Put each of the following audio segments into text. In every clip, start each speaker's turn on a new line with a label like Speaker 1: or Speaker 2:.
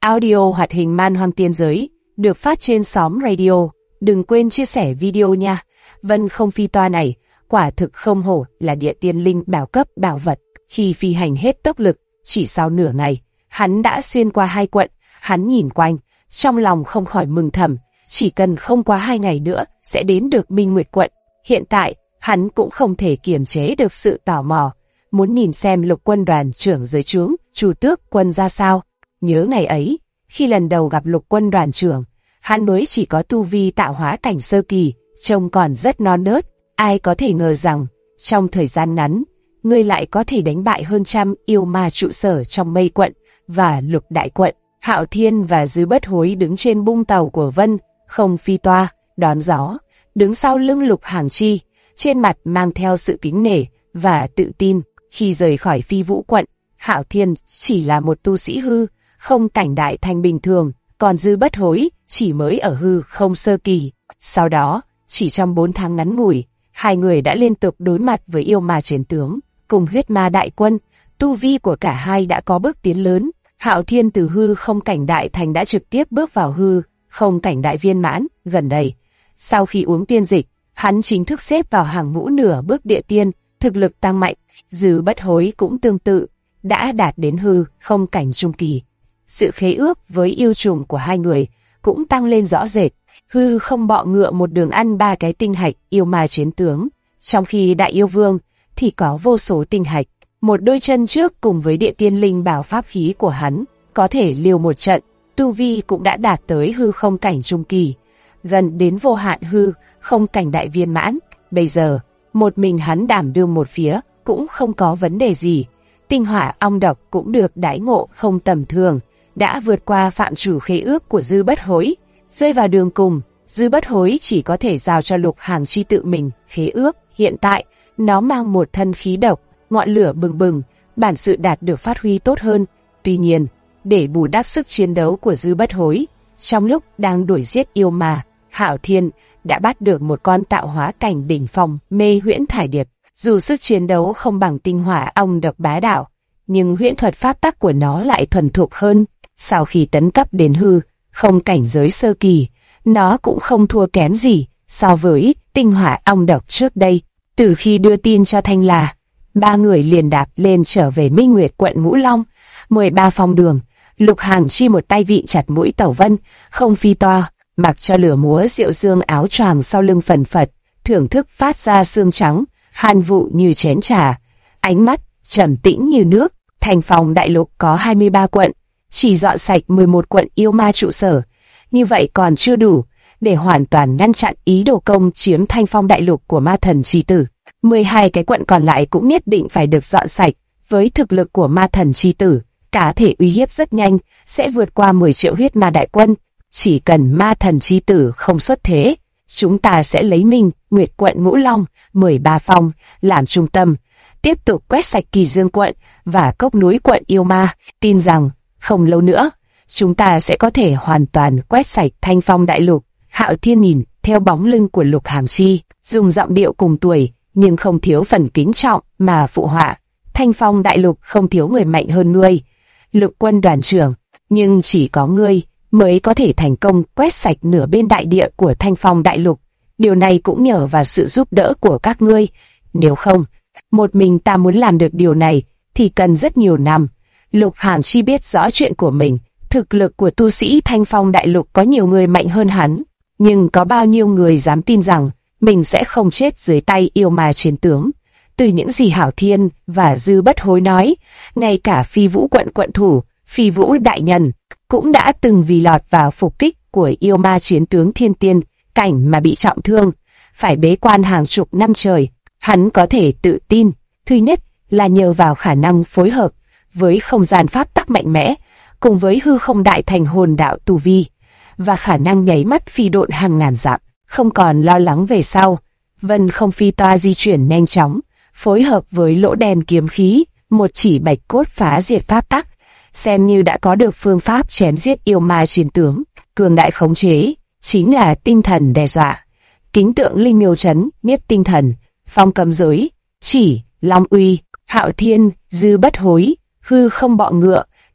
Speaker 1: audio hoạt hình man hoang tiên giới, được phát trên xóm radio. Đừng quên chia sẻ video nha. Vân không phi toa này, quả thực không hổ là địa tiên linh bảo cấp bảo vật. Khi phi hành hết tốc lực, chỉ sau nửa ngày, hắn đã xuyên qua 2 quận. Hắn nhìn quanh, trong lòng không khỏi mừng thầm, chỉ cần không quá 2 ngày nữa sẽ đến được Minh Nguyệt quận. Hiện tại, hắn cũng không thể kiềm chế được sự tò mò, muốn nhìn xem Lục quân đoàn trưởng dưới trướng Chu Tước quân ra sao. Nhớ ngày ấy, khi lần đầu gặp Lục quân đoàn trưởng, hắn mới chỉ có tu vi tạo hóa cảnh sơ kỳ, trông còn rất non nớt. Ai có thể ngờ rằng, trong thời gian ngắn, ngươi lại có thể đánh bại hơn 100 yêu ma trụ sở trong Mây quận và Lục đại quận. Hạo Thiên và Dư Bất Hối đứng trên bung tàu của Vân không phi toa, đón gió, đứng sau lưng Lục Hàng Chi, trên mặt mang theo sự kính nể và tự tin. Khi rời khỏi Phi Vũ quận, Hạo Thiên chỉ là một tu sĩ hư không cảnh đại thành bình thường, còn Dư Bất Hối chỉ mới ở hư không sơ kỳ. Sau đó, chỉ trong 4 tháng ngắn ngủi, hai người đã liên tục đối mặt với yêu ma chiến tướng cùng huyết ma đại quân. Tu vi của cả hai đã có bước tiến lớn. Hạo Thiên từ hư không cảnh đại thành đã trực tiếp bước vào hư không cảnh đại viên mãn. Gần đây, sau khi uống tiên dịch, hắn chính thức xếp vào hàng ngũ nửa bước địa tiên, thực lực tăng mạnh. Dư Bất Hối cũng tương tự, đã đạt đến hư không cảnh trung kỳ. Sự khế ước với yêu trùng của hai người cũng tăng lên rõ rệt. Hư không bọ ngựa một đường ăn 3 cái tinh hạch yêu ma chiến tướng, trong khi đại yêu vương thì có vô số tinh hạch. Một đôi chân trước cùng với địa tiên linh bảo pháp khí của hắn có thể liều một trận. Tu vi cũng đã đạt tới hư không cảnh trung kỳ, gần đến vô hạn hư không cảnh đại viên mãn. Bây giờ, một mình hắn đảm đương một phía cũng không có vấn đề gì. Tinh hỏa ong độc cũng được đãi ngộ không tầm thường, đã vượt qua phạm chủ khế ước của Dư Bất Hối. Rơi vào đường cùng, Dư Bất Hối chỉ có thể giao cho Lục Hàng Chi tự mình khế ước. Hiện tại, nó mang một thân khí độc, ngọn lửa bừng bừng, bản sự đạt được phát huy tốt hơn. Tuy nhiên, để bù đắp sức chiến đấu của Dư Bất Hối, trong lúc đang đuổi giết yêu ma, Hạo Thiên đã bắt được một con tạo hóa cảnh đỉnh phong mê huyễn thải điệp. Dù sức chiến đấu không bằng tinh hỏa ong độc bá đạo, nhưng huyễn thuật pháp tắc của nó lại thuần thục hơn. Sau khi tấn cấp đến hư không cảnh giới sơ kỳ, nó cũng không thua kém gì so với tinh hỏa ong độc trước đây. Từ khi đưa tin cho Thanh là, 3 người liền đạp lên trở về Minh Nguyệt quận Ngũ Long. 13 phong đường, Lục Hàng Chi một tay vịn chặt mũi Tẩu Vân, không phi toa, mặc cho lửa múa rượu dương áo choàng sau lưng phần phật, thưởng thức phát ra xương trắng, hàn vụ như chén trà, ánh mắt trầm tĩnh như nước. Thành Phong đại lục có 23 quận, chỉ dọn sạch 11 quận yêu ma trụ sở. Như vậy còn chưa đủ để hoàn toàn ngăn chặn ý đồ công chiếm Thanh Phong đại lục của ma thần chi tử. 12 cái quận còn lại cũng nhất định phải được dọn sạch. Với thực lực của ma thần chi tử, cá thể uy hiếp rất nhanh sẽ vượt qua 10 triệu huyết ma đại quân. Chỉ cần ma thần chi tử không xuất thế, chúng ta sẽ lấy Minh Nguyệt quận Ngũ Long 13 phong làm trung tâm, tiếp tục quét sạch Kỳ Dương quận và Cốc Núi quận yêu ma. Tin rằng không lâu nữa, chúng ta sẽ có thể hoàn toàn quét sạch Thanh Phong đại lục. Hạo Thiên nhìn theo bóng lưng của Lục Hàng Chi, dùng giọng điệu cùng tuổi nhưng không thiếu phần kính trọng mà phụ họa. Thanh Phong đại lục không thiếu người mạnh hơn ngươi, Lục quân đoàn trưởng, nhưng chỉ có ngươi mới có thể thành công quét sạch nửa bên đại địa của Thanh Phong đại lục. Điều này cũng nhờ vào sự giúp đỡ của các ngươi. Nếu không, một mình ta muốn làm được điều này thì cần rất nhiều năm. Lục Hàng Chi biết rõ chuyện của mình, thực lực của tu sĩ Thanh Phong đại lục có nhiều người mạnh hơn hắn, nhưng có bao nhiêu người dám tin rằng mình sẽ không chết dưới tay yêu ma chiến tướng. Từ những gì Hạo Thiên và Dư Bất Hối nói, ngay cả Phi Vũ quận quận thủ, Phi Vũ đại nhân cũng đã từng vì lọt vào phục kích của yêu ma chiến tướng thiên tiên cảnh mà bị trọng thương, phải bế quan hàng chục năm trời. Hắn có thể tự tin, thứ nhất là nhờ vào khả năng phối hợp với không gian pháp tắc mạnh mẽ, cùng với hư không đại thành hồn đạo tu vi, và khả năng nháy mắt phi độn hàng ngàn dặm, không còn lo lắng về sau. Vân không phi toa di chuyển nhanh chóng, phối hợp với lỗ đen kiếm khí, một chỉ bạch cốt phá diệt pháp tắc, xem như đã có được phương pháp chém giết yêu ma chiến tướng. Cường đại khống chế chính là tinh thần đe dọa. Kính tượng linh miêu trấn, nhiếp tinh thần, phong cầm giới, chỉ, long uy, Hạo Thiên, Dư Bất Hối, hư không bọ ngựa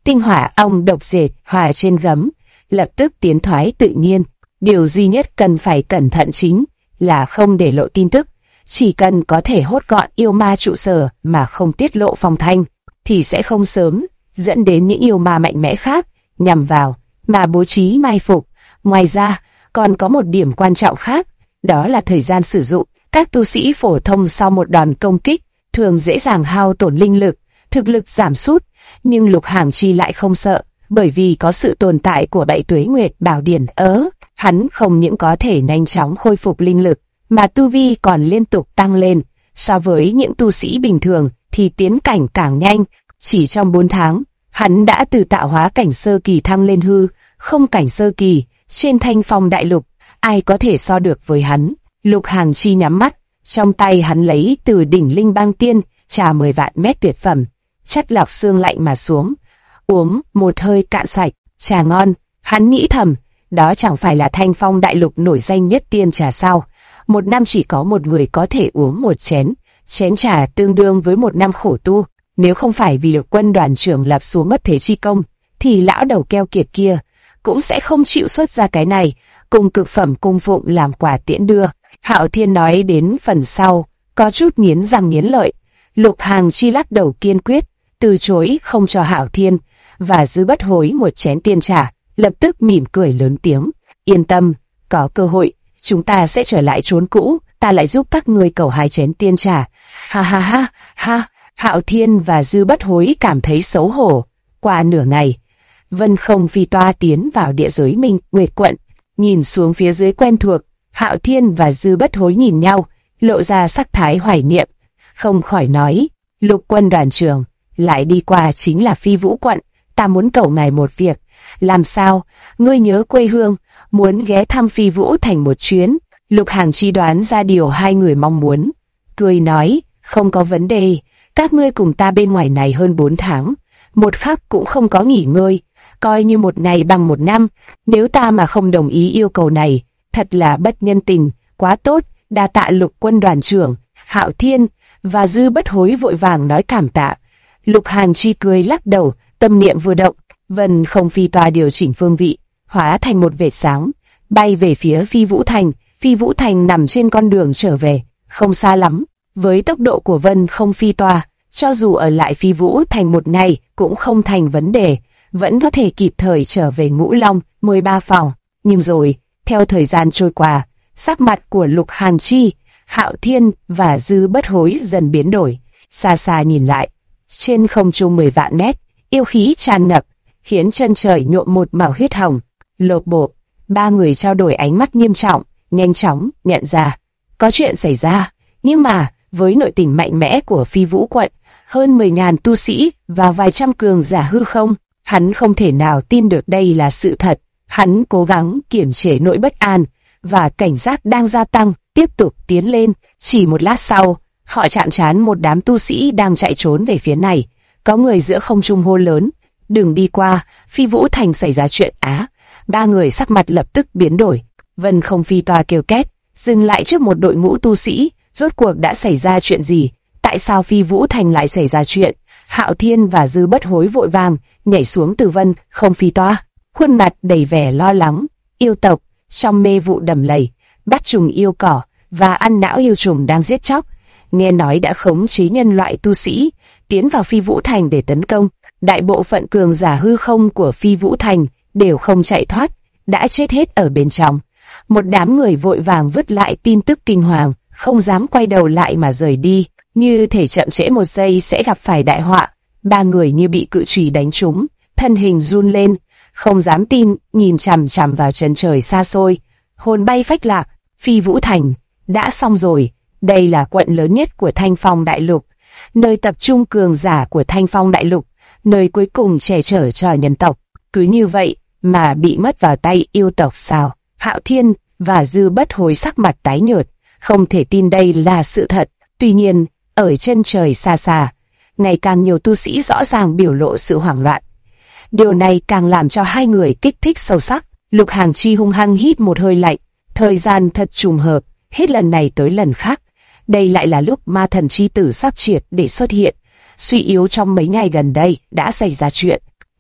Speaker 1: tinh hỏa ong độc dệt hòa trên gấm, lập tức tiến thoái tự nhiên. Điều duy nhất cần phải cẩn thận chính là không để lộ tin tức. Chỉ cần có thể hốt gọn yêu ma trụ sở mà không tiết lộ phong thanh, thì sẽ không sớm dẫn đến những yêu ma mạnh mẽ khác nhằm vào mà bố trí mai phục. Ngoài ra, còn có một điểm quan trọng khác, đó là thời gian sử dụng. Các tu sĩ phổ thông sau một đòn công kích thường dễ dàng hao tổn linh lực, thực lực giảm sút, nhưng Lục Hàng Chi lại không sợ, bởi vì có sự tồn tại của Bảy Tuế Nguyệt Bảo Điển hắn không những có thể nhanh chóng khôi phục linh lực, mà tu vi còn liên tục tăng lên. So với những tu sĩ bình thường thì tiến cảnh càng nhanh, chỉ trong 4 tháng, hắn đã từ tạo hóa cảnh sơ kỳ thăng lên hư không cảnh sơ kỳ. Trên Thanh Phong đại lục, ai có thể so được với hắn? Lục Hàng Chi nhắm mắt, trong tay hắn lấy từ đỉnh Linh Băng Tiên trà 10 vạn mét tuyệt phẩm, chất lọc xương lạnh mà xuống, uống một hơi cạn sạch. Trà ngon, hắn nghĩ thầm, đó chẳng phải là Thanh Phong đại lục nổi danh nhất tiên trà sao? Một năm chỉ có một người có thể uống một chén, chén trà tương đương với một năm khổ tu. Nếu không phải vì Lục Quân đoàn trưởng lập xuống mất thế chi công, thì lão đầu keo kiệt kia cũng sẽ không chịu xuất ra cái này, cùng cực phẩm cung phụng làm quà tiễn đưa. Hạo Thiên nói đến phần sau, có chút nghiến răng nghiến lợi. Lục Hàng Chi lắc đầu kiên quyết, từ chối không cho Hạo Thiên và Dư Bất Hối một chén tiên trà, lập tức mỉm cười lớn tiếng. Yên tâm, có cơ hội, chúng ta sẽ trở lại chốn cũ, ta lại giúp các ngươi cầu 2 chén tiên trà. Ha ha ha, ha. Hạo Thiên và Dư Bất Hối cảm thấy xấu hổ. Qua nửa ngày, Vân Không Phi toa tiến vào địa giới Minh Nguyệt quận, nhìn xuống phía dưới quen thuộc. Hạo Thiên và Dư Bất Hối nhìn nhau, lộ ra sắc thái hoài niệm, không khỏi nói: Lục Quân đoàn trưởng, lại đi qua chính là Phi Vũ quận, ta muốn cầu ngài một việc. Làm sao? Ngươi nhớ quê hương, muốn ghé thăm Phi Vũ thành một chuyến. Lục Hàng Chi đoán ra điều hai người mong muốn, cười nói: không có vấn đề, các ngươi cùng ta bên ngoài này hơn 4 tháng, một khắc cũng không có nghỉ ngơi, coi như một ngày bằng một năm. Nếu ta mà không đồng ý yêu cầu này, thật là bất nhân tình. Quá tốt, đa tạ Lục Quân đoàn trưởng. Hạo Thiên và Dư Bất Hối vội vàng nói cảm tạ. Lục Hàng Chi cười lắc đầu, tâm niệm vừa động, Vân Không Phi toa điều chỉnh phương vị, hóa thành một vệt sáng, bay về phía Phi Vũ thành. Phi Vũ thành nằm trên con đường trở về, không xa lắm. Với tốc độ của Vân Không Phi toa, cho dù ở lại Phi Vũ thành một ngày cũng không thành vấn đề, vẫn có thể kịp thời trở về Ngũ Long 13 phòng. Nhưng rồi, theo thời gian trôi qua, sắc mặt của Lục Hàng Chi, Hạo Thiên và Dư Bất Hối dần biến đổi. Xa xa nhìn lại, trên không trung 10 vạn mét, yêu khí tràn ngập, khiến chân trời nhuộm một màu huyết hồng. Lột bộ, ba người trao đổi ánh mắt nghiêm trọng, nhanh chóng nhận ra có chuyện xảy ra. Nhưng mà với nội tình mạnh mẽ của Phi Vũ quận, hơn 10.000 tu sĩ và vài trăm cường giả hư không, hắn không thể nào tin được đây là sự thật. Hắn cố gắng kiềm chế nỗi bất an và cảnh giác đang gia tăng, tiếp tục tiến lên. Chỉ một lát sau, họ chạm trán một đám tu sĩ đang chạy trốn về phía này. Có người giữa không trung hô lớn: đừng đi qua, Phi Vũ thành xảy ra chuyện á. Ba người sắc mặt lập tức biến đổi. Vân Không Phi toa kêu két, dừng lại trước một đội ngũ tu sĩ. Rốt cuộc đã xảy ra chuyện gì? Tại sao Phi Vũ thành lại xảy ra chuyện? Hạo Thiên và Dư Bất Hối vội vàng nhảy xuống từ Vân Không Phi toa, khuôn mặt đầy vẻ lo lắng. Yêu tộc trong mê vụ đầm lầy, bắt trùng yêu cỏ và ăn não yêu trùng đang giết chóc, nghe nói đã khống chế nhân loại tu sĩ tiến vào Phi Vũ thành để tấn công. Đại bộ phận cường giả hư không của Phi Vũ thành đều không chạy thoát, đã chết hết ở bên trong. Một đám người vội vàng vứt lại tin tức kinh hoàng, không dám quay đầu lại mà rời đi, như thể chậm trễ một giây sẽ gặp phải đại họa. Ba người như bị cự chùy đánh trúng, thân hình run lên, không dám tin, nhìn chằm chằm vào chân trời xa xôi, hồn bay phách lạc. Phi Vũ thành đã xong rồi. Đây là quận lớn nhất của Thanh Phong đại lục, nơi tập trung cường giả của Thanh Phong đại lục, nơi cuối cùng che chở cho nhân tộc. Cứ như vậy mà bị mất vào tay yêu tộc sao? Hạo Thiên và Dư Bất Hối sắc mặt tái nhợt, không thể tin đây là sự thật. Tuy nhiên, ở chân trời xa xa, ngày càng nhiều tu sĩ rõ ràng biểu lộ sự hoảng loạn. Điều này càng làm cho hai người kích thích sâu sắc. Lục Hàng Chi hung hăng hít một hơi lạnh. Thời gian thật trùng hợp, hết lần này tới lần khác. Đây lại là lúc ma thần chi tử sắp triệt để xuất hiện. Suy yếu trong mấy ngày gần đây đã xảy ra chuyện.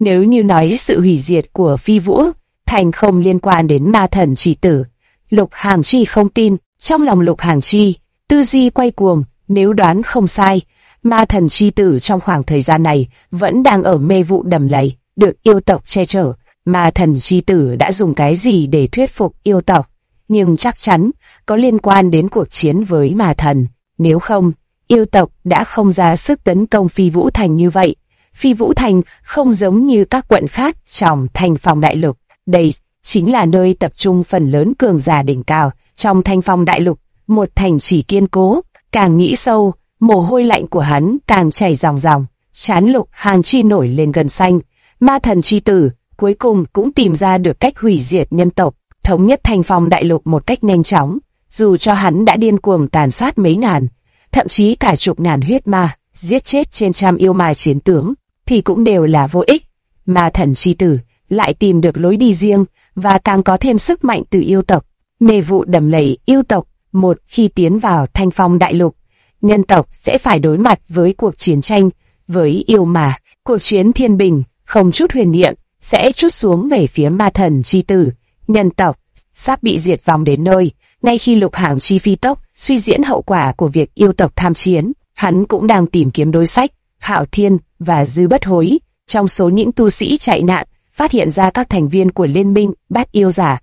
Speaker 1: Nếu như nói sự hủy diệt của Phi Vũ Thành không liên quan đến ma thần chỉ tử, Lục Hàng Chi không tin. Trong lòng Lục Hàng Chi, tư duy quay cuồng, nếu đoán không sai, ma thần chi tử trong khoảng thời gian này vẫn đang ở mê vụ đầm lầy, được yêu tộc che chở. Ma thần chi tử đã dùng cái gì để thuyết phục yêu tộc? Nhưng chắc chắn có liên quan đến cuộc chiến với ma thần. Nếu không, yêu tộc đã không ra sức tấn công Phi Vũ Thành như vậy. Phi Vũ Thành không giống như các quận khác trong Thanh Phong Đại Lục. Đây chính là nơi tập trung phần lớn cường giả đỉnh cao trong Thanh Phong Đại Lục, một thành trì kiên cố. Càng nghĩ sâu, mồ hôi lạnh của hắn càng chảy ròng ròng, trán Lục Hàng Chi nổi lên gân xanh. Ma thần chi tử cuối cùng cũng tìm ra được cách hủy diệt nhân tộc, thống nhất Thanh Phong Đại Lục một cách nhanh chóng. Dù cho hắn đã điên cuồng tàn sát mấy ngàn, thậm chí cả chục ngàn huyết ma, giết chết trên trăm yêu ma chiến tướng, thì cũng đều là vô ích. Ma thần chi tử lại tìm được lối đi riêng và càng có thêm sức mạnh từ yêu tộc. Mê vụ đầm lầy yêu tộc, một khi tiến vào Thanh Phong Đại Lục, nhân tộc sẽ phải đối mặt với cuộc chiến tranh với yêu ma. Cuộc chiến thiên bình không chút huyền niệm sẽ trút xuống về phía ma thần chi tử. Nhân tộc sắp bị diệt vong đến nơi. Ngay khi Lục Hàng Chi phi tốc suy diễn hậu quả của việc yêu tộc tham chiến, hắn cũng đang tìm kiếm đối sách. Hạo Thiên và Dư Bất Hối trong số những tu sĩ chạy nạn phát hiện ra các thành viên của liên minh Bát Yêu Giả,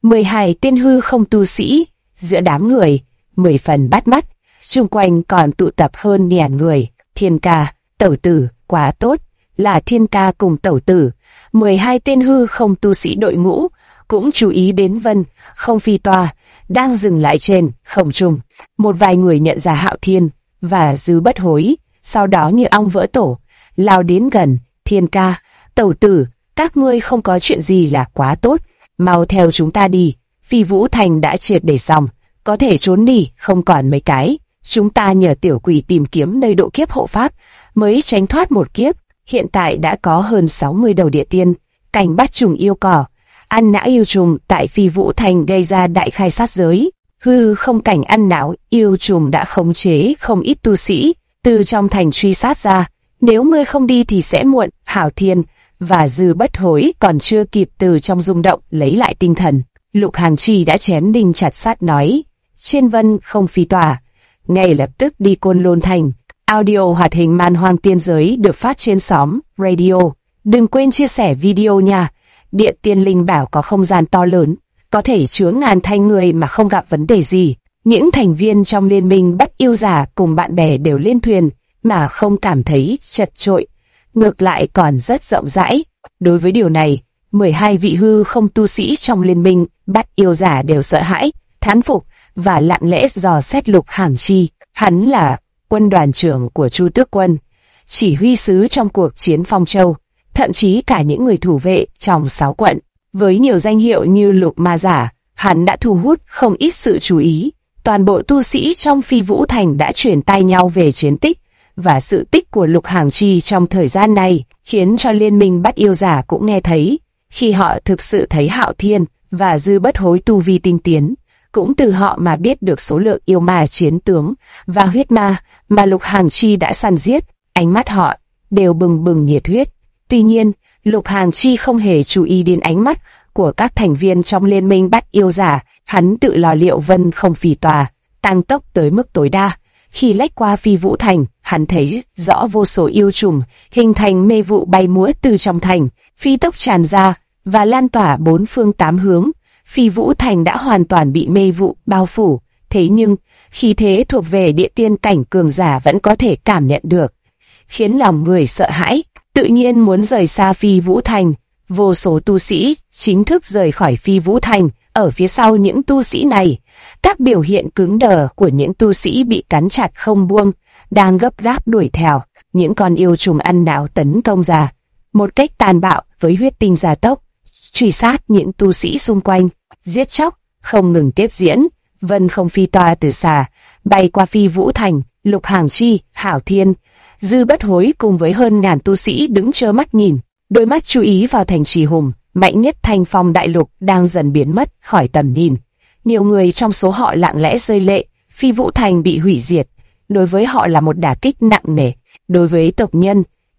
Speaker 1: 12 tên hư không tu sĩ giữa đám người 10 phần bắt mắt. Xung quanh còn tụ tập hơn ngàn người. Thiên Ca, Tẩu Tử, quá tốt, là Thiên Ca cùng Tẩu Tử. 12 tên hư không tu sĩ đội ngũ cũng chú ý đến Vân Không Phi Toa đang dừng lại trên không trung. Một vài người nhận ra Hạo Thiên và Dư Bất Hối, sau đó như ong vỡ tổ, lao đến gần. Thiên Ca, Tẩu Tử, các ngươi không có chuyện gì là quá tốt, mau theo chúng ta đi. Phi Vũ Thành đã triệt để xong, có thể trốn đi không còn mấy cái. Chúng ta nhờ tiểu quỷ tìm kiếm nơi độ kiếp hộ pháp mới tránh thoát một kiếp. Hiện tại đã có hơn 60 đầu địa tiên, cảnh bắt trùng yêu cỏ, ăn não yêu trùng tại Phi Vũ Thành gây ra đại khai sát giới. Hư không cảnh ăn não yêu trùng đã khống chế không ít tu sĩ từ trong thành truy sát ra. Nếu ngươi không đi thì sẽ muộn. Hạo Thiên và Dư Bất Hối còn chưa kịp từ trong rung động lấy lại tinh thần, Lục Hàng Chi đã chém đinh chặt sắt nói: trên Vân Không Phi Tòa, ngay lập tức đi Côn Lôn Thành. Audio hoạt hình Man Hoang Tiên Giới được phát trên xóm radio. Đừng quên chia sẻ video nha. Địa Tiên Linh Bảo có không gian to lớn, có thể chứa ngàn thanh người mà không gặp vấn đề gì. Những thành viên trong liên minh Bát Yêu Giả cùng bạn bè đều lên thuyền mà không cảm thấy chật chội, ngược lại còn rất rộng rãi. Đối với điều này, 12 vị hư không tu sĩ trong liên minh Bát Yêu Giả đều sợ hãi, thán phục và lặng lẽ dò xét Lục Hàng Chi. Hắn là quân đoàn trưởng của Chu Tước Quân, chỉ huy sứ trong cuộc chiến Phong Châu, thậm chí cả những người thủ vệ trong 6 quận. Với nhiều danh hiệu như Lục Ma Giả, hắn đã thu hút không ít sự chú ý. Toàn bộ tu sĩ trong Phi Vũ Thành đã truyền tai nhau về chiến tích và sự tích của Lục Hàng Chi trong thời gian này, khiến cho liên minh Bát Yêu Giả cũng nghe thấy. Khi họ thực sự thấy Hạo Thiên và Dư Bất Hối tu vi tinh tiến, cũng từ họ mà biết được số lượng yêu ma chiến tướng và huyết ma mà Lục Hàng Chi đã săn giết, ánh mắt họ đều bừng bừng nhiệt huyết. Tuy nhiên, Lục Hàng Chi không hề chú ý đến ánh mắt của các thành viên trong liên minh Bát Yêu Giả. Hắn tự lo liệu Vân Không Phi Tòa, tăng tốc tới mức tối đa. Khi lách qua Phi Vũ Thành, hắn thấy rõ vô số yêu trùng hình thành mê vụ bay múa từ trong thành, phi tốc tràn ra và lan tỏa bốn phương tám hướng. Phi Vũ Thành đã hoàn toàn bị mê vụ bao phủ. Thế nhưng, khí thế thuộc về địa tiên cảnh cường giả vẫn có thể cảm nhận được, khiến lòng người sợ hãi, tự nhiên muốn rời xa Phi Vũ Thành. Vô số tu sĩ chính thức rời khỏi Phi Vũ Thành. Ở phía sau những tu sĩ này, các biểu hiện cứng đờ của những tu sĩ bị cắn chặt không buông, đang gấp gáp đuổi theo. Những con yêu trùng ăn não tấn công ra một cách tàn bạo với huyết tinh gia tốc, truy sát những tu sĩ xung quanh. Giết chóc không ngừng tiếp diễn. Vân Không Phi Tòa từ xa bay qua Phi Vũ Thành. Lục Hàng Chi, Hạo Thiên, Dư Bất Hối cùng với hơn ngàn tu sĩ đứng trơ mắt nhìn, đôi mắt chú ý vào thành trì hùng mạnh nhất Thanh Phong Đại Lục đang dần biến mất khỏi tầm nhìn. Nhiều người trong số họ lặng lẽ rơi lệ. Phi Vũ Thành bị hủy diệt đối với họ là một đả kích nặng nề. Đối với tộc nhân,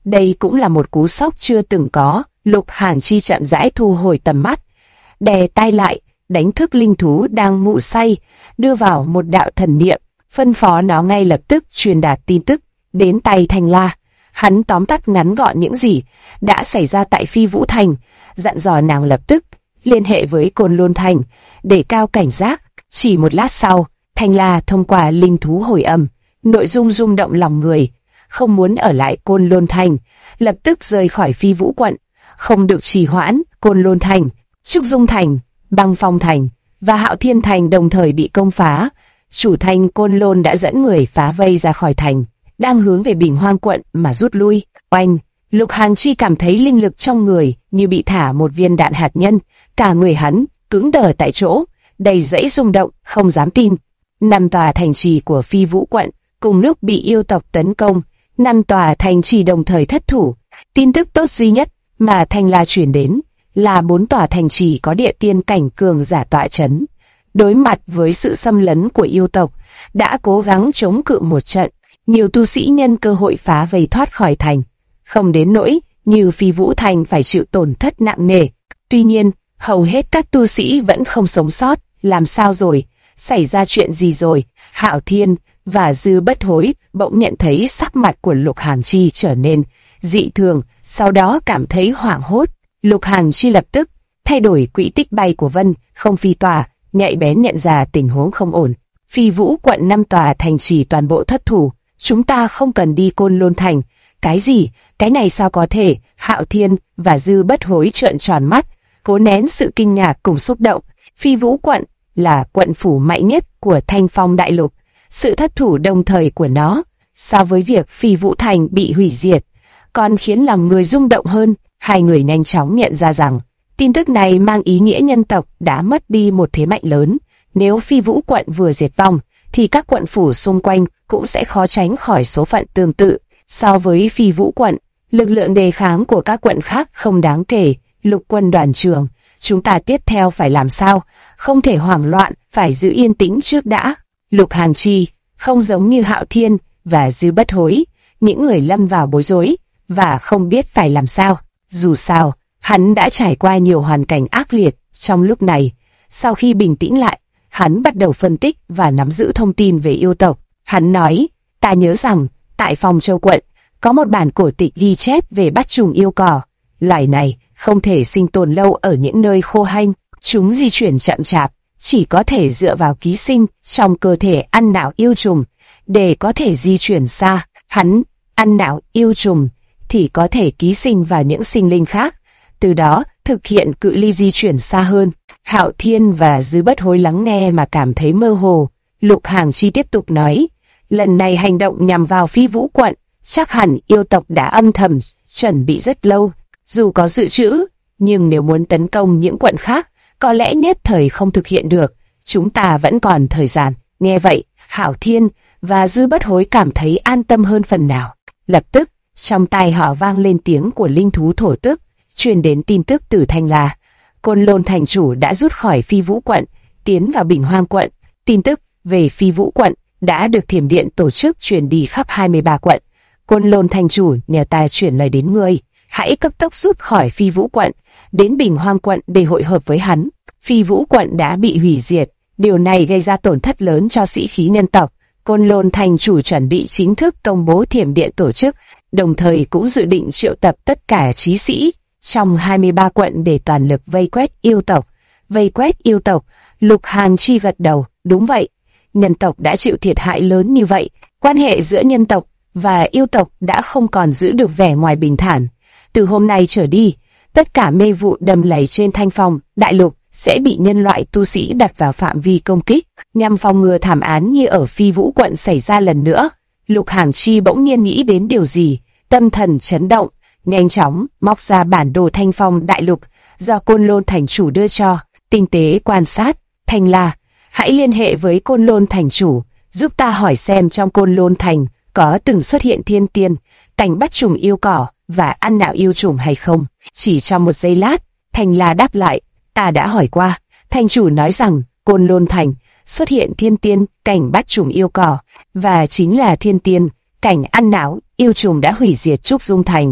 Speaker 1: Đây cũng là một cú sốc chưa từng có. Lục Hàn Chi chậm rãi thu hồi tầm mắt, đè tay lại, đánh thức linh thú đang ngủ say, đưa vào một đạo thần niệm, phân phó nó ngay lập tức truyền đạt tin tức đến tay Thanh La. Hắn tóm tắt ngắn gọn những gì đã xảy ra tại Phi Vũ Thành, dặn dò nàng lập tức liên hệ với Côn Lôn Thành để cao cảnh giác. Chỉ một lát sau, Thanh La thông qua linh thú hồi âm, nội dung rung động lòng người, không muốn ở lại Côn Lôn Thành, lập tức rời khỏi Phi Vũ quận, không được trì hoãn. Côn Lôn Thành, Trúc Dung Thành, Băng Phong Thành và Hạo Thiên Thành đồng thời bị công phá. Chủ thành Côn Lôn đã dẫn người phá vây ra khỏi thành, đang hướng về Bình Hoang quận mà rút lui. Oanh! Lục Hàn Chi cảm thấy linh lực trong người như bị thả một viên đạn hạt nhân, cả người hắn cứng đờ tại chỗ, đầy dẫy rung động, không dám tin. 5 tòa thành trì của Phi Vũ quận cùng lúc bị yêu tộc tấn công, 5 tòa thành trì đồng thời thất thủ. Tin tức tốt duy nhất mà Thanh La truyền đến là 4 tòa thành trì có địa tiên cảnh cường giả tọa chấn. Đối mặt với sự xâm lấn của yêu tộc, đã cố gắng chống cự một trận, nhiều tu sĩ nhân cơ hội phá vây thoát khỏi thành, không đến nỗi như Phi Vũ Thành phải chịu tổn thất nặng nề. Tuy nhiên, hầu hết các tu sĩ vẫn không sống sót. Làm sao rồi? Xảy ra chuyện gì rồi? Hạo Thiên và Dư Bất Hối bỗng nhận thấy sắc mặt của Lục Hàn Chi trở nên dị thường, sau đó cảm thấy hoảng hốt. Lục Hàn Chi lập tức thay đổi quỹ tích bay của Vân Không Phi tòa, nhạy bén nhận ra tình huống không ổn. Phi Vũ quận 5 tòa thành trì toàn bộ thất thủ, chúng ta không cần đi Côn Lôn Thành. Cái gì? Cái này sao có thể? Hạo Thiên và Dư Bất Hối trợn tròn mắt, cố nén sự kinh ngạc cùng xúc động. Phi Vũ quận là quận phủ mạnh nhất của Thanh Phong Đại Lục, sự thất thủ đồng thời của nó so với việc Phi Vũ Thành bị hủy diệt còn khiến lòng người rung động hơn. Hai người nhanh chóng nhận ra rằng tin tức này mang ý nghĩa nhân tộc đã mất đi một thế mạnh lớn. Nếu Phi Vũ quận vừa diệt vong, thì các quận phủ xung quanh cũng sẽ khó tránh khỏi số phận tương tự. So với Phi Vũ quận, lực lượng đề kháng của các quận khác không đáng kể. Lục quân đoàn trưởng, chúng ta tiếp theo phải làm sao? Không thể hoảng loạn, phải giữ yên tĩnh trước đã. Lục Hàn Chi không giống như Hạo Thiên và Dư Bất Hối, những người lâm vào bối rối và không biết phải làm sao. Dù sao, hắn đã trải qua nhiều hoàn cảnh ác liệt. Trong lúc này, sau khi bình tĩnh lại, hắn bắt đầu phân tích và nắm giữ thông tin về yêu tộc. Hắn nói, ta nhớ rằng, tại Phong Châu quận, có một bản cổ tịch ghi chép về bắt trùng yêu cỏ. Loài này không thể sinh tồn lâu ở những nơi khô hanh, chúng di chuyển chậm chạp, chỉ có thể dựa vào ký sinh trong cơ thể ăn não yêu trùng để có thể di chuyển xa. Hắn ăn não yêu trùng thì có thể ký sinh vào những sinh linh khác, từ đó thực hiện cự ly di chuyển xa hơn. Hạo Thiên và Dư Bất Hối lắng nghe mà cảm thấy mơ hồ. Lục Hàn Chi tiếp tục nói, lần này hành động nhằm vào Phi Vũ quận, chắc hẳn yêu tộc đã âm thầm chuẩn bị rất lâu. Dù có dự trữ, nhưng nếu muốn tấn công những quận khác, có lẽ nhất thời không thực hiện được. Chúng ta vẫn còn thời gian. Nghe vậy, Hạo Thiên và Dư Bất Hối cảm thấy an tâm hơn phần nào. Lập tức, trong tai họ vang lên tiếng của linh thú thổ tức, truyền đến tin tức từ Thanh La. Côn Lôn thành chủ đã rút khỏi Phi Vũ quận, tiến vào Bình Hoang quận. Tin tức về Phi Vũ quận đã được Thiểm Điện tổ chức truyền đi khắp 23 quận. Côn Lôn thành chủ nhờ ta chuyển lời đến ngươi, hãy cấp tốc rút khỏi Phi Vũ quận, đến Bình Hoang quận để hội hợp với hắn. Phi Vũ quận đã bị hủy diệt, điều này gây ra tổn thất lớn cho sĩ khí nhân tộc. Côn Lôn thành chủ chuẩn bị chính thức công bố Thiểm Điện tổ chức, đồng thời cũng dự định triệu tập tất cả chí sĩ trong 23 quận để toàn lực vây quét yêu tộc. Vây quét yêu tộc? Lục Hàn Chi gật đầu, đúng vậy. Nhân tộc đã chịu thiệt hại lớn như vậy, quan hệ giữa nhân tộc và yêu tộc đã không còn giữ được vẻ ngoài bình thản. Từ hôm nay trở đi, tất cả mê vụ đầm lầy trên Thanh Phong Đại Lục sẽ bị nhân loại tu sĩ đặt vào phạm vi công kích, nhằm phòng ngừa thảm án như ở Phi Vũ quận xảy ra lần nữa. Lục Hàn Chi bỗng nhiên nghĩ đến điều gì, tâm thần chấn động, nhanh chóng móc ra bản đồ Thanh Phong Đại Lục do Côn Lôn thành chủ đưa cho, tinh tế quan sát. Thanh La, hãy liên hệ với Côn Lôn thành chủ, giúp ta hỏi xem trong Côn Lôn thành có từng xuất hiện thiên tiên, cảnh bắt trùng yêu cỏ và ăn não yêu trùng hay không. Chỉ trong một giây lát, Thanh La đáp lại, ta đã hỏi qua, thành chủ nói rằng Côn Lôn thành xuất hiện thiên tiên cảnh bắt trùng yêu cỏ, và chính là thiên tiên cảnh ăn não yêu trùng đã hủy diệt Trúc Dung thành.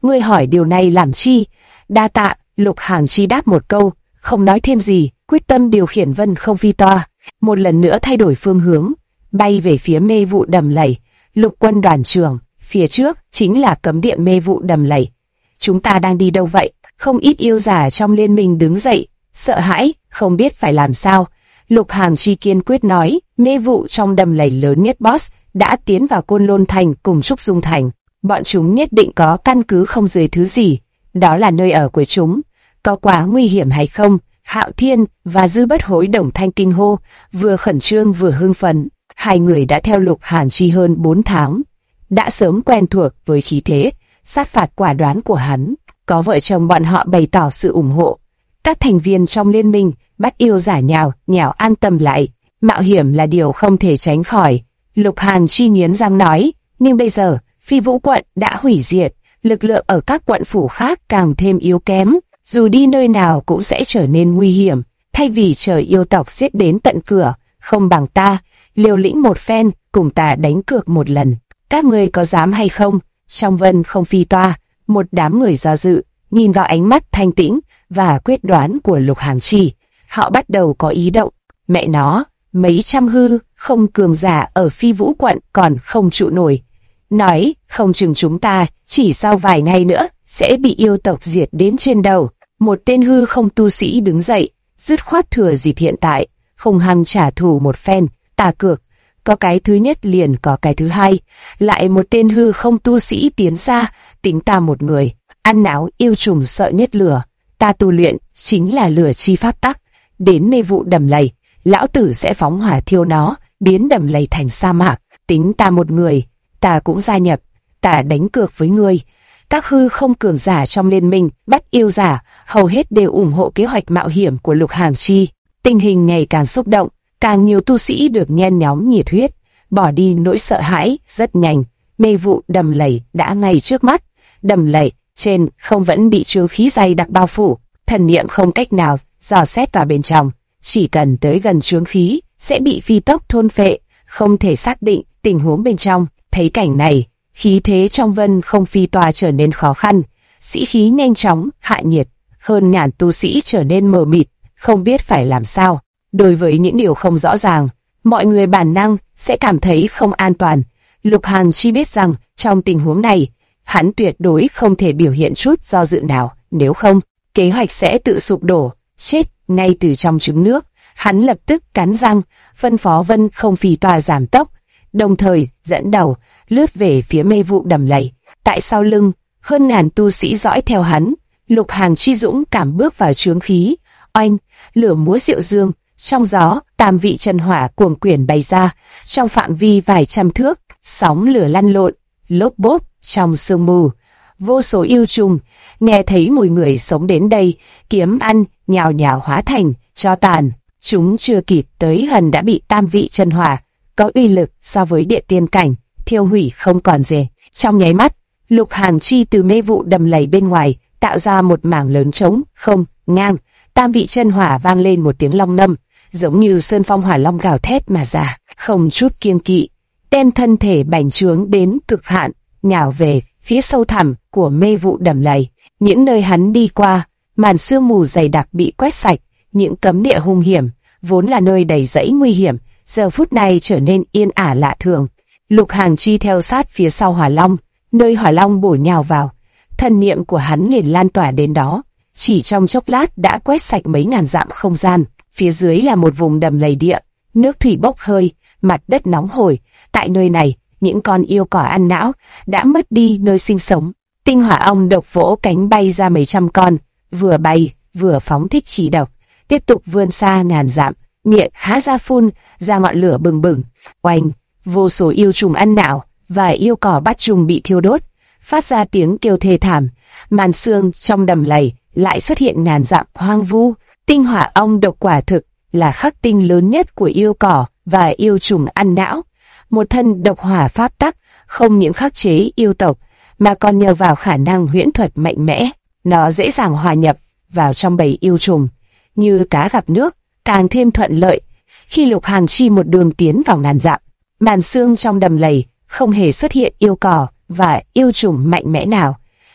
Speaker 1: Ngươi hỏi điều này làm chi? Đa tạ. Lục Hàng Chi đáp một câu, không nói thêm gì, quyết tâm điều khiển Vân Không Phi toa, một lần nữa thay đổi phương hướng, bay về phía mê vụ đầm lầy. Lục Quân đoàn trưởng, phía trước chính là cấm địa mê vụ đầm lầy. Chúng ta đang đi đâu vậy? Không ít yêu giả trong liên minh đứng dậy, sợ hãi, không biết phải làm sao. Lục Hàng Chi kiên quyết nói, mê vụ trong đầm lầy lớn nhất boss đã tiến vào Côn Lôn Thành cùng Trúc Dung Thành. Bọn chúng nhất định có căn cứ không dưới thứ gì. Đó là nơi ở của chúng. Có quá nguy hiểm hay không? Hạo Thiên và Dư Bất Hối đồng thanh kinh hô, vừa khẩn trương vừa hưng phấn. Hai người đã theo Lục Hàng Chi hơn 4 tháng, đã sớm quen thuộc với khí thế, sát phạt quả đoán của hắn. Có vợ chồng bọn họ bày tỏ sự ủng hộ. Các thành viên trong liên minh bắt yêu giả nhào an tâm lại. Mạo hiểm là điều không thể tránh khỏi. Lục Hàng Chi nghiến răng nói, nhưng bây giờ Phi Vũ quận đã hủy diệt, lực lượng ở các quận phủ khác càng thêm yếu kém. Dù đi nơi nào cũng sẽ trở nên nguy hiểm. Thay vì chờ yêu tộc giết đến tận cửa, không bằng ta liều lĩnh một phen, cùng ta đánh cược một lần. Các ngươi có dám hay không? Trong Vân Không Phi toa, một đám người do dự, nhìn vào ánh mắt thanh tĩnh và quyết đoán của Lục Hàng Chi, họ bắt đầu có ý động. Mẹ nó, mấy trăm hư không cường giả ở Phi Vũ quận còn không trụ nổi. Nói, không chừng chúng ta chỉ sau vài ngày nữa sẽ bị yêu tộc diệt đến trên đầu. Một tên hư không tu sĩ đứng dậy, dứt khoát thừa dịp hiện tại, hung hăng trả thù một phen. Ta cược, có cái thứ nhất liền có cái thứ hai. Lại một tên hư không tu sĩ tiến ra, tính ta một người. Ăn não yêu trùng sợ nhất lửa. Ta tu luyện chính là lửa chi pháp tắc. Đến mê vụ đầm lầy, lão tử sẽ phóng hỏa thiêu nó, biến đầm lầy thành sa mạc. Tính ta một người, ta cũng gia nhập. Ta đánh cược với ngươi. Các hư không cường giả trong liên minh bắt yêu giả hầu hết đều ủng hộ kế hoạch mạo hiểm của Lục Hàng Chi. Tình hình ngày càng xúc động, càng nhiều tu sĩ được nhen nhóm nhiệt huyết, bỏ đi nỗi sợ hãi. Rất nhanh, mê vụ đầm lầy đã ngay trước mắt. Đầm lầy trên không vẫn bị chướng khí dày đặc bao phủ, thần niệm không cách nào dò xét vào bên trong. Chỉ cần tới gần chướng khí sẽ bị phi tốc thôn phệ, không thể xác định tình huống bên trong. Thấy cảnh này, khí thế trong Vân Không Phi toa trở nên khó khăn, sĩ khí nhanh chóng hạ nhiệt, hơn ngàn tu sĩ trở nên mờ mịt, không biết phải làm sao. Đối với những điều không rõ ràng, mọi người bản năng sẽ cảm thấy không an toàn. Lục Hàng Chi biết rằng trong tình huống này, hắn tuyệt đối không thể biểu hiện chút do dự nào, nếu không, kế hoạch sẽ tự sụp đổ, chết ngay từ trong trứng nước. Hắn lập tức cắn răng, phân phó Vân Không Phi toa giảm tốc, đồng thời dẫn đầu lướt về phía mê vụ đầm lầy. Tại sau lưng, hơn ngàn tu sĩ dõi theo hắn. Lục Hàng Chi dũng cảm bước vào chướng khí, oanh, lửa múa diệu dương. Trong gió, tam vị chân hỏa cuồng quyển bày ra, trong phạm vi vài trăm thước, sóng lửa lăn lộn, lốp bốp trong sương mù. Vô số yêu trùng nghe thấy mùi người sống đến đây, kiếm ăn, nhào nhào hóa thành tro tàn. Chúng chưa kịp tới gần đã bị tam vị chân hỏa có uy lực so với địa tiên cảnh thiêu hủy không còn gì. Trong nháy mắt, Lục Hàng Chi từ mê vụ đầm lầy bên ngoài tạo ra một mảng lớn trống không ngang. Tam vị chân hỏa vang lên một tiếng long ngâm, giống như sơn phong hỏa long gào thét mà ra, không chút kiêng kỵ, đem thân thể bành trướng đến cực hạn, nhào về phía sâu thẳm của mê vụ đầm lầy. Những nơi hắn đi qua, màn sương mù dày đặc bị quét sạch, những cấm địa hung hiểm, vốn là nơi đầy rẫy nguy hiểm, giờ phút này trở nên yên ả lạ thường. Lục Hàng Chi theo sát phía sau hỏa long, nơi hỏa long bổ nhào vào, thần niệm của hắn liền lan tỏa đến đó. Chỉ trong chốc lát đã quét sạch mấy ngàn dặm không gian. Phía dưới là một vùng đầm lầy địa, nước thủy bốc hơi, mặt đất nóng hổi. Tại nơi này, những con yêu cỏ ăn não đã mất đi nơi sinh sống. Tinh hỏa ong độc vỗ cánh bay ra mấy trăm con, vừa bay vừa phóng thích khí độc, tiếp tục vươn xa ngàn dặm, miệng há ra phun ra ngọn lửa bừng bừng. Oanh, vô số yêu trùng ăn não và yêu cỏ bắt trùng bị thiêu đốt, phát ra tiếng kêu thê thảm. Màn sương trong đầm lầy lại xuất hiện ngàn dặm hoang vu. Tinh hỏa ong độc quả thực là khắc tinh lớn nhất của yêu cỏ và yêu trùng ăn não. Một thân độc hỏa pháp tắc không những khắc chế yêu tộc mà còn nhờ vào khả năng huyễn thuật mạnh mẽ, nó dễ dàng hòa nhập vào trong bầy yêu trùng như cá gặp nước, càng thêm thuận lợi. Khi Lục Hàng Chi một đường tiến vào ngàn dặm, màn sương trong đầm lầy không hề xuất hiện yêu cỏ và yêu trùng mạnh mẽ nào.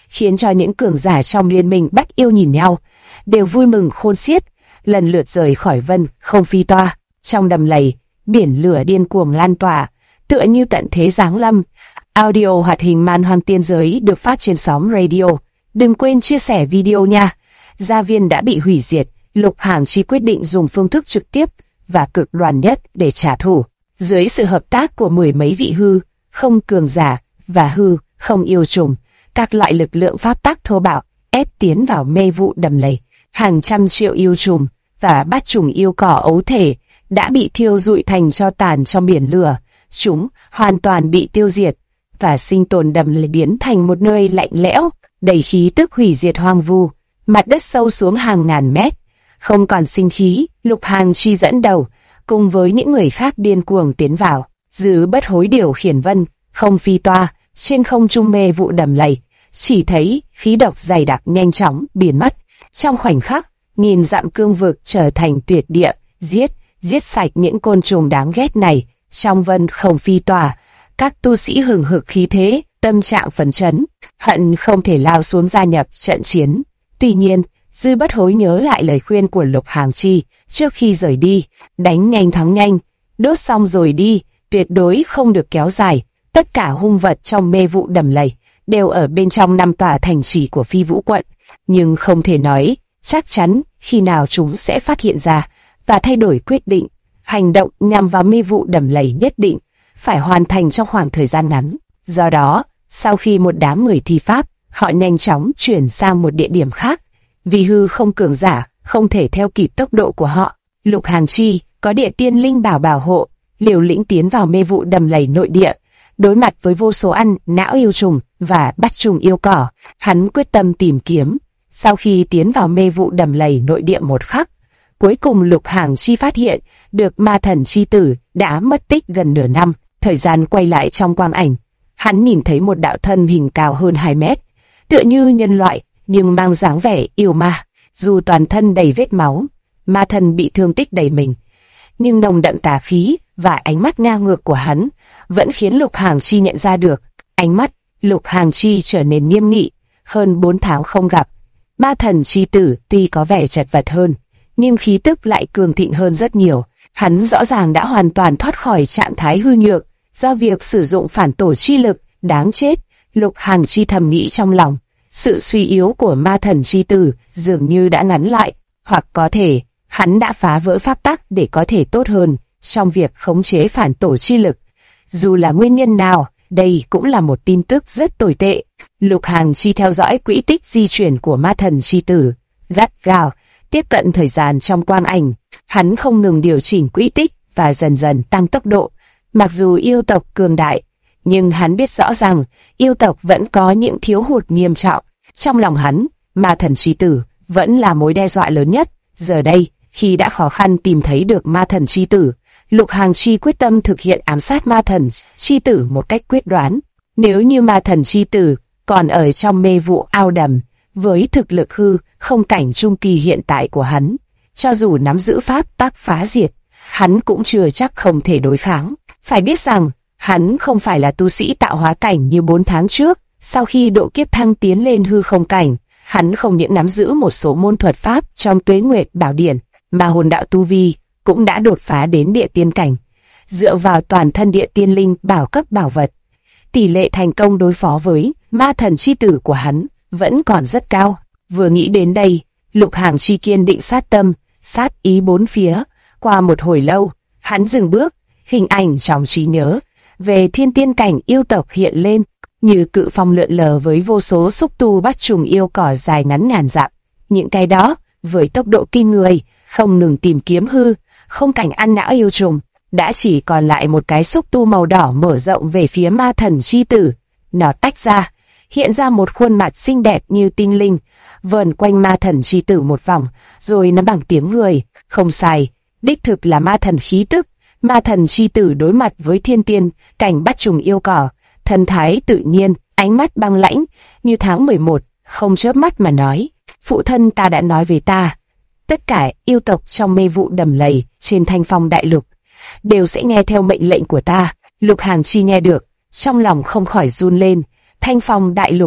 Speaker 1: khiến cho những cường giả trong liên minh Bách Yêu nhìn nhau, đều vui mừng khôn xiết, lần lượt rời khỏi Vân Không Phi Toa. Trong đầm lầy, biển lửa điên cuồng lan tỏa, tựa như tận thế giáng lâm. Audio hoạt hình Man Hoang Tiên Giới được phát trên Xóm Radio. Đừng quên chia sẻ video nha. Gia viên đã bị hủy diệt, Lục Hàng Chi quyết định dùng phương thức trực tiếp và cực đoan nhất để trả thù. Dưới sự hợp tác của mười mấy vị hư không cường giả và hư không yêu trùng, các loại lực lượng pháp tắc thô bạo ép tiến vào mê vụ đầm lầy. Hàng trăm triệu yêu trùng và bát trùng yêu cỏ ấu thể đã bị thiêu rụi thành tro tàn trong biển lửa. Chúng hoàn toàn bị tiêu diệt, và sinh tồn đầm lầy biến thành một nơi lạnh lẽo, đầy khí tức hủy diệt hoang vu. Mặt đất sâu xuống hàng ngàn mét, không còn sinh khí. Lục Hàng Chi dẫn đầu, cùng với những người khác điên cuồng tiến vào. Dư Bất Hối điều khiển Vân Không Phi Toa trên không trung mê vụ đầm lầy, chỉ thấy khí độc dày đặc nhanh chóng biến mất. Trong khoảnh khắc, nghìn dặm cương vực trở thành tuyệt địa, giết sạch những côn trùng đáng ghét này. Trong Vân Không Phi Toa, các tu sĩ hừng hực khí thế, tâm trạng phấn chấn, hận không thể lao xuống gia nhập trận chiến. Tuy nhiên, Dư Bất Hối nhớ lại lời khuyên của Lục Hàng Chi trước khi rời đi: đánh nhanh thắng nhanh, đốt xong rồi đi, tuyệt đối không được kéo dài. Tất cả hung vật trong mê vụ đầm lầy đều ở bên trong 5 tòa thành trì của Phi Vũ quận, nhưng không thể nói chắc chắn khi nào chúng sẽ phát hiện ra và thay đổi quyết định. Hành động nhằm vào mê vụ đầm lầy nhất định phải hoàn thành trong khoảng thời gian ngắn. Do đó, sau khi một đám người thi pháp, họ nhanh chóng chuyển sang một địa điểm khác. Vì hư không cường giả không thể theo kịp tốc độ của họ, Lục Hàng Chi có địa tiên linh bảo hộ, liều lĩnh tiến vào mê vụ đầm lầy nội địa. Đối mặt với vô số ăn não yêu trùng và bắt trùng yêu cỏ, hắn quyết tâm tìm kiếm. Sau khi tiến vào mê vụ đầm lầy nội địa một khắc, cuối cùng Lục Hàng Chi phát hiện được ma thần chi tử đã mất tích gần nửa năm. Thời gian quay lại trong quang ảnh, hắn nhìn thấy một đạo thân hình cao hơn 2 mét, tựa như nhân loại nhưng mang dáng vẻ yêu ma. Dù toàn thân đầy vết máu, ma thần bị thương tích đầy mình, nhưng nồng đậm tà khí và ánh mắt ngang ngược của hắn vẫn khiến Lục Hàng Chi nhận ra được. Ánh mắt Lục Hàng Chi trở nên nghiêm nghị. Hơn 4 tháng không gặp, ma thần chi tử tuy có vẻ chật vật hơn, nhưng khí tức lại cường thịnh hơn rất nhiều. Hắn rõ ràng đã hoàn toàn thoát khỏi trạng thái hư nhược do việc sử dụng phản tổ chi lực. Đáng chết, Lục Hàng Chi thầm nghĩ trong lòng. Sự suy yếu của ma thần chi tử dường như đã ngắn lại, hoặc có thể hắn đã phá vỡ pháp tắc để có thể tốt hơn trong việc khống chế phản tổ chi lực. Dù là nguyên nhân nào, đây cũng là một tin tức rất tồi tệ. Lục Hàng Chi theo dõi quỹ tích di chuyển của ma thần chi tử, gắt gao tiếp cận thời gian trong quang ảnh. Hắn không ngừng điều chỉnh quỹ tích và dần dần tăng tốc độ. Mặc dù yêu tộc cường đại, nhưng hắn biết rõ rằng yêu tộc vẫn có những thiếu hụt nghiêm trọng. Trong lòng hắn, ma thần chi tử vẫn là mối đe dọa lớn nhất. Giờ đây, khi đã khó khăn tìm thấy được ma thần chi tử, Lục Hàng Chi quyết tâm thực hiện ám sát ma thần chi tử một cách quyết đoán. Nếu như ma thần chi tử còn ở trong mê vụ ao đầm, với thực lực hư không cảnh trung kỳ hiện tại của hắn, cho dù nắm giữ pháp tắc phá diệt, hắn cũng chưa chắc không thể đối kháng. Phải biết rằng, hắn không phải là tu sĩ tạo hóa cảnh như 4 tháng trước. Sau khi độ kiếp thăng tiến lên hư không cảnh, hắn không những nắm giữ một số môn thuật pháp trong Tuế Nguyệt Bảo Điển, mà hồn đạo tu vi cũng đã đột phá đến địa tiên cảnh. Dựa vào toàn thân địa tiên linh bảo cấp bảo vật, tỷ lệ thành công đối phó với ma thần chi tử của hắn vẫn còn rất cao. Vừa nghĩ đến đây, Lục Hàng Chi kiên định sát tâm, sát ý bốn phía. Qua một hồi lâu, hắn dừng bước, hình ảnh trong trí nhớ về thiên tiên cảnh yêu tộc hiện lên, như cự phong lượn lờ với vô số xúc tu bắt trùng yêu cỏ dài ngắn ngàn dặm. Những cái đó, với tốc độ kinh người, không ngừng tìm kiếm hư không cảnh ăn não yêu trùng. Đã chỉ còn lại một cái xúc tu màu đỏ mở rộng về phía ma thần chi tử. Nó tách ra, hiện ra một khuôn mặt xinh đẹp như tinh linh, vờn quanh ma thần chi tử một vòng, rồi nó bằng tiếng người. Không sai, đích thực là ma thần khí tức. Ma thần chi tử đối mặt với thiên tiên cảnh bắt trùng yêu cỏ, thần thái tự nhiên, ánh mắt băng lãnh như tháng 11, không chớp mắt mà nói: phụ thân ta đã nói về ta, tất cả yêu tộc trong mê vụ đầm lầy trên Thanh Phong đại lục đều sẽ nghe theo mệnh lệnh của ta. Lục Hàng Chi nghe được, trong lòng không khỏi run lên. Thanh Phong đại lục, tất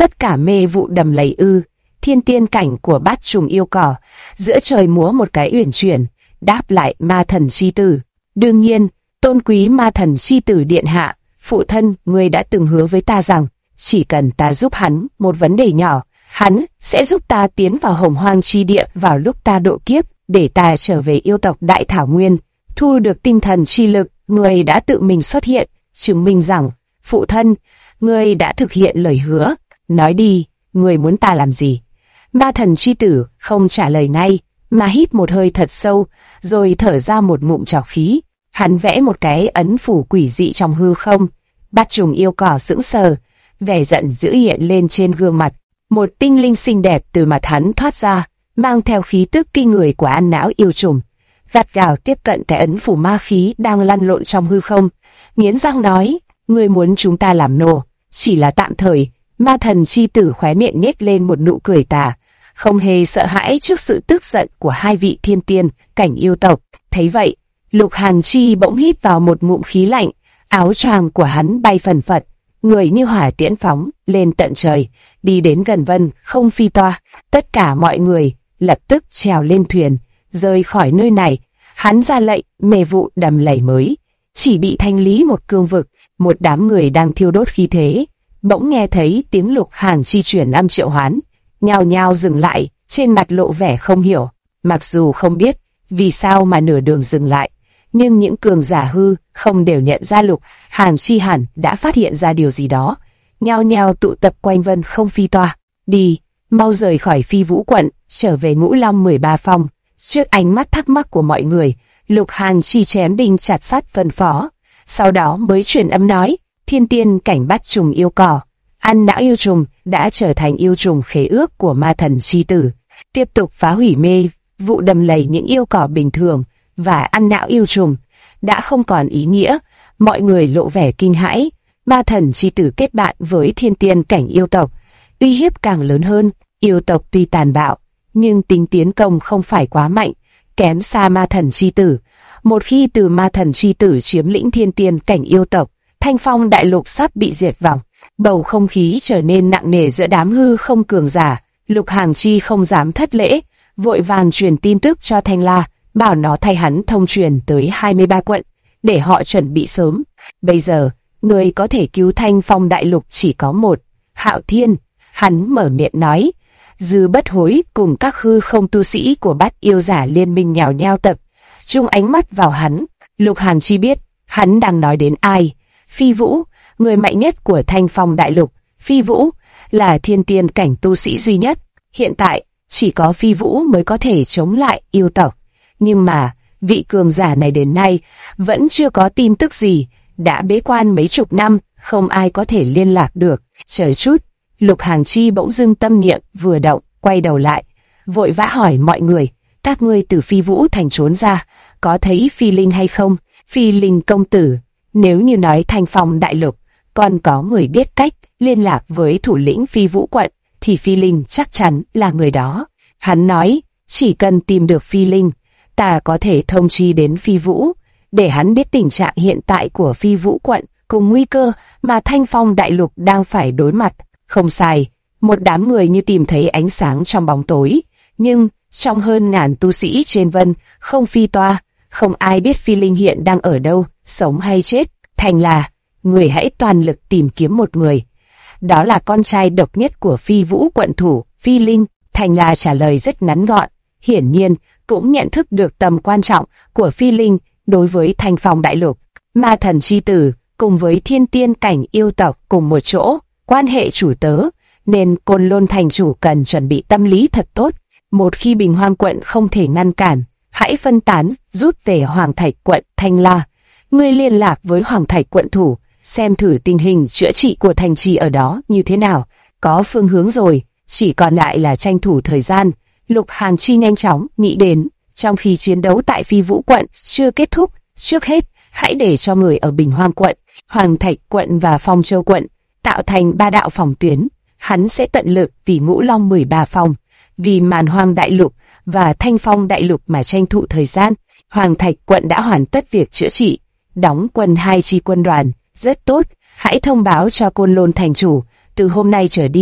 Speaker 1: tất cả mê vụ đầm lầy ư? Thiên tiên cảnh của bát trùng yêu cỏ, giữa trời múa một cái uyển chuyển, đáp lại ma thần chi tử. Đương nhiên, tôn quý ma thần chi tử điện hạ, phụ thân, ngươi đã từng hứa với ta rằng, chỉ cần ta giúp hắn một vấn đề nhỏ, hắn sẽ giúp ta tiến vào hồng hoang chi địa vào lúc ta độ kiếp, để ta trở về yêu tộc Đại Thảo Nguyên, thu được tinh thần chi lực. Ngươi đã tự mình xuất hiện, chứng minh rằng, phụ thân, ngươi đã thực hiện lời hứa. Nói đi, ngươi muốn ta làm gì? Ma thần chi tử không trả lời ngay, mà hít một hơi thật sâu, rồi thở ra một ngụm trọc khí. Hắn vẽ một cái ấn phủ quỷ dị trong hư không. Bát trùng yêu cỏ sững sờ, vẻ giận dữ hiện lên trên gương mặt. Một tinh linh xinh đẹp từ mặt hắn thoát ra, mang theo khí tức kinh người của ăn não yêu trùng. Gắt gào tiếp cận cái ấn phủ ma khí đang lăn lộn trong hư không, nghiến răng nói, ngươi muốn chúng ta làm nô, chỉ là tạm thời. Ma thần chi tử khóe miệng nhếch lên một nụ cười tà, không hề sợ hãi trước sự tức giận của hai vị thiên tiên cảnh yêu tộc. Thấy vậy, Lục Hàn Chi bỗng hít vào một ngụm khí lạnh, áo choàng của hắn bay phần phật, người như hỏa tiễn phóng lên tận trời, đi đến gần Vân Không Phi Toa. Tất cả mọi người lập tức trèo lên thuyền, rời khỏi nơi này. Hắn ra lệnh, mê vụ đầm lầy mới chỉ bị thanh lý một cương vực. Một đám người đang thiêu đốt khí thế, bỗng nghe thấy tiếng Lục Hàn Chi truyền âm triệu hoán, nhao nhao dừng lại, trên mặt lộ vẻ không hiểu. Mặc dù không biết vì sao mà nửa đường dừng lại, nhưng những cường giả hư không đều nhận ra Lục Hàn Chi hẳn đã phát hiện ra điều gì đó, nhao nhao tụ tập quanh Vân Không Phi Toa. Đi, mau rời khỏi Phi Vũ quận, trở về Ngũ Long 13 phòng. Trước ánh mắt thắc mắc của mọi người, Lục Hàn Chi chém đinh chặt sắt phân phó, sau đó mới truyền âm nói, thiên tiên cảnh bát trùng yêu cỏ, ăn não yêu trùng đã trở thành yêu trùng khế ước của ma thần chi tử, tiếp tục phá hủy mê vụ đầm lầy những yêu cỏ bình thường và ăn não yêu trùng đã không còn ý nghĩa. Mọi người lộ vẻ kinh hãi. Ma thần chi tử kết bạn với thiên tiên cảnh yêu tộc, uy hiếp càng lớn hơn. Yêu tộc tuy tàn bạo, nhưng tính tiến công không phải quá mạnh, kém xa ma thần chi tử. Một khi từ ma thần chi tử chiếm lĩnh thiên tiên cảnh yêu tộc, Thanh Phong đại lục sắp bị diệt vong. Bầu không khí trở nên nặng nề giữa đám hư không cường giả. Lục Hàn Chi không dám thất lễ, vội vàng truyền tin tức cho Thanh La, bảo nó thay hắn thông truyền tới 23 quận, để họ chuẩn bị sớm. Bây giờ, người có thể cứu Thanh Phong đại lục chỉ có một, Hạo Thiên. Hắn mở miệng nói. Dư Bất Hối cùng các hư không tu sĩ của Bát yêu giả liên minh nhào nhao tập chung ánh mắt vào hắn. Lục Hàn Chi biết hắn đang nói đến ai. Phi Vũ, người mạnh nhất của Thanh Phong đại lục. Phi Vũ là thiên tiên cảnh tu sĩ duy nhất. Hiện tại, chỉ có Phi Vũ mới có thể chống lại yêu tộc. Nhưng mà, vị cường giả này đến nay vẫn chưa có tin tức gì, đã bế quan mấy chục năm, không ai có thể liên lạc được. Chờ chút, Lục Hàn Chi bỗng dưng tâm niệm vừa động, quay đầu lại, vội vã hỏi mọi người, các ngươi từ Phi Vũ thành trốn ra, có thấy Phi Linh hay không? Phi Linh công tử, nếu như nói Thanh Phong đại lục, còn có người biết cách liên lạc với thủ lĩnh Phi Vũ quận, thì Phi Linh chắc chắn là người đó. Hắn nói, chỉ cần tìm được Phi Linh, ta có thể thông chi đến Phi Vũ, để hắn biết tình trạng hiện tại của Phi Vũ quận, cùng nguy cơ mà Thanh Phong đại lục đang phải đối mặt. Không sai, một đám người như tìm thấy ánh sáng trong bóng tối, nhưng trong hơn ngàn tu sĩ trên Vân Không Phi Toa, không ai biết Phi Linh hiện đang ở đâu, sống hay chết. Thành là, người hãy toàn lực tìm kiếm một người. Đó là con trai độc nhất của Phi Vũ quận thủ, Phi Linh. Thành là trả lời rất ngắn gọn, hiển nhiên cũng nhận thức được tầm quan trọng của Phi Linh đối với Thanh Phong đại lục. Ma thần chi tử cùng với thiên tiên cảnh yêu tộc cùng một chỗ, quan hệ chủ tớ, nên Côn Lôn thành chủ cần chuẩn bị tâm lý thật tốt. Một khi Bình Hoang quận không thể ngăn cản, hãy phân tán, rút về Hoàng Thạch quận. Thanh La, ngươi liên lạc với Hoàng Thạch quận thủ, xem thử tình hình chữa trị của thành trì ở đó như thế nào. Có phương hướng rồi, chỉ còn lại là tranh thủ thời gian. Lục Hàn Chi nhanh chóng nghĩ đến, trong khi chiến đấu tại Phi Vũ quận chưa kết thúc, trước hết hãy để cho người ở Bình Hoang quận, Hoàng Thạch quận và Phong Châu quận tạo thành 3 đạo phòng tuyến. Hắn sẽ tận lực vì Ngũ Long 13 phòng, vì Màn Hoang đại lục và Thanh Phong đại lục mà tranh thủ thời gian. Hoàng Thạch quận đã hoàn tất việc chữa trị, đóng quân 2 chi quân đoàn, rất tốt. Hãy thông báo cho Côn Lôn thành chủ, từ hôm nay trở đi,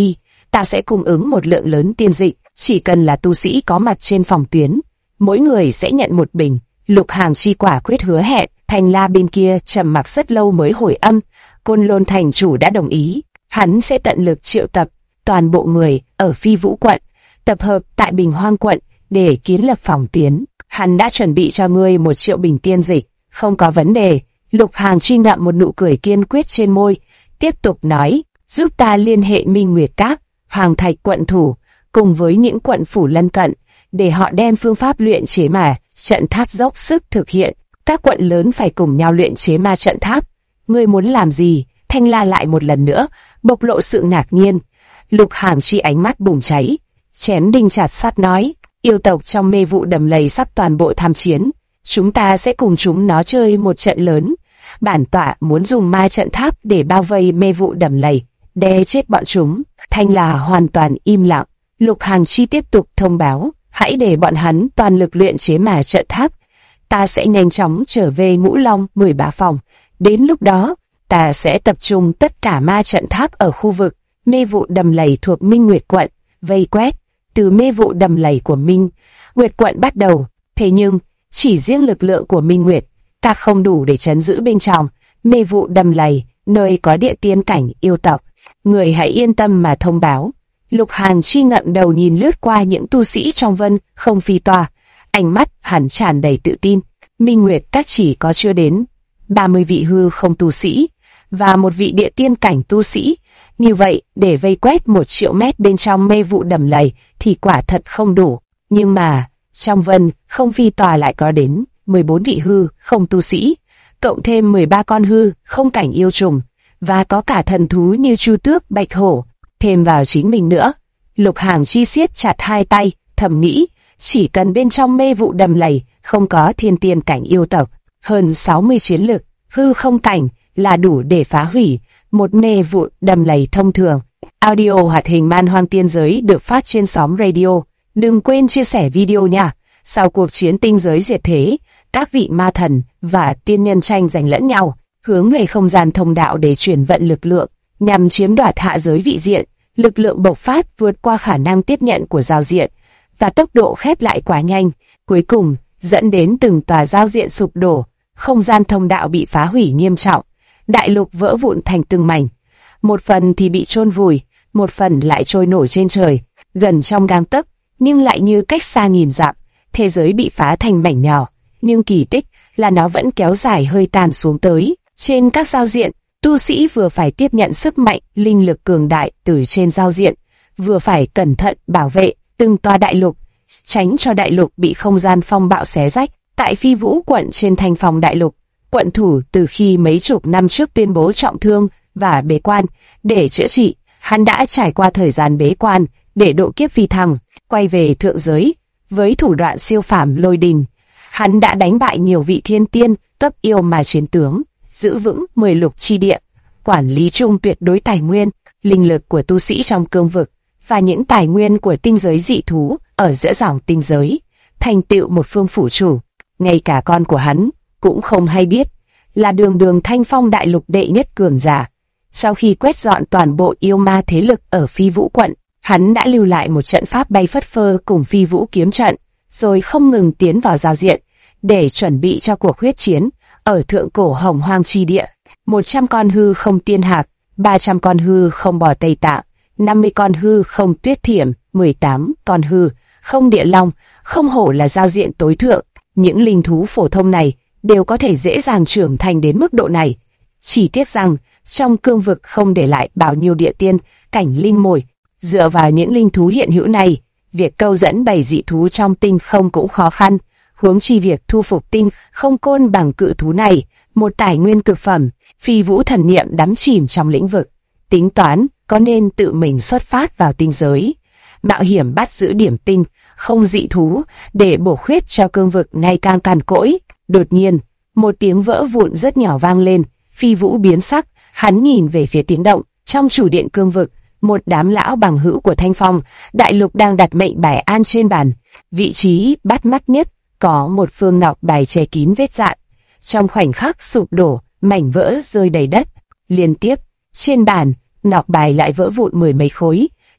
Speaker 1: ta sẽ cung ứng một lượng lớn tiên dịch, chỉ cần là tu sĩ có mặt trên phòng tuyến, mỗi người sẽ nhận một bình. Lục Hàng Chi quả quyết hứa hẹn. Thành La bên kia trầm mặc rất lâu mới hồi âm, Côn Lôn thành chủ đã đồng ý, hắn sẽ tận lực triệu tập toàn bộ người ở Phi Vũ quận, tập hợp tại Bình Hoang quận để kiến lập phòng tuyến. Hắn đã chuẩn bị cho ngươi 1 triệu bình tiên dịch, không có vấn đề. Lục Hàng Chi ngậm một nụ cười kiên quyết trên môi, tiếp tục nói, giúp ta liên hệ Minh Nguyệt Các, Hoàng Thạch quận thủ, cùng với những quận phủ lân cận, để họ đem phương pháp luyện chế ma trận tháp dốc sức thực hiện. Các quận lớn phải cùng nhau luyện chế ma trận tháp. Ngươi muốn làm gì? Thanh La lại một lần nữa bộc lộ sự ngạc nhiên. Lục Hàng Chi ánh mắt bùng cháy, chém đinh chặt sắt nói, yêu tộc trong mê vụ đầm lầy sắp toàn bộ tham chiến, chúng ta sẽ cùng chúng nó chơi một trận lớn. Bản tọa muốn dùng ma trận tháp để bao vây mê vụ đầm lầy, đè chết bọn chúng. Thanh La hoàn toàn im lặng. Lục Hàng Chi tiếp tục thông báo, hãy để bọn hắn toàn lực luyện chế ma trận tháp. Ta sẽ nhanh chóng trở về Ngũ Long 13 phòng. Đến lúc đó, ta sẽ tập trung tất cả ma trận tháp ở khu vực mê vụ đầm lầy thuộc Minh Nguyệt quận, vây quét. Từ mê vụ đầm lầy của Minh Nguyệt quận bắt đầu. Thế nhưng, chỉ riêng lực lượng của Minh Nguyệt, ta không đủ để trấn giữ bên trong mê vụ đầm lầy, nơi có địa tiên cảnh yêu tộc. Người hãy yên tâm mà thông báo. Lục Hàng Chi ngậm đầu nhìn lướt qua những tu sĩ trong vân không phi tòa, ánh mắt hắn tràn đầy tự tin. Minh Nguyệt Các chỉ có chưa đến 30 vị hư không tu sĩ và 1 vị địa tiên cảnh tu sĩ. Như vậy, để vây quét 1 triệu mét bên trong mê vụ đầm lầy thì quả thật không đủ. Nhưng mà, trong vân không phi tòa lại có đến 14 vị hư không tu sĩ, cộng thêm 13 con hư không cảnh yêu trùng, và có cả thần thú như chu tước, bạch hổ, thêm vào chính mình nữa. Lục Hàng Chi siết chặt hai tay, thầm nghĩ, chỉ cần bên trong mê vụ đầm lầy không có thiên tiên cảnh yêu tộc, hơn 60 chiến lực hư không cảnh là đủ để phá hủy một mê vụ đầm lầy thông thường. Audio hoạt hình Man Hoang Tiên Giới được phát trên xóm radio. Đừng quên chia sẻ video nha. Sau cuộc chiến tinh giới diệt thế, các vị ma thần và tiên nhân tranh giành lẫn nhau, hướng về không gian thông đạo để chuyển vận lực lượng, nhằm chiếm đoạt hạ giới vị diện. Lực lượng bộc phát vượt qua khả năng tiếp nhận của giao diện, và tốc độ khép lại quá nhanh, cuối cùng dẫn đến từng tòa giao diện sụp đổ, không gian thông đạo bị phá hủy nghiêm trọng, đại lục vỡ vụn thành từng mảnh. Một phần thì bị chôn vùi, một phần lại trôi nổi trên trời, gần trong gang tấc, nhưng lại như cách xa nghìn dặm. Thế giới bị phá thành mảnh nhỏ, nhưng kỳ tích là nó vẫn kéo dài hơi tàn xuống tới. Trên các giao diện, tu sĩ vừa phải tiếp nhận sức mạnh, linh lực cường đại từ trên giao diện, vừa phải cẩn thận bảo vệ từng tòa đại lục, tránh cho đại lục bị không gian phong bạo xé rách. Tại Phi Vũ quận trên thành phòng đại lục, quận thủ từ khi mấy chục năm trước tuyên bố trọng thương và bế quan để chữa trị, hắn đã trải qua thời gian bế quan để độ kiếp phi thăng, quay về thượng giới với thủ đoạn siêu phàm lôi đình. Hắn đã đánh bại nhiều vị thiên tiên cấp yêu mà chiến tướng, giữ vững 10 lục chi địa, quản lý chung tuyệt đối tài nguyên, linh lực của tu sĩ trong cương vực và những tài nguyên của tinh giới dị thú ở giữa dòng tinh giới, thành tựu một phương phủ chủ. Ngay cả con của hắn cũng không hay biết, là đường đường Thanh Phong đại lục đệ nhất cường giả. Sau khi quét dọn toàn bộ yêu ma thế lực ở Phi Vũ quận, hắn đã lưu lại một trận pháp bay phất phơ cùng Phi Vũ kiếm trận, rồi không ngừng tiến vào giao diện để chuẩn bị cho cuộc huyết chiến ở thượng cổ Hồng Hoang chi địa. 100 con hư không tiên hạc, 300 con hư không bò Tây Tạng, 50 con hư không tuyết thiểm, 18 con hư không địa long, không hổ là giao diện tối thượng. Những linh thú phổ thông này đều có thể dễ dàng trưởng thành đến mức độ này. Chỉ tiếc rằng trong cương vực không để lại bao nhiêu địa tiên cảnh linh mồi. Dựa vào những linh thú hiện hữu này, việc câu dẫn bầy dị thú trong tinh không cũng khó khăn. Huống chi việc thu phục tinh không côn bằng cự thú này, một tài nguyên cực phẩm. Phi Vũ thần niệm đắm chìm trong lĩnh vực, tính toán có nên tự mình xuất phát vào tinh giới, mạo hiểm bắt giữ điểm tinh không dị thú để bổ khuyết cho cương vực ngày càng cằn cỗi. Đột nhiên, một tiếng vỡ vụn rất nhỏ vang lên. Phi Vũ biến sắc, hắn nhìn về phía tiếng động trong chủ điện cương vực. Một đám lão bằng hữu của Thanh Phong đại lục đang đặt mệnh bài an trên bàn. Vị trí bắt mắt nhất có một phương ngọc bài che kín vết dạn, trong khoảnh khắc sụp đổ, mảnh vỡ rơi đầy đất. Liên tiếp trên bàn, ngọc bài lại vỡ vụn 10 mấy khối,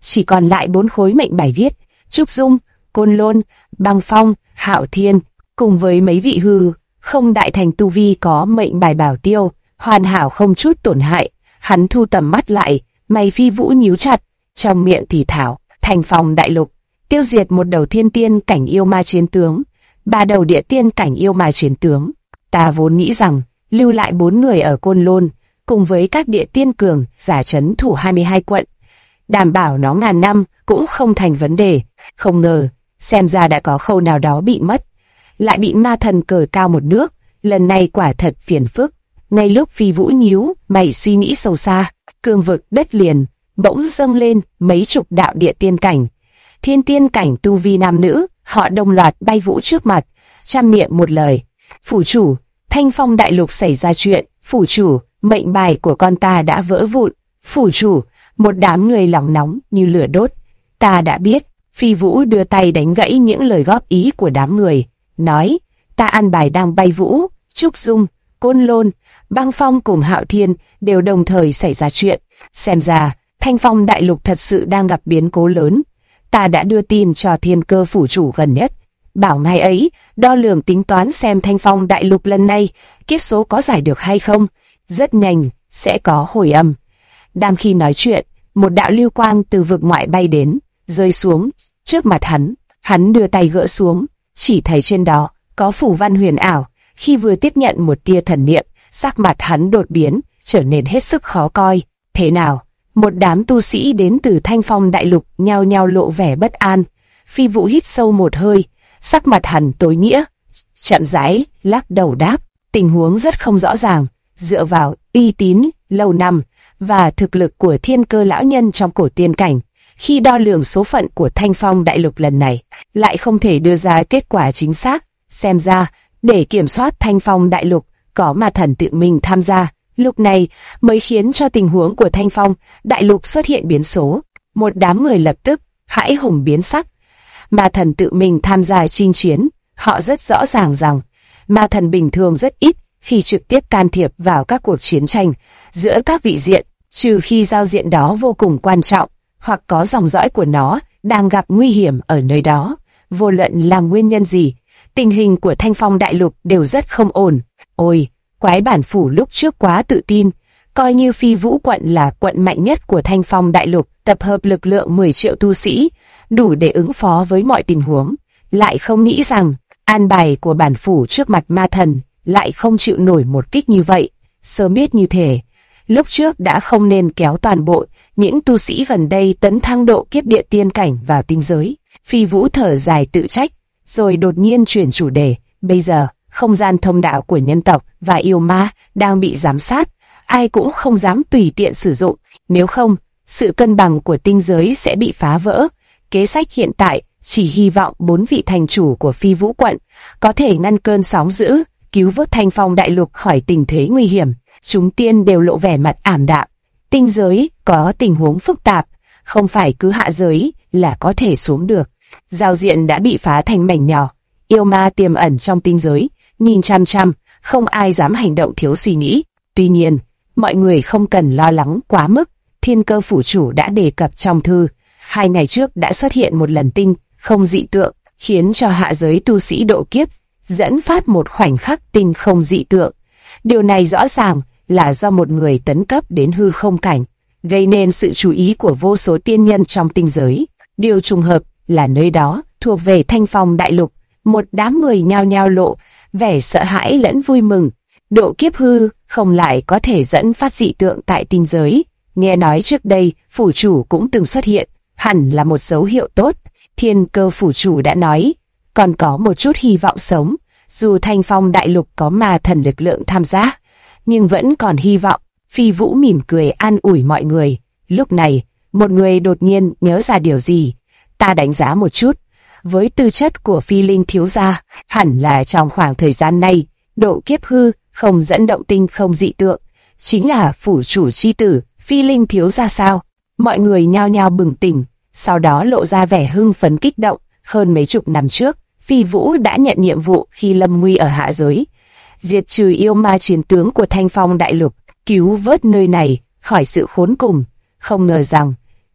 Speaker 1: chỉ còn lại 4 khối mệnh bài viết: Trúc Dung, Côn Lôn, Băng Phong, Hạo Thiên, cùng với mấy vị hư không đại thành tu vi có mệnh bài bảo tiêu, hoàn hảo không chút tổn hại. Hắn thu tầm mắt lại, mày Phi Vũ nhíu chặt, trong miệng thì thảo: Thanh Phong đại lục, tiêu diệt một đầu thiên tiên cảnh yêu ma chiến tướng, 3 đầu địa tiên cảnh yêu ma chiến tướng. Ta vốn nghĩ rằng lưu lại 4 người ở Côn Lôn, cùng với các địa tiên cường giả trấn thủ 22 quận, đảm bảo nó ngàn năm cũng không thành vấn đề. Không ngờ, xem ra đã có khâu nào đó bị mất, lại bị ma thần cờ cao một nước. Lần này quả thật phiền phức. Ngay lúc Phi Vũ nhíu mày suy nghĩ sâu xa, cương vực đất liền bỗng dâng lên mấy chục đạo địa tiên cảnh, thiên tiên cảnh tu vi nam nữ. Họ đồng loạt bay vũ trước mặt, trăm miệng một lời: Phủ chủ, Thanh Phong đại lục xảy ra chuyện. Phủ chủ, mệnh bài của con ta đã vỡ vụn. Phủ chủ. Một đám người lòng nóng như lửa đốt. Ta đã biết. Phi Vũ đưa tay đánh gãy những lời góp ý của đám người, nói: Ta an bài đang bay vũ, Trúc Dung, Côn Lôn, Băng Phong cùng Hạo Thiên đều đồng thời xảy ra chuyện. Xem ra Thanh Phong đại lục thật sự đang gặp biến cố lớn. Ta đã đưa tin cho Thiên Cơ phủ chủ gần nhất, bảo ngày ấy đo lường tính toán xem Thanh Phong đại lục lần này kiếp số có giải được hay không. Rất nhanh sẽ có hồi âm. Đang khi nói chuyện, một đạo lưu quang từ vực ngoại bay đến, rơi xuống trước mặt hắn. Hắn đưa tay gỡ xuống, chỉ thấy trên đó có phủ văn huyền ảo. Khi vừa tiếp nhận một tia thần niệm, sắc mặt hắn đột biến, trở nên hết sức khó coi. Thế nào? Một đám tu sĩ đến từ Thanh Phong đại lục nhao nhao lộ vẻ bất an. Phi Vũ hít sâu một hơi, sắc mặt hắn tối nghĩa, chậm rãi lắc đầu đáp: Tình huống rất không rõ ràng. Dựa vào uy tín lâu năm và thực lực của Thiên Cơ lão nhân trong cổ tiên cảnh, khi đo lường số phận của Thanh Phong đại lục lần này, lại không thể đưa ra kết quả chính xác. Xem ra, để kiểm soát Thanh Phong đại lục, có ma thần tự mình tham gia. Lúc này mới khiến cho tình huống của Thanh Phong đại lục xuất hiện biến số. Một đám người lập tức hãi hùng biến sắc. Ma thần tự mình tham gia chinh chiến. Họ rất rõ ràng rằng ma thần bình thường rất ít khi trực tiếp can thiệp vào các cuộc chiến tranh giữa các vị diện, trừ khi giao diện đó vô cùng quan trọng, hoặc có dòng dõi của nó đang gặp nguy hiểm ở nơi đó. Vô luận là nguyên nhân gì, tình hình của Thanh Phong đại lục đều rất không ổn. Ôi, Quái bản phủ lúc trước quá tự tin, coi như Phi Vũ quận là quận mạnh nhất của Thanh Phong đại lục, tập hợp lực lượng 10 triệu tu sĩ, đủ để ứng phó với mọi tình huống. Lại không nghĩ rằng, an bài của bản phủ trước mặt ma thần lại không chịu nổi một kích như vậy. Sớm biết như thế, lúc trước đã không nên kéo toàn bộ những tu sĩ gần đây tấn thăng độ kiếp địa tiên cảnh vào tinh giới. Phi Vũ thở dài tự trách, rồi đột nhiên chuyển chủ đề: Bây giờ, không gian thông đạo của nhân tộc và yêu ma đang bị giám sát, ai cũng không dám tùy tiện sử dụng, nếu không, sự cân bằng của tinh giới sẽ bị phá vỡ. Kế sách hiện tại chỉ hy vọng 4 vị thành chủ của Phi Vũ quận có thể ngăn cơn sóng dữ, cứu vớt Thanh Phong đại lục khỏi tình thế nguy hiểm. Chúng tiên đều lộ vẻ mặt ảm đạm. Tinh giới có tình huống phức tạp, không phải cứ hạ giới là có thể xuống được. Giao diện đã bị phá thành mảnh nhỏ, yêu ma tiềm ẩn trong tinh giới, nhìn chăm chăm, không ai dám hành động thiếu suy nghĩ. Tuy nhiên, mọi người không cần lo lắng quá mức. Thiên Cơ phủ chủ đã đề cập trong thư, 2 ngày trước đã xuất hiện một lần tinh không dị tượng, khiến cho hạ giới tu sĩ độ kiếp dẫn phát một khoảnh khắc tinh không dị tượng. Điều này rõ ràng là do một người tấn cấp đến hư không cảnh, gây nên sự chú ý của vô số tiên nhân trong tinh giới. Điều trùng hợp là nơi đó thuộc về Thanh Phong đại lục. Một đám người nhao nhao lộ vẻ sợ hãi lẫn vui mừng. Độ kiếp hư không lại có thể dẫn phát dị tượng tại tinh giới. Nghe nói trước đây phủ chủ cũng từng xuất hiện, hẳn là một dấu hiệu tốt. Thiên Cơ phủ chủ đã nói, còn có một chút hy vọng sống. Dù Thanh Phong đại lục có ma thần lực lượng tham gia, nhưng vẫn còn hy vọng. Phi Vũ mỉm cười an ủi mọi người. Lúc này, một người đột nhiên nhớ ra điều gì. Ta đánh giá một chút, với tư chất của Phi Linh thiếu gia, hẳn là trong khoảng thời gian này, độ kiếp hư không dẫn động tinh không dị tượng, chính là phủ chủ chi tử Phi Linh thiếu gia sao? Mọi người nhao nhao bừng tỉnh, sau đó lộ ra vẻ hưng phấn kích động. Hơn mấy chục năm trước, Phi Vũ đã nhận nhiệm vụ khi lâm nguy ở hạ giới, diệt trừ yêu ma chiến tướng của Thanh Phong đại lục, cứu vớt nơi này khỏi sự khốn cùng. Không ngờ rằng,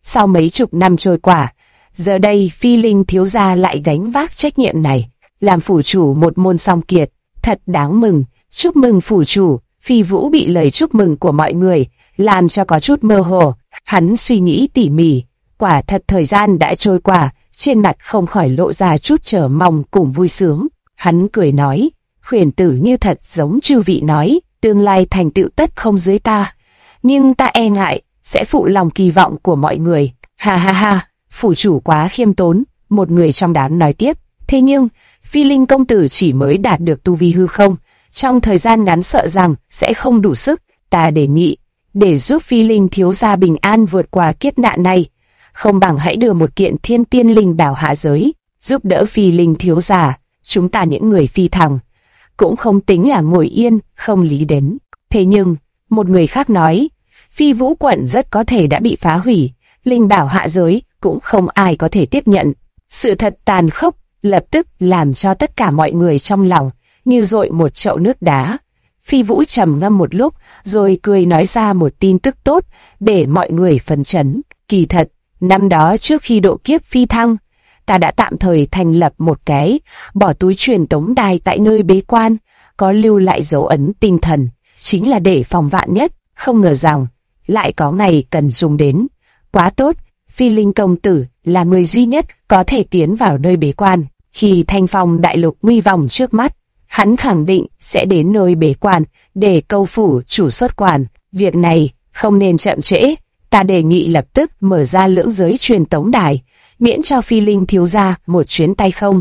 Speaker 1: Sau mấy chục năm trôi qua, giờ đây Phi Linh thiếu gia lại gánh vác trách nhiệm này, làm phủ chủ một môn song kiệt, thật đáng mừng. Chúc mừng phủ chủ. Phi Vũ bị lời chúc mừng của mọi người làm cho có chút mơ hồ. Hắn suy nghĩ tỉ mỉ, quả thật thời gian đã trôi qua, trên mặt không khỏi lộ ra chút chờ mong cùng vui sướng. Hắn cười nói, Huyền tử như thật giống chư vị nói, tương lai thành tựu tất không dưới ta, nhưng ta e ngại sẽ phụ lòng kỳ vọng của mọi người. Ha ha ha, phủ chủ quá khiêm tốn. Một người trong đám nói tiếp, thế nhưng Phi Linh công tử chỉ mới đạt được tu vi hư không, trong thời gian ngắn sợ rằng sẽ không đủ sức. Ta đề nghị, để giúp Phi Linh thiếu gia bình an vượt qua kiếp nạn này, không bằng hãy đưa một kiện thiên tiên linh bảo hạ giới, giúp đỡ Phi Linh thiếu gia. Chúng ta những người phi thăng cũng không tính là ngồi yên, không lý đến. Thế nhưng, một người khác nói, Phi Vũ quận rất có thể đã bị phá hủy, linh bảo hạ giới cũng không ai có thể tiếp nhận. Sự thật tàn khốc lập tức làm cho tất cả mọi người trong lòng như dội một chậu nước đá. Phi Vũ trầm ngâm một lúc, rồi cười nói ra một tin tức tốt để mọi người phấn chấn. Kỳ thật, năm đó trước khi độ kiếp phi thăng, ta đã tạm thời thành lập một cái bỏ túi truyền tống đài tại nơi bế quan, có lưu lại dấu ấn tinh thần, chính là để phòng vạn nhất. Không ngờ rằng lại có ngày cần dùng đến. Quá tốt, Phi Linh công tử là người duy nhất có thể tiến vào nơi bế quan. Khi Thanh Phong đại lục nguy vong trước mắt, hắn khẳng định sẽ đến nơi bế quan để câu phủ chủ xuất quan. Việc này không nên chậm trễ. Ta đề nghị lập tức mở ra lưỡng giới truyền tống đài, miễn cho Phi Linh thiếu gia một chuyến tay không.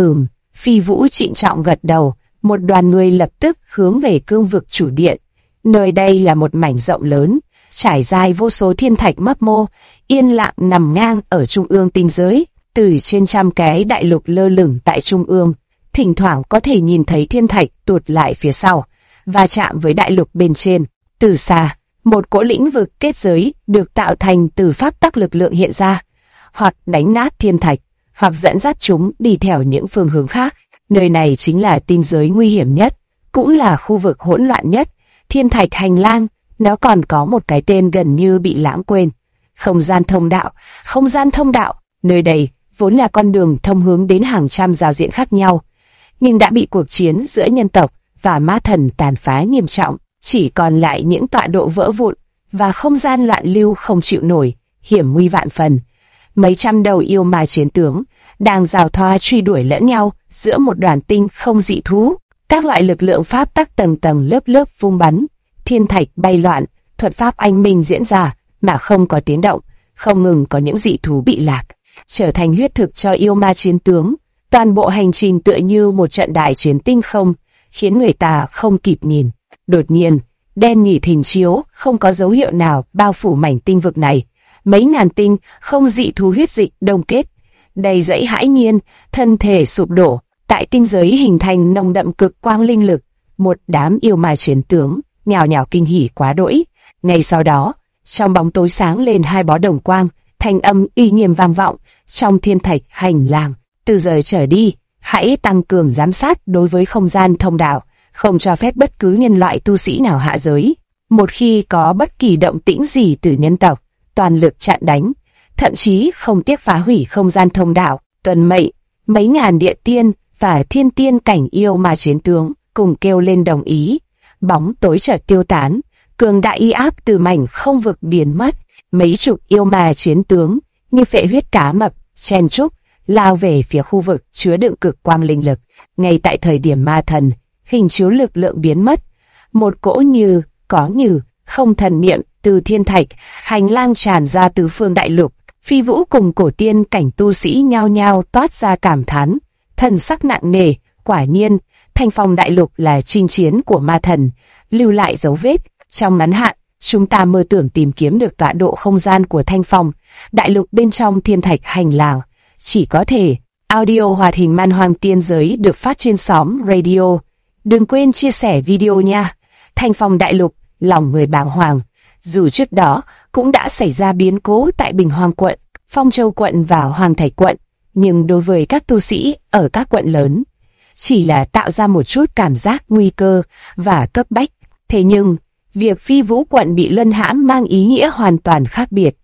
Speaker 1: Phi Vũ trịnh trọng gật đầu. Một đoàn người lập tức hướng về cương vực chủ điện. Nơi đây là một mảnh rộng lớn, trải dài vô số thiên thạch mấp mô, yên lặng nằm ngang ở trung ương tinh giới. Từ trên trăm cái đại lục lơ lửng tại trung ương, thỉnh thoảng có thể nhìn thấy thiên thạch tụt lại phía sau và chạm với đại lục bên trên. Từ xa, một cỗ lĩnh vực kết giới được tạo thành từ pháp tắc lực lượng hiện ra, hoặc đánh nát thiên thạch, hoặc dẫn dắt chúng đi theo những phương hướng khác. Nơi này chính là tinh giới nguy hiểm nhất, cũng là khu vực hỗn loạn nhất. Thiên thạch hành lang, nó còn có một cái tên gần như bị lãng quên. Không gian thông đạo. Không gian thông đạo, nơi đây vốn là con đường thông hướng đến hàng trăm giao diện khác nhau, nhưng đã bị cuộc chiến giữa nhân tộc và ma thần tàn phá nghiêm trọng, chỉ còn lại những tọa độ vỡ vụn và không gian loạn lưu không chịu nổi, hiểm nguy vạn phần. Mấy trăm đầu yêu ma chiến tướng đang giào thoa truy đuổi lẫn nhau giữa một đoàn tinh không dị thú. Các loại lực lượng pháp tắc tầng tầng lớp lớp vung bắn, thiên thạch bay loạn, thuật pháp anh minh diễn ra mà không có tiếng động, không ngừng có những dị thú bị lạc, trở thành huyết thực cho yêu ma chiến tướng. Toàn bộ hành trình tựa như một trận đại chiến tinh không, khiến người ta không kịp nhìn. Đột nhiên, đen nghịt hình chiếu, không có dấu hiệu nào bao phủ mảnh tinh vực này. Mấy ngàn tinh không dị thú huyết dịch đông kết, đầy dẫy hãi nhiên, thân thể sụp đổ. Tại tinh giới hình thành nồng đậm cực quang linh lực, một đám yêu ma chiến tướng nhào nhào kinh hỉ quá đỗi. Ngay sau đó, trong bóng tối sáng lên hai bó đồng quang, thanh âm uy nghiêm vang vọng trong thiên thạch hành lang. Từ giờ trở đi, hãy tăng cường giám sát đối với không gian thông đạo, không cho phép bất cứ nhân loại tu sĩ nào hạ giới. Một khi có bất kỳ động tĩnh gì từ nhân tộc, toàn lực chặn đánh, thậm chí không tiếc phá hủy không gian thông đạo. Tuần mệnh, mấy ngàn địa tiên và thiên tiên cảnh yêu ma chiến tướng cùng kêu lên đồng ý. Bóng tối chợt tiêu tán, cường đại y áp từ mảnh không vực biến mất. Mấy chục yêu ma chiến tướng như phệ huyết cá mập chen chúc lao về phía khu vực chứa đựng cực quang linh lực. Ngay tại thời điểm ma thần hình chiếu lực lượng biến mất, một cỗ như có như không thần niệm từ thiên thạch hành lang tràn ra tứ phương đại lục. Phi Vũ cùng cổ tiên cảnh tu sĩ nhao nhao toát ra cảm thán, thần sắc nặng nề. Quả nhiên, Thanh Phong đại lục là chinh chiến của ma thần, lưu lại dấu vết. Trong ngắn hạn, chúng ta mơ tưởng tìm kiếm được tọa độ không gian của Thanh Phong đại lục bên trong thiên thạch hành lang. Chỉ có thể. Audio hoạt hình man hoang tiên giới được phát trên xóm radio. Đừng quên chia sẻ video nha. Thanh Phong đại lục, lòng người bàng hoàng. Dù trước đó cũng đã xảy ra biến cố tại Bình Hoàng quận, Phong Châu quận và Hoàng Thạch quận, nhưng đối với các tu sĩ ở các quận lớn, chỉ là tạo ra một chút cảm giác nguy cơ và cấp bách. Thế nhưng, việc Phi Vũ quận bị luân hãm mang ý nghĩa hoàn toàn khác biệt.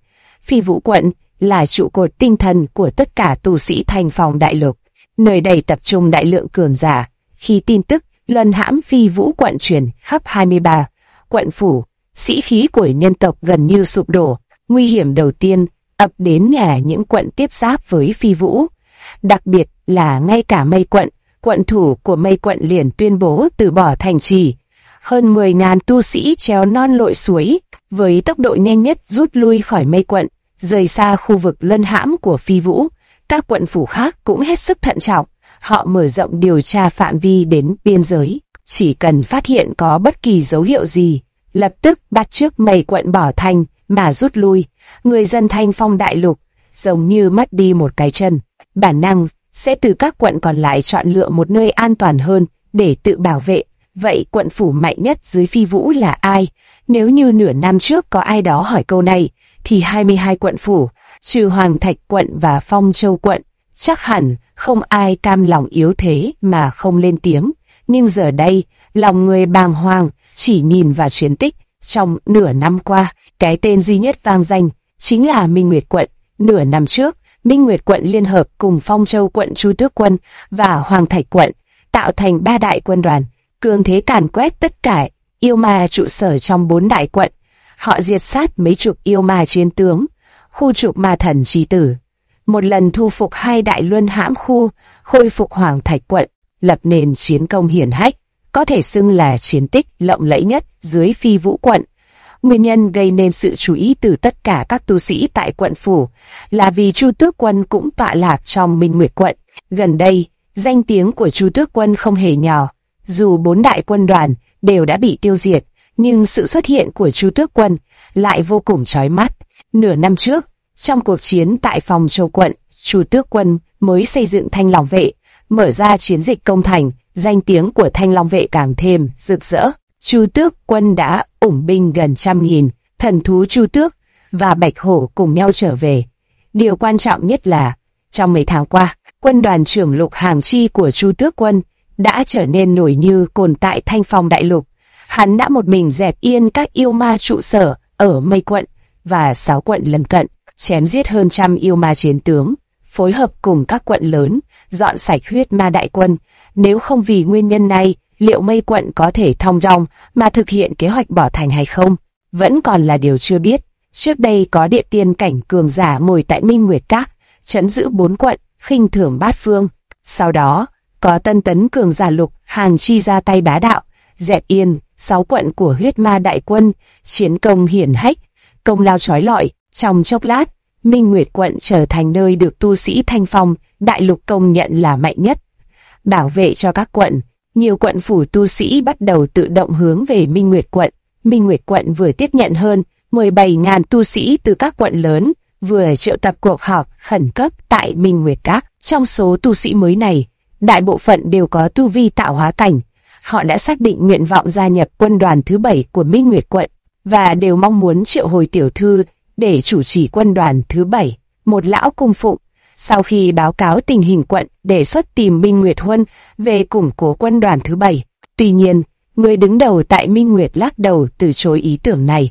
Speaker 1: Phi Vũ quận là trụ cột tinh thần của tất cả tu sĩ Thanh Phong đại lục, nơi đây tập trung đại lượng cường giả. Khi tin tức luân hãm Phi Vũ quận truyền khắp 23 quận phủ, sĩ khí của nhân tộc gần như sụp đổ. Nguy hiểm đầu tiên ập đến là những quận tiếp giáp với Phi Vũ, đặc biệt là ngay cả Mây quận. Quận thủ của Mây quận liền tuyên bố từ bỏ thành trì. Hơn 10.000 tu sĩ trèo non lội suối, với tốc độ nhanh nhất rút lui khỏi Mây quận, rời xa khu vực luân hãm của Phi Vũ. Các quận phủ khác cũng hết sức thận trọng, họ mở rộng điều tra phạm vi đến biên giới. Chỉ cần phát hiện có bất kỳ dấu hiệu gì, lập tức bắt chước Mây quận bỏ thành mà rút lui. Người dân Thanh Phong đại lục giống như mất đi một cái chân, bản năng sẽ từ các quận còn lại chọn lựa một nơi an toàn hơn để tự bảo vệ. Vậy quận phủ mạnh nhất dưới Phi Vũ là ai? Nếu như nửa năm trước có ai đó hỏi câu này, thì 22 quận phủ, trừ Hoàng Thạch quận và Phong Châu quận, chắc hẳn không ai cam lòng yếu thế mà không lên tiếng. Nhưng giờ đây, lòng người bàng hoàng, chỉ nhìn vào chiến tích trong nửa năm qua, cái tên duy nhất vang danh chính là Minh Nguyệt quận. Nửa năm trước, Minh Nguyệt quận liên hợp cùng Phong Châu quận Chu Tước quân và Hoàng Thạch quận, tạo thành 3 đại quân đoàn, cường thế càn quét tất cả yêu ma trụ sở trong 4 đại quận. Họ diệt sát mấy chục yêu ma chiến tướng, khu trục ma thần chi tử, một lần thu phục 2 đại luân hãm khu, khôi phục Hoàng Thạch quận, lập nền chiến công hiển hách, có thể xưng là chiến tích lộng lẫy nhất dưới Phi Vũ quận. Nguyên nhân gây nên sự chú ý từ tất cả các tu sĩ tại quận phủ là vì Chu Tước quân cũng tọa lạc trong Minh Nguyệt quận. Gần đây, danh tiếng của Chu Tước quân không hề nhỏ. Dù 4 đại quân đoàn đều đã bị tiêu diệt, nhưng sự xuất hiện của Chu Tước quân lại vô cùng chói mắt. Nửa năm trước, trong cuộc chiến tại Phong Châu quận, Chu Tước quân mới xây dựng Thanh Long vệ, mở ra chiến dịch công thành, danh tiếng của Thanh Long vệ càng thêm rực rỡ. Chu Tước quân đã ủng binh gần 100.000, thần thú Chu Tước và Bạch Hổ cùng nhau trở về. Điều quan trọng nhất là, trong mấy tháng qua, quân đoàn trưởng Lục Hàng Chi của Chu Tước quân đã trở nên nổi như cồn tại Thanh Phong đại lục. Hắn đã một mình dẹp yên các yêu ma trụ sở ở Mây quận và 6 quận lân cận, chém giết hơn 100 yêu ma chiến tướng, phối hợp cùng các quận lớn, dọn sạch huyết ma đại quân. Nếu không vì nguyên nhân này, liệu Mây quận có thể thong dong mà thực hiện kế hoạch bỏ thành hay không, vẫn còn là điều chưa biết. Trước đây có địa tiên cảnh cường giả ngồi tại Minh Nguyệt Các, trấn giữ 4 quận, khinh thường bát phương. Sau đó, có tân tấn cường giả Lục Hàng Chi ra tay bá đạo, dẹp yên 6 quận của huyết ma đại quân, chiến công hiển hách, công lao chói lọi. Trong chốc lát, Minh Nguyệt quận trở thành nơi được tu sĩ Thanh Phong đại lục công nhận là mạnh nhất. Bảo vệ cho các quận, nhiều quận phủ tu sĩ bắt đầu tự động hướng về Minh Nguyệt quận. Minh Nguyệt quận vừa tiếp nhận hơn 17.000 tu sĩ từ các quận lớn, vừa triệu tập cuộc họp khẩn cấp tại Minh Nguyệt Các. Trong số tu sĩ mới này, đại bộ phận đều có tu vi tạo hóa cảnh. Họ đã xác định nguyện vọng gia nhập quân đoàn thứ 7 của Minh Nguyệt quận và đều mong muốn triệu hồi tiểu thư để chủ trì quân đoàn thứ 7. Một lão cung phụng, sau khi báo cáo tình hình quận, đề xuất tìm Minh Nguyệt Huân về củng cố quân đoàn thứ 7. Tuy nhiên, người đứng đầu tại Minh Nguyệt lắc đầu từ chối ý tưởng này,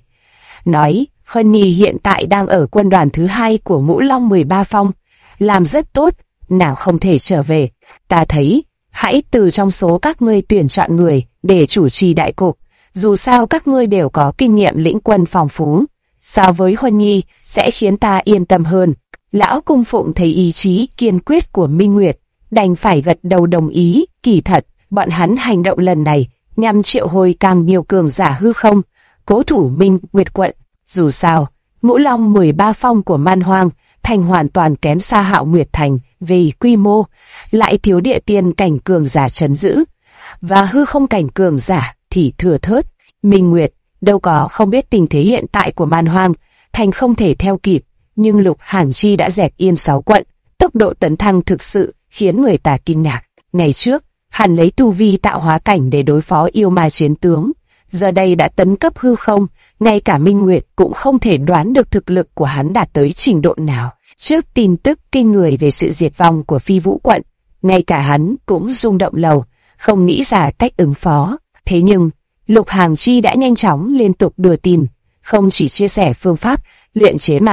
Speaker 1: nói Huân Nhi hiện tại đang ở quân đoàn thứ 2 của Ngũ Long 13 Phong, làm rất tốt, nào không thể trở về. Ta thấy, hãy từ trong số các ngươi tuyển chọn người để chủ trì đại cục, dù sao các ngươi đều có kinh nghiệm lĩnh quân phong phú. So với Huân Nhi sẽ khiến ta yên tâm hơn. Lão cung phụng thấy ý chí kiên quyết của Minh Nguyệt, đành phải gật đầu đồng ý. Kỳ thật, bọn hắn hành động lần này nhằm triệu hồi càng nhiều cường giả hư không, cố thủ Minh Nguyệt quận. Dù sao, Ngũ Long 13 Phong của Man Hoang Thành hoàn toàn kém xa Hạo Nguyệt Thành về quy mô, lại thiếu địa tiên cảnh cường giả trấn giữ, và hư không cảnh cường giả thì thừa thớt. Minh Nguyệt đâu có không biết tình thế hiện tại của Man Hoang Thành không thể theo kịp, nhưng Lục Hàng Chi đã dẹp yên 6 quận, tốc độ tấn thăng thực sự khiến người ta kinh ngạc. Ngày trước, hắn lấy tu vi tạo hóa cảnh để đối phó yêu ma chiến tướng, giờ đây đã tấn cấp hư không, ngay cả Minh Nguyệt cũng không thể đoán được thực lực của hắn đạt tới trình độ nào. Trước tin tức kinh người về sự diệt vong của Phi Vũ quận, ngay cả hắn cũng rung động lầu, không nghĩ ra cách ứng phó. Thế nhưng, Lục Hàng Chi đã nhanh chóng liên tục đưa tin, không chỉ chia sẻ phương pháp luyện chế mà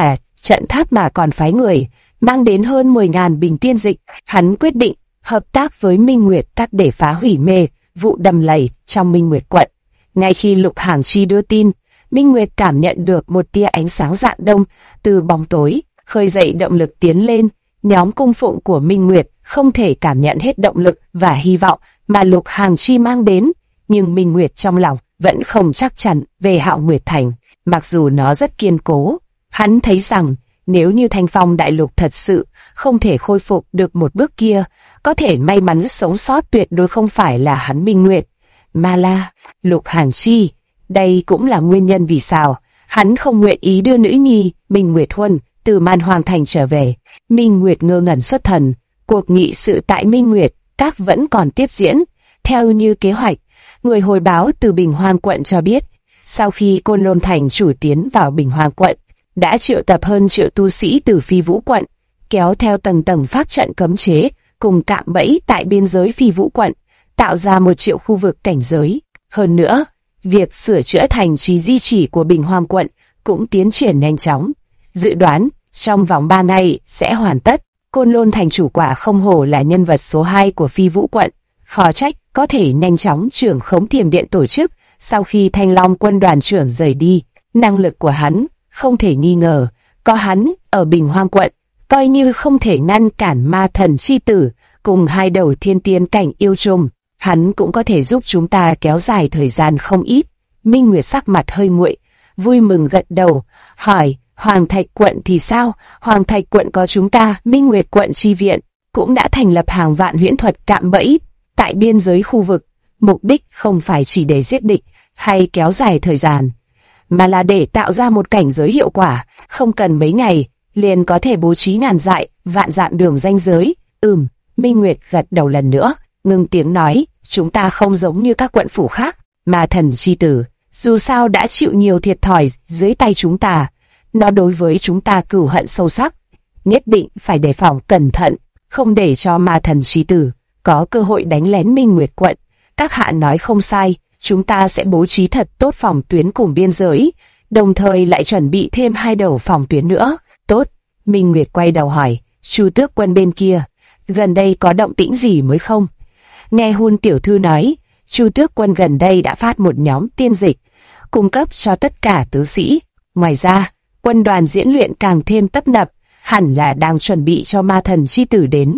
Speaker 1: trận tháp mà còn phái người, mang đến hơn 10.000 bình tiên dịch. Hắn quyết định hợp tác với Minh Nguyệt Các để phá hủy mê vụ đầm lầy trong Minh Nguyệt quận. Ngay khi Lục Hàng Chi đưa tin, Minh Nguyệt cảm nhận được một tia ánh sáng rạng đông từ bóng tối, khơi dậy động lực tiến lên. Nhóm cung phụng của Minh Nguyệt không thể cảm nhận hết động lực và hy vọng mà Lục Hàng Chi mang đến, nhưng Minh Nguyệt trong lòng vẫn không chắc chắn về Hạo Nguyệt Thành. Mặc dù nó rất kiên cố, hắn thấy rằng nếu như Thanh Phong Đại Lục thật sự không thể khôi phục được một bước kia, có thể may mắn sống sót tuyệt đối không phải là hắn Minh Nguyệt, mà là Lục Hàng Chi. Đây cũng là nguyên nhân vì sao hắn không nguyện ý đưa nữ nhi Minh Nguyệt Huân từ Man Hoang Thành trở về. Minh Nguyệt ngơ ngẩn xuất thần. Cuộc nghị sự tại Minh Nguyệt Các vẫn còn tiếp diễn theo như kế hoạch. Người hồi báo từ Bình Hoang quận cho biết, sau khi Côn Lôn Thành chủ tiến vào Bình Hoang quận, đã triệu tập hơn triệu tu sĩ từ Phi Vũ quận, kéo theo tầng tầng pháp trận cấm chế cùng cạm bẫy tại biên giới Phi Vũ quận, tạo ra 1 triệu khu vực cảnh giới. Hơn nữa, việc sửa chữa thành trì di chỉ của Bình Hoang quận cũng tiến triển nhanh chóng. Dự đoán trong vòng 3 ngày sẽ hoàn tất. Côn Lôn Thành chủ quả không hổ là nhân vật số 2 của Phi Vũ quận, khó trách có thể nhanh chóng trưởng khống Thiểm Điện tổ chức. Sau khi Thanh Long quân đoàn trưởng rời đi, năng lực của hắn không thể nghi ngờ. Có hắn ở Bình Hoang quận, coi như không thể ngăn cản ma thần chi tử cùng 2 đầu thiên tiên cảnh yêu trùng, hắn cũng có thể giúp chúng ta kéo dài thời gian không ít. Minh Nguyệt sắc mặt hơi nguội, vui mừng gật đầu, hỏi: Hoàng Thạch quận thì sao? Hoàng Thạch quận có chúng ta, Minh Nguyệt quận chi viện, cũng đã thành lập hàng vạn huyễn thuật cạm bẫy tại biên giới khu vực. Mục đích không phải chỉ để giết địch hay kéo dài thời gian, mà là để tạo ra một cảnh giới hiệu quả, không cần mấy ngày liền có thể bố trí ngàn dặm, vạn dặm đường ranh giới. Minh Nguyệt gật đầu lần nữa, ngưng tiếng nói: chúng ta không giống như các quận phủ khác. Ma thần chi tử dù sao đã chịu nhiều thiệt thòi dưới tay chúng ta, nó đối với chúng ta cừu hận sâu sắc, nhất định phải đề phòng cẩn thận, không để cho ma thần chi tử có cơ hội đánh lén Minh Nguyệt quận. Các hạ nói không sai, chúng ta sẽ bố trí thật tốt phòng tuyến cùng biên giới, đồng thời lại chuẩn bị thêm 2 đầu phòng tuyến nữa. Tốt. Minh Nguyệt quay đầu hỏi: Chu Tước quân bên kia, gần đây có động tĩnh gì mới không? Nghe Hun tiểu thư nói, Chu Tước quân gần đây đã phát một nhóm tiên dịch, cung cấp cho tất cả tứ sĩ. Ngoài ra, quân đoàn diễn luyện càng thêm tấp nập, hẳn là đang chuẩn bị cho ma thần chi tử đến.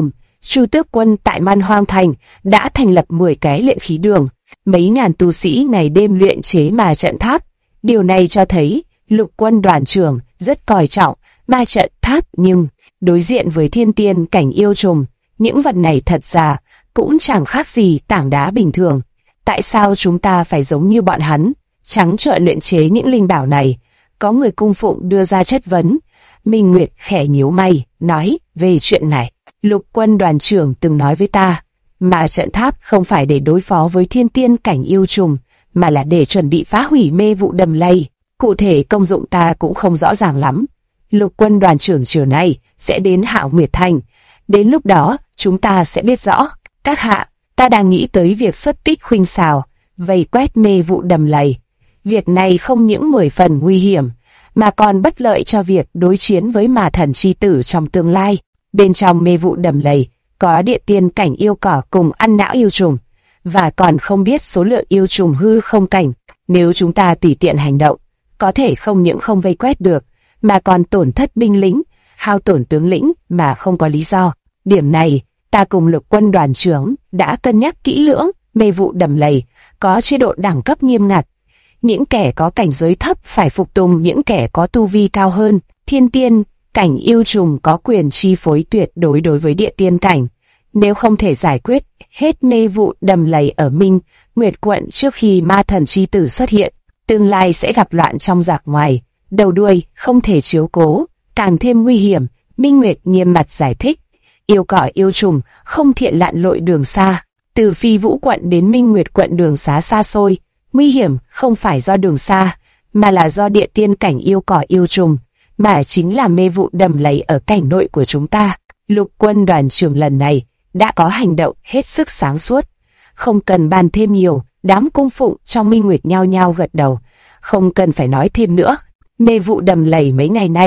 Speaker 1: Chu Tước quân tại Man Hoang Thành đã thành lập 10 cái luyện khí đường, mấy ngàn tu sĩ ngày đêm luyện chế mà trận tháp. Điều này cho thấy Lục quân đoàn trưởng rất coi trọng ma trận tháp, nhưng đối diện với thiên tiên cảnh yêu trùng, những vật này thật ra cũng chẳng khác gì tảng đá bình thường. Tại sao chúng ta phải giống như bọn hắn, trắng trợn luyện chế những linh bảo này? Có người cung phụng đưa ra chất vấn. Minh Nguyệt khẽ nhíu mày, nói: về chuyện này, Lục quân đoàn trưởng từng nói với ta, mà trận tháp không phải để đối phó với thiên tiên cảnh yêu trùng, mà là để chuẩn bị phá hủy mê vụ đầm lầy. Cụ thể công dụng ta cũng không rõ ràng lắm. Lục quân đoàn trưởng chiều nay sẽ đến Hạo Nguyệt Thành, đến lúc đó chúng ta sẽ biết rõ. Các hạ, ta đang nghĩ tới việc xuất kích khuynh xào, vây quét mê vụ đầm lầy. Việc này không những 10 phần nguy hiểm, mà còn bất lợi cho việc đối chiến với ma thần chi tử trong tương lai. Bên trong mê vụ đầm lầy có địa tiên cảnh yêu cỏ cùng ăn não yêu trùng, và còn không biết số lượng yêu trùng hư không cảnh. Nếu chúng ta tùy tiện hành động, có thể không những không vây quét được, mà còn tổn thất binh lính, hao tổn tướng lĩnh mà không có lý do. Điểm này, ta cùng Lục quân đoàn trưởng đã cân nhắc kỹ lưỡng. Mê vụ đầm lầy có chế độ đẳng cấp nghiêm ngặt, những kẻ có cảnh giới thấp phải phục tùng những kẻ có tu vi cao hơn. Thiên tiên cảnh yêu trùng có quyền chi phối tuyệt đối đối với địa tiên cảnh. Nếu không thể giải quyết hết mê vụ đầm lầy ở Minh Nguyệt quận trước khi ma thần chi tử xuất hiện, tương lai sẽ gặp loạn trong giặc ngoài, đầu đuôi không thể chiếu cố, càng thêm nguy hiểm. Minh Nguyệt nghiêm mặt giải thích: yêu cỏ yêu trùng không thiện lặn lội đường xa, từ Phi Vũ quận đến Minh Nguyệt quận đường xá xa xôi, nguy hiểm không phải do đường xa, mà là do địa tiên cảnh yêu cỏ yêu trùng, mà chính là mê vụ đầm lầy ở cảnh nội của chúng ta. Lục quân đoàn trưởng lần này đã có hành động hết sức sáng suốt, không cần bàn thêm nhiều. Đám cung phụng trong Minh Nguyệt nhao nhao gật đầu, không cần phải nói thêm nữa. Mê vụ đầm lầy mấy ngày nay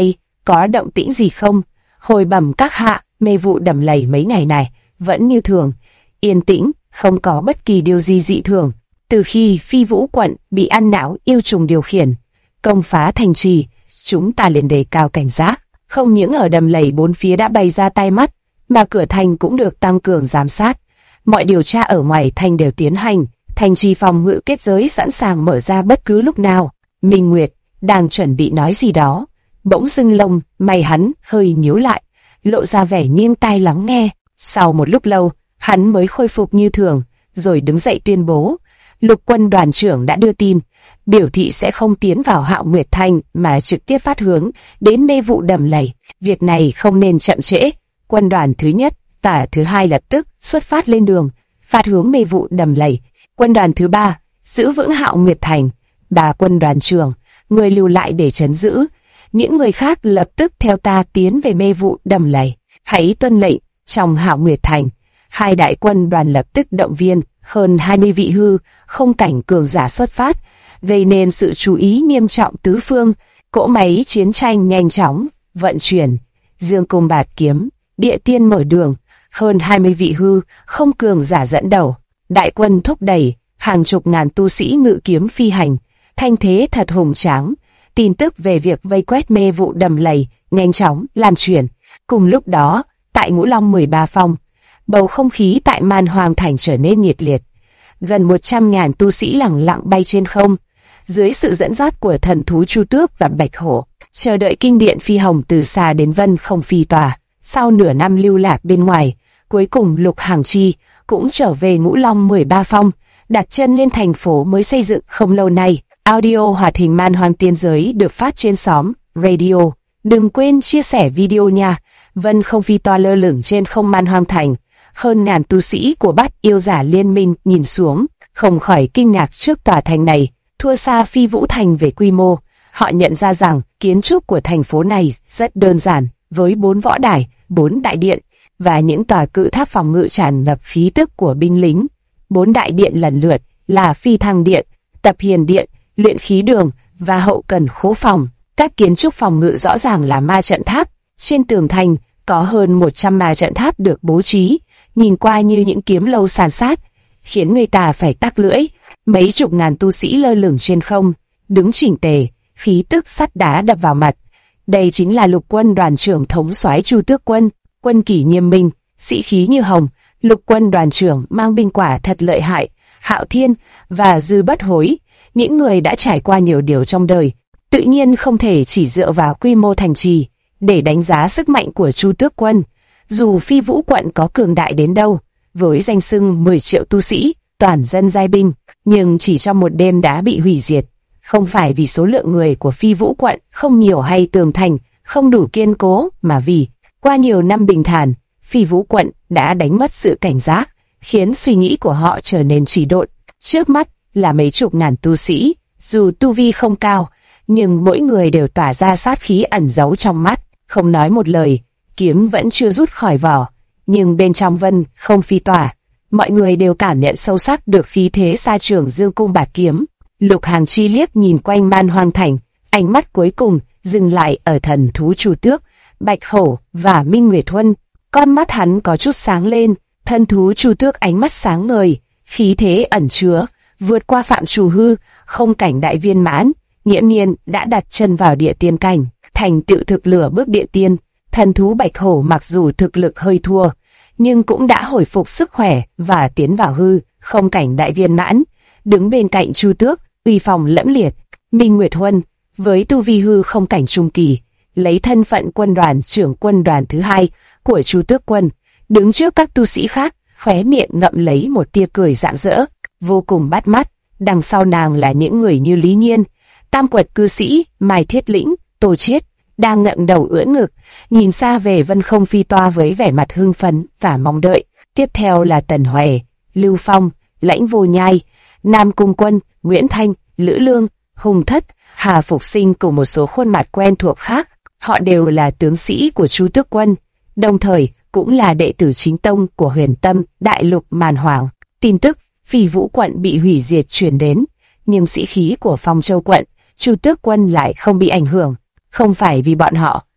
Speaker 1: có động tĩnh gì không? Hồi bẩm các hạ, mê vụ đầm lầy mấy ngày này vẫn như thường, yên tĩnh, không có bất kỳ điều gì dị thường. Từ khi Phi Vũ quận bị ăn não yêu trùng điều khiển, công phá thành trì, chúng ta liền đề cao cảnh giác. Không những ở đầm lầy bốn phía đã bày ra tai mắt, mà cửa thành cũng được tăng cường giám sát. Mọi điều tra ở ngoài thành đều tiến hành, thành trì phòng ngự kết giới sẵn sàng mở ra bất cứ lúc nào. Minh Nguyệt đang chuẩn bị nói gì đó, bỗng dưng lông mày hắn hơi nhíu lại, lộ ra vẻ nghiêng tai lắng nghe. Sau một lúc lâu, hắn mới khôi phục như thường, rồi đứng dậy tuyên bố: Lục quân đoàn trưởng đã đưa tin, biểu thị sẽ không tiến vào Hạo Nguyệt Thành mà trực tiếp phát hướng đến mê vụ đầm lầy. Việc này không nên chậm trễ. Quân đoàn thứ nhất và thứ hai lập tức xuất phát lên đường, phát hướng mê vụ đầm lầy. Quân đoàn thứ ba giữ vững Hạo Nguyệt Thành. Bà quân đoàn trưởng, người lưu lại để trấn giữ. Những người khác lập tức theo ta tiến về mê vụ đầm lầy. Hãy tuân lệnh. Trong Hạo Nguyệt Thành, hai đại quân đoàn lập tức động viên hơn 20 vị hư không cảnh cường giả xuất phát, gây nên sự chú ý nghiêm trọng tứ phương. Cỗ máy chiến tranh nhanh chóng vận chuyển, dương cung bạt kiếm, địa tiên mở đường, hơn 20 vị hư không cường giả dẫn đầu. Đại quân thúc đẩy, hàng chục ngàn tu sĩ ngự kiếm phi hành, thanh thế thật hùng tráng. Tin tức về việc vây quét mê vụ đầm lầy nhanh chóng lan truyền. Cùng lúc đó, tại Ngũ Long 13 Phong, bầu không khí tại Man Hoang Thành trở nên nhiệt liệt. Gần 100.000 tu sĩ lẳng lặng bay trên không, dưới sự dẫn dắt của thần thú Chu Tước và Bạch Hổ, chờ đợi kinh điện phi hồng từ xa đến Vân Không Phi tòa. Sau nửa năm lưu lạc bên ngoài, cuối cùng Lục Hàng Chi cũng trở về Ngũ Long 13 Phong, đặt chân lên thành phố mới xây dựng không lâu nay. Audio hoạt hình Man Hoang Tiên Giới được phát trên xóm Radio. Đừng quên chia sẻ video nha. Vân Không Phi tòa lơ lửng trên không Man Hoang Thành. Hơn ngàn tu sĩ của Bát Yêu Giả Liên Minh nhìn xuống, không khỏi kinh ngạc trước tòa thành này, thua xa Phi Vũ Thành về quy mô. Họ nhận ra rằng kiến trúc của thành phố này rất đơn giản, với 4 võ đài, 4 đại điện và những tòa cự tháp phòng ngự tràn ngập khí tức của binh lính. 4 đại điện lần lượt là Phi Thăng Điện, Tập Hiền Điện, Luyện Khí Đường và Hậu Cần Khố Phòng. Các kiến trúc phòng ngự rõ ràng là ma trận tháp. Trên tường thành có hơn 100 ma trận tháp được bố trí, nhìn qua như những kiếm lâu san sát, khiến người ta phải tắc lưỡi. Mấy chục ngàn tu sĩ lơ lửng trên không, đứng chỉnh tề, khí tức sắt đá đập vào mặt. Đây chính là Lục quân đoàn trưởng thống soái Chu Tước quân, quân kỷ nghiêm minh, sĩ khí như hồng. Lục quân đoàn trưởng mang binh quả thật lợi hại. Hạo Thiên và Dư Bất Hối, những người đã trải qua nhiều điều trong đời, tự nhiên không thể chỉ dựa vào quy mô thành trì để đánh giá sức mạnh của Chu Tước quân. Dù Phi Vũ quận có cường đại đến đâu, với danh xưng 10 triệu tu sĩ, toàn dân giai binh, nhưng chỉ trong một đêm đã bị hủy diệt. Không phải vì số lượng người của Phi Vũ quận không nhiều hay tường thành không đủ kiên cố, mà vì qua nhiều năm bình thản, Phi Vũ quận đã đánh mất sự cảnh giác, khiến suy nghĩ của họ trở nên trì độn. Trước mắt là mấy chục ngàn tu sĩ, dù tu vi không cao, nhưng mỗi người đều tỏa ra sát khí ẩn giấu trong mắt. Không nói một lời, kiếm vẫn chưa rút khỏi vỏ, nhưng bên trong Vân Không Phi tòa, mọi người đều cảm nhận sâu sắc được khí thế sa trường dương cung bạt kiếm. Lục Hàng Chi liếc nhìn quanh Man Hoang Thành, ánh mắt cuối cùng dừng lại ở thần thú Chu Tước, Bạch Hổ và Minh Nguyệt Huân. Con mắt hắn có chút sáng lên, thần thú Chu Tước ánh mắt sáng ngời, khí thế ẩn chứa, vượt qua phạm trù hư, không cảnh đại viên mãn, nghiễm nhiên đã đặt chân vào địa tiên cảnh, thành tựu thực lửa bước địa tiên. Thần thú Bạch Hổ mặc dù thực lực hơi thua, nhưng cũng đã hồi phục sức khỏe và tiến vào hư, không cảnh đại viên mãn, đứng bên cạnh Chu Tước, uy phong lẫm liệt. Minh Nguyệt Huân, với tu vi hư không cảnh trung kỳ, lấy thân phận quân đoàn trưởng quân đoàn thứ hai của Chu Tước quân, đứng trước các tu sĩ khác, khóe miệng ngậm lấy một tia cười rạng rỡ, vô cùng bắt mắt. Đằng sau nàng là những người như Lý Nhiên, Tam Quật cư sĩ, Mai Thiết Lĩnh, Tô Chiết, đang ngậm đầu ưỡn ngực, nhìn xa về Vân Không Phi toa với vẻ mặt hưng phấn và mong đợi. Tiếp theo là Tần Huệ, Lưu Phong, Lãnh Vô Nhai, Nam Cung Quân, Nguyễn Thanh, Lữ Lương, Hùng Thất, Hà Phục Sinh cùng một số khuôn mặt quen thuộc khác. Họ đều là tướng sĩ của Chu Tước quân, đồng thời cũng là đệ tử chính tông của Huyền Tâm Đại Lục Màn Hoàng. Tin tức Phi Vũ quận bị hủy diệt truyền đến, nhưng sĩ khí của Phong Châu quận, Chu Tước quân lại không bị ảnh hưởng. Không phải vì bọn họ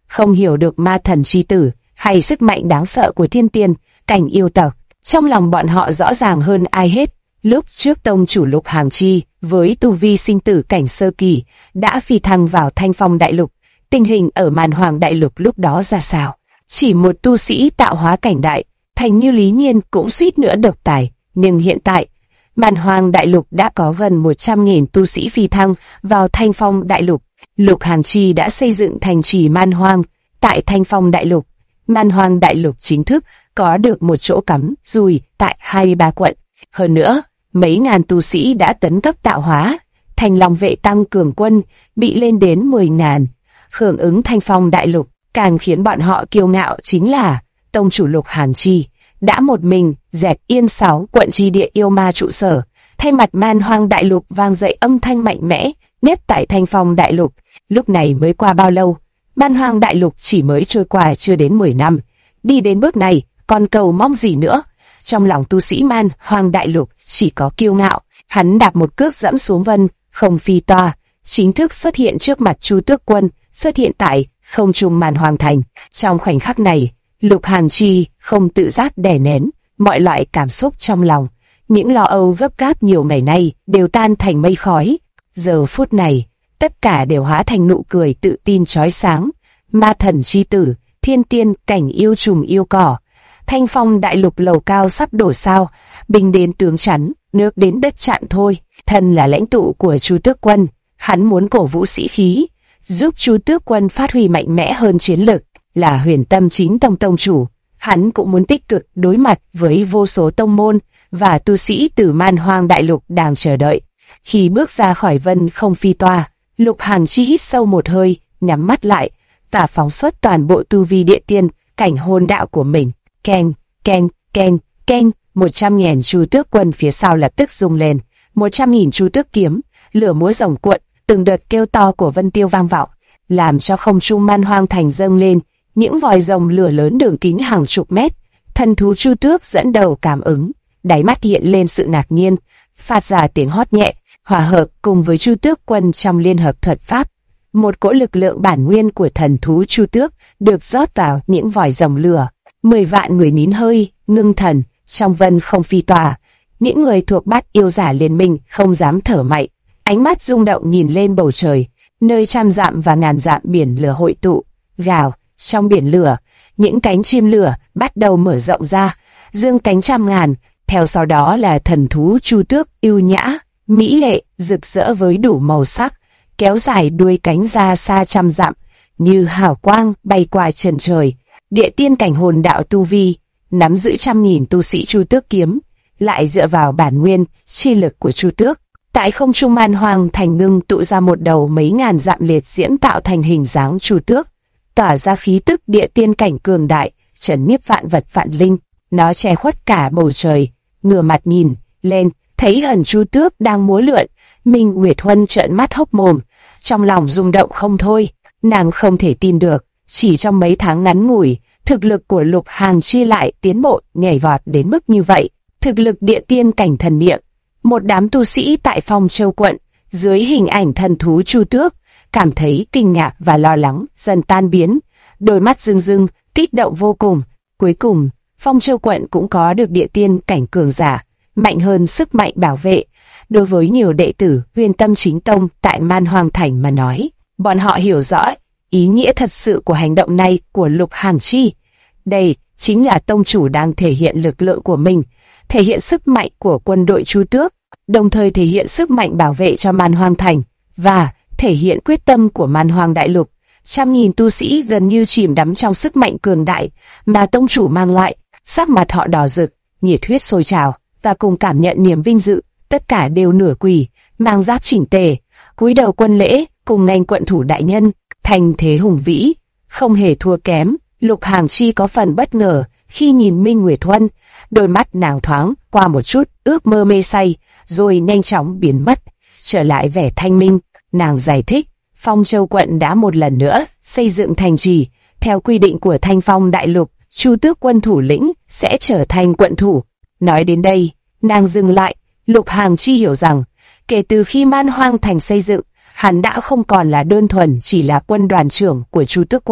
Speaker 1: không hiểu được ma thần chi tử hay sức mạnh đáng sợ của thiên tiên, cảnh yêu tộc. Trong lòng bọn họ rõ ràng hơn ai hết, lúc trước tông chủ Lục Hàng Chi với tu vi sinh tử cảnh sơ kỳ đã phi thăng vào Thanh Phong Đại Lục. Tình hình ở Man Hoang Đại Lục lúc đó ra sao? Chỉ một tu sĩ tạo hóa cảnh đại, thành như Lý Nhiên cũng suýt nữa độc tài, nhưng hiện tại, Man Hoang Đại Lục đã có gần 100.000 tu sĩ phi thăng vào Thanh Phong Đại Lục. Lục Hàng Chi đã xây dựng thành trì Man Hoang tại Thanh Phong Đại Lục. Man Hoang Đại Lục chính thức có được một chỗ cắm rùi tại 23 quận. Hơn nữa, mấy ngàn tu sĩ đã tấn cấp tạo hóa, Thành Long vệ tăng cường quân bị lên đến 10.000. Hưởng ứng Thanh Phong Đại Lục, càng khiến bọn họ kiêu ngạo chính là tông chủ Lục Hàng Chi đã một mình dẹp yên 6 quận chi địa yêu ma trụ sở, thay mặt Man Hoang Đại Lục vang dậy âm thanh mạnh mẽ nhất tại Thanh Phong Đại Lục. Lúc này mới qua bao lâu? Man Hoang Đại Lục chỉ mới trôi qua chưa đến 10 năm, đi đến bước này còn cầu mong gì nữa? Trong lòng tu sĩ Man Hoang Đại Lục chỉ có kiêu ngạo. Hắn đạp một cước dẫm xuống vân không phi toa, chính thức xuất hiện trước mặt Chu Tước Quân, xuất hiện tại không trung Man Hoang Thành. Trong khoảnh khắc này, Lục Hàng Chi không tự giác đè nén mọi loại cảm xúc trong lòng. Những lo âu gấp gáp nhiều ngày nay đều tan thành mây khói. Giờ phút này, tất cả đều hóa thành nụ cười tự tin chói sáng. Ma thần chi tử, thiên tiên cảnh yêu trùng yêu cỏ. Thanh Phong Đại Lục lầu cao sắp đổ sao, binh đến tướng chắn, nước đến đất chặn thôi. Thân là lãnh tụ của Chu Tước Quân, hắn muốn cổ vũ sĩ khí, giúp Chu Tước Quân phát huy mạnh mẽ hơn chiến lực. Là Huyền Tâm Chính Tông tông chủ, hắn cũng muốn tích cực đối mặt với vô số tông môn và tu sĩ từ Man Hoang Đại Lục đang chờ đợi. Khi bước ra khỏi vân không phi toa, Lục Hàng Chi hít sâu một hơi, nhắm mắt lại và phóng xuất toàn bộ tu vi địa tiên cảnh hồn đạo của mình. Keng, keng, keng, keng, 100.000 Chu Tước Quân phía sau lập tức rung lên, 100.000 Chu Tước kiếm, lửa múa rồng cuộn, từng đợt kêu to của Vân Tiêu vang vọng, làm cho không trung Man Hoang Thành dâng lên những vòi rồng lửa lớn đường kính hàng chục mét. Thần thú Chu Tước dẫn đầu cảm ứng, đáy mắt hiện lên sự ngạc nhiên, phát ra tiếng hót nhẹ, hòa hợp cùng với Chu Tước Quân trong liên hợp thuật pháp. Một cỗ lực lượng bản nguyên của thần thú Chu Tước được rót vào những vòi rồng lửa. 10 vạn người nín hơi, ngưng thần, trong vân không phi tòa. Những người thuộc Bát Yêu Giả Liên Minh không dám thở mạnh, ánh mắt rung động nhìn lên bầu trời, nơi trăm dặm và ngàn dặm biển lửa hội tụ. Gào, trong biển lửa, những cánh chim lửa bắt đầu mở rộng ra, dương cánh trăm ngàn. Theo sau đó là thần thú Chu Tước ưu nhã, mỹ lệ, rực rỡ với đủ màu sắc, kéo dài đuôi cánh ra xa trăm dặm, như hào quang bay qua trần trời. Địa tiên cảnh hồn đạo tu vi, nắm giữ 100.000 tu sĩ Chu Tước kiếm, lại dựa vào bản nguyên chi lực của Chu Tước, tại không trung Man Hoang Thành ngưng tụ ra một đầu mấy ngàn dặm liệt diễm tạo thành hình dáng Chu Tước, tỏa ra khí tức địa tiên cảnh cường đại, trấn nhiếp vạn vật vạn linh. Nó che khuất cả bầu trời, ngửa mặt nhìn lên, thấy ẩn Chu Tước đang múa lượn. Minh Nguyệt Huân trợn mắt hốc mồm, trong lòng rung động không thôi. Nàng không thể tin được, chỉ trong mấy tháng ngắn ngủi, thực lực của Lục Hàng Chi lại tiến bộ nhảy vọt đến mức như vậy. Thực lực địa tiên cảnh thần niệm. Một đám tu sĩ tại Phong Châu quận, dưới hình ảnh thần thú Chu Tước, cảm thấy kinh ngạc và lo lắng dần tan biến, đôi mắt rưng rưng, kích động vô cùng. Cuối cùng, Phong Châu quận cũng có được địa tiên cảnh cường giả, mạnh hơn sức mạnh bảo vệ. Đối với nhiều đệ tử Huyền Tâm Chính Tông tại Man Hoang Thành mà nói, bọn họ hiểu rõ ý nghĩa thật sự của hành động này của Lục Hàng Chi. Đây chính là tông chủ đang thể hiện lực lượng của mình, thể hiện sức mạnh của quân đội Chu Tước, đồng thời thể hiện sức mạnh bảo vệ cho Man Hoang Thành, và thể hiện quyết tâm của Man Hoang Đại Lục. 100.000 tu sĩ gần như chìm đắm trong sức mạnh cường đại mà tông chủ mang lại, sắc mặt họ đỏ rực, nhiệt huyết sôi trào, và cùng cảm nhận niềm vinh dự, tất cả đều nửa quỳ, mang giáp chỉnh tề, cúi đầu quân lễ, cùng nghênh quận thủ đại nhân, thành thế hùng vĩ, không hề thua kém. Lục Hàng Chi có phần bất ngờ khi nhìn Minh Nguyệt Huân, đôi mắt nàng thoáng qua một chút ước mơ mê say, rồi nhanh chóng biến mất, trở lại vẻ thanh minh. Nàng giải thích, Phong Châu quận đã một lần nữa xây dựng thành trì, theo quy định của Thanh Phong Đại Lục, Chu Tước Quân thủ lĩnh sẽ trở thành quận thủ. Nói đến đây, nàng dừng lại. Lục Hàng Chi hiểu rằng, kể từ khi Man Hoang Thành xây dựng, hắn đã không còn là đơn thuần chỉ là quân đoàn trưởng của Chu Tước Quân,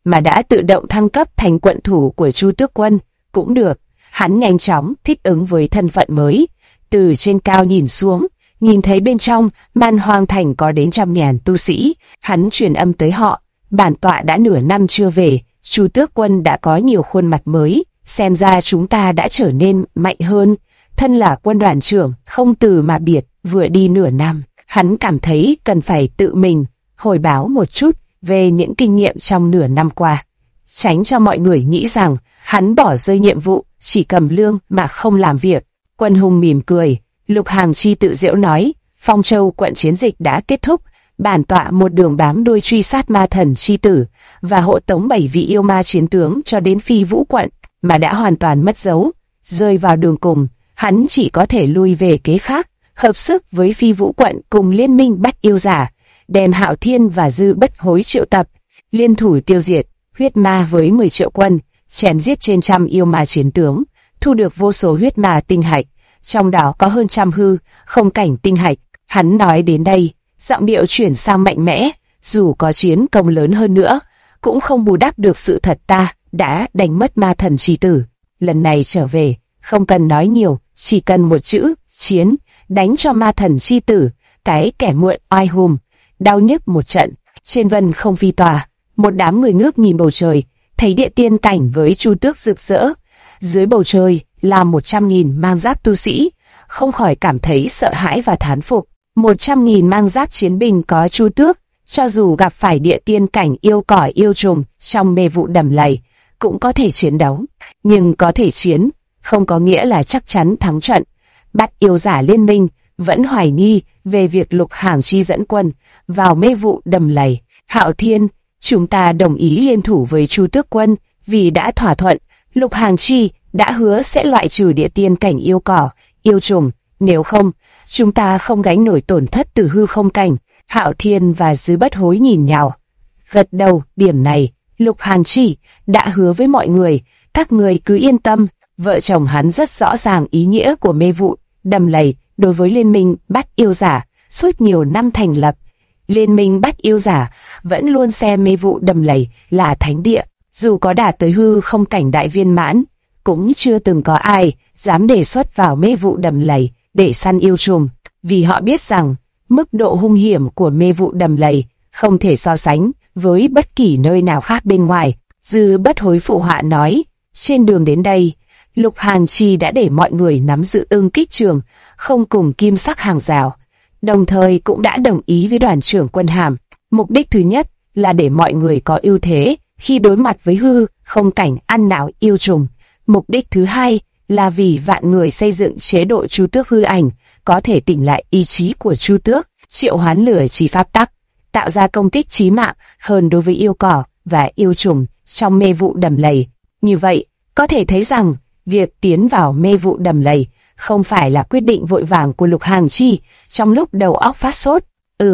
Speaker 1: mà đã tự động thăng cấp thành quận thủ của Chu Tước Quân, cũng được. Hắn nhanh chóng thích ứng với thân phận mới. Từ trên cao nhìn xuống, nhìn thấy bên trong Man Hoang Thành có đến 100.000 tu sĩ, hắn truyền âm tới họ, bản tọa đã nửa năm chưa về, Chu Tước Quân đã có nhiều khuôn mặt mới, xem ra chúng ta đã trở nên mạnh hơn. Thân là quân đoàn trưởng, không từ mà biệt, vừa đi nửa năm, hắn cảm thấy cần phải tự mình hồi báo một chút về những kinh nghiệm trong nửa năm qua, tránh cho mọi người nghĩ rằng hắn bỏ rơi nhiệm vụ, chỉ cầm lương mà không làm việc. Quân Hùng mỉm cười, Lục Hàng Chi tự giễu nói, Phong Châu quận chiến dịch đã kết thúc, bản tọa một đường bám đuôi truy sát ma thần chi tử và hộ tống 7 vị yêu ma chiến tướng cho đến Phi Vũ quận, mà đã hoàn toàn mất dấu. Rơi vào đường cùng, hắn chỉ có thể lui về kế khác, hợp sức với Phi Vũ quận cùng liên minh bắt yêu giả, đem Hạo Thiên và Dư Bất Hối triệu tập, liên thủ tiêu diệt huyết ma với 10 triệu quân, chém giết trên 100 yêu ma chiến tướng, thu được vô số huyết ma tinh hạch, trong đó có hơn 100 hư không cảnh tinh hạch. Hắn nói đến đây, giọng điệu chuyển sang mạnh mẽ, dù có chiến công lớn hơn nữa, cũng không bù đắp được sự thật ta đã đánh mất ma thần chi tử. Lần này trở về, không cần nói nhiều, chỉ cần một chữ, chiến, đánh cho ma thần chi tử, cái kẻ muộn oai hùng, đau nhức một trận. Trên vân không phi tòa, một đám người ngước nhìn bầu trời, thấy địa tiên cảnh với chu tước rực rỡ. Dưới bầu trời là 100.000 mang giáp tu sĩ, không khỏi cảm thấy sợ hãi và thán phục. 100.000 mang giáp chiến binh có chu tước, cho dù gặp phải địa tiên cảnh yêu cỏ yêu trùng trong mê vụ đầm lầy, cũng có thể chiến đấu. Nhưng có thể chiến, không có nghĩa là chắc chắn thắng trận. Bắt yêu giả liên minh vẫn hoài nghi về việc Lục Hàng Chi dẫn quân vào mê vụ đầm lầy. Hạo Thiên, chúng ta đồng ý liên thủ với Chu Tước Quân vì đã thỏa thuận. Lục Hàng Chi đã hứa sẽ loại trừ địa tiên cảnh yêu cỏ, yêu trùng, nếu không, chúng ta không gánh nổi tổn thất từ hư không cảnh. Hạo Thiên và Dư Bất Hối nhìn nhau, gật đầu. Điểm này, Lục Hàng Chi đã hứa với mọi người, các người cứ yên tâm. Vợ chồng hắn rất rõ ràng ý nghĩa của mê vụ đầm lầy đối với liên minh bắt yêu giả. Suốt nhiều năm thành lập, liên minh bắt yêu giả vẫn luôn xem mê vụ đầm lầy là thánh địa. Dù có đạt tới hư không cảnh đại viên mãn, cũng chưa từng có ai dám đề xuất vào mê vụ đầm lầy để săn yêu trùng, vì họ biết rằng mức độ hung hiểm của mê vụ đầm lầy không thể so sánh với bất kỳ nơi nào khác bên ngoài. Dư Bất Hối phụ họa nói, trên đường đến đây, Lục Hàng Chi đã để mọi người nắm giữ Ưng Kích Trường, không cùng Kim Sắc hàng rào, đồng thời cũng đã đồng ý với đoàn trưởng Quân Hàm. Mục đích thứ nhất là để mọi người có ưu thế khi đối mặt với hư không cảnh ăn não yêu trùng. Mục đích thứ hai là vì vạn người xây dựng chế độ Chu Tước hư ảnh, có thể tỉnh lại ý chí của Chu Tước, triệu hoán lửa chỉ pháp tắc, tạo ra công kích chí mạng hơn đối với yêu cỏ và yêu trùng trong mê vụ đầm lầy. Như vậy, có thể thấy rằng việc tiến vào mê vụ đầm lầy không phải là quyết định vội vàng của Lục Hàng Chi trong lúc đầu óc phát sốt.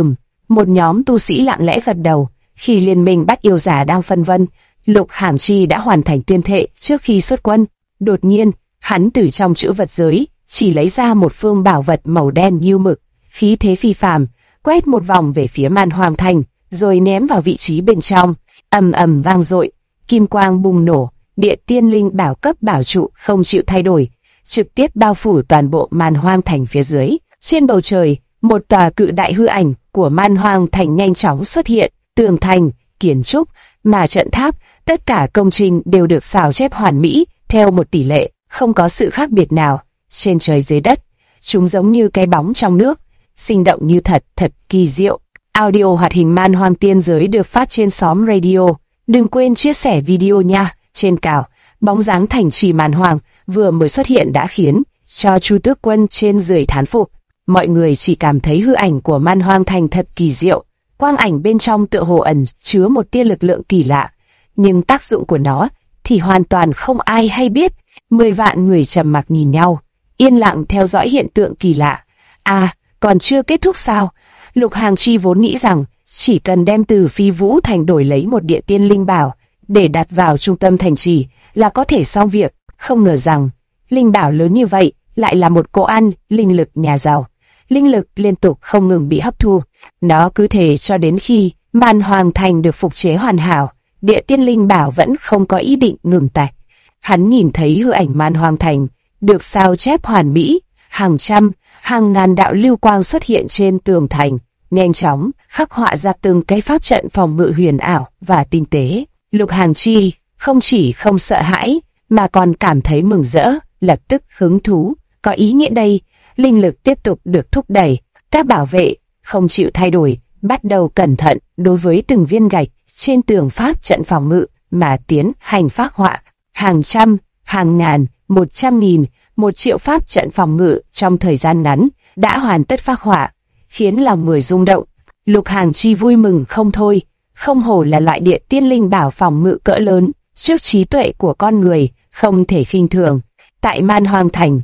Speaker 1: Một nhóm tu sĩ lặng lẽ gật đầu. Khi liên minh bắt yêu giả đang phân vân, Lục Hàng Chi đã hoàn thành tuyên thệ trước khi xuất quân. Đột nhiên, hắn từ trong trữ vật giới chỉ lấy ra một phương bảo vật màu đen như mực, khí thế phi phàm, quét một vòng về phía Man Hoang Thành, rồi ném vào vị trí bên trong. Ầm ầm vang dội, kim quang bùng nổ, địa tiên linh bảo cấp bảo trụ không chịu thay đổi, trực tiếp bao phủ toàn bộ Man Hoang Thành phía dưới. Trên bầu trời, một tòa cự đại hư ảnh của Man Hoang Thành nhanh chóng xuất hiện. Tường thành, kiến trúc, mà trận tháp, tất cả công trình đều được xào chép hoàn mỹ theo một tỷ lệ, không có sự khác biệt nào. Trên trời dưới đất, chúng giống như cái bóng trong nước, sinh động như thật, thật kỳ diệu. Audio hoạt hình Man Hoang Tiên Giới được phát trên xóm radio. Đừng quên chia sẻ video nha. Trên cao, bóng dáng thành trì Man Hoang vừa mới xuất hiện đã khiến cho Chu Tước Quân trên dưới thán phục. Mọi người chỉ cảm thấy hư ảnh của Man Hoang Thành thật kỳ diệu. Quang ảnh bên trong tựa hồ ẩn chứa một tia lực lượng kỳ lạ, nhưng tác dụng của nó thì hoàn toàn không ai hay biết. 10 vạn người trầm mặc nhìn nhau, yên lặng theo dõi hiện tượng kỳ lạ. Còn chưa kết thúc sao? Lục Hàng Chi vốn nghĩ rằng chỉ cần đem từ Phi Vũ Thành đổi lấy một địa tiên linh bảo để đặt vào trung tâm thành trì là có thể xong việc. Không ngờ rằng linh bảo lớn như vậy lại là một cỗ ăn linh lực nhà giàu. Linh lực liên tục không ngừng bị hấp thu. Nó cứ thế cho đến khi Man Hoang Thành được phục chế hoàn hảo. địa tiên linh bảo vẫn không có ý định ngừng tay. Hắn nhìn thấy hư ảnh Man Hoang Thành được sao chép hoàn mỹ, hàng trăm, hàng ngàn đạo lưu quang xuất hiện trên tường thành, nhanh chóng khắc họa ra từng cái pháp trận phòng ngự huyền ảo và tinh tế. Lục Hàn Chi không chỉ không sợ hãi, mà còn cảm thấy mừng rỡ, lập tức hứng thú. Có ý nghĩa đây, linh lực tiếp tục được thúc đẩy. Các bảo vệ không chịu thay đổi, bắt đầu cẩn thận đối với từng viên gạch trên tường pháp trận phòng ngự mà tiến hành phác họa. Hàng trăm, hàng ngàn, 100.000, 1 triệu pháp trận phòng ngự trong thời gian ngắn đã hoàn tất phác họa, khiến lòng người rung động. Lục Hàn Chi vui mừng không thôi, không hổ là loại địa tiên linh bảo phòng ngự cỡ lớn, trước trí tuệ của con người không thể khinh thường. Tại Man Hoang Thành,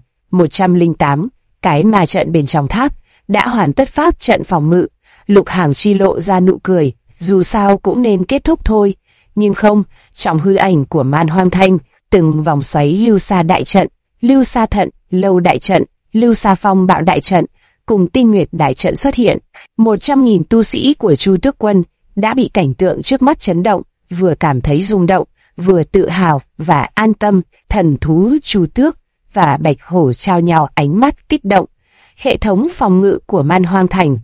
Speaker 1: 108 cái ma trận bên trong tháp đã hoàn tất pháp trận phòng ngự. Lục Hàn Chi lộ ra nụ cười, dù sao cũng nên kết thúc thôi. Nhưng không, trong hư ảnh của Man Hoang Thành, từng vòng xoáy lưu sa đại trận, lưu sa thận, lâu đại trận, lưu sa phong bạo đại trận, cùng tinh nguyệt đại trận xuất hiện. 100.000 tu sĩ của Chu Tước Quân đã bị cảnh tượng trước mắt chấn động, vừa cảm thấy rung động, vừa tự hào và an tâm. Thần thú Chu Tước và Bạch Hổ trao nhau ánh mắt kích động. Hệ thống phòng ngự của Man Hoang Thành,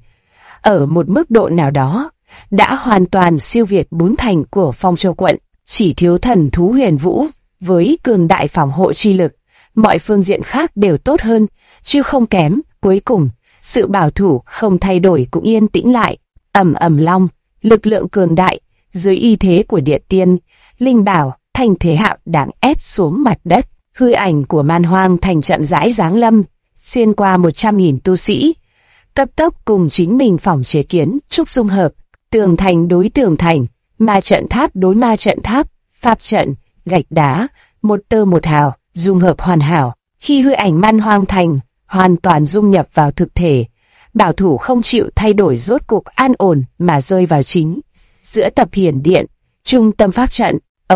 Speaker 1: ở một mức độ nào đó, đã hoàn toàn siêu việt 4 thành của Phong Châu Quận, chỉ thiếu thần thú Huyền Vũ với cường đại phòng hộ chi lực. Mọi phương diện khác đều tốt hơn, chứ không kém. Cuối cùng, sự bảo thủ không thay đổi cũng yên tĩnh lại. Ầm ầm long, lực lượng cường đại, dưới y thế của địa tiên, linh bảo, thành thế hạo đáng ép xuống mặt đất. Hư ảnh của Man Hoang Thành chậm rãi giáng lâm, xuyên qua 100.000 tu sĩ, cấp tốc cùng chính mình phỏng chế kiến trúc dung hợp, tường thành đối tường thành, ma trận tháp đối ma trận tháp, pháp trận, gạch đá, một tơ một hào, dung hợp hoàn hảo. Khi hư ảnh Man Hoang Thành hoàn toàn dung nhập vào thực thể, bảo thủ không chịu thay đổi rốt cục an ổn mà rơi vào chính giữa tập hiển điện, trung tâm pháp trận.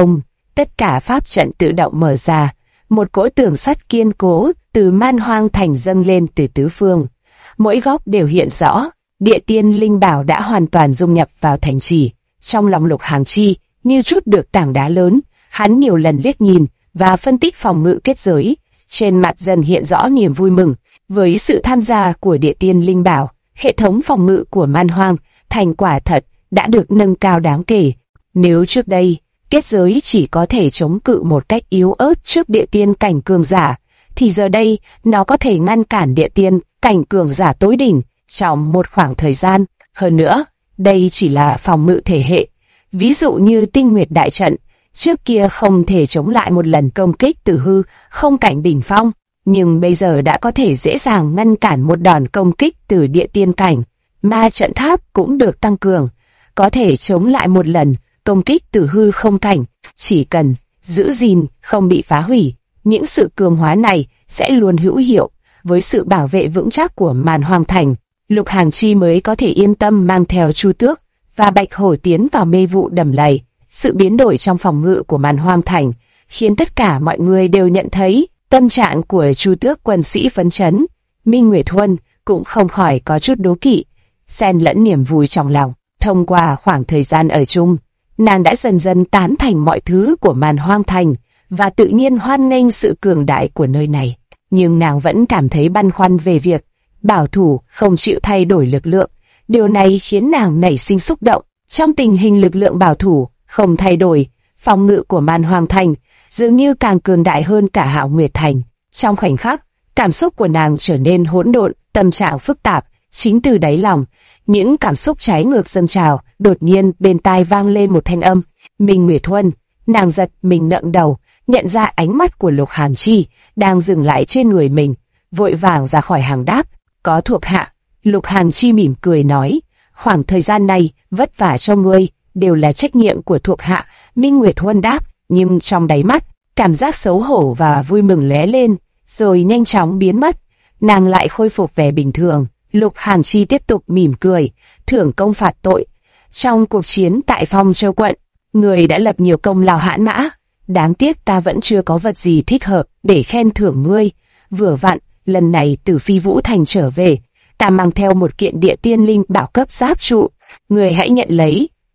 Speaker 1: Tất cả pháp trận tự động mở ra, một cỗ tường sắt kiên cố từ Man Hoang Thành dâng lên từ tứ phương. Mỗi góc đều hiện rõ, địa tiên linh bảo đã hoàn toàn dung nhập vào thành trì. Trong lòng Lục Hàn Chi như trút được tảng đá lớn, hắn nhiều lần liếc nhìn và phân tích phòng ngự kết giới, trên mặt dần hiện rõ niềm vui mừng. Với sự tham gia của địa tiên linh bảo, hệ thống phòng ngự của Man Hoang Thành quả thật đã được nâng cao đáng kể. Nếu trước đây, kết giới chỉ có thể chống cự một cách yếu ớt trước địa tiên cảnh cường giả, thì giờ đây nó có thể ngăn cản địa tiên cảnh cường giả tối đỉnh trong một khoảng thời gian. Hơn nữa, đây chỉ là phòng ngự thể hệ. Ví dụ như tinh nguyệt đại trận, trước kia không thể chống lại một lần công kích từ hư không cảnh đỉnh phong, nhưng bây giờ đã có thể dễ dàng ngăn cản một đòn công kích từ địa tiên cảnh. Ma trận tháp cũng được tăng cường, có thể chống lại một lần công kích từ hư không cảnh, chỉ cần giữ gìn không bị phá hủy. Những sự cường hóa này sẽ luôn hữu hiệu với sự bảo vệ vững chắc của Man Hoang Thành. Lục Hàn Chi mới có thể yên tâm mang theo Chu Tước và Bạch Hổ tiến vào mê vụ đầm lầy. Sự biến đổi trong phòng ngự của Man Hoang Thành khiến tất cả mọi người đều nhận thấy tâm trạng của Chu Tước quân sĩ phấn chấn. Minh Nguyệt Huân cũng không khỏi có chút đố kỵ, xen lẫn niềm vui trong lòng. Thông qua khoảng thời gian ở chung, nàng đã dần dần tán thành mọi thứ của Man Hoang Thành và tự nhiên hoan nghênh sự cường đại của nơi này. Nhưng nàng vẫn cảm thấy băn khoăn về việc bảo thủ không chịu thay đổi lực lượng. Điều này khiến nàng nảy sinh xúc động. Trong tình hình lực lượng bảo thủ không thay đổi, phòng ngự của Man Hoang Thành dường như càng cường đại hơn cả Hạo Nguyệt Thành. Trong khoảnh khắc, cảm xúc của nàng trở nên hỗn độn, tâm trạng phức tạp. Chính từ đáy lòng, những cảm xúc trái ngược dâng trào. Đột nhiên bên tai vang lên một thanh âm. Minh Nguyệt Huân. Nàng giật mình ngẩng đầu, nhận ra ánh mắt của Lục Hàn Chi đang dừng lại trên người mình, vội vàng ra khỏi hàng đáp. Có thuộc hạ. Lục Hàn Chi mỉm cười nói, khoảng thời gian này vất vả cho ngươi đều là trách nhiệm của thuộc hạ. Minh Nguyệt Huân đáp, nhưng trong đáy mắt cảm giác xấu hổ và vui mừng lóe lên, rồi nhanh chóng biến mất. Nàng lại khôi phục vẻ bình thường. Lục Hàn Chi tiếp tục mỉm cười, thưởng công phạt tội. Trong cuộc chiến tại Phong Châu Quận, người đã lập nhiều công lao hãn mã. Đáng tiếc ta vẫn chưa có vật gì thích hợp để khen thưởng ngươi. Vừa vặn, lần này từ Phi Vũ Thành trở về, ta mang theo một kiện địa tiên linh bảo cấp giáp trụ. Ngươi hãy nhận lấy,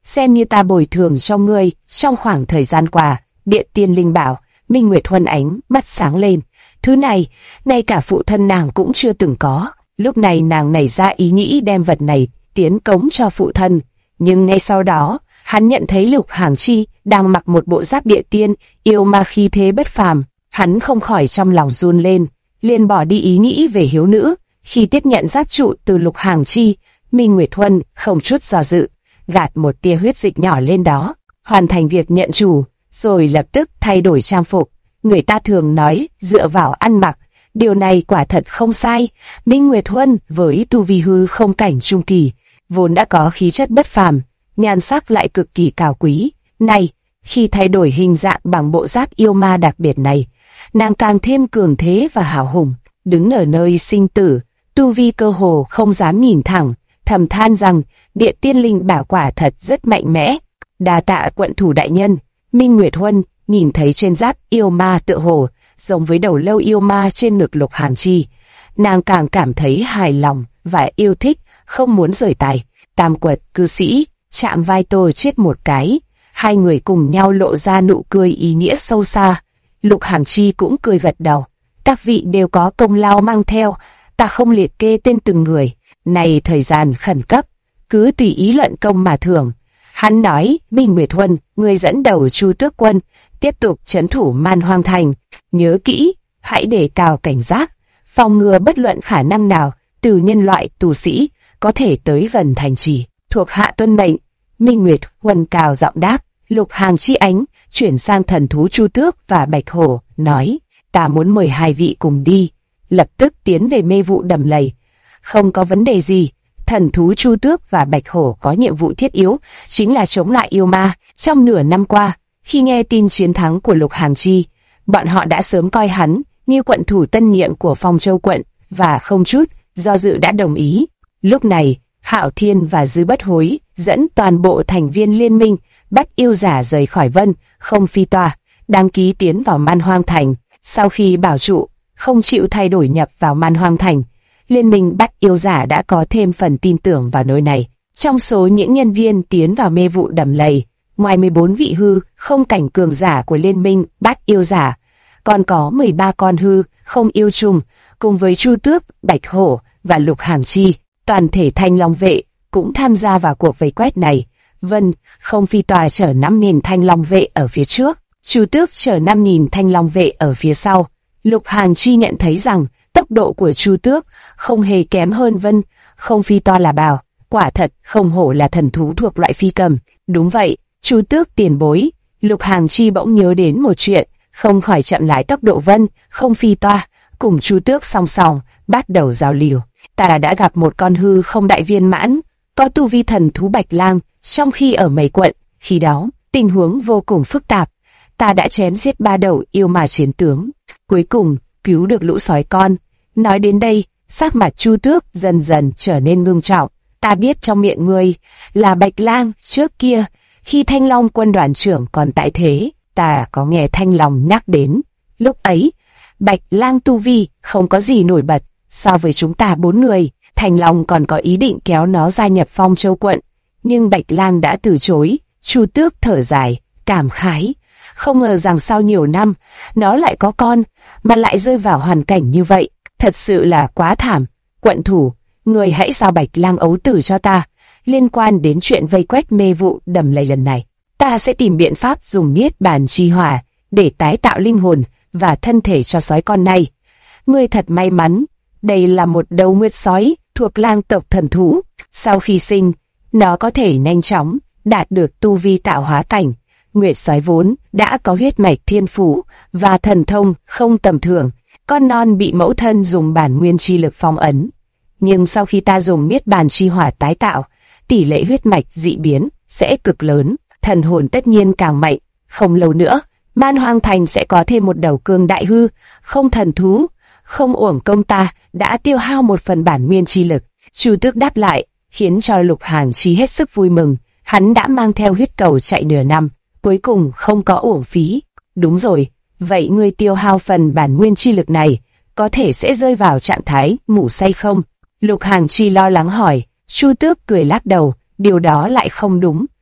Speaker 1: xem như ta bồi thường cho ngươi trong khoảng thời gian qua. Địa tiên linh bảo. Minh Nguyệt Huân ánh mắt sáng lên. Thứ này, ngay cả phụ thân nàng cũng chưa từng có. Lúc này nàng nảy ra ý nghĩ đem vật này tiến cống cho phụ thân. Nhưng ngay sau đó, hắn nhận thấy Lục Hàng Chi đang mặc một bộ giáp địa tiên, yêu ma khí thế bất phàm. Hắn không khỏi trong lòng run lên, liền bỏ đi ý nghĩ về hiếu nữ. Khi tiếp nhận giáp trụ từ Lục Hàng Chi, Minh Nguyệt Huân không chút do dự, gạt một tia huyết dịch nhỏ lên đó, hoàn thành việc nhận chủ, rồi lập tức thay đổi trang phục. Người ta thường nói dựa vào ăn mặc, điều này quả thật không sai. Minh Nguyệt Huân với tu vi hư không cảnh trung kỳ, vốn đã có khí chất bất phàm, nhan sắc lại cực kỳ cao quý. Này, khi thay đổi hình dạng bằng bộ giáp yêu ma đặc biệt này, nàng càng thêm cường thế và hào hùng, đứng ở nơi sinh tử, tu vi cơ hồ không dám nhìn thẳng, thầm than rằng địa tiên linh bảo quả thật rất mạnh mẽ. Đa tạ quận thủ đại nhân. Minh Nguyệt Huân nhìn thấy trên giáp yêu ma tựa hồ giống với đầu lâu yêu ma trên ngực Lục Hàng Chi, nàng càng cảm thấy hài lòng và yêu thích, không muốn rời tay. Tam Quật cư sĩ chạm vai tôi chết một cái, hai người cùng nhau lộ ra nụ cười ý nghĩa sâu xa. Lục Hàng Chi cũng cười gật đầu. Các vị đều có công lao mang theo, ta không liệt kê tên từng người. Này thời gian khẩn cấp, cứ tùy ý luận công mà thưởng. Hắn nói, Minh Nguyệt Huân, người dẫn đầu Chu Tước quân, tiếp tục trấn thủ Man Hoang Thành. Nhớ kỹ, hãy đề cao cảnh giác, phòng ngừa bất luận khả năng nào từ nhân loại tù sĩ có thể tới gần thành trì. Thuộc hạ tuân mệnh. Minh Nguyệt Huân cào giọng đáp. Lục Hàng Chi ánh chuyển sang thần thú Chu Tước và Bạch Hổ, nói, ta muốn mời hai vị cùng đi, lập tức tiến về mê vụ đầm lầy. Không có vấn đề gì. Thần thú Chu Tước và Bạch Hổ có nhiệm vụ thiết yếu, chính là chống lại yêu ma. Trong nửa năm qua, khi nghe tin chiến thắng của Lục Hàng Chi, bọn họ đã sớm coi hắn như quận thủ tân nhiệm của Phong Châu quận, và không chút do dự đã đồng ý. Lúc này, Hạo Thiên và Dư Bất Hối dẫn toàn bộ thành viên liên minh bắt yêu giả rời khỏi Vân Không Phi Tòa, đăng ký tiến vào Man Hoang Thành. Sau khi bảo trụ không chịu thay đổi nhập vào Man Hoang Thành, liên minh bắt yêu giả đã có thêm phần tin tưởng vào nơi này. Trong số những nhân viên tiến vào mê vụ đầm lầy, ngoài 14 vị hư không cảnh cường giả của liên minh bắt yêu giả, còn có 13 con hư không yêu trùng, cùng với Chu Tước, Bạch Hổ và Lục Hàng Chi. Toàn thể Thanh Long vệ cũng tham gia vào cuộc vây quét này. Vân Không Phi Tòa chở 5.000 Thanh Long vệ ở phía trước, Chu Tước chở 5.000 Thanh Long vệ ở phía sau. Lục Hàng Chi nhận thấy rằng tốc độ của Chu Tước không hề kém hơn Vân Không Phi Tòa là bảo. Quả thật không hổ là thần thú thuộc loại phi cầm. Đúng vậy, Chu Tước tiền bối. Lục Hàng Chi bỗng nhớ đến một chuyện, không khỏi chậm lại tốc độ Vân Không Phi Tòa, cùng Chu Tước song song bắt đầu giao lưu. Ta đã gặp một con hư không đại viên mãn, có tu vi thần thú Bạch Lang, trong khi ở Mây quận. Khi đó tình huống vô cùng phức tạp, ta đã chém giết 3 đầu yêu ma chiến tướng, cuối cùng cứu được lũ sói con. Nói đến đây, sắc mặt Chu Tước dần dần trở nên ngưng trọng. Ta biết trong miệng ngươi là Bạch Lang. Trước kia, khi Thanh Long quân đoàn trưởng còn tại thế, ta có nghe Thanh Long nhắc đến. Lúc ấy, Bạch Lang tu vi không có gì nổi bật so với chúng ta 4 người. Thanh Long còn có ý định kéo nó gia nhập Phong Châu quận, nhưng Bạch Lang đã từ chối. Chu Tước thở dài, cảm khái, không ngờ rằng sau nhiều năm, nó lại có con, mà lại rơi vào hoàn cảnh như vậy. Thật sự là quá thảm. Quận thủ, người hãy giao Bạch Lang ấu tử cho ta. Liên quan đến chuyện vây quét mê vụ đầm lầy lần này, ta sẽ tìm biện pháp dùng niết bàn chi hỏa để tái tạo linh hồn và thân thể cho sói con này. Ngươi thật may mắn, đây là một đầu nguyệt sói thuộc lang tộc thần thú. Sau khi sinh, nó có thể nhanh chóng đạt được tu vi tạo hóa cảnh. Nguyệt sói vốn đã có huyết mạch thiên phú và thần thông không tầm thường. Con non bị mẫu thân dùng bản nguyên chi lực phong ấn, nhưng sau khi ta dùng niết bàn chi hỏa tái tạo, tỷ lệ huyết mạch dị biến sẽ cực lớn, thần hồn tất nhiên càng mạnh. Không lâu nữa, Man Hoang Thành sẽ có thêm một đầu cường đại hư không thần thú. Không uổng công ta đã tiêu hao một phần bản nguyên chi lực. Chu Tước đáp lại, khiến cho Lục Hàng Chi hết sức vui mừng. Hắn đã mang theo huyết cầu chạy nửa năm, cuối cùng không có uổng phí. Đúng rồi, vậy ngươi tiêu hao phần bản nguyên chi lực này, có thể sẽ rơi vào trạng thái ngủ say không? Lục Hàng Chi lo lắng hỏi. Chu Tước cười lắc đầu, điều đó lại không đúng.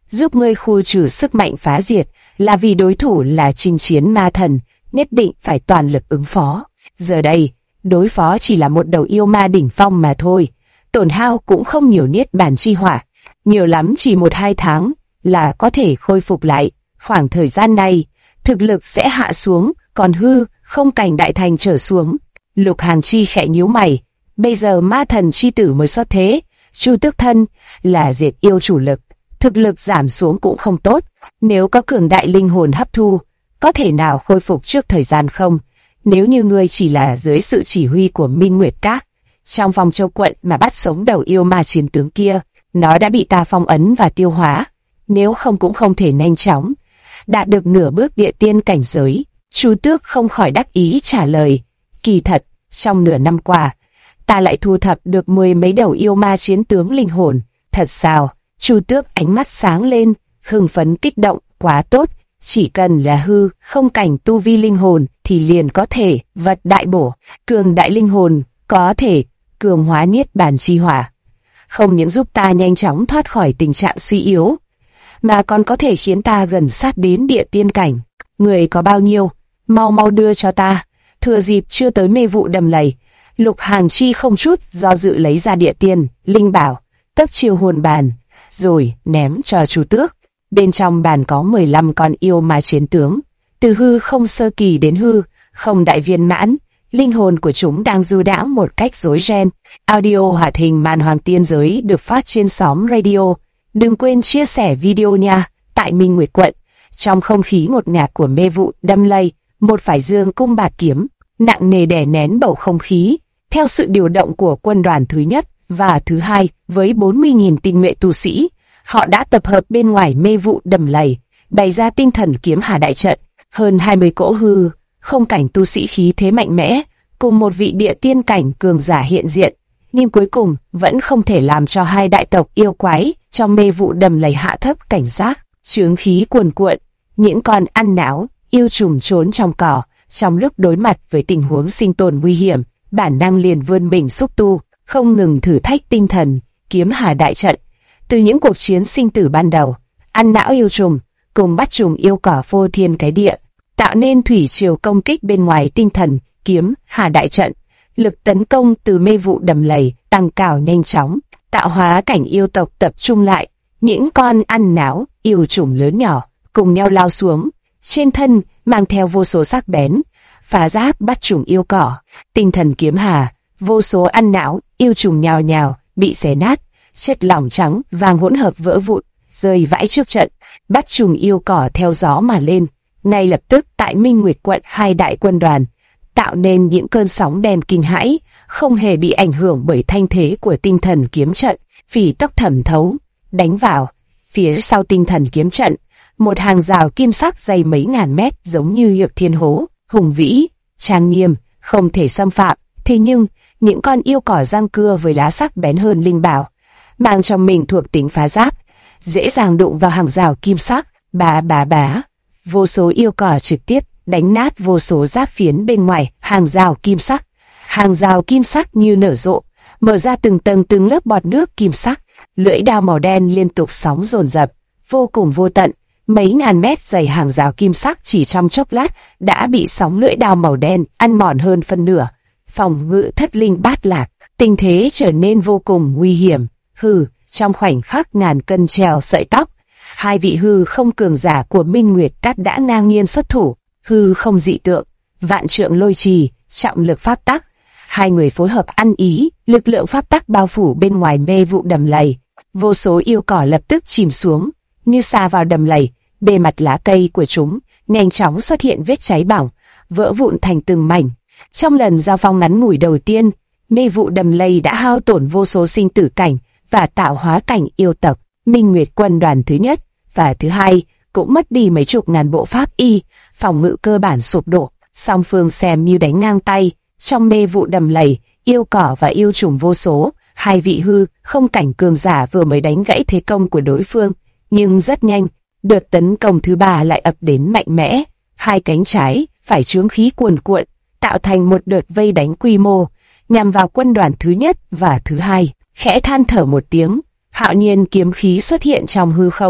Speaker 1: giúp ngươi khu trừ sức mạnh phá diệt, là vì đối thủ là chinh chiến ma thần, nhất định phải toàn lực ứng phó. Giờ đây, đối phó chỉ là một đầu yêu ma đỉnh phong mà thôi, tổn hao cũng không nhiều niết bàn chi hỏa, nhiều lắm chỉ 1-2 tháng là có thể khôi phục lại. Khoảng thời gian này, thực lực sẽ hạ xuống, còn hư không cảnh đại thành trở xuống. Lục Hàng Chi khẽ nhíu mày, bây giờ ma thần chi tử mới xuất thế, Chu Tước Thân là diệt yêu chủ lực, thực lực giảm xuống cũng không tốt, nếu có cường đại linh hồn hấp thu, có thể nào khôi phục trước thời gian không? Nếu như ngươi chỉ là dưới sự chỉ huy của Minh Nguyệt Các, trong vòng châu quận mà bắt sống đầu yêu ma chiến tướng kia, nó đã bị ta phong ấn và tiêu hóa, nếu không cũng không thể nhanh chóng đạt được nửa bước địa tiên cảnh giới. Chu Tước không khỏi đắc ý trả lời, kỳ thật, trong nửa năm qua, ta lại thu thập được 10 mấy đầu yêu ma chiến tướng linh hồn. Thật sao? Chu Tước ánh mắt sáng lên, hưng phấn kích động, quá tốt, chỉ cần là hư không cảnh tu vi linh hồn thì liền có thể vật đại bổ, cường đại linh hồn có thể cường hóa niết bàn chi hỏa, không những giúp ta nhanh chóng thoát khỏi tình trạng suy yếu, mà còn có thể khiến ta gần sát đến địa tiên cảnh. Người có bao nhiêu? Mau mau đưa cho ta. Thừa dịp chưa tới mê vụ đầm lầy, Lục Hàng Chi không chút do dự lấy ra địa tiên linh bảo, tấp chiêu hồn bàn, rồi ném cho Chu Tước. Bên trong bàn có 15 con yêu ma chiến tướng, từ hư không sơ kỳ đến hư không đại viên mãn, linh hồn của chúng đang du đãng một cách rối ren. Audio hoạt hình Man Hoàng Tiên Giới được phát trên xóm radio. Đừng quên chia sẻ video nha. Tại Minh Nguyệt Quận, trong không khí ngột ngạt của mê vụ đâm lây, một phải dương cung bạt kiếm nặng nề đè nén bầu không khí. Theo sự điều động của quân đoàn thứ nhất và thứ hai với 40.000 tinh nhuệ tu sĩ, họ đã tập hợp bên ngoài mê vụ đầm lầy, bày ra tinh thần kiếm hà đại trận. Hơn 20 cỗ hư không cảnh tu sĩ khí thế mạnh mẽ, cùng một vị địa tiên cảnh cường giả hiện diện, nhưng cuối cùng vẫn không thể làm cho hai đại tộc yêu quái trong mê vụ đầm lầy hạ thấp cảnh giác. Chướng khí cuồn cuộn, những con ăn não yêu trùng trốn trong cỏ, trong lúc đối mặt với tình huống sinh tồn nguy hiểm, bản năng liền vươn mình xúc tu, không ngừng thử thách tinh thần kiếm hà đại trận. Từ những cuộc chiến sinh tử ban đầu, ăn não yêu trùng cùng bắt trùng yêu cỏ phô thiên cái địa, tạo nên thủy triều công kích bên ngoài tinh thần kiếm hà đại trận. Lực tấn công từ mê vụ đầm lầy tăng cao nhanh chóng, tạo hóa cảnh yêu tộc tập trung lại, những con ăn não yêu trùng lớn nhỏ cùng nhau lao xuống, trên thân mang theo vô số sắc bén, phá giáp bắt trùng yêu cỏ. Tinh thần kiếm hà, vô số ăn não yêu trùng nhào nhào bị xé nát, chất lỏng trắng vàng hỗn hợp vỡ vụn rơi vãi trước trận. Bắt trùng yêu cỏ theo gió mà lên, ngay lập tức tại Minh Nguyệt Quận hai đại quân đoàn tạo nên những cơn sóng đen kinh hãi, không hề bị ảnh hưởng bởi thanh thế của tinh thần kiếm trận. Phỉ tốc thẩm thấu đánh vào phía sau tinh thần kiếm trận, một hàng rào kim sắc dày mấy ngàn mét giống như Nhược Thiên Hố, hùng vĩ, trang nghiêm, không thể xâm phạm. Thế nhưng những con yêu cỏ răng cưa với lá sắc bén hơn linh bảo, mang trong mình thuộc tính phá giáp, dễ dàng đụng vào hàng rào kim sắc. Bá bá bá, vô số yêu cỏ trực tiếp đánh nát vô số giáp phiến bên ngoài hàng rào kim sắc. Hàng rào kim sắc như nở rộ, mở ra từng tầng từng lớp bọt nước kim sắc. Lưỡi đao màu đen liên tục sóng dồn dập, vô cùng vô tận. Mấy ngàn mét dày hàng rào kim sắc chỉ trong chốc lát đã bị sóng lưỡi đao màu đen ăn mòn hơn phân nửa. Phòng ngự thất linh bát lạc, tình thế trở nên vô cùng nguy hiểm. Trong khoảnh khắc ngàn cân treo sợi tóc, hai vị hư không cường giả của Minh Nguyệt Các đã ngang nhiên xuất thủ. Hư không dị tượng, vạn trượng lôi trì, trọng lực pháp tắc, hai người phối hợp ăn ý, lực lượng pháp tắc bao phủ bên ngoài mê vụ đầm lầy. Vô số yêu cỏ lập tức chìm xuống, như sa vào đầm lầy. Bề mặt lá cây của chúng nhanh chóng xuất hiện vết cháy bỏng, vỡ vụn thành từng mảnh. Trong lần giao phong ngắn ngủi đầu tiên, mê vụ đầm lầy đã hao tổn vô số sinh tử cảnh và tạo hóa cảnh yêu tộc. Minh Nguyệt quân đoàn thứ nhất và thứ hai cũng mất đi mấy chục ngàn bộ pháp y, phòng ngự cơ bản sụp đổ. Song phương xem như đánh ngang tay. Trong mê vụ đầm lầy, yêu cỏ và yêu trùng vô số, hai vị hư không cảnh cường giả vừa mới đánh gãy thế công của đối phương, nhưng rất nhanh, đợt tấn công thứ ba lại ập đến mạnh mẽ. Hai cánh trái phải chướng khí cuồn cuộn, tạo thành một đợt vây đánh quy mô, nhằm vào quân đoàn thứ nhất và thứ hai. Khẽ than thở một tiếng, hạo nhiên kiếm khí xuất hiện trong hư không,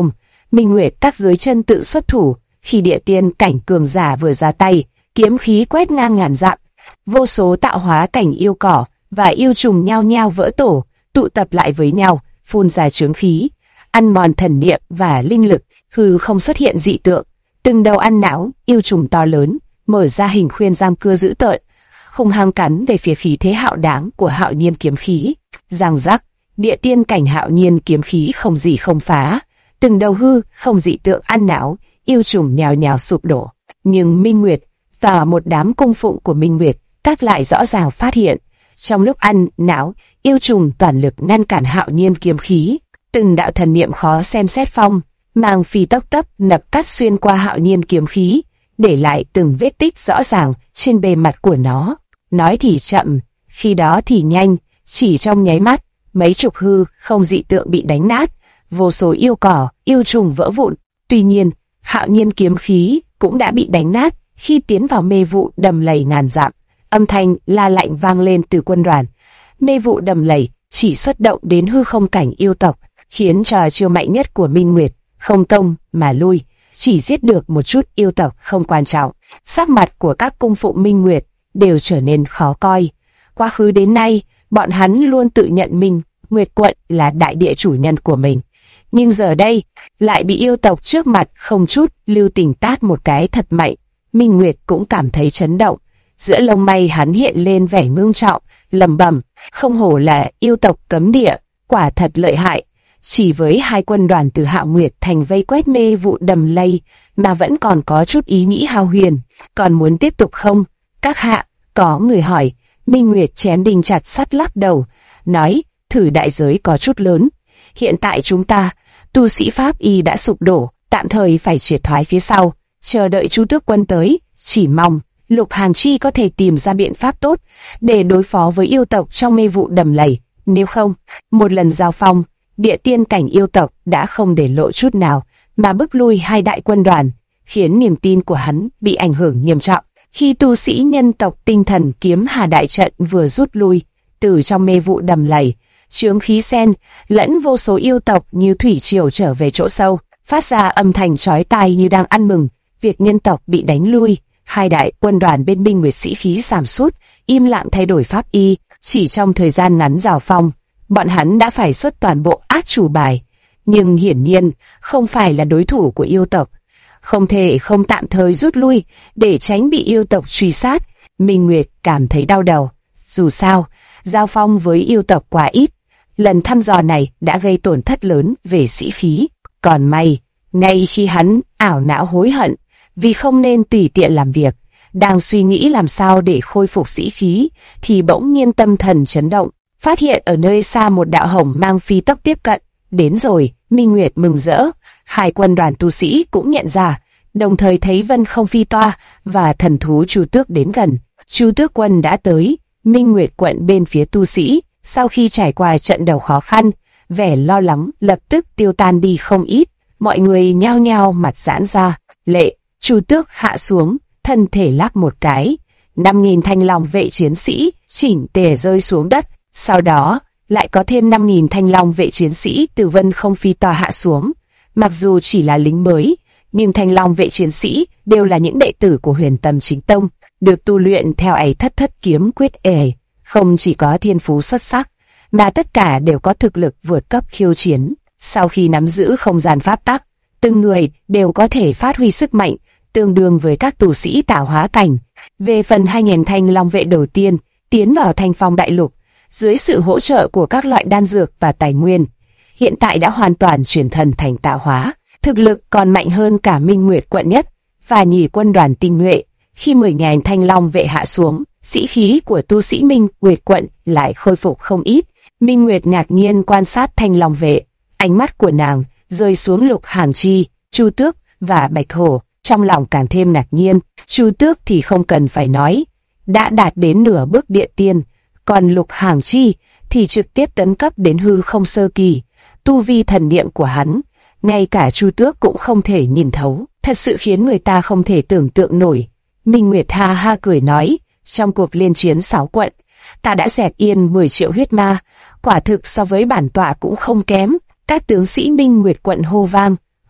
Speaker 1: Minh Nguyệt tắc dưới chân tự xuất thủ, khi địa tiên cảnh cường giả vừa ra tay, kiếm khí quét ngang ngàn dặm, vô số tạo hóa cảnh yêu cỏ và yêu trùng nhao nhao vỡ tổ, tụ tập lại với nhau, phun ra chướng khí, ăn mòn thần niệm và linh lực. Hư không xuất hiện dị tượng, từng đầu ăn não yêu trùng to lớn mở ra hình khuyên giam cưa dữ tợn, hung hăng cắn về phía khí thế hạo đáng của Hạo Nhiên kiếm khí. Giang giác, địa tiên cảnh Hạo Nhiên kiếm khí không gì không phá, từng đầu hư không dị tượng ăn não yêu trùng nhào nhào sụp đổ. Nhưng Minh Nguyệt và một đám cung phụng của Minh Nguyệt các lại rõ ràng phát hiện, trong lúc ăn não yêu trùng toàn lực ngăn cản Hạo Nhiên kiếm khí, từng đạo thần niệm khó xem xét phong mang phi tốc tấp nập cắt xuyên qua Hạo Nhiên kiếm khí, để lại từng vết tích rõ ràng trên bề mặt của nó. Nói thì chậm, khi đó thì nhanh, chỉ trong nháy mắt, mấy chục hư không dị tượng bị đánh nát, vô số yêu cỏ, yêu trùng vỡ vụn. Tuy nhiên, Hạo Nhiên kiếm khí cũng đã bị đánh nát khi tiến vào mê vụ đầm lầy ngàn dặm. Âm thanh la lạnh vang lên từ quân đoàn. Mê vụ đầm lầy chỉ xuất động đến hư không cảnh yêu tộc, khiến cho chiêu mạnh nhất của Minh Nguyệt không tông mà lui, chỉ giết được một chút yêu tộc không quan trọng. Sắc mặt của các cung phụ Minh Nguyệt đều trở nên khó coi. Quá khứ đến nay, bọn hắn luôn tự nhận Minh Nguyệt quận là đại địa chủ nhân của mình, nhưng giờ đây lại bị yêu tộc trước mặt không chút lưu tình tát một cái thật mạnh. Minh Nguyệt cũng cảm thấy chấn động, giữa lông mày hắn hiện lên vẻ ngưng trọng, lẩm bẩm, không hổ là yêu tộc cấm địa, quả thật lợi hại. Chỉ với hai quân đoàn từ Hạo Nguyệt thành vây quét mê vụ đầm lầy mà vẫn còn có chút ý nghĩ hao huyền, còn muốn tiếp tục không? Các hạ, có người hỏi. Minh Nguyệt chém đinh chặt sắt lắc đầu, nói, thử đại giới có chút lớn. Hiện tại chúng ta, tu sĩ Pháp Y đã sụp đổ, tạm thời phải triệt thoái phía sau, chờ đợi Chu Tước quân tới, chỉ mong Lục Hàn Chi có thể tìm ra biện pháp tốt để đối phó với yêu tộc trong mê vụ đầm lầy. Nếu không, một lần giao phong, địa tiên cảnh yêu tộc đã không để lộ chút nào mà bức lui hai đại quân đoàn, khiến niềm tin của hắn bị ảnh hưởng nghiêm trọng. Khi tu sĩ nhân tộc Tinh Thần Kiếm Hà đại trận vừa rút lui từ trong mê vụ đầm lầy, chướng khí sen lẫn vô số yêu tộc như thủy triều trở về chỗ sâu, phát ra âm thanh chói tai như đang ăn mừng việc nhân tộc bị đánh lui. Hai đại quân đoàn bên Minh Nguyệt sĩ khí giảm sút, im lặng thay đổi pháp y. Chỉ trong thời gian ngắn giao phong, bọn hắn đã phải xuất toàn bộ át chủ bài, nhưng hiển nhiên không phải là đối thủ của yêu tộc. Không thể không tạm thời rút lui để tránh bị yêu tộc truy sát. Minh Nguyệt cảm thấy đau đầu. Dù sao, giao phong với yêu tộc quá ít, lần thăm dò này đã gây tổn thất lớn về sĩ khí. Còn may, ngay khi hắn ảo não hối hận vì không nên tùy tiện làm việc, đang suy nghĩ làm sao để khôi phục sĩ khí, thì bỗng nhiên tâm thần chấn động, phát hiện ở nơi xa một đạo hồng mang phi tốc tiếp cận. Đến rồi. Minh Nguyệt mừng rỡ. Hai quân đoàn tu sĩ cũng nhận ra, đồng thời thấy Vân Không Phi Toa và thần thú Chu Tước đến gần. Chu Tước quân đã tới. Minh Nguyệt quận bên phía tu sĩ, sau khi trải qua trận đầu khó khăn, vẻ lo lắng lập tức tiêu tan đi không ít. Mọi người nhao nhao mặt giãn ra. Lệ, Chu Tước hạ xuống, thân thể lắc một cái, 5.000 thanh long vệ chiến sĩ chỉnh tề rơi xuống đất. Sau đó lại có thêm 5.000 thanh long vệ chiến sĩ từ Vân Không Phi Toa hạ xuống. Mặc dù chỉ là lính mới, nhưng thanh long vệ chiến sĩ đều là những đệ tử của Huyền Tâm Chính Tông, được tu luyện theo ấy thất thất kiếm quyết không chỉ có thiên phú xuất sắc, mà tất cả đều có thực lực vượt cấp khiêu chiến. Sau khi nắm giữ không gian pháp tắc, từng người đều có thể phát huy sức mạnh tương đương với các tu sĩ tạo hóa cảnh. Về phần 2.000 thanh long vệ đầu tiên tiến vào Thanh Phong Đại Lục, dưới sự hỗ trợ của các loại đan dược và tài nguyên, hiện tại đã hoàn toàn chuyển thần thành tạo hóa, thực lực còn mạnh hơn cả Minh Nguyệt quận nhất và nhì quân đoàn tinh nhuệ. Khi 10.000 thanh long vệ hạ xuống, sĩ khí của tu sĩ Minh Nguyệt quận lại khôi phục không ít. Minh Nguyệt ngạc nhiên quan sát thanh long vệ, ánh mắt của nàng rơi xuống Lục Hàn Chi, Chu Tước và Bạch Hổ, trong lòng càng thêm ngạc nhiên. Chu Tước thì không cần phải nói, đã đạt đến nửa bước địa tiên, còn Lục Hàn Chi thì trực tiếp tấn cấp đến hư không sơ kỳ. Tu vi thần niệm của hắn, ngay cả Chu Tước cũng không thể nhìn thấu, thật sự khiến người ta không thể tưởng tượng nổi. Minh Nguyệt ha ha cười nói, trong cuộc liên chiến 6 quận, ta đã dẹp yên 10 triệu huyết ma, quả thực so với bản tọa cũng không kém. Các tướng sĩ Minh Nguyệt quận hô vang,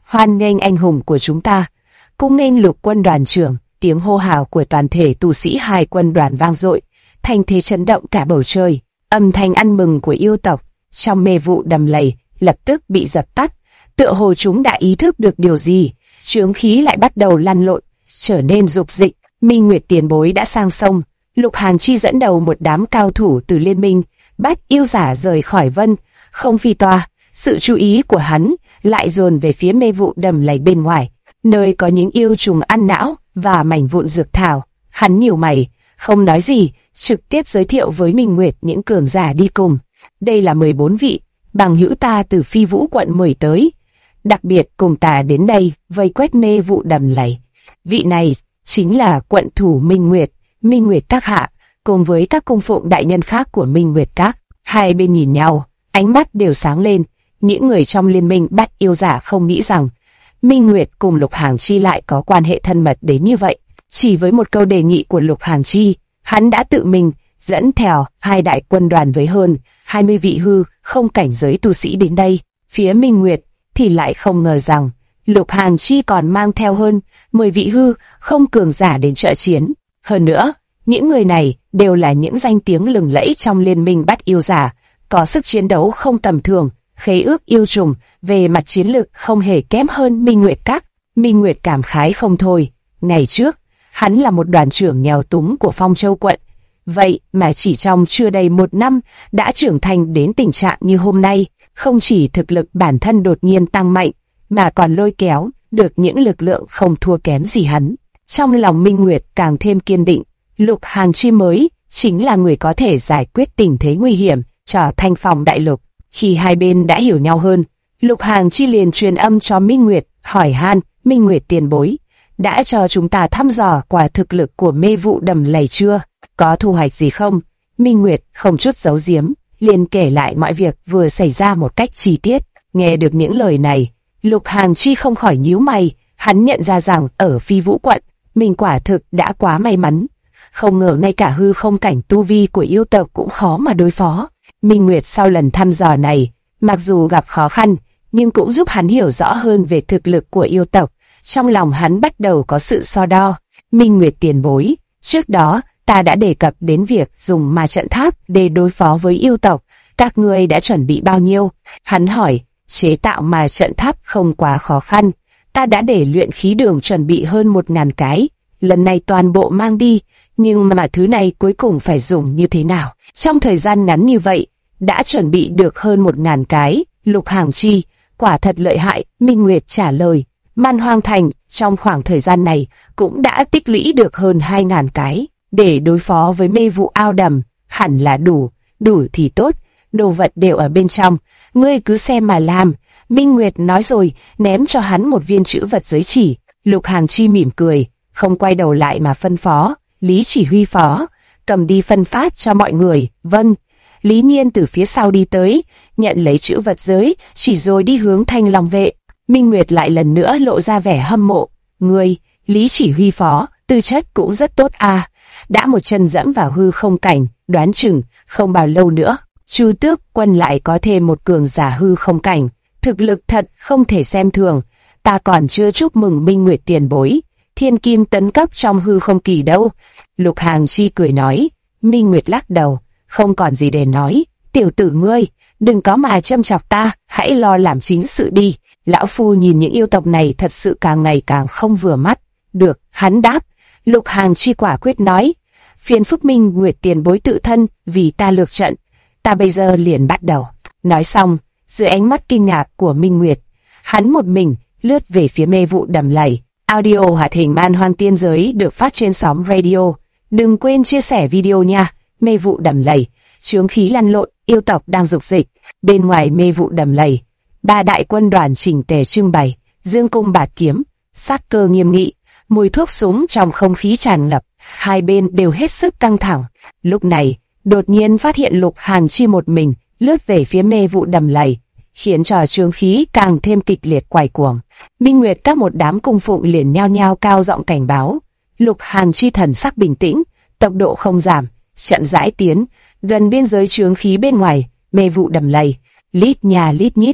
Speaker 1: hoan nghênh anh hùng của chúng ta, cung nghênh Lục quân đoàn trưởng. Tiếng hô hào của toàn thể tù sĩ hai quân đoàn vang dội, thành thế chấn động cả bầu trời. Âm thanh ăn mừng của yêu tộc trong mê vụ đầm lầy lập tức bị dập tắt, tựa hồ chúng đã ý thức được điều gì. Chướng khí lại bắt đầu lăn lộn, trở nên dục dịch. Minh Nguyệt tiền bối đã sang sông. Lục Hàn Chi dẫn đầu một đám cao thủ từ liên minh Bát yêu giả rời khỏi Vân không phi toa. Sự chú ý của hắn lại dồn về phía mê vụ đầm lầy bên ngoài, nơi có những yêu trùng ăn não và mảnh vụn dược thảo. Hắn nhíu mày, không nói gì, trực tiếp giới thiệu với Minh Nguyệt những cường giả đi cùng. Đây là 14 vị bằng hữu ta từ Phi Vũ quận mời tới, đặc biệt cùng ta đến đây vây quét mê vụ đầm lầy. Vị này chính là quận thủ Minh Nguyệt các hạ, cùng với các cung phụng đại nhân khác của Minh Nguyệt các. Hai bên nhìn nhau, ánh mắt đều sáng lên. Những người trong liên minh Bát yêu giả không nghĩ rằng Minh Nguyệt cùng Lục Hàn Chi lại có quan hệ thân mật đến như vậy. Chỉ với một câu đề nghị của Lục Hàn Chi, hắn đã tự mình dẫn theo hai đại quân đoàn với hơn 20 vị hư không cảnh giới tu sĩ đến đây. Phía Minh Nguyệt thì lại không ngờ rằng Lục Hàn Chi còn mang theo hơn 10 vị hư không cường giả đến trợ chiến. Hơn nữa, những người này đều là những danh tiếng lừng lẫy trong liên minh Bát yêu giả, có sức chiến đấu không tầm thường. Khế ước yêu trùng về mặt chiến lược không hề kém hơn Minh Nguyệt các. Minh Nguyệt cảm khái không thôi. Ngày trước, hắn là một đoàn trưởng nghèo túng của Phong Châu quận. Vậy mà chỉ trong chưa đầy một năm đã trưởng thành đến tình trạng như hôm nay. Không chỉ thực lực bản thân đột nhiên tăng mạnh, mà còn lôi kéo được những lực lượng không thua kém gì hắn. Trong lòng Minh Nguyệt càng thêm kiên định, Lục Hàn Chi mới chính là người có thể giải quyết tình thế nguy hiểm cho Thanh Phong đại lục. Khi hai bên đã hiểu nhau hơn, Lục Hàn Chi liền truyền âm cho Minh Nguyệt, hỏi han: Minh Nguyệt tiền bối, đã cho chúng ta thăm dò quả thực lực của mê vụ đầm lầy chưa? Có thu hoạch gì không? Minh Nguyệt không chút giấu giếm, liền kể lại mọi việc vừa xảy ra một cách chi tiết. Nghe được những lời này, Lục Hàn Chi không khỏi nhíu mày. Hắn nhận ra rằng ở Phi Vũ quận, mình quả thực đã quá may mắn. Không ngờ ngay cả hư không cảnh tu vi của yêu tộc cũng khó mà đối phó. Minh Nguyệt sau lần thăm dò này, mặc dù gặp khó khăn, nhưng cũng giúp hắn hiểu rõ hơn về thực lực của yêu tộc. Trong lòng hắn bắt đầu có sự so đo. Minh Nguyệt tiền bối, trước đó ta đã đề cập đến việc dùng ma trận tháp để đối phó với yêu tộc. Các ngươi đã chuẩn bị bao nhiêu? Hắn hỏi. Chế tạo ma trận tháp không quá khó khăn. Ta đã để luyện khí đường chuẩn bị hơn 1000 cái. Lần này toàn bộ mang đi, nhưng mà thứ này cuối cùng phải dùng như thế nào? Trong thời gian ngắn như vậy, đã chuẩn bị được hơn 1000 cái. Lục Hàn Chi, quả thật lợi hại. Minh Nguyệt trả lời. Man Hoang Thành trong khoảng thời gian này cũng đã tích lũy được hơn 2000 cái. Để đối phó với mê vụ ao đầm, hẳn là đủ thì tốt. Đồ vật đều ở bên trong, ngươi cứ xem mà làm. Minh Nguyệt nói rồi, ném cho hắn một viên chữ vật giới chỉ. Lục Hàn Chi mỉm cười, không quay đầu lại mà phân phó. Lý chỉ huy phó, cầm đi phân phát cho mọi người. Vâng. Lý Nhiên từ phía sau đi tới, nhận lấy chữ vật giới chỉ rồi đi hướng Thanh Long vệ. Minh Nguyệt lại lần nữa lộ ra vẻ hâm mộ. Ngươi, Lý chỉ huy phó, tư chất cũng rất tốt à. Đã một chân dẫm vào hư không cảnh, đoán chừng không bao lâu nữa Chu Tước quân lại có thêm một cường giả hư không cảnh. Thực lực thật không thể xem thường. Ta còn chưa chúc mừng Minh Nguyệt tiền bối thiên kim tấn cấp trong hư không kỳ đâu. Lục Hàn Chi cười nói. Minh Nguyệt lắc đầu, không còn gì để nói. Tiểu tử ngươi, đừng có mà châm chọc ta, hãy lo làm chính sự đi. Lão phu nhìn những yêu tộc này thật sự càng ngày càng không vừa mắt. Được, hắn đáp. Lục Hàn Chi quả quyết nói. Phiền phức Minh Nguyệt tiền bối tự thân vì ta lược trận. Ta bây giờ liền bắt đầu. Nói xong, dưới ánh mắt kinh ngạc của Minh Nguyệt, hắn một mình lướt về phía mê vụ đầm lầy. Audio hoạt hình Man Hoang Tiên Giới được phát trên sóng radio. Đừng quên chia sẻ video nha. Mê vụ đầm lầy, chướng khí lăn lộn, yêu tộc đang dục dịch. Bên ngoài mê vụ đầm lầy, 3 đại quân đoàn chỉnh tề trưng bày, dương cung bạt kiếm, sát cơ nghiêm nghị, mùi thuốc súng trong không khí tràn ngập. Hai bên đều hết sức căng thẳng. Lúc này, đột nhiên phát hiện Lục Hàn Chi một mình lướt về phía mê vụ đầm lầy, khiến cho chướng khí càng thêm kịch liệt quay cuồng. Minh Nguyệt các một đám cung phụng liền nhao nhao cao giọng cảnh báo. Lục Hàn Chi thần sắc bình tĩnh, tốc độ không giảm, chậm rãi tiến gần biên giới chướng khí bên ngoài mê vụ đầm lầy. Lít nhà lít nhít,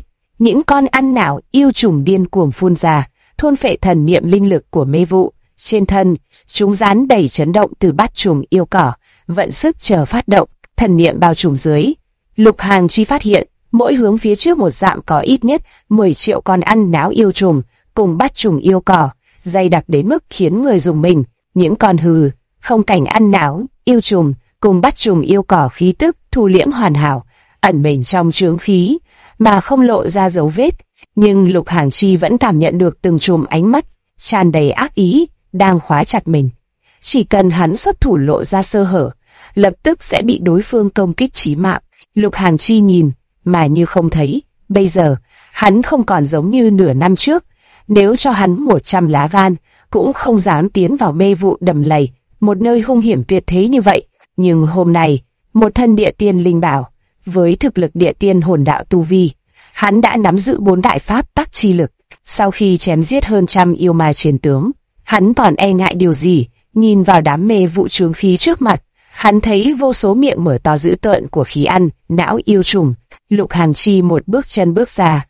Speaker 1: những con ăn não yêu trùng điên cuồng phun ra, thôn phệ thần niệm linh lực của mê vụ. Trên thân, chúng dán đầy chấn động từ bát trùng yêu cỏ, vận sức chờ phát động, thần niệm bao trùm dưới. Lục Hàng Chi phát hiện, mỗi hướng phía trước một dặm có ít nhất 10 triệu con ăn não yêu trùng, cùng bát trùng yêu cỏ, dày đặc đến mức khiến người dùng mình. Những con không cảnh ăn não, yêu trùng, cùng bát trùng yêu cỏ khí tức thu liễm hoàn hảo, ẩn mình trong chướng khí, mà không lộ ra dấu vết. Nhưng Lục Hàng Chi vẫn cảm nhận được từng chùm ánh mắt, tràn đầy ác ý, đang khóa chặt mình. Chỉ cần hắn xuất thủ lộ ra sơ hở, lập tức sẽ bị đối phương công kích chí mạng. Lục Hàng Chi nhìn, mà như không thấy. Bây giờ, hắn không còn giống như nửa năm trước. Nếu cho hắn 100 lá gan, cũng không dám tiến vào mê vụ đầm lầy, một nơi hung hiểm tuyệt thế như vậy. Nhưng hôm nay, một thân địa tiên linh bảo, với thực lực địa tiên hồn đạo tu vi, hắn đã nắm giữ 4 đại pháp tắc chi lực. Sau khi chém giết hơn trăm yêu ma chiến tướng, hắn còn e ngại điều gì? Nhìn vào đám mê vụ chướng khí trước mặt, hắn thấy vô số miệng mở to dữ tợn của khí ăn não yêu trùng. Lục Hàng Chi một bước chân bước ra,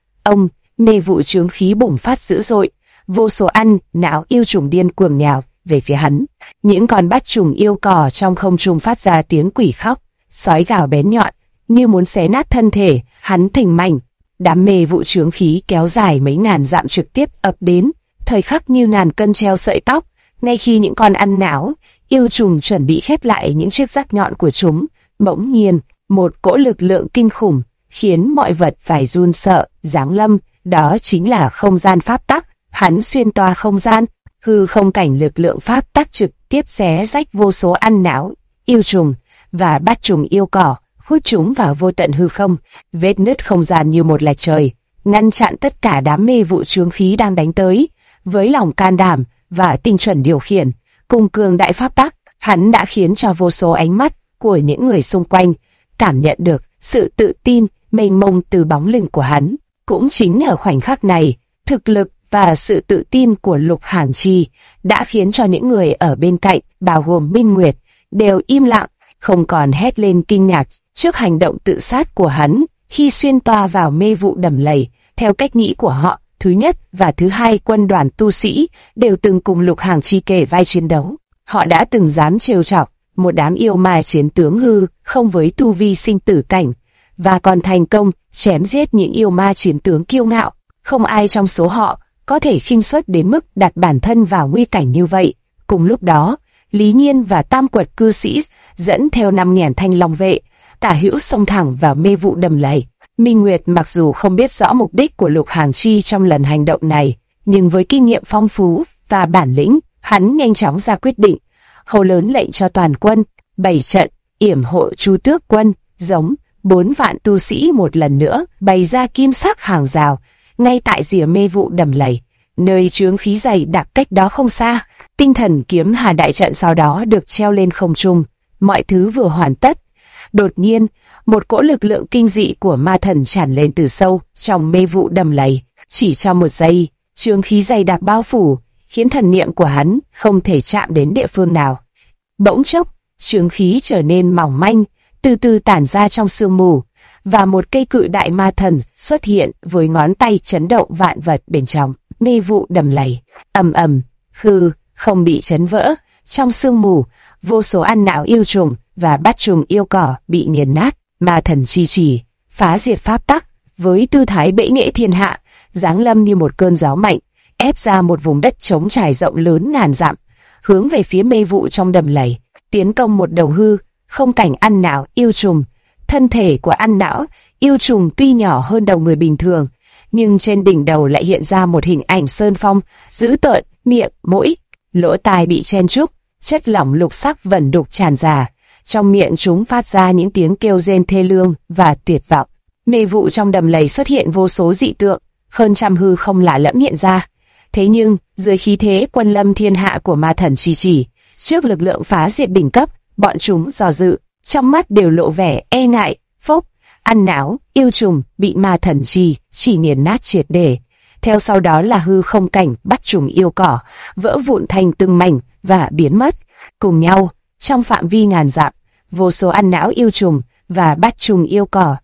Speaker 1: mê vụ chướng khí bùng phát dữ dội, vô số ăn não yêu trùng điên cuồng nhào về phía hắn. Những con bát trùng yêu cỏ trong không trung phát ra tiếng quỷ khóc, sói gào bén nhọn, như muốn xé nát thân thể hắn thành mảnh. Đám mê vụ chướng khí kéo dài mấy ngàn dặm trực tiếp ập đến, thời khắc như ngàn cân treo sợi tóc. Ngay khi những con ăn não yêu trùng chuẩn bị khép lại những chiếc rác nhọn của chúng, bỗng nhiên một cỗ lực lượng kinh khủng khiến mọi vật phải run sợ giáng lâm. Đó chính là không gian pháp tắc. Hắn xuyên toa không gian, hư không cảnh lực lượng pháp tắc trực tiếp xé rách vô số ăn não yêu trùng và bát trùng yêu cỏ, hút chúng vào vô tận hư không. Vết nứt không gian như một lạch trời, ngăn chặn tất cả đám mê vụ chướng khí đang đánh tới. Với lòng can đảm và tinh chuẩn điều khiển, cùng cường đại pháp tắc, hắn đã khiến cho vô số ánh mắt của những người xung quanh cảm nhận được sự tự tin mênh mông từ bóng lưng của hắn. Cũng chính ở khoảnh khắc này, thực lực và sự tự tin của Lục Hàng Chi đã khiến cho những người ở bên cạnh, bao gồm Minh Nguyệt, đều im lặng, không còn hét lên kinh ngạc trước hành động tự sát của hắn khi xuyên toa vào mê vụ đầm lầy. Theo cách nghĩ của họ, thứ nhất và thứ hai quân đoàn tu sĩ đều từng cùng Lục Hàng Chi kề vai chiến đấu. Họ đã từng dám trêu chọc một đám yêu ma chiến tướng không với tu vi sinh tử cảnh, và còn thành công chém giết những yêu ma chiến tướng kiêu ngạo. Không ai trong số họ có thể khinh suất đến mức đặt bản thân vào nguy cảnh như vậy. Cùng lúc đó, Lý Nhiên và Tam Quật cư sĩ dẫn theo 5.000 thanh long vệ, tả hữu xông thẳng vào mê vụ đầm lầy. Minh Nguyệt mặc dù không biết rõ mục đích của Lục Hàng Chi trong lần hành động này, nhưng với kinh nghiệm phong phú và bản lĩnh, hắn nhanh chóng ra quyết định, hô lớn lệnh cho toàn quân bày trận yểm hộ Chu Tước quân, giống 4 vạn tu sĩ một lần nữa bày ra kim sắc hàng rào ngay tại rìa mê vụ đầm lầy, nơi chướng khí dày đặc cách đó không xa. Tinh thần kiếm hà đại trận sau đó được treo lên không trung. Mọi thứ vừa hoàn tất, đột nhiên một cỗ lực lượng kinh dị của ma thần tràn lên từ sâu trong mê vụ đầm lầy. Chỉ trong một giây, chướng khí dày đặc bao phủ, khiến thần niệm của hắn không thể chạm đến địa phương nào. Bỗng chốc, chướng khí trở nên mỏng manh, từ từ tản ra trong sương mù, và một cây cự đại ma thần xuất hiện với ngón tay chấn động vạn vật bên trong mê vụ đầm lầy. Ầm ầm, không bị chấn vỡ. Trong sương mù, vô số ăn não yêu trùng và bát trùng yêu cỏ bị nghiền nát. Ma thần chi chỉ phá diệt pháp tắc với tư thái bệ nghệ thiên hạ, giáng lâm như một cơn gió mạnh, ép ra một vùng đất trống trải rộng lớn ngàn dặm, hướng về phía mê vụ trong đầm lầy, tiến công một đầu không cảnh ăn não yêu trùng. Thân thể của ăn não yêu trùng tuy nhỏ hơn đầu người bình thường, nhưng trên đỉnh đầu lại hiện ra một hình ảnh sơn phong dữ tợn, miệng, mũi, lỗ tai bị chen trúc, chất lỏng lục sắc vẩn đục tràn ra. Trong miệng chúng phát ra những tiếng kêu rên thê lương và tuyệt vọng. Mê vụ trong đầm lầy xuất hiện vô số dị tượng, hơn trăm không lạ lẫm hiện ra. Thế nhưng, dưới khí thế quân lâm thiên hạ của ma thần chỉ, trước lực lượng phá diệt đỉnh cấp, bọn chúng do dự, trong mắt đều lộ vẻ e ngại. Phốc, ăn não yêu trùng bị ma thần chỉ nghiền nát triệt để. Theo sau đó là không cảnh bắt trùng yêu cỏ, vỡ vụn thành từng mảnh và biến mất. Cùng nhau, trong phạm vi ngàn dặm, vô số ăn não yêu trùng và bắt trùng yêu cỏ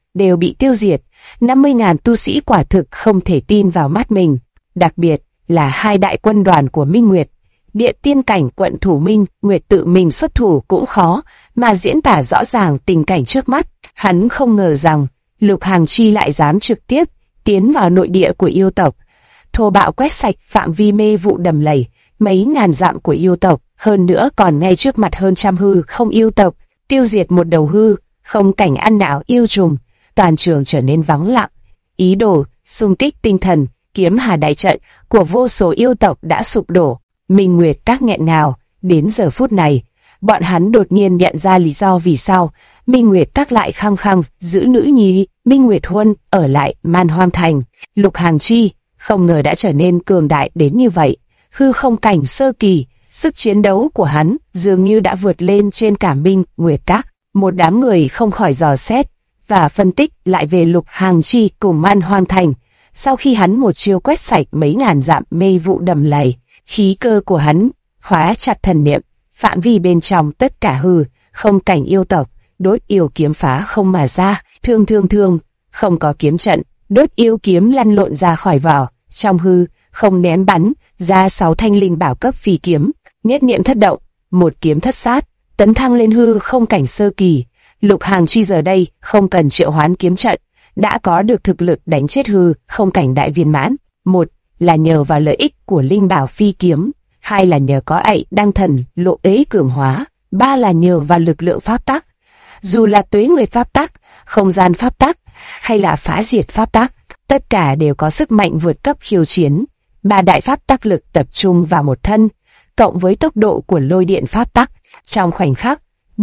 Speaker 1: đều bị tiêu diệt. 50.000 tu sĩ quả thực không thể tin vào mắt mình, đặc biệt là hai đại quân đoàn của Minh Nguyệt. Địa tiên cảnh quận thủ Minh Nguyệt tự mình xuất thủ cũng khó mà diễn tả rõ ràng tình cảnh trước mắt. Hắn không ngờ rằng Lục Hàng Chi lại dám trực tiếp tiến vào nội địa của yêu tộc, thô bạo quét sạch phạm vi mê vụ đầm lầy mấy ngàn dặm của yêu tộc, hơn nữa còn ngay trước mặt hơn trăm hư không yêu tộc, tiêu diệt một đầu hư không cảnh ăn não yêu trùng. Toàn trường trở nên vắng lặng. Ý đồ xung kích tinh thần kiếm hà đại trận của vô số yêu tộc đã sụp đổ. Minh Nguyệt các nghẹn ngào. Đến giờ phút này, bọn hắn đột nhiên nhận ra lý do vì sao Minh Nguyệt các lại khăng khăng giữ nữ nhi Minh Nguyệt Huân ở lại Man Hoang Thành. Lục Hàng Chi không ngờ đã trở nên cường đại đến như vậy. Hư không cảnh sơ kỳ, sức chiến đấu của hắn dường như đã vượt lên trên cả Minh Nguyệt các. Một đám người không khỏi dò xét và phân tích lại về Lục Hàng Chi cùng Man Hoang Thành. Sau khi hắn một chiêu quét sạch mấy ngàn dặm mê vụ đầm lầy, khí cơ của hắn hóa chặt thần niệm, phạm vi bên trong tất cả hư không cảnh yêu tộc, đốt yêu kiếm phá không mà ra, thương, không có kiếm trận, đốt yêu kiếm lăn lộn ra khỏi vỏ, trong hư không ném bắn ra 6 thanh linh bảo cấp phi kiếm, nhất niệm thất động, một kiếm thất sát, tấn thăng lên hư không cảnh sơ kỳ. Lục Hàng Chi giờ đây không cần triệu hoán kiếm trận, đã có được thực lực đánh chết hư không cảnh đại viên mãn. Một là nhờ vào lợi ích của linh bảo phi kiếm, hai là nhờ có ậy đăng thần lộ ế cường hóa, ba là nhờ vào lực lượng pháp tắc. Dù là tuế nguyệt pháp tắc, không gian pháp tắc hay là phá diệt pháp tắc, tất cả đều có sức mạnh vượt cấp khiêu chiến. Ba đại pháp tắc lực tập trung vào một thân, cộng với tốc độ của lôi điện pháp tắc, trong khoảnh khắc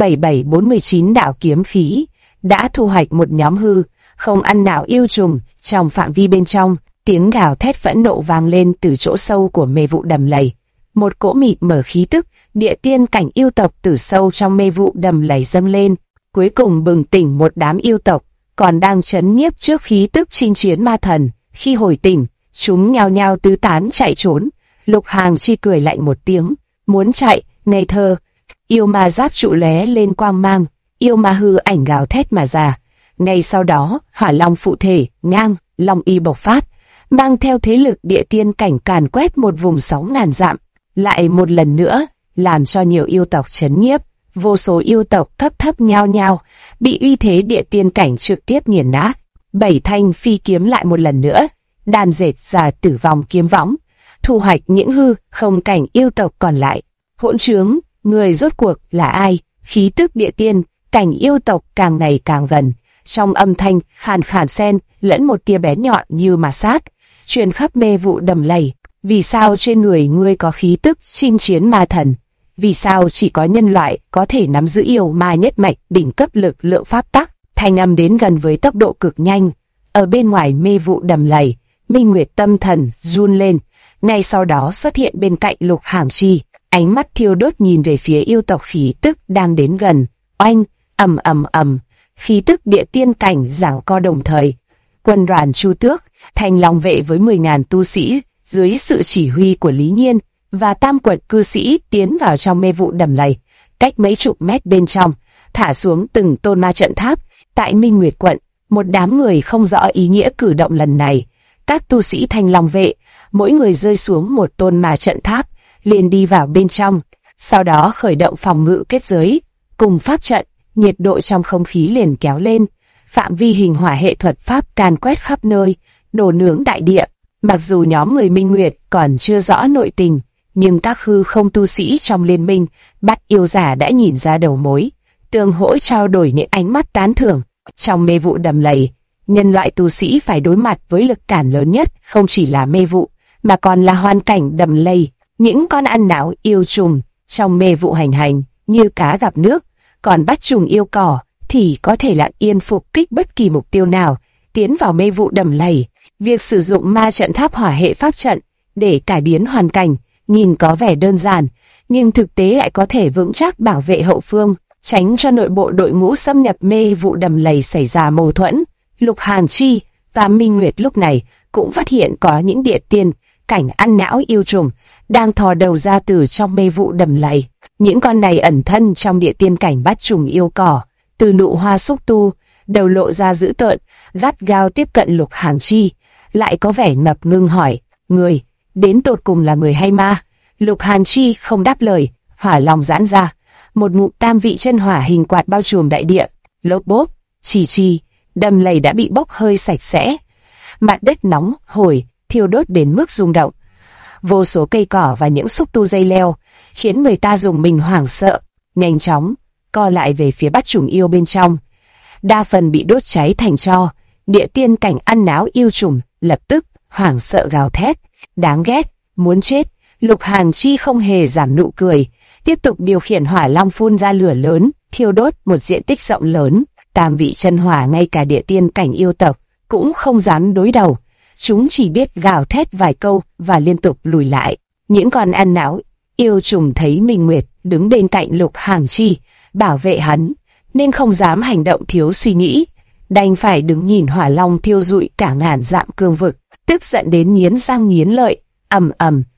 Speaker 1: 7749 đạo kiếm khí đã thu hoạch một nhóm hư không ăn não yêu trùng trong phạm vi bên trong. Tiếng gào thét phẫn nộ vang lên từ chỗ sâu của mê vụ đầm lầy. Một cỗ mịt mở khí tức địa tiên cảnh yêu tộc từ sâu trong mê vụ đầm lầy dâng lên, cuối cùng bừng tỉnh một đám yêu tộc còn đang trấn nhiếp trước khí tức chinh chiến ma thần. Khi hồi tỉnh, chúng nhao nhao tứ tán chạy trốn. Lục Hàng Chi cười lạnh một tiếng, muốn chạy, ngây thơ. Yêu ma giáp trụ lóe lên quang mang, yêu ma hư ảnh gào thét mà ra. Ngay sau đó, hỏa long phụ thể, ngang, long y bộc phát, mang theo thế lực địa tiên cảnh càn quét một vùng 6.000 dặm, lại một lần nữa làm cho nhiều yêu tộc chấn nhiếp. Vô số yêu tộc thấp nhao nhao bị uy thế địa tiên cảnh trực tiếp nghiền nát. 7 thanh phi kiếm lại một lần nữa đan dệt ra tử vong kiếm võng, thu hoạch những hư không cảnh yêu tộc còn lại. Hỗn trướng, người rốt cuộc là ai? Khí tức địa tiên cảnh yêu tộc càng ngày càng gần, trong âm thanh khàn khàn xen lẫn một tia bén nhọn như ma sát, truyền khắp mê vụ đầm lầy. Vì sao trên người ngươi có khí tức chinh chiến ma thần? Vì sao chỉ có nhân loại có thể nắm giữ yêu ma nhất mạch đỉnh cấp lực lượng pháp tắc? Thanh âm đến gần với tốc độ cực nhanh. Ở bên ngoài mê vụ đầm lầy, Minh Nguyệt tâm thần run lên, ngay sau đó xuất hiện bên cạnh Lục Hàng Chi, ánh mắt thiêu đốt nhìn về phía yêu tộc khí tức đang đến gần. Oanh, ầm, khí tức địa tiên cảnh giảng co đồng thời. Quân đoàn Chu Tước, Thanh Long vệ với 10.000 tu sĩ dưới sự chỉ huy của Lý Nhiên và Tam Quật cư sĩ tiến vào trong mê vụ đầm lầy, cách mấy chục mét bên trong, thả xuống từng tôn ma trận tháp. Tại Minh Nguyệt quận, một đám người không rõ ý nghĩa cử động lần này. Các tu sĩ Thanh Long vệ, mỗi người rơi xuống một tôn ma trận tháp, liền đi vào bên trong, sau đó khởi động phòng ngự kết giới cùng pháp trận. Nhiệt độ trong không khí liền kéo lên, phạm vi hình hỏa hệ thuật pháp càn quét khắp nơi, đổ nướng đại địa. Mặc dù nhóm người Minh Nguyệt còn chưa rõ nội tình, nhưng các hư không tu sĩ trong liên minh bắt yêu giả đã nhìn ra đầu mối, tương hỗ trao đổi những ánh mắt tán thưởng. Trong mê vụ đầm lầy, nhân loại tu sĩ phải đối mặt với lực cản lớn nhất, không chỉ là mê vụ, mà còn là hoàn cảnh đầm lầy. Những con ăn não yêu trùng trong mê vụ hành hành như cá gặp nước, còn bắt trùng yêu cỏ thì có thể lặng yên phục kích bất kỳ mục tiêu nào tiến vào mê vụ đầm lầy. Việc sử dụng ma trận tháp hỏa hệ pháp trận để cải biến hoàn cảnh nhìn có vẻ đơn giản, nhưng thực tế lại có thể vững chắc bảo vệ hậu phương, tránh cho nội bộ đội ngũ xâm nhập mê vụ đầm lầy xảy ra mâu thuẫn. Lục Hàng Chi và Minh Nguyệt lúc này cũng phát hiện có những địa tiên cảnh ăn não yêu trùng đang thò đầu ra từ trong mê vụ đầm lầy. Những con này ẩn thân trong địa tiên cảnh bắt trùng yêu cỏ, từ nụ hoa xúc tu đầu lộ ra dữ tợn, gắt gao tiếp cận Lục Hàn Chi, lại có vẻ ngập ngừng hỏi, người, đến tột cùng là người hay ma? Lục Hàn Chi không đáp lời, hỏa long giãn ra, một ngụm tam vị chân hỏa hình quạt bao trùm đại địa, lốp bốp, chì, đầm lầy đã bị bốc hơi sạch sẽ. Mặt đất nóng hổi, thiêu đốt đến mức rung động. Vô số cây cỏ và những xúc tu dây leo khiến người ta dùng mình hoảng sợ, nhanh chóng co lại về phía Bát Trùng Yêu bên trong. Đa phần bị đốt cháy thành tro. Địa tiên cảnh ăn náo yêu trùng lập tức hoảng sợ gào thét, đáng ghét, muốn chết. Lục Hàn Chi không hề giảm nụ cười, tiếp tục điều khiển hỏa long phun ra lửa lớn, thiêu đốt một diện tích rộng lớn. Tam vị chân hỏa ngay cả địa tiên cảnh yêu tộc cũng không dám đối đầu, chúng chỉ biết gào thét vài câu và liên tục lùi lại. Những con ăn não yêu trùng thấy Minh Nguyệt đứng bên cạnh Lục Hàn Chi bảo vệ hắn, nên không dám hành động thiếu suy nghĩ, đành phải đứng nhìn hỏa long thiêu rụi cả ngàn dặm cương vực, tức giận đến nghiến răng nghiến lợi. Ầm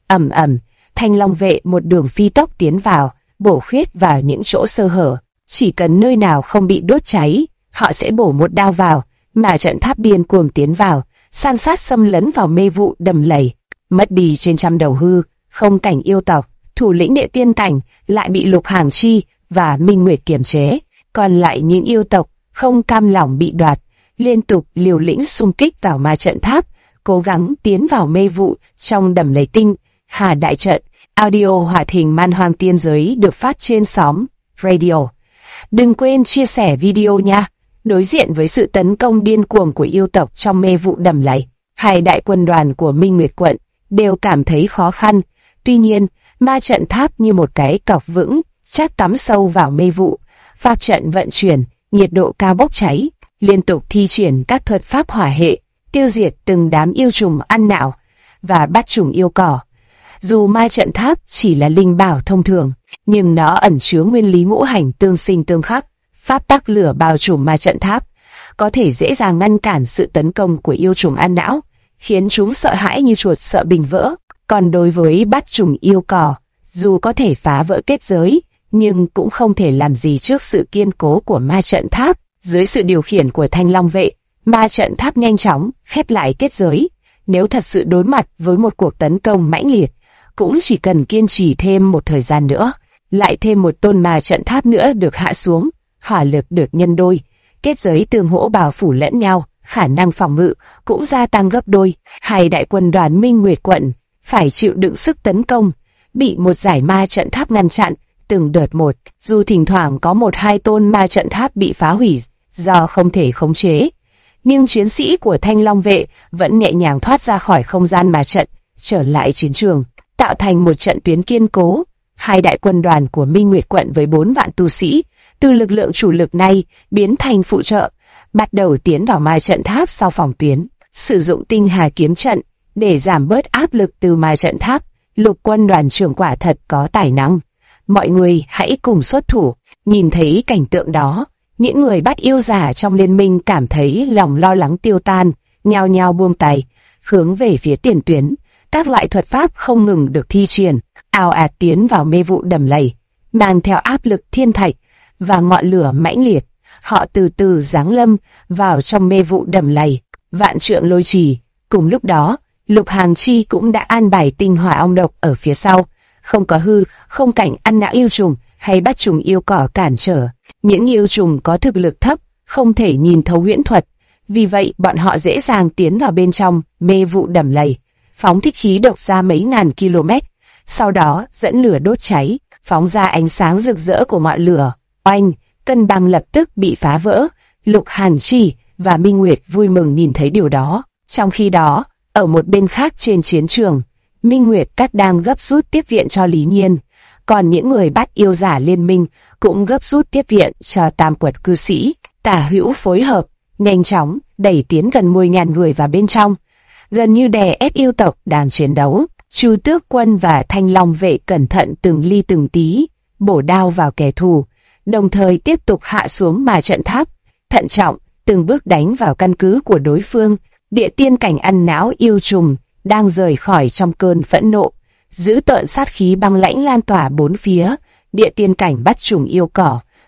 Speaker 1: ầm, Thanh Long vệ một đường phi tốc tiến vào, bổ khuyết vào những chỗ sơ hở. Chỉ cần nơi nào không bị đốt cháy, họ sẽ bổ một đao vào, mà trận tháp điên cuồng tiến vào, san sát xâm lấn vào mê vụ đầm lầy. Mất đi trên trăm đầu hư không cảnh yêu tộc, thủ lĩnh địa tiên cảnh lại bị Lục Hàn Chi và Minh Nguyệt kiềm chế. Còn lại những yêu tộc không cam lòng bị đoạt, liên tục liều lĩnh xung kích vào ma trận tháp, cố gắng tiến vào mê vụ trong đầm lầy tinh hà đại trận. Audio hoạt hình Man Hoang Tiên Giới được phát trên xóm Radio. Đừng quên chia sẻ video nha. Đối diện với sự tấn công điên cuồng của yêu tộc trong mê vụ đầm lầy, hai đại quân đoàn của Minh Nguyệt quận đều cảm thấy khó khăn. Tuy nhiên, ma trận tháp như một cái cọc vững, chắc cắm sâu vào mê vụ. Pháp trận vận chuyển, nhiệt độ cao bốc cháy, liên tục thi triển các thuật pháp hỏa hệ, tiêu diệt từng đám yêu trùng ăn não và bắt trùng yêu cỏ. Dù ma trận tháp chỉ là linh bảo thông thường, nhưng nó ẩn chứa nguyên lý ngũ hành tương sinh tương khắc. Pháp tắc lửa bao trùm ma trận tháp có thể dễ dàng ngăn cản sự tấn công của yêu trùng ăn não, khiến chúng sợ hãi như chuột sợ bình vỡ. Còn đối với bắt trùng yêu cỏ, dù có thể phá vỡ kết giới, nhưng cũng không thể làm gì trước sự kiên cố của ma trận tháp. Dưới sự điều khiển của Thanh Long vệ, ma trận tháp nhanh chóng khép lại kết giới. Nếu thật sự đối mặt với một cuộc tấn công mãnh liệt, cũng chỉ cần kiên trì thêm một thời gian nữa, lại thêm một tôn ma trận tháp nữa được hạ xuống, hỏa lực được nhân đôi, kết giới tương hỗ bảo phủ lẫn nhau, khả năng phòng ngự cũng gia tăng gấp đôi. Hai đại quân đoàn Minh Nguyệt quận phải chịu đựng sức tấn công, bị một dải ma trận tháp ngăn chặn từng đợt một. Dù thỉnh thoảng có một hai tôn ma trận tháp bị phá hủy do không thể khống chế, nhưng chiến sĩ của Thanh Long vệ vẫn nhẹ nhàng thoát ra khỏi không gian ma trận, trở lại chiến trường, tạo thành một trận tuyến kiên cố. Hai đại quân đoàn của Minh Nguyệt quận với 4 vạn tu sĩ, từ lực lượng chủ lực này biến thành phụ trợ, bắt đầu tiến vào ma trận tháp sau phòng tuyến, sử dụng tinh hà kiếm trận để giảm bớt áp lực từ ma trận tháp. Lục quân đoàn trưởng quả thật có tài năng. Mọi người hãy cùng xuất thủ. Nhìn thấy cảnh tượng đó, những người bắt yêu giả trong liên minh cảm thấy lòng lo lắng tiêu tan, nhao nhao buông tay, hướng về phía tiền tuyến. Các loại thuật pháp không ngừng được thi triển, ào ạt tiến vào mê vụ đầm lầy, mang theo áp lực thiên thạch và ngọn lửa mãnh liệt. Họ từ từ giáng lâm vào trong mê vụ đầm lầy. Vạn trượng lôi trì. Cùng lúc đó, Lục Hàn Chi cũng đã an bài tinh hỏa ong độc ở phía sau, không có hư không cảnh ăn não yêu trùng hay bắt trùng yêu cỏ cản trở. Những yêu trùng có thực lực thấp, không thể nhìn thấu huyễn thuật, vì vậy bọn họ dễ dàng tiến vào bên trong mê vụ đầm lầy, phóng thích khí độc ra mấy ngàn km, sau đó dẫn lửa đốt cháy, phóng ra ánh sáng rực rỡ của ngọn lửa. Oanh, cân bằng lập tức bị phá vỡ. Lục Hàn Chi và Minh Nguyệt vui mừng nhìn thấy điều đó. Trong khi đó, ở một bên khác trên chiến trường, Minh Nguyệt các đang gấp rút tiếp viện cho Lý Nhiên, còn những người bắt yêu giả liên minh cũng gấp rút tiếp viện cho Tam Quật cư sĩ. Tả hữu phối hợp, nhanh chóng đẩy tiến gần 10.000 người vào bên trong, gần như đè ép yêu tộc đang chiến đấu. Chu Tước quân và Thanh Long vệ cẩn thận từng ly từng tí, bổ đao vào kẻ thù, đồng thời tiếp tục hạ xuống ma trận tháp, thận trọng từng bước đánh vào căn cứ của đối phương. Địa tiên cảnh ăn não yêu trùng đang rời khỏi trong cơn phẫn nộ, dữ tợn sát khí băng lãnh lan tỏa bốn phía. Địa tiên cảnh bắt trùng yêu cỏ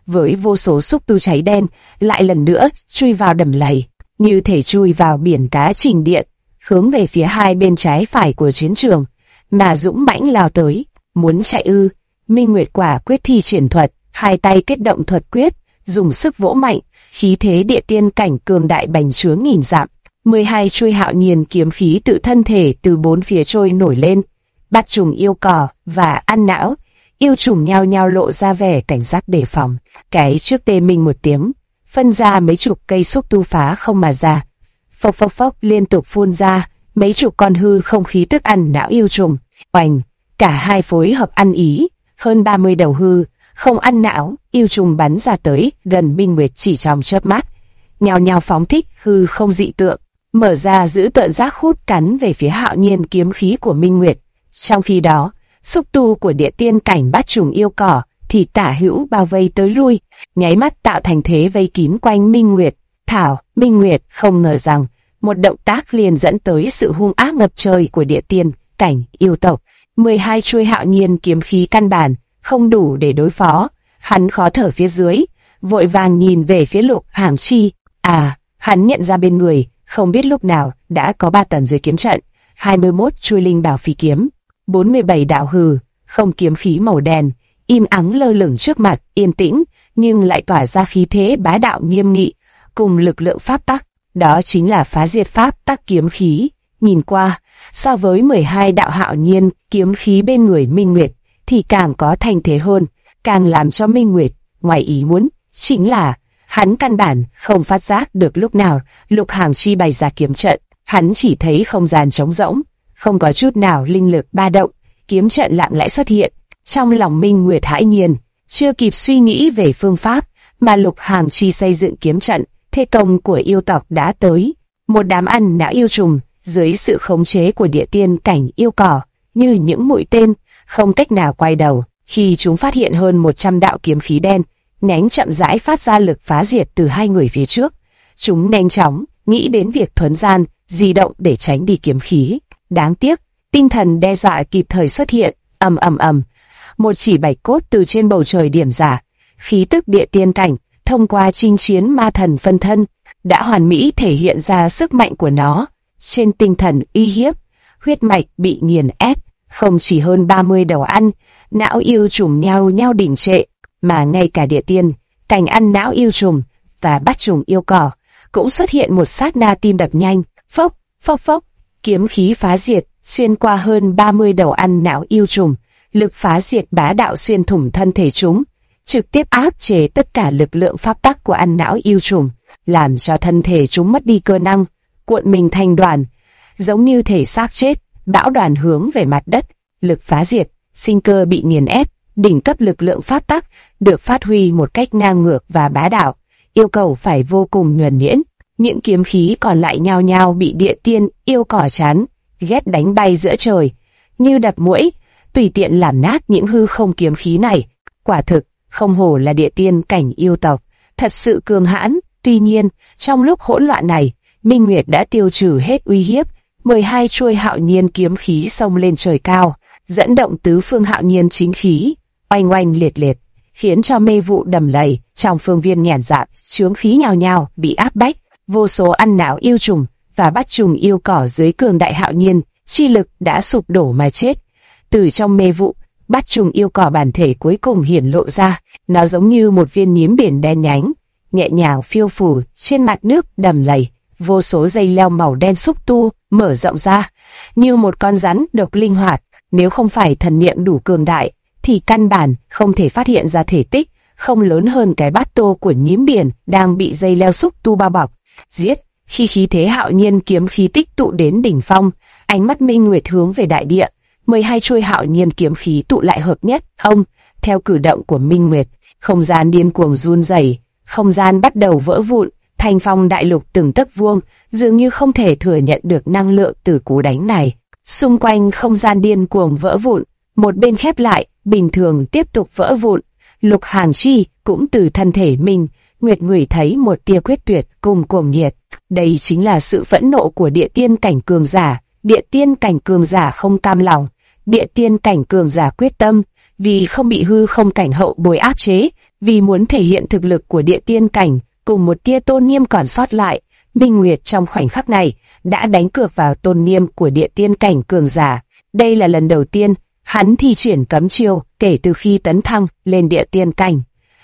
Speaker 1: với vô số xúc tu cháy đen, lại lần nữa chui vào đầm lầy, như thể chui vào biển cá trình điện, hướng về phía hai bên trái phải của chiến trường, mà dũng mãnh lao tới. Muốn chạy ư? Minh Nguyệt quả quyết thi triển thuật, hai tay kết động thuật quyết, dùng sức vỗ mạnh, khí thế địa tiên cảnh cường đại bành trướng nghìn dặm. 12 chuôi hạo nhiên kiếm khí tự thân thể từ bốn phía trôi nổi lên. Bát trùng yêu cỏ và ăn não, yêu trùng nhao nhao lộ ra vẻ cảnh giác đề phòng. Cái trước tê minh một tiếng, phân ra mấy chục cây xúc tu phá không mà ra. Phốc phốc phốc liên tục phun ra, mấy chục con hư không khí tức ăn não yêu trùng. Oành, cả hai phối hợp ăn ý, hơn 30 đầu hư không ăn não yêu trùng bắn ra tới gần Minh Nguyệt chỉ trong chớp mắt, nhao nhao phóng thích hư không dị tượng, mở ra giữ tợn giác hút cắn về phía hạo nhiên kiếm khí của Minh Nguyệt. Trong khi đó, xúc tu của địa tiên cảnh bát trùng yêu cỏ thì tả hữu bao vây tới lui, nháy mắt tạo thành thế vây kín quanh Minh Nguyệt. Minh Nguyệt không ngờ rằng một động tác liền dẫn tới sự hung ác ngập trời của địa tiên cảnh yêu tộc. 12 chuôi hạo nhiên kiếm khí căn bản không đủ để đối phó. Hắn khó thở phía dưới, vội vàng nhìn về phía Lục Hàng Chi. Hắn nhận ra bên người không biết lúc nào đã có 3 tầng dưới kiếm trận, 21 chuôi linh bảo phi kiếm, 47 đạo hư không kiếm khí màu đen, im ắng lơ lửng trước mặt, yên tĩnh nhưng lại tỏa ra khí thế bá đạo nghiêm nghị, cùng lực lượng pháp tắc. Đó chính là phá diệt pháp tắc kiếm khí. Nhìn qua, so với 12 đạo hạo nhiên kiếm khí bên người Minh Nguyệt thì càng có thành thế hơn, càng làm cho Minh Nguyệt ngoài ý muốn. Chính là hắn căn bản không phát giác được lúc nào Lục Hàng Chi bày ra kiếm trận. Hắn chỉ thấy không gian trống rỗng, không có chút nào linh lực ba động, kiếm trận lặng lẽ xuất hiện. Trong lòng Minh Nguyệt hãi nhiên, chưa kịp suy nghĩ về phương pháp mà Lục Hàng Chi xây dựng kiếm trận, thế công của yêu tộc đã tới. Một đám ăn não yêu trùng dưới sự khống chế của địa tiên cảnh yêu cỏ, như những mũi tên, không cách nào quay đầu. Khi chúng phát hiện hơn 100 đạo kiếm khí đen, nhánh chậm rãi phát ra lực phá diệt từ hai người phía trước. Chúng nhanh chóng nghĩ đến việc thuấn gian, di động để tránh đi kiếm khí. Đáng tiếc, tinh thần đe dọa kịp thời xuất hiện. Ầm ầm ầm, một chỉ bạch cốt từ trên bầu trời điểm ra. Khí tức địa tiên cảnh thông qua chinh chiến ma thần phân thân đã hoàn mỹ thể hiện ra sức mạnh của nó. Trên tinh thần uy hiếp, huyết mạch bị nghiền ép, không chỉ hơn 30 đầu ăn não yêu trùng nhao nhao đỉnh trệ, mà ngay cả địa tiên cảnh ăn não yêu trùng và bát trùng yêu cỏ cũng xuất hiện một sát na tim đập nhanh. Phốc phốc phốc, kiếm khí phá diệt xuyên qua hơn 30 đầu ăn não yêu trùng, lực phá diệt bá đạo xuyên thủng thân thể chúng, trực tiếp áp chế tất cả lực lượng pháp tắc của ăn não yêu trùng, làm cho thân thể chúng mất đi cơ năng, cuộn mình thành đoàn, giống như thể xác chết, bão đoàn hướng về mặt đất. Lực phá diệt, sinh cơ bị nghiền ép, đỉnh cấp lực lượng pháp tắc được phát huy một cách ngang ngược và bá đạo, yêu cầu phải vô cùng nhuần nhuyễn. Những kiếm khí còn lại nhao nhao bị địa tiên yêu cỏ chán ghét đánh bay giữa trời, như đập muỗi, tùy tiện làm nát những hư không kiếm khí này. Quả thực, không hổ là địa tiên cảnh yêu tộc, thật sự cường hãn. Tuy nhiên, trong lúc hỗn loạn này, Minh Nguyệt đã tiêu trừ hết uy hiếp. 12 chuôi hạo nhiên kiếm khí xông lên trời cao, dẫn động tứ phương hạo nhiên chính khí, oanh oanh liệt liệt, khiến cho mê vụ đầm lầy trong phương viên nhàn dặm, chướng khí nhào nhào bị áp bách. Vô số ăn não yêu trùng và bát trùng yêu cỏ dưới cường đại hạo nhiên chi lực đã sụp đổ mà chết. Từ trong mê vụ, bát trùng yêu cỏ bản thể cuối cùng hiển lộ ra, nó giống như một viên nhím biển đen nhánh, nhẹ nhàng phiêu phù trên mặt nước đầm lầy. Vô số dây leo màu đen xúc tu mở rộng ra, như một con rắn độc linh hoạt. Nếu không phải thần niệm đủ cường đại, thì căn bản không thể phát hiện ra thể tích không lớn hơn cái bát tô của nhím biển đang bị dây leo xúc tu bao bọc. Giết! Khi khí thế hạo nhiên kiếm khí tích tụ đến đỉnh phong, ánh mắt Minh Nguyệt hướng về đại địa. 12 chuôi hạo nhiên kiếm khí tụ lại hợp nhất. Theo cử động của Minh Nguyệt, không gian điên cuồng run rẩy, không gian bắt đầu vỡ vụn. Thành phong đại lục từng tấc vuông dường như không thể thừa nhận được năng lượng từ cú đánh này. Xung quanh không gian điên cuồng vỡ vụn, một bên khép lại, bình thường tiếp tục vỡ vụn. Lục Hàng Chi cũng từ thân thể mình, Nguyệt ngửi thấy một tia quyết tuyệt cùng cuồng nhiệt. Đây chính là sự phẫn nộ của địa tiên cảnh cường giả. Địa tiên cảnh cường giả không cam lòng, địa tiên cảnh cường giả quyết tâm, vì không bị hư không cảnh hậu bồi áp chế, Vì muốn thể hiện thực lực của địa tiên cảnh cùng một tia tôn nghiêm còn sót lại, Minh Nguyệt trong khoảnh khắc này đã đánh cược vào tôn nghiêm của địa tiên cảnh cường giả. Đây là lần đầu tiên hắn thi triển cấm chiêu kể từ khi tấn thăng lên địa tiên cảnh.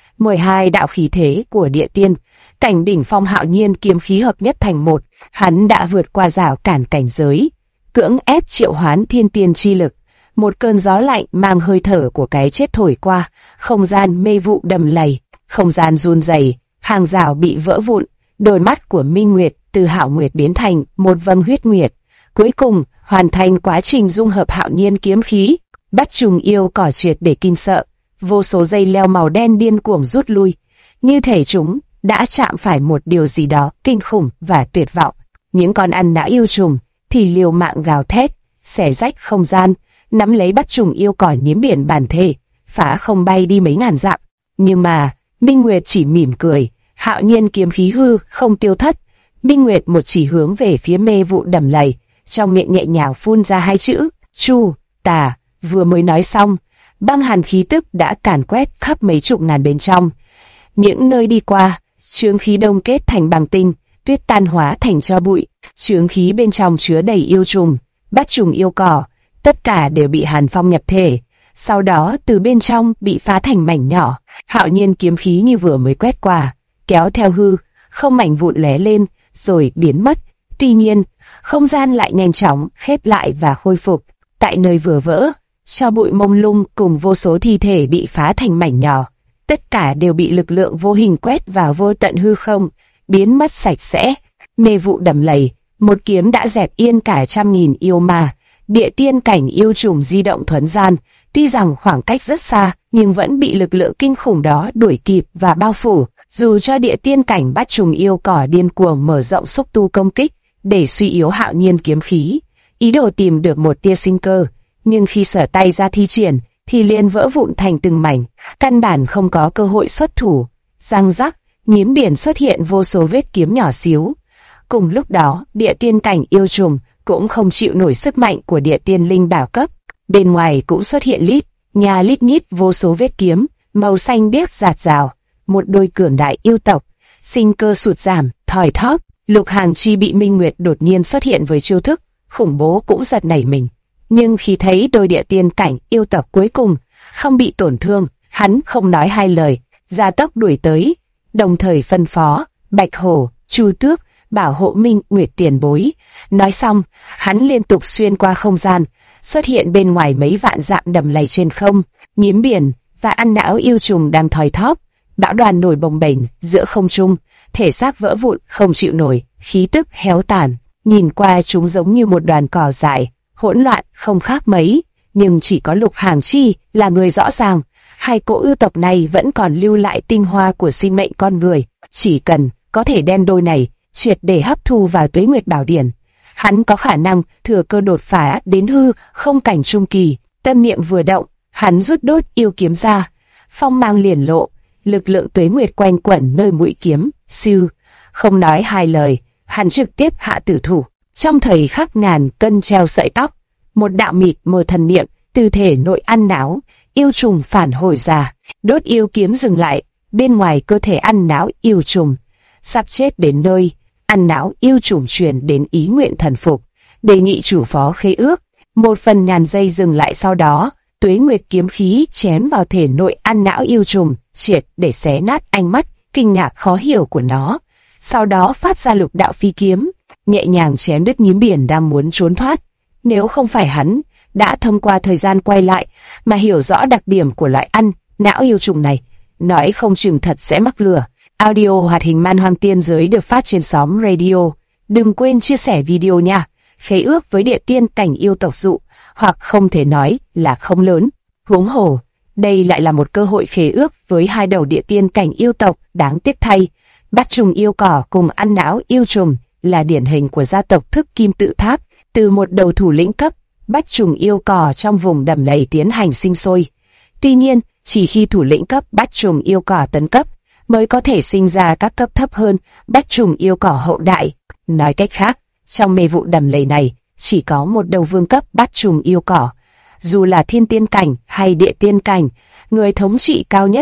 Speaker 1: 12 đạo khí thế của địa tiên cảnh đỉnh phong hạo nhiên kiếm khí hợp nhất thành một, hắn đã vượt qua rào cản cảnh giới, cưỡng ép triệu hoán thiên tiên chi lực. Một cơn gió lạnh mang hơi thở của cái chết thổi qua, không gian mê vụ đầm lầy, không gian run rẩy, hàng rào bị vỡ vụn, đôi mắt của Minh Nguyệt từ hạo nguyệt biến thành một vầng huyết nguyệt. Cuối cùng, hoàn thành quá trình dung hợp hạo nhiên kiếm khí, bắt trùng yêu cỏ triệt để kinh sợ. Vô số dây leo màu đen điên cuồng rút lui, như thể chúng đã chạm phải một điều gì đó kinh khủng và tuyệt vọng. Những con ăn đã yêu trùng thì liều mạng gào thét, xẻ rách không gian, nắm lấy bắt trùng yêu cỏ nhiễm biển bản thể, phá không bay đi mấy ngàn dặm. Nhưng mà Minh Nguyệt chỉ mỉm cười, hạo nhiên kiếm khí hư không tiêu thất. Minh Nguyệt một chỉ hướng về phía mê vụ đầm lầy, trong miệng nhẹ nhàng phun ra hai chữ Chu Tà. Vừa mới nói xong, băng hàn khí tức đã càn quét khắp mấy chục ngàn bên trong. Những nơi đi qua, chướng khí đông kết thành băng tinh, tuyết tan hóa thành tro bụi. Chướng khí bên trong chứa đầy yêu trùng, bắt trùng yêu cỏ, tất cả đều bị hàn phong nhập thể. Sau đó từ bên trong bị phá thành mảnh nhỏ. Hạo nhiên kiếm khí như vừa mới quét qua, kéo theo hư không mảnh vụn lóe lên rồi biến mất. Tuy nhiên, không gian lại nhanh chóng khép lại và khôi phục. Tại nơi vừa vỡ, tro bụi mông lung cùng vô số thi thể bị phá thành mảnh nhỏ, tất cả đều bị lực lượng vô hình quét vào vô tận hư không, biến mất sạch sẽ. Mê vụ đầm lầy, một kiếm đã dẹp yên cả trăm nghìn yêu ma. Địa tiên cảnh yêu trùng di động thuần gian, tuy rằng khoảng cách rất xa, nhưng vẫn bị lực lượng kinh khủng đó đuổi kịp và bao phủ. Dù cho địa tiên cảnh bắt trùng yêu cỏ điên cuồng mở rộng xúc tu công kích để suy yếu hạo nhiên kiếm khí, ý đồ tìm được một tia sinh cơ, nhưng khi sở tay ra thi triển thì liền vỡ vụn thành từng mảnh, căn bản không có cơ hội xuất thủ. Răng rắc, nhiễm biển xuất hiện vô số vết kiếm nhỏ xíu. Cùng lúc đó, địa tiên cảnh yêu trùng cũng không chịu nổi sức mạnh của địa tiên linh bảo cấp. Bên ngoài cũng xuất hiện lít nhít vô số vết kiếm, màu xanh biếc rạt rào. Một đôi cường đại yêu tộc, sinh cơ sụt giảm, thoi thóp. Lục Hàng Chi bị Minh Nguyệt đột nhiên xuất hiện với chiêu thức khủng bố cũng giật nảy mình. Nhưng khi thấy đôi địa tiên cảnh yêu tộc cuối cùng không bị tổn thương, hắn không nói hai lời, gia tốc đuổi tới, đồng thời phân phó Bạch Hổ, Chu Tước bảo hộ Minh Nguyệt tiền bối. Nói xong, hắn liên tục xuyên qua không gian, xuất hiện bên ngoài mấy vạn dặm đầm lầy trên không. Nhiễm biển và ăn não yêu trùng đang thoi thóp, bão đoàn nổi bồng bềnh giữa không trung, thể xác vỡ vụn không chịu nổi, khí tức héo tàn. Nhìn qua chúng giống như một đoàn cỏ dại, hỗn loạn không khác mấy, nhưng chỉ có Lục Hàng Chi là người rõ ràng, hai cỗ ưu tộc này vẫn còn lưu lại tinh hoa của sinh mệnh con người, chỉ cần có thể đem đôi này triệt để hấp thu vào Tuế Nguyệt Bảo Điển, hắn có khả năng thừa cơ đột phá đến hư không cảnh trung kỳ. Tâm niệm vừa động, hắn rút đốt yêu kiếm ra, phong mang liền lộ, lực lượng Tuế Nguyệt quanh quẩn nơi mũi kiếm, siêu, không nói hai lời, hắn trực tiếp hạ tử thủ. Trong thời khắc ngàn cân treo sợi tóc, một đạo mịt mờ thần niệm từ thể nội ăn não yêu trùng phản hồi ra, đốt yêu kiếm dừng lại bên ngoài cơ thể ăn não yêu trùng. Sắp chết đến nơi, ăn não yêu trùng truyền đến ý nguyện thần phục, đề nghị chủ phó khế ước. Một phần ngàn giây dừng lại, sau đó Tuế Nguyệt kiếm khí chém vào thể nội ăn não yêu trùng, triệt để xé nát ánh mắt kinh ngạc khó hiểu của nó. Sau đó phát ra lục đạo phi kiếm, nhẹ nhàng chém đứt nhiễm biển đang muốn trốn thoát. Nếu không phải hắn đã thông qua thời gian quay lại mà hiểu rõ đặc điểm của loại ăn não yêu trùng này, nói không chừng thật sẽ mắc lừa. Audio hoạt hình Man Hoang Tiên Giới được phát trên xóm radio. Đừng quên chia sẻ video nha. Khế ước với địa tiên cảnh yêu tộc dụ, hoặc không thể nói là không lớn. Huống hồ, đây lại là một cơ hội khế ước với hai đầu địa tiên cảnh yêu tộc. Đáng tiếc thay, bắt trùng yêu cỏ cùng ăn não yêu trùng là điển hình của gia tộc Thức Kim Tự Tháp, từ một đầu thủ lĩnh cấp bắt trùng yêu cỏ trong vùng đầm lầy tiến hành sinh sôi. Tuy nhiên, chỉ khi thủ lĩnh cấp bắt trùng yêu cỏ tấn cấp mới có thể sinh ra các cấp thấp hơn bắt trùng yêu cỏ hậu đại. Nói cách khác, trong mê vụ đầm lầy này chỉ có một đầu vương cấp bắt trùng yêu cỏ. Dù là thiên tiên cảnh hay địa tiên cảnh, người thống trị cao nhất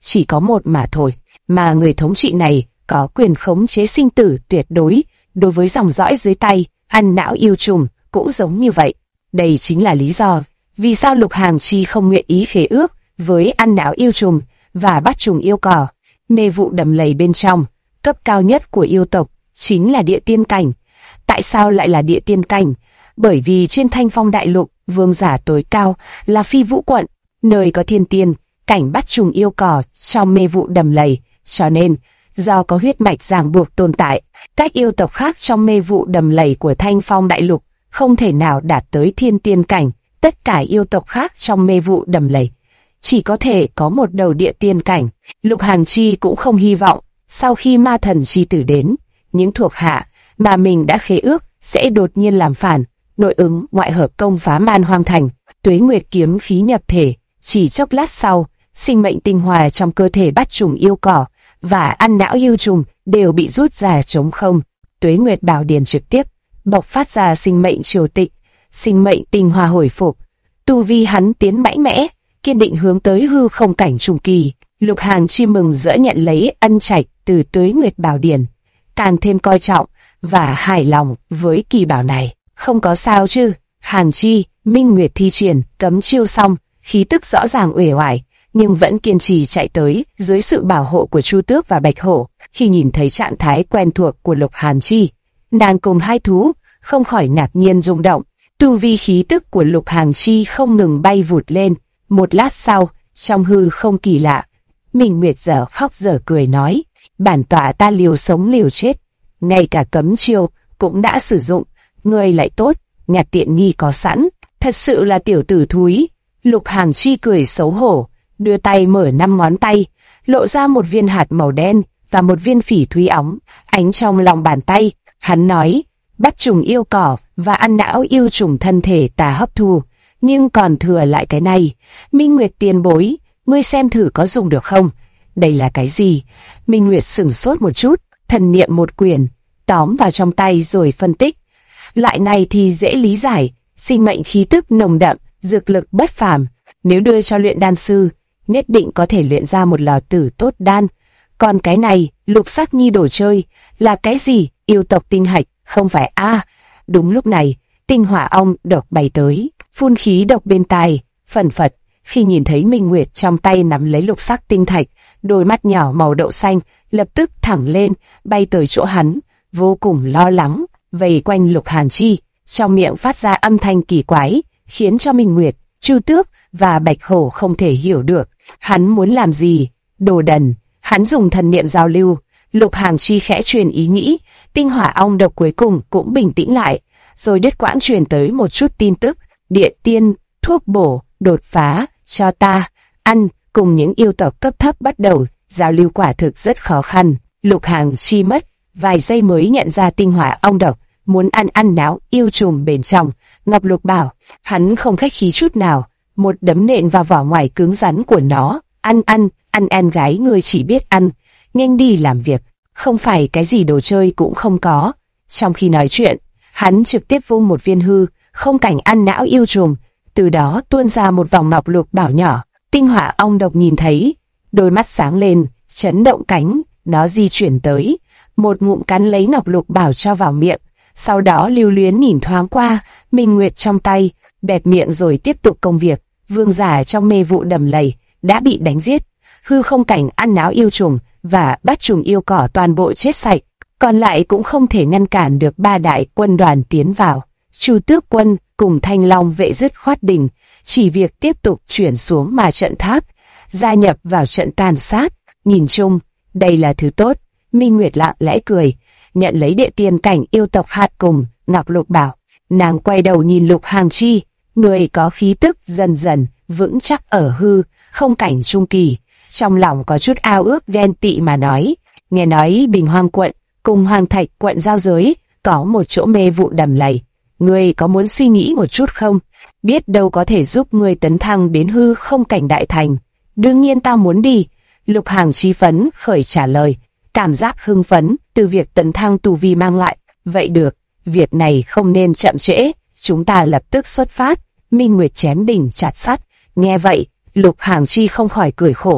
Speaker 1: chỉ có một mà thôi, mà người thống trị này có quyền khống chế sinh tử tuyệt đối đối với dòng dõi dưới tay. Ăn não yêu trùng cũng giống như vậy. Đây chính là lý do vì sao Lục Hàm Chi không nguyện ý khế ước với ăn não yêu trùng và bắt trùng yêu cỏ. Mê vụ đầm lầy bên trong, cấp cao nhất của yêu tộc chính là địa tiên cảnh. Tại sao lại là địa tiên cảnh? Bởi vì trên Thanh Phong Đại Lục, vương giả tối cao là Phi Vũ quận, nơi có thiên tiên cảnh bắt trùng yêu cỏ trong mê vụ đầm lầy, cho nên do có huyết mạch ràng buộc tồn tại, các yêu tộc khác trong mê vụ đầm lầy của Thanh Phong Đại Lục không thể nào đạt tới thiên tiên cảnh. Tất cả yêu tộc khác trong mê vụ đầm lầy chỉ có thể có một đầu địa tiên cảnh. Lục Hàm Chi cũng không hy vọng sau khi ma thần chi tử đến, những thuộc hạ mà mình đã khế ước sẽ đột nhiên làm phản, nội ứng ngoại hợp công phá Man Hoang Thành. Tuế Nguyệt kiếm khí nhập thể, chỉ chốc lát sau, sinh mệnh tinh hoa trong cơ thể bắt trùng yêu cỏ và ăn não yêu trùng đều bị rút ra trống không. Tuế Nguyệt Bảo Điển trực tiếp bộc phát ra sinh mệnh triều tịch, sinh mệnh tinh hoa hồi phục. Tu vi hắn tiến mạnh mẽ, kiên định hướng tới hư không cảnh trùng kỳ. Lục Hàm Chi mừng rỡ nhận lấy ân trạch từ Tuế Nguyệt Bảo Điển, càng thêm coi trọng và hài lòng với kỳ bảo này. Không có sao chứ? Hàm Chi, Minh Nguyệt thi triển cấm chiêu xong, khí tức rõ ràng uể oải, nhưng vẫn kiên trì chạy tới dưới sự bảo hộ của Chu Tước và Bạch Hổ. Khi nhìn thấy trạng thái quen thuộc của Lục Hàm Chi, nàng cùng hai thú không khỏi ngạc nhiên rung động. Tu vi khí tức của Lục Hàm Chi không ngừng bay vụt lên. Một lát sau, trong hư không kỳ lạ, Minh Nguyệt dở khóc dở cười nói: bản tọa ta liều sống liều chết, ngay cả cấm chiêu cũng đã sử dụng, ngươi lại tốt, nhặt tiện nghi có sẵn, thật sự là tiểu tử thúi. Lục Hàm Chi cười xấu hổ, đưa tay mở 5 ngón tay, lộ ra một viên hạt màu đen và một viên phỉ thúy óng ánh trong lòng bàn tay. Hắn nói: bắt trùng yêu cỏ và ăn não yêu trùng thân thể ta hấp thu, nhưng còn thừa lại cái này. Minh Nguyệt tiền bối, ngươi xem thử có dùng được không? Đây là cái gì? Minh Nguyệt sửng sốt một chút, thần niệm một quyển, tóm vào trong tay rồi phân tích. Loại này thì dễ lý giải, sinh mệnh khí tức nồng đậm, dược lực bất phàm, nếu đưa cho luyện đan sư, nhất định có thể luyện ra một lò tử tốt đan. Còn cái này, Lục Sắc Nhi đồ chơi, là cái gì? Yêu tộc tinh hạch, không phải a? Đúng lúc này, tinh hỏa ong độc bay tới, phun khí độc bên tai, phần phật. Khi nhìn thấy Minh Nguyệt trong tay nắm lấy lục sắc tinh thạch, đôi mắt nhỏ màu đậu xanh lập tức thẳng lên, bay tới chỗ hắn, vô cùng lo lắng, vây quanh Lục Hàm Chi, trong miệng phát ra âm thanh kỳ quái, khiến cho Minh Nguyệt, Chu Tước và Bạch Hổ không thể hiểu được. Hắn muốn làm gì? Đồ đần! Hắn dùng thần niệm giao lưu. Lục Hàm Chi khẽ truyền ý nghĩ, tinh hỏa ong độc cuối cùng cũng bình tĩnh lại, rồi đứt quãng truyền tới một chút tin tức. Địa tiên, thuốc bổ, đột phá, cho ta ăn. Cùng những yêu tộc cấp thấp bắt đầu giao lưu quả thực rất khó khăn. Lục Hàm Chi mất vài giây mới nhận ra tinh hỏa ong độc muốn ăn não yêu trùng bên trong. Ngọc Lục bảo, hắn không khách khí chút nào, một đấm nện vào vỏ ngoài cứng rắn của nó. Ăn em gái ngươi chỉ biết ăn, nhanh đi làm việc, không phải cái gì đồ chơi cũng không có. Trong khi nói chuyện, hắn trực tiếp vung một viên hư không cảnh ăn não yêu trùng, từ đó tuôn ra một vòng ngọc lục bảo nhỏ. Tinh hỏa ong độc nhìn thấy, đôi mắt sáng lên, chấn động cánh, nó di chuyển tới, một ngụm cắn lấy ngọc lục bảo cho vào miệng, sau đó lưu luyến nhìn thoáng qua Minh Nguyệt trong tay, bẹp miệng rồi tiếp tục công việc. Vương giả trong mê vụ đầm lầy đã bị đánh giết, hư không cảnh ăn não yêu trùng và bắt trùng yêu cỏ toàn bộ chết sạch, còn lại cũng không thể ngăn cản được ba đại quân đoàn tiến vào. Chu Tước quân cùng Thanh Long vệ dứt khoát đình, chỉ việc tiếp tục chuyển xuống mà trận tháp, gia nhập vào trận tàn sát. Nhìn chung, đây là thứ tốt. Minh Nguyệt lặng lẽ cười, nhận lấy địa tiên cảnh yêu tộc hạt cùng Ngọc Lục bảo. Nàng quay đầu nhìn Lục Hàm Chi, người có khí tức dần dần vững chắc ở hư không cảnh trung kỳ, trong lòng có chút ao ước ghen tị mà nói. Nghe nói Bình Hoang quận cùng Hoàng Thạch quận giao giới có một chỗ mê vụ đầm lầy, ngươi có muốn suy nghĩ một chút không? Biết đâu có thể giúp ngươi tấn thăng đến hư không cảnh đại thành. Đương nhiên ta muốn đi. Lục Hàm Chi phấn khởi trả lời, cảm giác hưng phấn từ việc tấn thăng tu vi mang lại. Vậy được, việc này không nên chậm trễ, chúng ta lập tức xuất phát. Minh Nguyệt chém đỉnh chặt sắt. Nghe vậy, Lục Hàm Chi không khỏi cười khổ.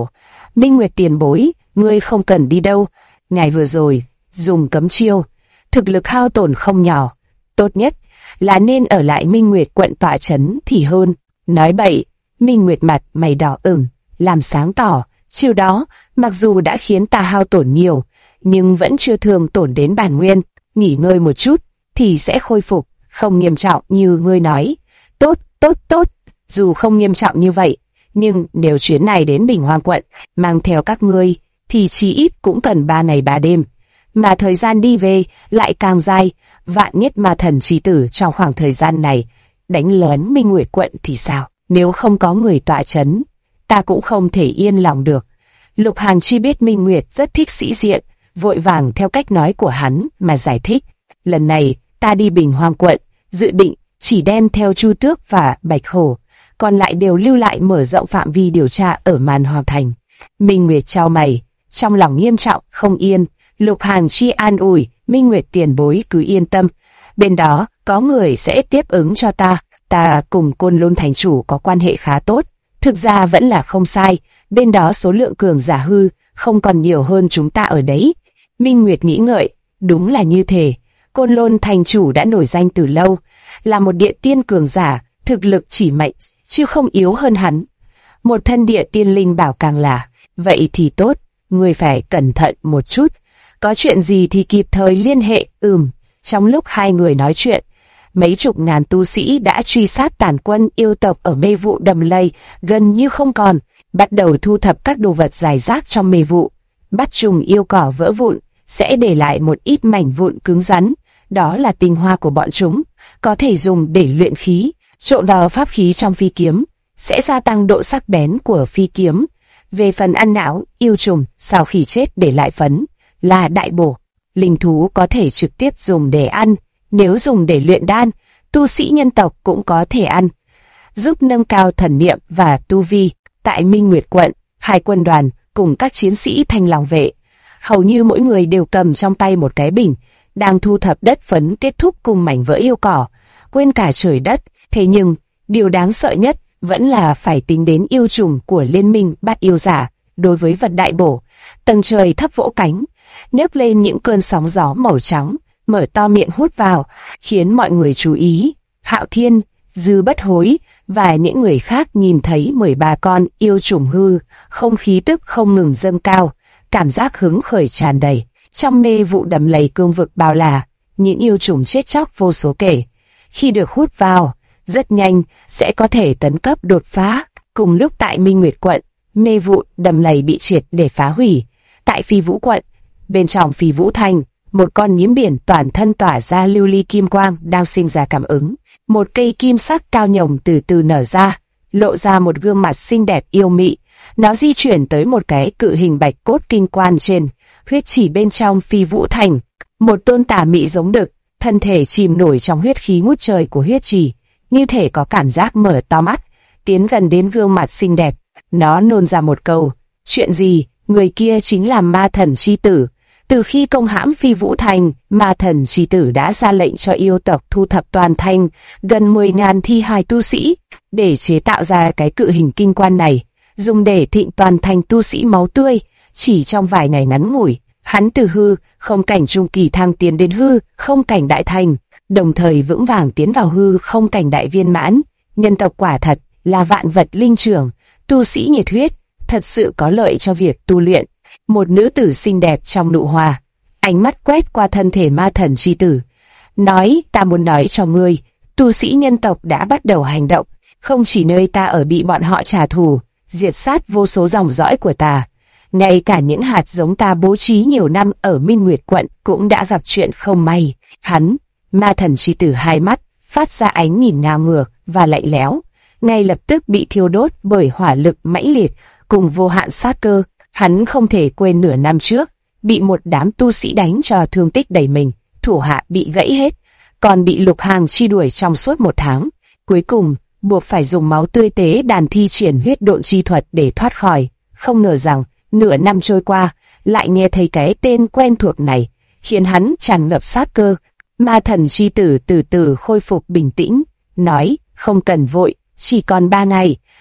Speaker 1: Minh Nguyệt tiền bối, ngươi không cần đi đâu. Ngài vừa rồi dùng cấm chiêu, thực lực hao tổn không nhỏ. Tốt nhất là nên ở lại Minh Nguyệt quận tọa trấn thì hơn. Nói bậy. Minh Nguyệt mặt mày đỏ ửng, làm sáng tỏ, chiêu đó mặc dù đã khiến ta hao tổn nhiều, nhưng vẫn chưa thường tổn đến bản nguyên. Nghỉ ngơi một chút thì sẽ khôi phục, không nghiêm trọng như ngươi nói. Tốt, tốt, tốt. Dù không nghiêm trọng như vậy, nhưng nếu chuyến này đến Bình Hoang quận mang theo các ngươi thì chí ít cũng cần 3 ngày 3 đêm, mà thời gian đi về lại càng dài. Vạn nhất ma thần chi tử trong khoảng thời gian này đánh lén Minh Nguyệt quận thì sao? Nếu không có người tọa trấn, ta cũng không thể yên lòng được. Lục Hàn Chi biết Minh Nguyệt rất thích sĩ diện, vội vàng theo cách nói của hắn mà giải thích. Lần này ta đi Bình Hoang quận, dự định chỉ đem theo Chu Tước và Bạch Hổ, còn lại đều lưu lại mở rộng phạm vi điều tra ở Man Hoang thành. Minh Nguyệt chau mày, trong lòng nghiêm trọng không yên. Lục Hàn Chi an ủi, Minh Nguyệt tiền bối cứ yên tâm, bên đó có người sẽ tiếp ứng cho ta. Ta cùng Côn Lôn thành chủ có quan hệ khá tốt, thực ra vẫn là không sai, bên đó số lượng cường giả hư không còn nhiều hơn chúng ta ở đấy. Minh Nguyệt nghĩ ngợi, đúng là như thế. Côn Lôn thành chủ đã nổi danh từ lâu, là một địa tiên cường giả, thực lực chỉ mạnh chứ không yếu hơn hắn. Một thân địa tiên linh bảo càng là, vậy thì tốt, ngươi phải cẩn thận một chút, có chuyện gì thì kịp thời liên hệ. Trong lúc hai người nói chuyện, mấy chục ngàn tu sĩ đã truy sát tàn quân yêu tộc ở mê vụ đầm lầy gần như không còn, bắt đầu thu thập các đồ vật rải rác trong mê vụ. Bắt trùng yêu cỏ vỡ vụn sẽ để lại một ít mảnh vụn cứng rắn, đó là tinh hoa của bọn chúng, có thể dùng để luyện khí, trộn vào pháp khí trong phi kiếm, sẽ gia tăng độ sắc bén của phi kiếm. Về phần ăn não, yêu trùng sau khi chết để lại phấn là đại bổ, linh thú có thể trực tiếp dùng để ăn, nếu dùng để luyện đan, tu sĩ nhân tộc cũng có thể ăn, giúp nâng cao thần niệm và tu vi. Tại Minh Nguyệt quận, hai quân đoàn cùng các chiến sĩ Thanh Long vệ, hầu như mỗi người đều cầm trong tay một cái bình, đang thu thập đất phấn kết thúc cùng mảnh vỡ yêu cỏ, quên cả trời đất. Thế nhưng, điều đáng sợ nhất vẫn là phải tính đến yêu trùng của liên minh bát yêu giả. Đối với vật đại bổ, tầng trời thấp vỗ cánh, nhấc lên những cơn sóng gió màu trắng, mở to miệng hút vào, khiến mọi người chú ý. Hạo Thiên, Dư Bất Hối và những người khác nhìn thấy 13 con yêu trùng hư, không khí tức không ngừng dâng cao, cảm giác hứng khởi tràn đầy. Trong mê vụ đầm lầy cương vực bao la, những yêu trùng chết chóc vô số kể. Khi được hút vào, rất nhanh sẽ có thể tấn cấp đột phá. Cùng lúc tại Minh Nguyệt quận, mê vụ đầm lầy bị triệt để phá hủy. Tại Phi Vũ quận, bên trong Phi Vũ thành, một con nhím biển toàn thân tỏa ra lưu ly kim quang đang sinh ra cảm ứng. Một cây kim sắc cao nhồng từ từ nở ra, lộ ra một gương mặt xinh đẹp yêu mị. Nó di chuyển tới một cái cự hình bạch cốt kinh quan trên huyết chỉ bên trong Phi Vũ thành. Một tôn tà mị giống đực, thân thể chìm nổi trong huyết khí ngút trời của huyết trì, như thể có cảm giác mở to mắt, tiến gần đến gương mặt xinh đẹp. Nó nôn ra một câu, chuyện gì? Người kia chính là ma thần chi tử. Từ khi công hãm Phi Vũ thành, ma thần chi tử đã ra lệnh cho yêu tộc thu thập toàn thành gần 10.000 thi hài tu sĩ để chế tạo ra cái cự hình kinh quan này, dùng để thịnh toàn thành tu sĩ máu tươi. Chỉ trong vài ngày ngắn ngủi, hắn từ hư không cảnh trung kỳ thăng tiến đến hư không cảnh đại thành, đồng thời vững vàng tiến vào hư không cảnh đại viên mãn. Nhân tộc quả thật là vạn vật linh trưởng, tu sĩ nhiệt huyết, thật sự có lợi cho việc tu luyện. Một nữ tử xinh đẹp trong nụ hoa, ánh mắt quét qua thân thể ma thần chi tử, nói: ta muốn nói cho ngươi, tu sĩ nhân tộc đã bắt đầu hành động, không chỉ nơi ta ở bị bọn họ trả thù, diệt sát vô số dòng dõi của ta, ngay cả những hạt giống ta bố trí nhiều năm ở Minh Nguyệt quận cũng đã gặp chuyện không may. Hắn, ma thần chi tử hai mắt phát ra ánh nhìn ngang ngược và lạnh lẽo, ngay lập tức bị thiêu đốt bởi hỏa lực mãnh liệt cùng vô hạn sát cơ. Hắn không thể quên nửa năm trước bị một đám tu sĩ đánh cho thương tích đầy mình, thủ hạ bị gãy hết, còn bị Lục Hàn Chi đuổi trong suốt 1 tháng, cuối cùng buộc phải dùng máu tươi tế đàn thi triển huyết độn chi thuật để thoát khỏi. Không ngờ rằng nửa năm trôi qua, lại nghe thấy cái tên quen thuộc này, khiến hắn tràn ngập sát cơ. Ma thần chi tử từ từ khôi phục bình tĩnh, nói: không cần vội, chỉ còn 3 ngày,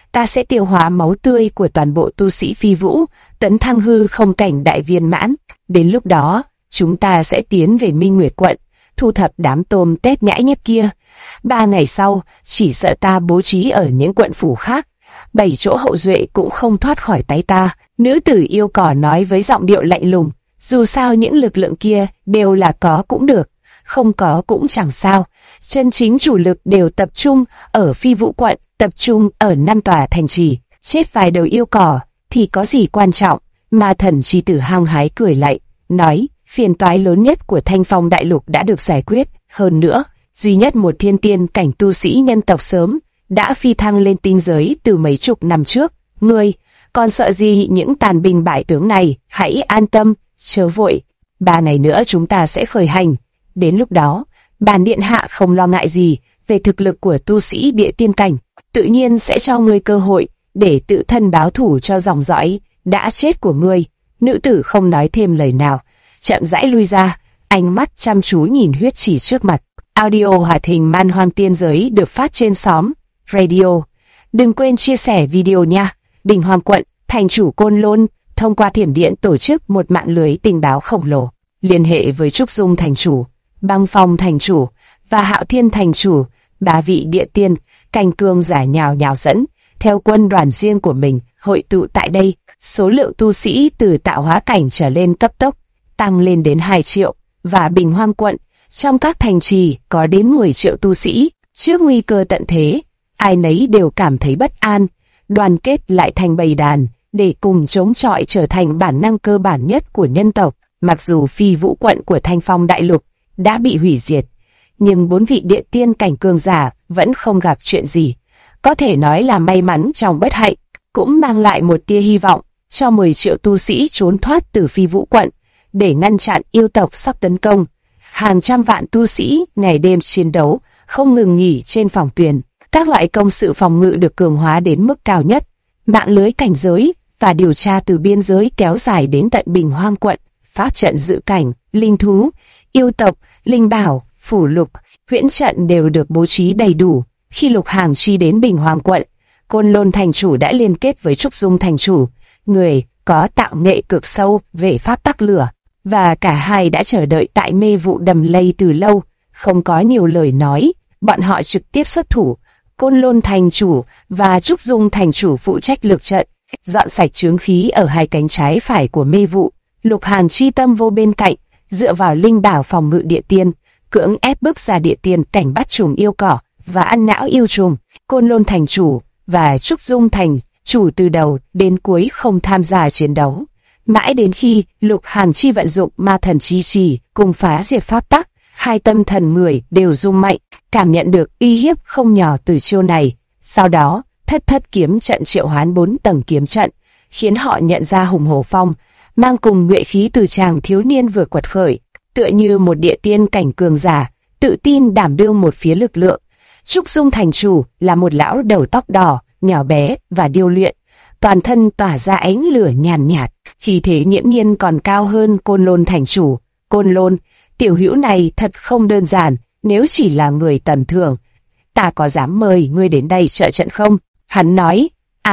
Speaker 1: ta sẽ tiêu hóa máu tươi của toàn bộ tu sĩ phi vũ, tấn thăng hư không cảnh đại viên mãn. Đến lúc đó, chúng ta sẽ tiến về Minh Nguyệt quận, thu thập đám tôm tép nhãi nhép kia. 3 ngày sau, chỉ sợ ta bố trí ở những quận phủ khác, 7 chỗ hậu duệ cũng không thoát khỏi tay ta. Nữ tử yêu cỏ nói với giọng điệu lạnh lùng, dù sao những lực lượng kia đều là có cũng được, không có cũng chẳng sao. Chân chính chủ lực đều tập trung ở Phi Vũ quận, tập trung ở 5 tòa thành trì. Chết vài đầu yêu cỏ thì có gì quan trọng? Ma thần chi tử hăng hái cười lạnh, nói, phiền toái lớn nhất của Thanh Phong đại lục đã được giải quyết. Hơn nữa, duy nhất một thiên tiên cảnh tu sĩ nhân tộc sớm đã phi thăng lên tinh giới từ mấy chục năm trước. Ngươi còn sợ gì những tàn binh bại tướng này? Hãy an tâm, chớ vội. 3 ngày nữa chúng ta sẽ khởi hành. Đến lúc đó, bản điện hạ không lo ngại gì về thực lực của tu sĩ địa tiên cảnh, tự nhiên sẽ cho ngươi cơ hội để tự thân báo thủ cho dòng dõi đã chết của ngươi. Nữ tử không nói thêm lời nào, chậm rãi lui ra, ánh mắt chăm chú nhìn huyết chỉ trước mặt. Audio hoạt hình Man Hoang Tiên Giới được phát trên xóm Radio. Đừng quên chia sẻ video nha. Bình Hoàng quận, thành chủ Côn Lôn thông qua thiểm điện tổ chức một mạng lưới tình báo khổng lồ, liên hệ với Trúc Dung thành chủ, Băng Phong thành chủ và Hạo Thiên thành chủ. 3 vị địa tiên cảnh cường giả nhào nhào dẫn theo quân đoàn riêng của mình hội tụ tại đây. Số lượng tu sĩ từ tạo hóa cảnh trở lên cấp tốc tăng lên đến 2 triệu, và Bình Hoang quận trong các thành trì có đến 10 triệu tu sĩ. Trước nguy cơ tận thế, ai nấy đều cảm thấy bất an, đoàn kết lại thành bầy đàn để cùng chống chọi trở thành bản năng cơ bản nhất của nhân tộc. Mặc dù Phi Vũ quận của Thanh Phong đại lục đã bị hủy diệt, nhưng 4 vị địa tiên cảnh cường giả vẫn không gặp chuyện gì. Có thể nói là may mắn trong bất hạnh, cũng mang lại một tia hy vọng cho 10 triệu tu sĩ trốn thoát từ Phi Vũ quận. Để ngăn chặn yêu tộc sắp tấn công, hàng trăm vạn tu sĩ ngày đêm chiến đấu, không ngừng nghỉ trên phòng tuyển. Các loại công sự phòng ngự được cường hóa đến mức cao nhất. Mạng lưới cảnh giới và điều tra từ biên giới kéo dài đến tận Bình Hoang quận. Pháp trận dự cảnh, linh thú, yêu tộc, linh bảo, phủ lục, huyễn trận đều được bố trí đầy đủ. Khi Lục Hàng Chi đến Bình Hoang quận, Côn Lôn thành chủ đã liên kết với Trúc Dung thành chủ, người có tạo nghệ cực sâu về pháp tắc lửa, và cả hai đã chờ đợi tại mê vụ đầm lây từ lâu. Không có nhiều lời nói, bọn họ trực tiếp xuất thủ. Côn Lôn thành chủ và Trúc Dung thành chủ phụ trách lược trận, dọn sạch chướng khí ở hai cánh trái phải của mê vụ. Lục Hàn chi tâm vô bên cạnh, dựa vào linh bảo phòng ngự địa tiên, cưỡng ép bước ra địa tiên cảnh bắt trùng yêu cỏ và ăn não yêu trùng. Côn Lôn thành chủ và Trúc Dung thành chủ từ đầu đến cuối không tham gia chiến đấu, mãi đến khi Lục Hàn chi vận dụng ma thần chi chỉ cùng phá diệt pháp tắc, hai tâm thần người đều rung mạnh, cảm nhận được uy hiếp không nhỏ từ chiêu này. Sau đó, thất kiếm trận triệu hoán 4 tầng kiếm trận, khiến họ nhận ra hùng hổ phong mang cùng nhuệ khí từ chàng thiếu niên vừa quật khởi, tựa như một địa tiên cảnh cường giả, tự tin đảm đương một phía lực lượng. Trúc Dung thành chủ là một lão đầu tóc đỏ, nhỏ bé và điêu luyện, toàn thân tỏa ra ánh lửa nhàn nhạt, khí thế nghiễm nhiên còn cao hơn Côn Lôn thành chủ. Côn Lôn, tiểu hữu này thật không đơn giản, nếu chỉ là người tầm thường, ta có dám mời ngươi đến đây trợ trận không? Hắn nói,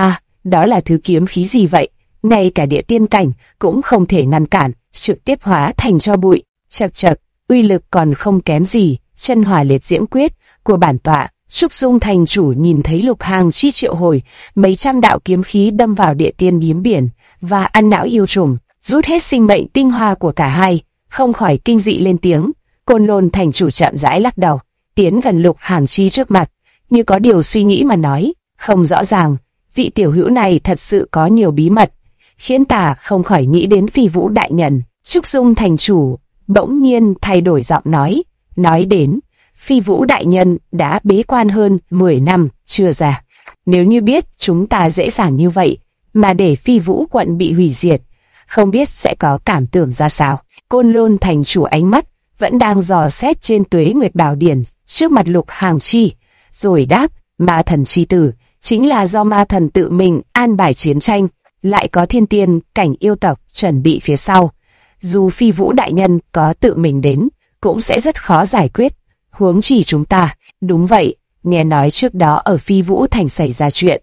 Speaker 1: đó là thứ kiếm khí gì vậy? Ngay cả địa tiên cảnh cũng không thể ngăn cản, trực tiếp hóa thành tro bụi. Chậc chậc, uy lực còn không kém gì chân hỏa liệt diễm quyết của bản tọa. Trúc Dung thành chủ nhìn thấy Lục Hàng chi triệu hồi mấy trăm đạo kiếm khí đâm vào địa tiên điếm biển và ăn não yêu trùng, rút hết sinh mệnh tinh hoa của cả hai, không khỏi kinh dị lên tiếng. Côn Lôn thành chủ chậm rãi lắc đầu, tiến gần Lục Hàng chi trước mặt, như có điều suy nghĩ mà nói, không rõ ràng, vị tiểu hữu này thật sự có nhiều bí mật, khiến ta không khỏi nghĩ đến Phi Vũ đại nhân. Trúc Dung thành chủ bỗng nhiên thay đổi giọng nói đến Phi Vũ đại nhân đã bế quan hơn 10 năm chưa ra. Nếu như biết chúng ta dễ dàng như vậy mà để Phi Vũ quận bị hủy diệt, không biết sẽ có cảm tưởng ra sao. Côn Lôn thành chủ ánh mắt vẫn đang dò xét trên Tuế Nguyệt Bảo Điển trước mặt Lục Hàng chi, rồi đáp, ma thần chi tử chính là do ma thần tự mình an bài chiến tranh, lại có thiên tiên cảnh yêu tộc chuẩn bị phía sau. Dù Phi Vũ đại nhân có tự mình đến, cũng sẽ rất khó giải quyết, huống chỉ chúng ta. Đúng vậy, nghe nói trước đó ở Phi Vũ thành xảy ra chuyện,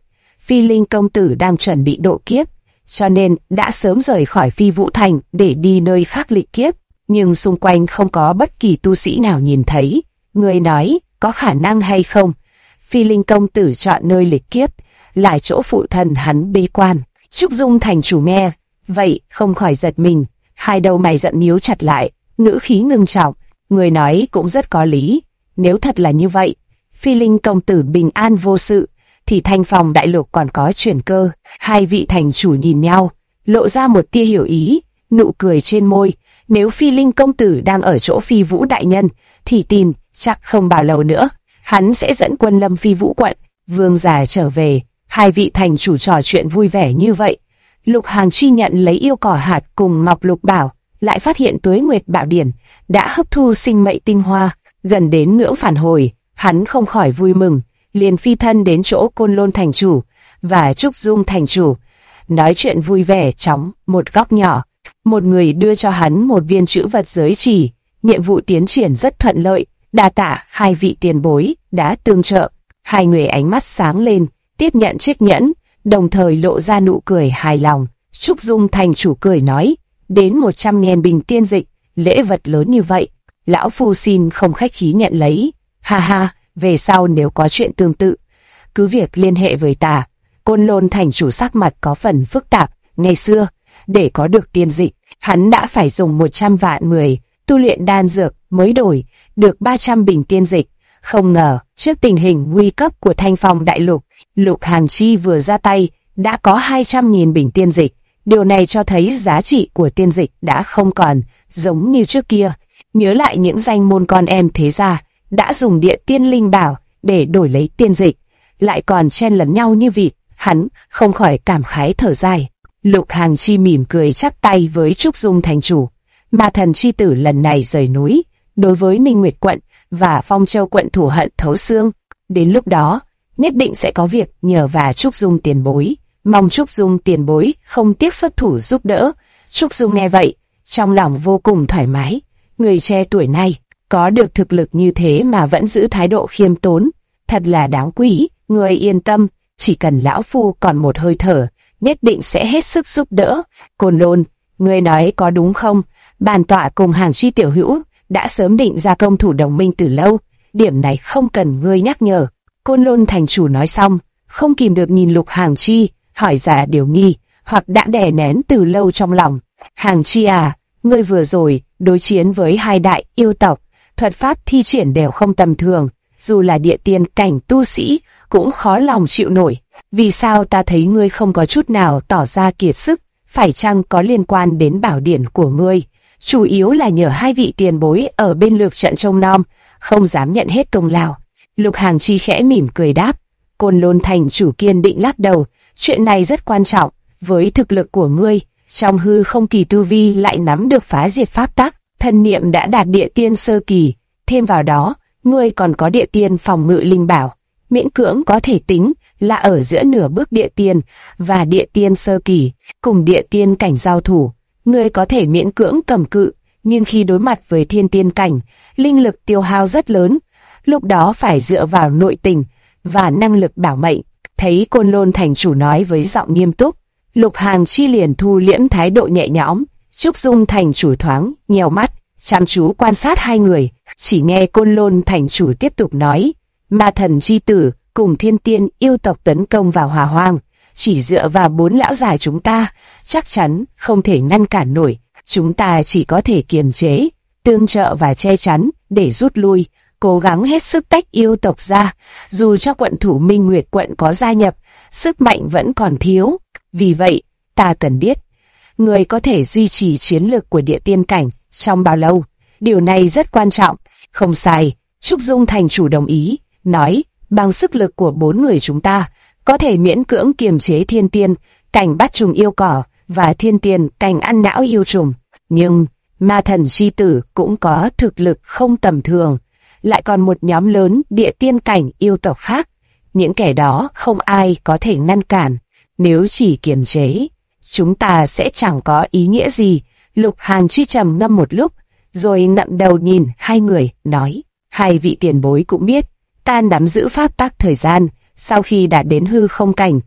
Speaker 1: Phi Linh công tử đang chuẩn bị độ kiếp, cho nên đã sớm rời khỏi Phi Vũ Thành để đi nơi khác lịch kiếp, nhưng xung quanh không có bất kỳ tu sĩ nào nhìn thấy. Người nói, có khả năng hay không? Phi Linh công tử chọn nơi lịch kiếp, lại chỗ phụ thần hắn bế quan. Trúc Dung thành chủ nghe, vậy không khỏi giật mình, hai đầu mày rậm nhíu chặt lại, ngữ khí ngưng trọng. Người nói cũng rất có lý, nếu thật là như vậy, Phi Linh công tử bình an vô sự, thì Thanh Phong đại lục còn có chuyển cơ. Hai vị thành chủ nhìn nhau, lộ ra một tia hiểu ý, nụ cười trên môi. Nếu Phi Linh công tử đang ở chỗ Phi Vũ đại nhân, thì tin chắc không bao lâu nữa, hắn sẽ dẫn quân lâm Phi Vũ quận. Vương giả trở về, hai vị thành chủ trò chuyện vui vẻ như vậy. Lục Hàng Chi nhận lấy yêu cỏ hạt cùng Ngọc Lục Bảo, lại phát hiện Tuế Nguyệt Bảo Điển đã hấp thu sinh mệnh tinh hoa, gần đến ngưỡng phản hồi. Hắn không khỏi vui mừng, liền phi thân đến chỗ Côn Lôn thành chủ và Trúc Dung thành chủ, nói chuyện vui vẻ trong một góc nhỏ. Một người đưa cho hắn một viên chữ vật giới chỉ, nhiệm vụ tiến triển rất thuận lợi, đa tạ hai vị tiền bối đã tương trợ. Hai người ánh mắt sáng lên, tiếp nhận chiếc nhẫn, đồng thời lộ ra nụ cười hài lòng. Trúc Dung thành chủ cười nói, đến 100.000 bình tiên dịch, lễ vật lớn như vậy, lão phu xin không khách khí nhận lấy. Ha ha, về sau nếu có chuyện tương tự, cứ việc liên hệ với ta. Côn Lôn thành chủ sắc mặt có phần phức tạp. Ngày xưa, để có được tiên dịch, hắn đã phải dùng 100 vạn người tu luyện đan dược mới đổi được 300 bình tiên dịch. Không ngờ, trước tình hình nguy cấp của Thanh Phong đại lục, Lục Hàng Chi vừa ra tay đã có 200.000 bình tiên dịch. Điều này cho thấy giá trị của tiên dịch đã không còn giống như trước kia. Nhớ lại những danh môn con em thế gia đã dùng địa tiên linh bảo để đổi lấy tiên dịch, lại còn chen lẫn nhau như vịt, hắn không khỏi cảm khái thở dài. Lục Hàng Chi mỉm cười chắp tay với Trúc Dung thành chủ. Ma thần chi tử lần này rời núi, đối với Minh Nguyệt quận và Phong Châu quận thù hận thấu xương. Đến lúc đó, nhất định sẽ có việc nhờ và Trúc Dung tiền bối. Mong Trúc Dung tiền bối không tiếc xuất thủ giúp đỡ. Trúc Dung nghe vậy, trong lòng vô cùng thoải mái. Người trẻ tuổi này có được thực lực như thế mà vẫn giữ thái độ khiêm tốn, thật là đáng quý. Người yên tâm, chỉ cần lão phu còn một hơi thở, nhất định sẽ hết sức giúp đỡ. Côn Lôn, ngươi nói có đúng không? Bản tọa cùng Hàng Chi tiểu hữu đã sớm định ra công thủ đồng minh từ lâu, điểm này không cần ngươi nhắc nhở. Côn Lôn thành chủ nói xong, không kìm được nhìn Lục Hàng Chi, hỏi ra điều nghi hoặc đã đè nén từ lâu trong lòng. Hàng Chi à, ngươi vừa rồi đối chiến với hai đại yêu tộc, thuật pháp thi triển đều không tầm thường, dù là địa tiên cảnh tu sĩ cũng khó lòng chịu nổi. Vì sao ta thấy ngươi không có chút nào tỏ ra kiệt sức? Phải chăng có liên quan đến bảo điển của ngươi? Chủ yếu là nhờ hai vị tiền bối ở bên lược trận trông nom, không dám nhận hết công lao. Lục Hàng Chi khẽ mỉm cười đáp. Côn Lôn thành chủ kiên định lắc đầu, chuyện này rất quan trọng. Với thực lực của ngươi, trong hư không kỳ tu vi lại nắm được phá diệt pháp tắc, thân niệm đã đạt địa tiên sơ kỳ, thêm vào đó, ngươi còn có địa tiên phòng ngự linh bảo, miễn cưỡng có thể tính là ở giữa nửa bước địa tiên và địa tiên sơ kỳ, cùng địa tiên cảnh giao thủ, ngươi có thể miễn cưỡng cầm cự, nhưng khi đối mặt với thiên tiên cảnh, linh lực tiêu hao rất lớn, lúc đó phải dựa vào nội tình và năng lực bảo mệnh. Thấy Côn Lôn thành chủ nói với giọng nghiêm túc, Lục Hàng Chi liền thu liễm thái độ nhẹ nhõm. Trúc Dung thành chủ thoáng nheo mắt, chăm chú quan sát hai người, chỉ nghe Côn Lôn thành chủ tiếp tục nói, ma thần chi tử cùng thiên tiên yêu tộc tấn công vào Hỏa Hoang, chỉ dựa vào 4 lão già chúng ta, chắc chắn không thể ngăn cản nổi, chúng ta chỉ có thể kiềm chế, tương trợ và che chắn để rút lui, cố gắng hết sức tách yêu tộc ra, dù cho quận thủ Minh Nguyệt quận có gia nhập, sức mạnh vẫn còn thiếu. Vì vậy, ta cần biết, người có thể duy trì chiến lược của địa tiên cảnh trong bao lâu? Điều này rất quan trọng. Không sai, Trúc Dung thành chủ đồng ý, nói, bằng sức lực của 4 người chúng ta, có thể miễn cưỡng kiềm chế thiên tiên, cảnh bắt trùng yêu cỏ, và thiên tiên, cảnh ăn não yêu trùng. Nhưng, ma thần chi tử cũng có thực lực không tầm thường, lại còn một nhóm lớn địa tiên cảnh yêu tộc khác. Những kẻ đó không ai có thể ngăn cản. Nếu chỉ kiềm chế, chúng ta sẽ chẳng có ý nghĩa gì. Lục Hàng Chi trầm ngâm một lúc, rồi ngậm đầu nhìn hai người, nói, hai vị tiền bối cũng biết, ta nắm giữ pháp tắc thời gian, sau khi đạt đến hư không cảnh,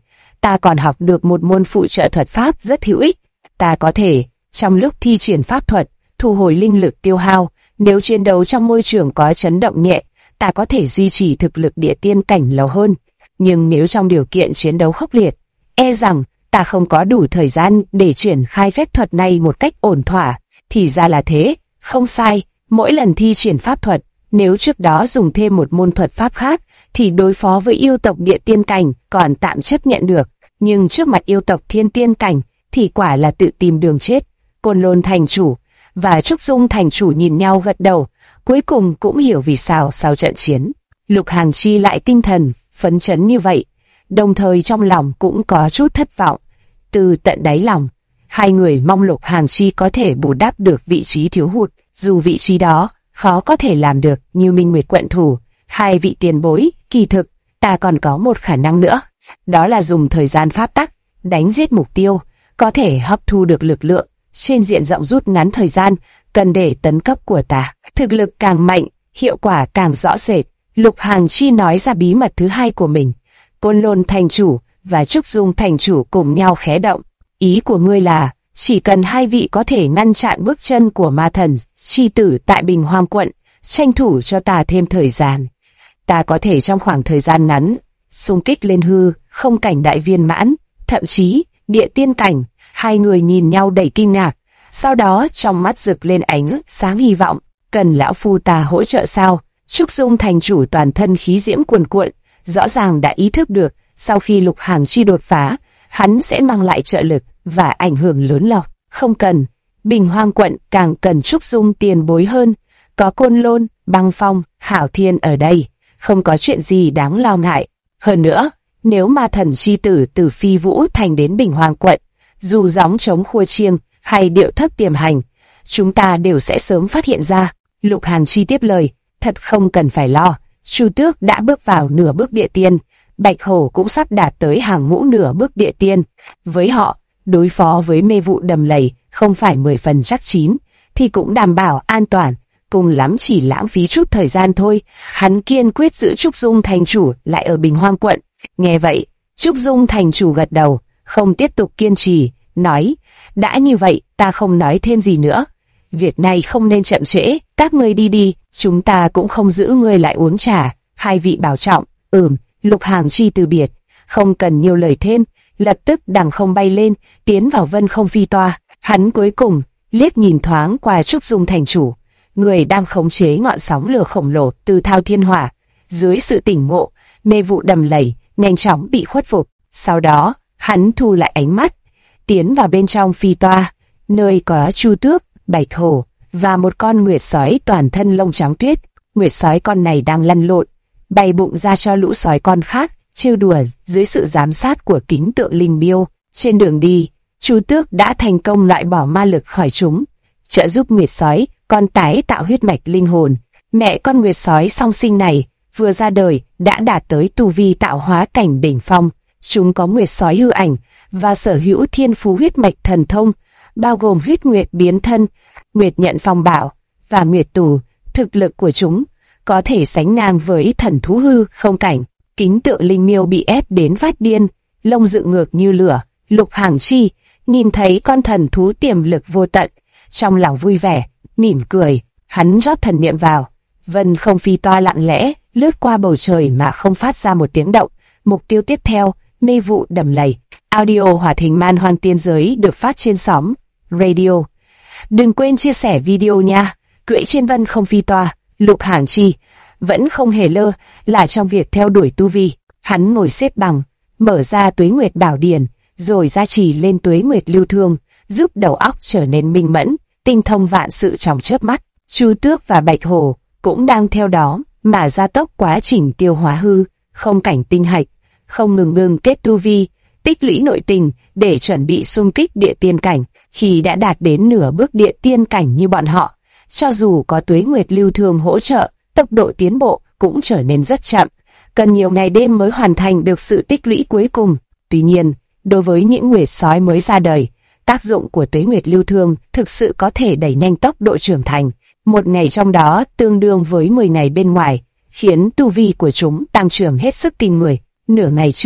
Speaker 1: ta còn học được một môn phụ trợ thuật pháp rất hữu ích. Ta có thể, trong lúc thi triển pháp thuật, thu hồi linh lực tiêu hao. Nếu chiến đấu trong môi trường có chấn động nhẹ, ta có thể duy trì thực lực địa tiên cảnh lâu hơn. Nhưng nếu trong điều kiện chiến đấu khốc liệt, e rằng ta không có đủ thời gian để triển khai phép thuật này một cách ổn thỏa. Thì ra là thế, không sai. Mỗi lần thi triển pháp thuật, nếu trước đó dùng thêm một môn thuật pháp khác, thì đối phó với yêu tộc địa tiên cảnh còn tạm chấp nhận được. Nhưng trước mặt yêu tộc thiên tiên cảnh, thì quả là tự tìm đường chết. Côn Lôn thành chủ và Trúc Dung thành chủ nhìn nhau gật đầu, cuối cùng cũng hiểu vì sao sau trận chiến, Lục Hàng Chi lại tinh thần, phấn chấn như vậy, đồng thời trong lòng cũng có chút thất vọng. Từ tận đáy lòng, hai người mong Lục Hàng Chi có thể bù đắp được vị trí thiếu hụt, dù vị trí đó khó có thể làm được như Minh Nguyệt quận thủ. Hai vị tiền bối, kỳ thực, ta còn có một khả năng nữa, đó là dùng thời gian pháp tắc, đánh giết mục tiêu, có thể hấp thu được lực lượng, trên diện rộng rút ngắn thời gian, cần để tấn cấp của ta. Thực lực càng mạnh, hiệu quả càng rõ rệt. Lục Hàng Chi nói ra bí mật thứ hai của mình. Côn Lôn thành chủ và Trúc Dung thành chủ cùng nhau khẽ động. Ý của ngươi là, chỉ cần hai vị có thể ngăn chặn bước chân của ma thần, chi tử tại Bình Hoang quận, tranh thủ cho ta thêm thời gian. Ta có thể trong khoảng thời gian ngắn, xung kích lên hư, không cảnh đại viên mãn, thậm chí, địa tiên cảnh. Hai người nhìn nhau đầy kinh ngạc, sau đó trong mắt rực lên ánh sáng hy vọng. Cần lão phu ta hỗ trợ sao? Trúc Dung thành chủ toàn thân khí diễm cuồn cuộn, rõ ràng đã ý thức được, sau khi Lục Hàng Chi đột phá, hắn sẽ mang lại trợ lực và ảnh hưởng lớn lao. Không cần, Bình Hoang quận càng cần Trúc Dung tiền bối hơn, có Côn Lôn, Băng Phong, Hảo Thiên ở đây, không có chuyện gì đáng lo ngại. Hơn nữa, nếu ma thần chi tử từ Phi Vũ thành đến Bình Hoang quận, dù gióng trống khua chiêng hay điệu thấp tiềm hành, chúng ta đều sẽ sớm phát hiện ra. Lục Hàng Chi tiếp lời, thật không cần phải lo, Chu Tước đã bước vào nửa bước địa tiên, Bạch Hổ cũng sắp đạt tới hàng ngũ nửa bước địa tiên. Với họ, đối phó với mê vụ đầm lầy không phải 10 phần chắc chín, thì cũng đảm bảo an toàn, cùng lắm chỉ lãng phí chút thời gian thôi. Hắn kiên quyết giữ Trúc Dung thành chủ lại ở Bình Hoang quận. Nghe vậy, Trúc Dung thành chủ gật đầu, không tiếp tục kiên trì, nói, đã như vậy, ta không nói thêm gì nữa. Việc này không nên chậm trễ, các ngươi đi đi, chúng ta cũng không giữ ngươi lại uống trà. Hai vị bảo trọng. Lục Hàng Chi từ biệt, không cần nhiều lời thêm, lập tức đằng không bay lên, tiến vào vân không phi toa. Hắn cuối cùng liếc nhìn thoáng qua Trúc Dung thành chủ, người đang khống chế ngọn sóng lửa khổng lồ từ thao thiên hỏa. Dưới sự tỉnh ngộ, mê vụ đầm lầy nhanh chóng bị khuất phục. Sau đó, hắn thu lại ánh mắt, tiến vào bên trong phi toa, nơi có Chu Tước, Bạch Hổ và một con nguyệt sói toàn thân lông trắng tuyết. Nguyệt sói con này đang lăn lộn, bày bụng ra cho lũ sói con khác trêu đùa dưới sự giám sát của kính tượng linh miêu. Trên đường đi, Chu Tước đã thành công loại bỏ ma lực khỏi chúng, trợ giúp nguyệt sói con tái tạo huyết mạch linh hồn. Mẹ con nguyệt sói song sinh này vừa ra đời đã đạt tới tu vi tạo hóa cảnh đỉnh phong. Chúng có nguyệt sói hư ảnh và sở hữu thiên phú huyết mạch thần thông, bao gồm huyết nguyệt biến thân, nguyệt nhận phong bảo và nguyệt tù. Thực lực của chúng có thể sánh ngang với thần thú hư không cảnh. Kính tượng linh miêu bị ép đến phát điên, lông dựng ngược như lửa. Lục Hàng Chi nhìn thấy con thần thú tiềm lực vô tận, trong lòng vui vẻ, mỉm cười. Hắn rót thần niệm vào, vân không phi toa lặng lẽ lướt qua bầu trời mà không phát ra một tiếng động. Mục tiêu tiếp theo, mê vụ đầm lầy. Audio hoạt hình Man Hoang Tiên Giới được phát trên Sóng Radio. Đừng quên chia sẻ video nha. Cưỡi trên vân không phi toa, Lục Hàng Chi vẫn không hề lơ là trong việc theo đuổi tu vi. Hắn ngồi xếp bằng, mở ra Tuế Nguyệt Bảo Điển, rồi gia trì lên Tuế Nguyệt Lưu Thương, giúp đầu óc trở nên minh mẫn, tinh thông vạn sự trong chớp mắt. Chu Tước và Bạch Hổ cũng đang theo đó mà gia tốc quá trình tiêu hóa hư không cảnh tinh hạch, không ngừng kết tu vi, tích lũy nội tình để chuẩn bị xung kích địa tiên cảnh. Khi đã đạt đến nửa bước địa tiên cảnh như bọn họ, cho dù có Tuế Nguyệt Lưu Thương hỗ trợ, tốc độ tiến bộ cũng trở nên rất chậm, cần nhiều ngày đêm mới hoàn thành được sự tích lũy cuối cùng. Tuy nhiên, đối với những nguyệt sói mới ra đời, tác dụng của Tuế Nguyệt Lưu Thương thực sự có thể đẩy nhanh tốc độ trưởng thành. Một ngày trong đó tương đương với 10 ngày bên ngoài, khiến tu vi của chúng tăng trưởng hết sức kinh người. Nửa ngày trước,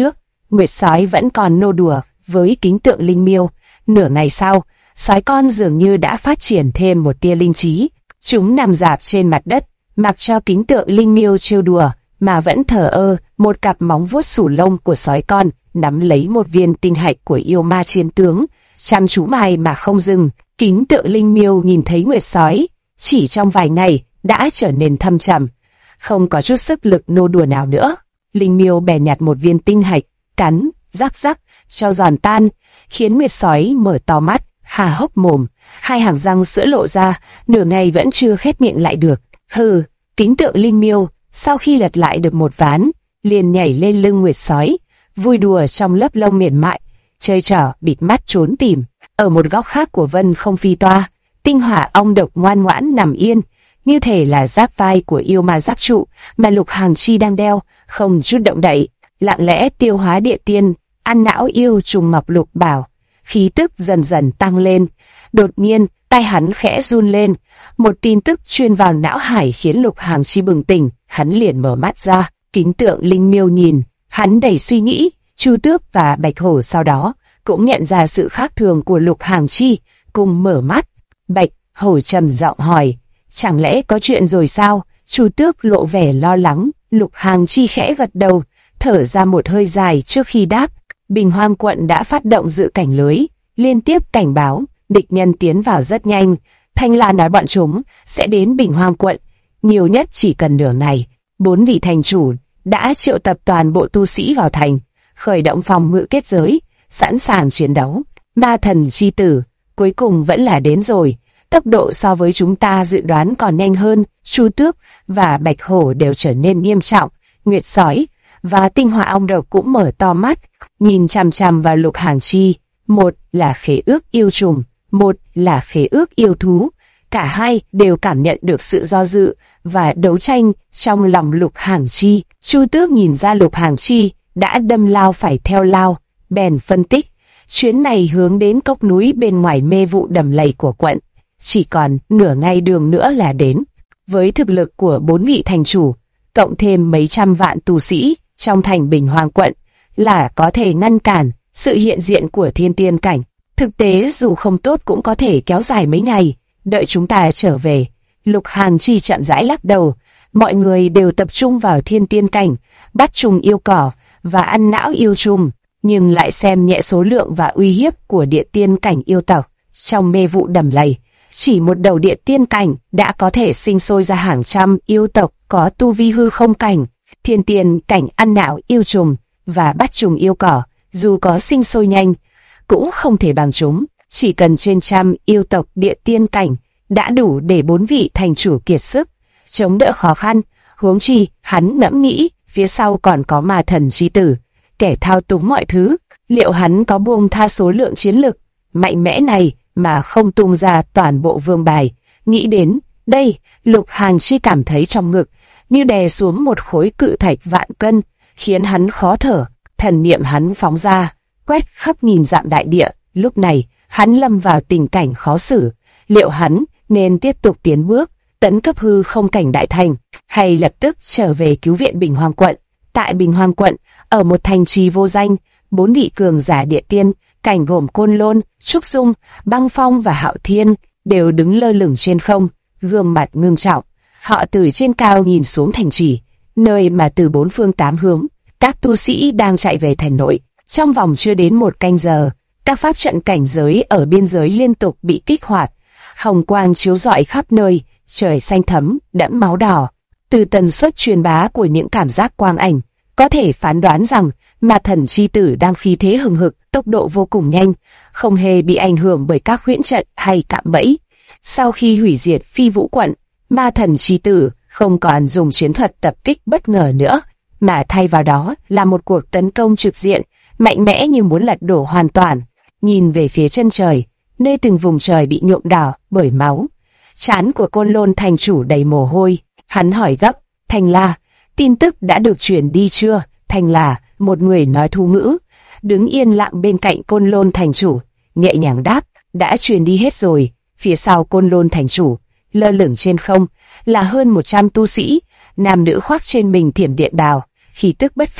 Speaker 1: Nguyệt sói vẫn còn nô đùa với kính tượng linh miêu. Nửa ngày sau, sói con dường như đã phát triển thêm một tia linh trí. Chúng nằm rạp trên mặt đất, mặc cho kính tượng linh miêu trêu đùa, mà vẫn thờ ơ. Một cặp móng vuốt sủ lông của sói con nắm lấy một viên tinh hạch của yêu ma chiến tướng, chăm chú mài mà không dừng. Kính tượng linh miêu nhìn thấy Nguyệt sói, chỉ trong vài ngày đã trở nên thâm trầm, không có chút sức lực nô đùa nào nữa. Linh miêu bèn nhặt một viên tinh hạch, cắn, rắc rắc, cho giòn tan, khiến Nguyệt sói mở to mắt, há hốc mồm, hai hàm răng sữa lộ ra, nửa ngày vẫn chưa khép miệng lại được. Hừ, kính tượng linh miêu sau khi lật lại được một ván, liền nhảy lên lưng Nguyệt sói, vui đùa trong lớp lông mềm mại, chơi trò bịt mắt trốn tìm. Ở một góc khác của Vân Không Phi Toa, tinh hỏa ong độc ngoan ngoãn nằm yên, như thể là giáp vai của yêu ma giáp trụ mà Lục Hàng Chi đang đeo, không chút động đậy, lặng lẽ tiêu hóa địa tiên, ăn não yêu trùng ngọc lục bảo. Khí tức dần dần tăng lên. Đột nhiên, tay hắn khẽ run lên, một tin tức truyền vào não hải khiến Lục Hàng Chi bừng tỉnh. Hắn liền mở mắt ra. Kính tượng linh miêu nhìn hắn đầy suy nghĩ. Chu Tước và Bạch Hổ sau đó cũng nhận ra sự khác thường của Lục Hàng Chi, cùng mở mắt. Bạch Hổ trầm giọng hỏi, chẳng lẽ có chuyện rồi sao? Chu Tước lộ vẻ lo lắng. Lục Hàng Chi khẽ gật đầu, thở ra một hơi dài trước khi đáp. Bình Hoang quận đã phát động dự cảnh lưới, liên tiếp cảnh báo địch nhân tiến vào rất nhanh. Thanh La nói bọn chúng sẽ đến Bình Hoang quận, nhiều nhất chỉ cần nửa ngày. 4 vị thành chủ đã triệu tập toàn bộ tu sĩ vào thành, khởi động phòng ngự kết giới, sẵn sàng chiến đấu. Ma thần chi tử cuối cùng vẫn là đến rồi. Tốc độ so với chúng ta dự đoán còn nhanh hơn. Chu Tước và Bạch Hổ đều trở nên nghiêm trọng. Nguyệt sói và tinh hỏa ong độc cũng mở to mắt, nhìn chằm chằm vào Lục Hàng Chi. Một là khế ước yêu trùng, một là khế ước yêu thú. Cả hai đều cảm nhận được sự do dự và đấu tranh trong lòng Lục Hàng Chi. Chu Tước nhìn ra Lục Hàng Chi đã đâm lao phải theo lao, bèn phân tích, chuyến này hướng đến cốc núi bên ngoài mê vụ đầm lầy của quận, chỉ còn nửa ngày đường nữa là đến. Với thực lực của 4 vị thành chủ, cộng thêm mấy trăm vạn tu sĩ trong thành Bình Hoang quận, là có thể ngăn cản sự hiện diện của thiên tiên cảnh. Thực tế dù không tốt cũng có thể kéo dài mấy ngày, đợi chúng ta trở về. Lục Hàng Chi chậm rãi lắc đầu. Mọi người đều tập trung vào thiên tiên cảnh, bắt trùng yêu cỏ và ăn não yêu trùng, nhưng lại xem nhẹ số lượng và uy hiếp của địa tiên cảnh yêu tộc. Trong mê vụ đầm lầy, chỉ một đầu địa tiên cảnh đã có thể sinh sôi ra hàng trăm yêu tộc có tu vi hư không cảnh. Thiên tiên cảnh ăn não yêu trùng và bắt trùng yêu cỏ, dù có sinh sôi nhanh, cũng không thể bằng chúng. Chỉ cần trên trăm yêu tộc địa tiên cảnh đã đủ để 4 vị thành chủ kiệt sức, chống đỡ khó khăn. Huống chi, hắn ngẫm nghĩ, phía sau còn có ma thần chi tử, kẻ thao túng mọi thứ. Liệu hắn có buông tha số lượng chiến lực mạnh mẽ này mà không tung ra toàn bộ vương bài? Nghĩ đến đây, Lục Hàng Chi cảm thấy trong ngực như đè xuống một khối cự thạch vạn cân, khiến hắn khó thở. Thần niệm hắn phóng ra, quét khắp nghìn dặm đại địa. Lúc này, hắn lâm vào tình cảnh khó xử. Liệu hắn nên tiếp tục tiến bước, tấn cấp hư không cảnh đại thành, hay lập tức trở về cứu viện Bình Hoang quận? Tại Bình Hoang quận, ở một thành trì vô danh, 4 vị cường giả địa tiên cảnh gồm Côn Lôn, Trúc Dung, Băng Phong và Hạo Thiên đều đứng lơ lửng trên không, gương mặt ngưng trọng. Họ từ trên cao nhìn xuống thành trì, nơi mà từ 4 phương 8 hướng các tu sĩ đang chạy về thành nội. Trong vòng chưa đến 1 canh giờ, các pháp trận cảnh giới ở biên giới liên tục bị kích hoạt, hồng quang chiếu rọi khắp nơi, trời xanh thẫm đẫm máu đỏ. Từ tần suất truyền bá của những cảm giác quang ảnh, có thể phán đoán rằng ma thần chi tử đang khí thế hừng hực, tốc độ vô cùng nhanh, không hề bị ảnh hưởng bởi các huyễn trận hay cạm bẫy. Sau khi hủy diệt Phi Vũ quận, ma thần chi tử không còn dùng chiến thuật tập kích bất ngờ nữa, mà thay vào đó là một cuộc tấn công trực diện, mạnh mẽ như muốn lật đổ hoàn toàn. Nhìn về phía chân trời, nơi từng vùng trời bị nhuộm đỏ bởi máu, trán của Côn Lôn thành chủ đầy mồ hôi. Hắn hỏi gấp, Thanh La, tin tức đã được truyền đi chưa? Thanh La, một người nói thu ngữ, đứng yên lặng bên cạnh Côn Lôn thành chủ, nhẹ nhàng đáp, đã truyền đi hết rồi. Phía sau Côn Lôn thành chủ, lơ lửng trên không, là hơn 100 tu sĩ, nam nữ khoác trên mình thiểm điện bào, khí tức bất phàm.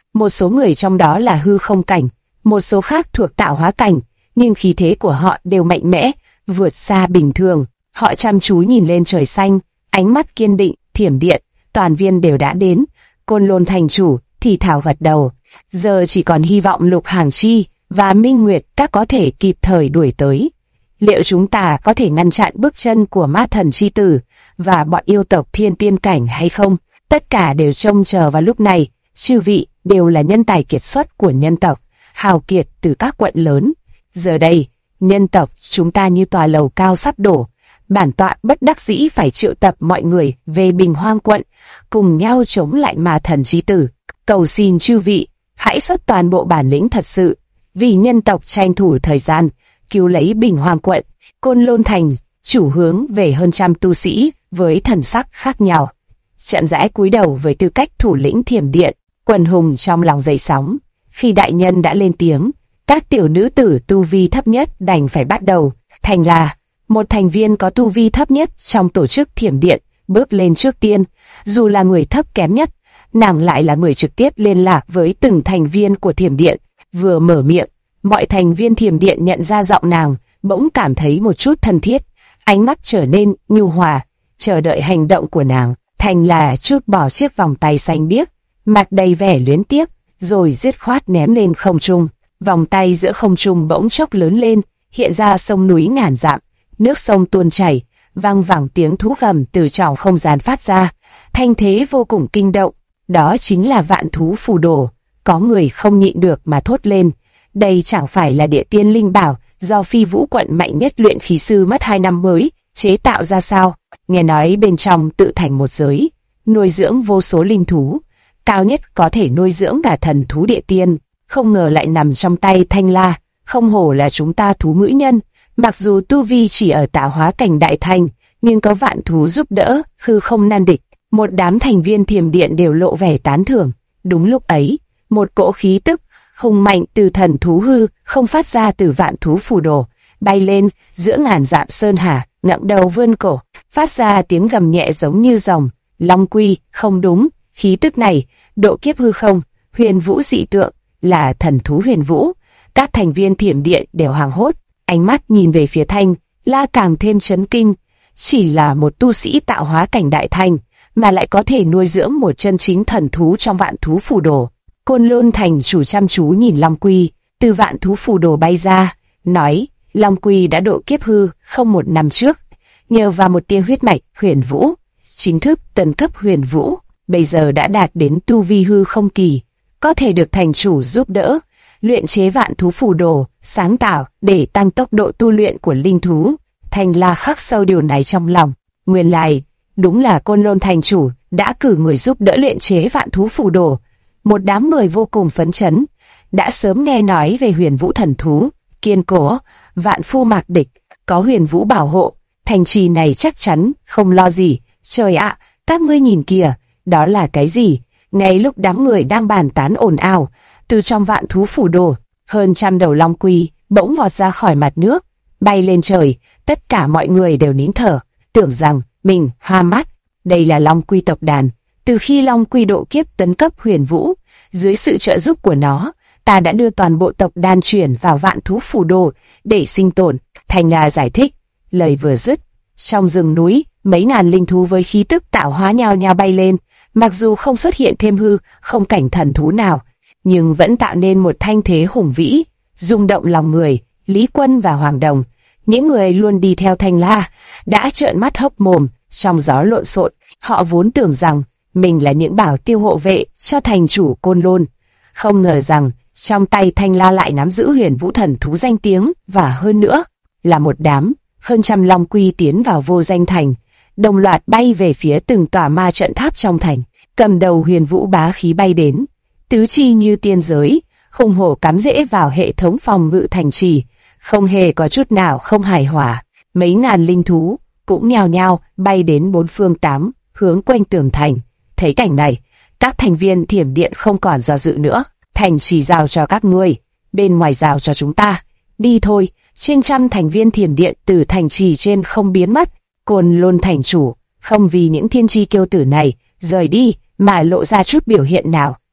Speaker 1: Một số người trong đó là hư không cảnh, một số khác thuộc tạo hóa cảnh, nhưng khí thế của họ đều mạnh mẽ, vượt xa bình thường. Họ chăm chú nhìn lên trời xanh, ánh mắt kiên định. Thiểm điện, toàn viên đều đã đến. Côn Lôn thành chủ thì thào gật đầu. Giờ chỉ còn hy vọng Lục Hàng Chi và Minh Nguyệt các có thể kịp thời đuổi tới. Liệu chúng ta có thể ngăn chặn bước chân của ma thần chi tử và bọn yêu tộc thiên tiên cảnh hay không? Tất cả đều trông chờ vào lúc này. Chư vị đều là nhân tài kiệt xuất của nhân tộc, hào kiệt từ các quận lớn. Giờ đây, nhân tộc chúng ta như tòa lầu cao sắp đổ. Bản tọa bất đắc dĩ phải triệu tập mọi người về Bình Hoang quận, cùng nhau chống lại ma thần chi tử. Cầu xin chư vị, hãy xuất toàn bộ bản lĩnh thật sự, vì nhân tộc tranh thủ thời gian, cứu lấy Bình Hoang quận. Côn Lôn thành, chủ hướng về hơn trăm tu sĩ với thần sắc khác nhau. Chậm rãi cúi đầu với tư cách thủ lĩnh Thiểm điện, quần hùng trong lòng dậy sóng. Khi đại nhân đã lên tiếng, các tiểu nữ tử tu vi thấp nhất đành phải bắt đầu. Thành là một thành viên có tu vi thấp nhất trong tổ chức Thiểm điện, bước lên trước tiên. Dù là người thấp kém nhất, nàng lại là người trực tiếp liên lạc với từng thành viên của Thiểm điện. Vừa mở miệng, mọi thành viên Thiểm điện nhận ra giọng nàng, bỗng cảm thấy một chút thân thiết, ánh mắt trở nên nhu hòa, chờ đợi hành động của nàng. Thành là chút bỏ chiếc vòng tay xanh biếc, mặt đầy vẻ luyến tiếc, rồi dứt khoát ném lên không trung. Vòng tay giữa không trung bỗng chốc lớn lên, hiện ra sông núi ngàn dặm, nước sông tuôn chảy, vang vẳng tiếng thú gầm từ trong không gian phát ra, thanh thế vô cùng kinh động. Đó chính là vạn thú phù đồ. Có người không nhịn được mà thốt lên, đây chẳng phải là địa tiên linh bảo do Phi Vũ quận mạnh nhất luyện khí sư mất 2 năm mới chế tạo ra sao? Nghe nói bên trong tự thành một giới, nuôi dưỡng vô số linh thú, cao nhất có thể nuôi dưỡng cả thần thú địa tiên, không ngờ lại nằm trong tay Thanh La. Không hổ là chúng ta thú ngữ nhân, mặc dù tu vi chỉ ở tạo hóa cảnh đại thành, nhưng có vạn thú giúp đỡ, hư không nan địch. Một đám thành viên Thiểm điện đều lộ vẻ tán thưởng. Đúng lúc ấy, một cỗ khí tức hùng mạnh từ thần thú hư không phát ra từ vạn thú phù đồ, bay lên giữa ngàn dặm sơn hà, ngậm đầu vươn cổ, phát ra tiếng gầm nhẹ giống như rồng. Long Quy, không đúng, khí tức này, độ kiếp hư không, huyền vũ dị tượng, là thần thú huyền vũ. Các thành viên Thiểm điện đều hoảng hốt, ánh mắt nhìn về phía Thanh La càng thêm chấn kinh. Chỉ là một tu sĩ tạo hóa cảnh đại thành, mà lại có thể nuôi dưỡng một chân chính thần thú trong vạn thú phù đồ. Côn Lôn thành chủ chăm chú nhìn Long Quy từ vạn thú phù đồ bay ra, nói: Long Quy đã độ kiếp hư không 1 năm trước, nhờ vào một tia huyết mạch huyền vũ, chính thức tấn cấp huyền vũ, bây giờ đã đạt đến tu vi hư không kỳ, có thể được thành chủ giúp đỡ luyện chế vạn thú phù đồ, sáng tạo để tăng tốc độ tu luyện của linh thú. Thanh La khắc sâu điều này trong lòng. Nguyên lai, đúng là Côn Lôn thành chủ đã cử người giúp đỡ luyện chế vạn thú phù đồ. Một đám người vô cùng phấn chấn, đã sớm nghe nói về huyền vũ thần thú, kiên cố, vạn phu mạc địch, có huyền vũ bảo hộ, thành trì này chắc chắn không lo gì. Trời ạ, các ngươi nhìn kìa, đó là cái gì? Ngay lúc đám người đang bàn tán ồn ào, từ trong vạn thú phù đồ, hơn trăm đầu long quy bỗng vọt ra khỏi mặt nước, bay lên trời. Tất cả mọi người đều nín thở, tưởng rằng mình hoa mắt. Đây là long quy tộc đàn. Từ khi long quy độ kiếp tấn cấp huyền vũ, dưới sự trợ giúp của nó, ta đã đưa toàn bộ tộc đàn chuyển vào vạn thú phù đồ để sinh tồn. Thanh La giải thích. Lời vừa dứt, trong rừng núi, mấy ngàn linh thú với khí tức tạo hóa nhao nhao bay lên. Mặc dù không xuất hiện thêm hư không cảnh thần thú nào, nhưng vẫn tạo nên một thanh thế hùng vĩ, rung động lòng người. Lý Quân và Hoàng Đồng, những người luôn đi theo Thanh La, đã trợn mắt hốc mồm. Trong gió lộn xộn, họ vốn tưởng rằng mình là những bảo tiêu hộ vệ cho thành chủ Côn Lôn, không ngờ rằng trong tay Thanh La lại nắm giữ huyền vũ thần thú danh tiếng, và hơn nữa là một đám hơn trăm long quy tiến vào vô danh thành, đồng loạt bay về phía từng tòa ma trận tháp trong thành. Cầm đầu huyền vũ bá khí bay đến, tứ chi như tiên giới, hùng hổ cắm rễ vào hệ thống phòng ngự thành trì, không hề có chút nào không hài hòa. Mấy ngàn linh thú cũng nhào nhào bay đến 4 phương 8 hướng quanh tường thành. Thấy cảnh này, các thành viên Thiểm điện không còn do dự nữa. Thành trì giao cho các ngươi, bên ngoài giao cho chúng ta. Đi thôi. Trên trăm thành viên Thiểm điện từ thành trì trên không biến mất. Côn Lôn thành chủ không vì những thiên chi kiêu tử này rời đi mà lộ ra chút biểu hiện nào.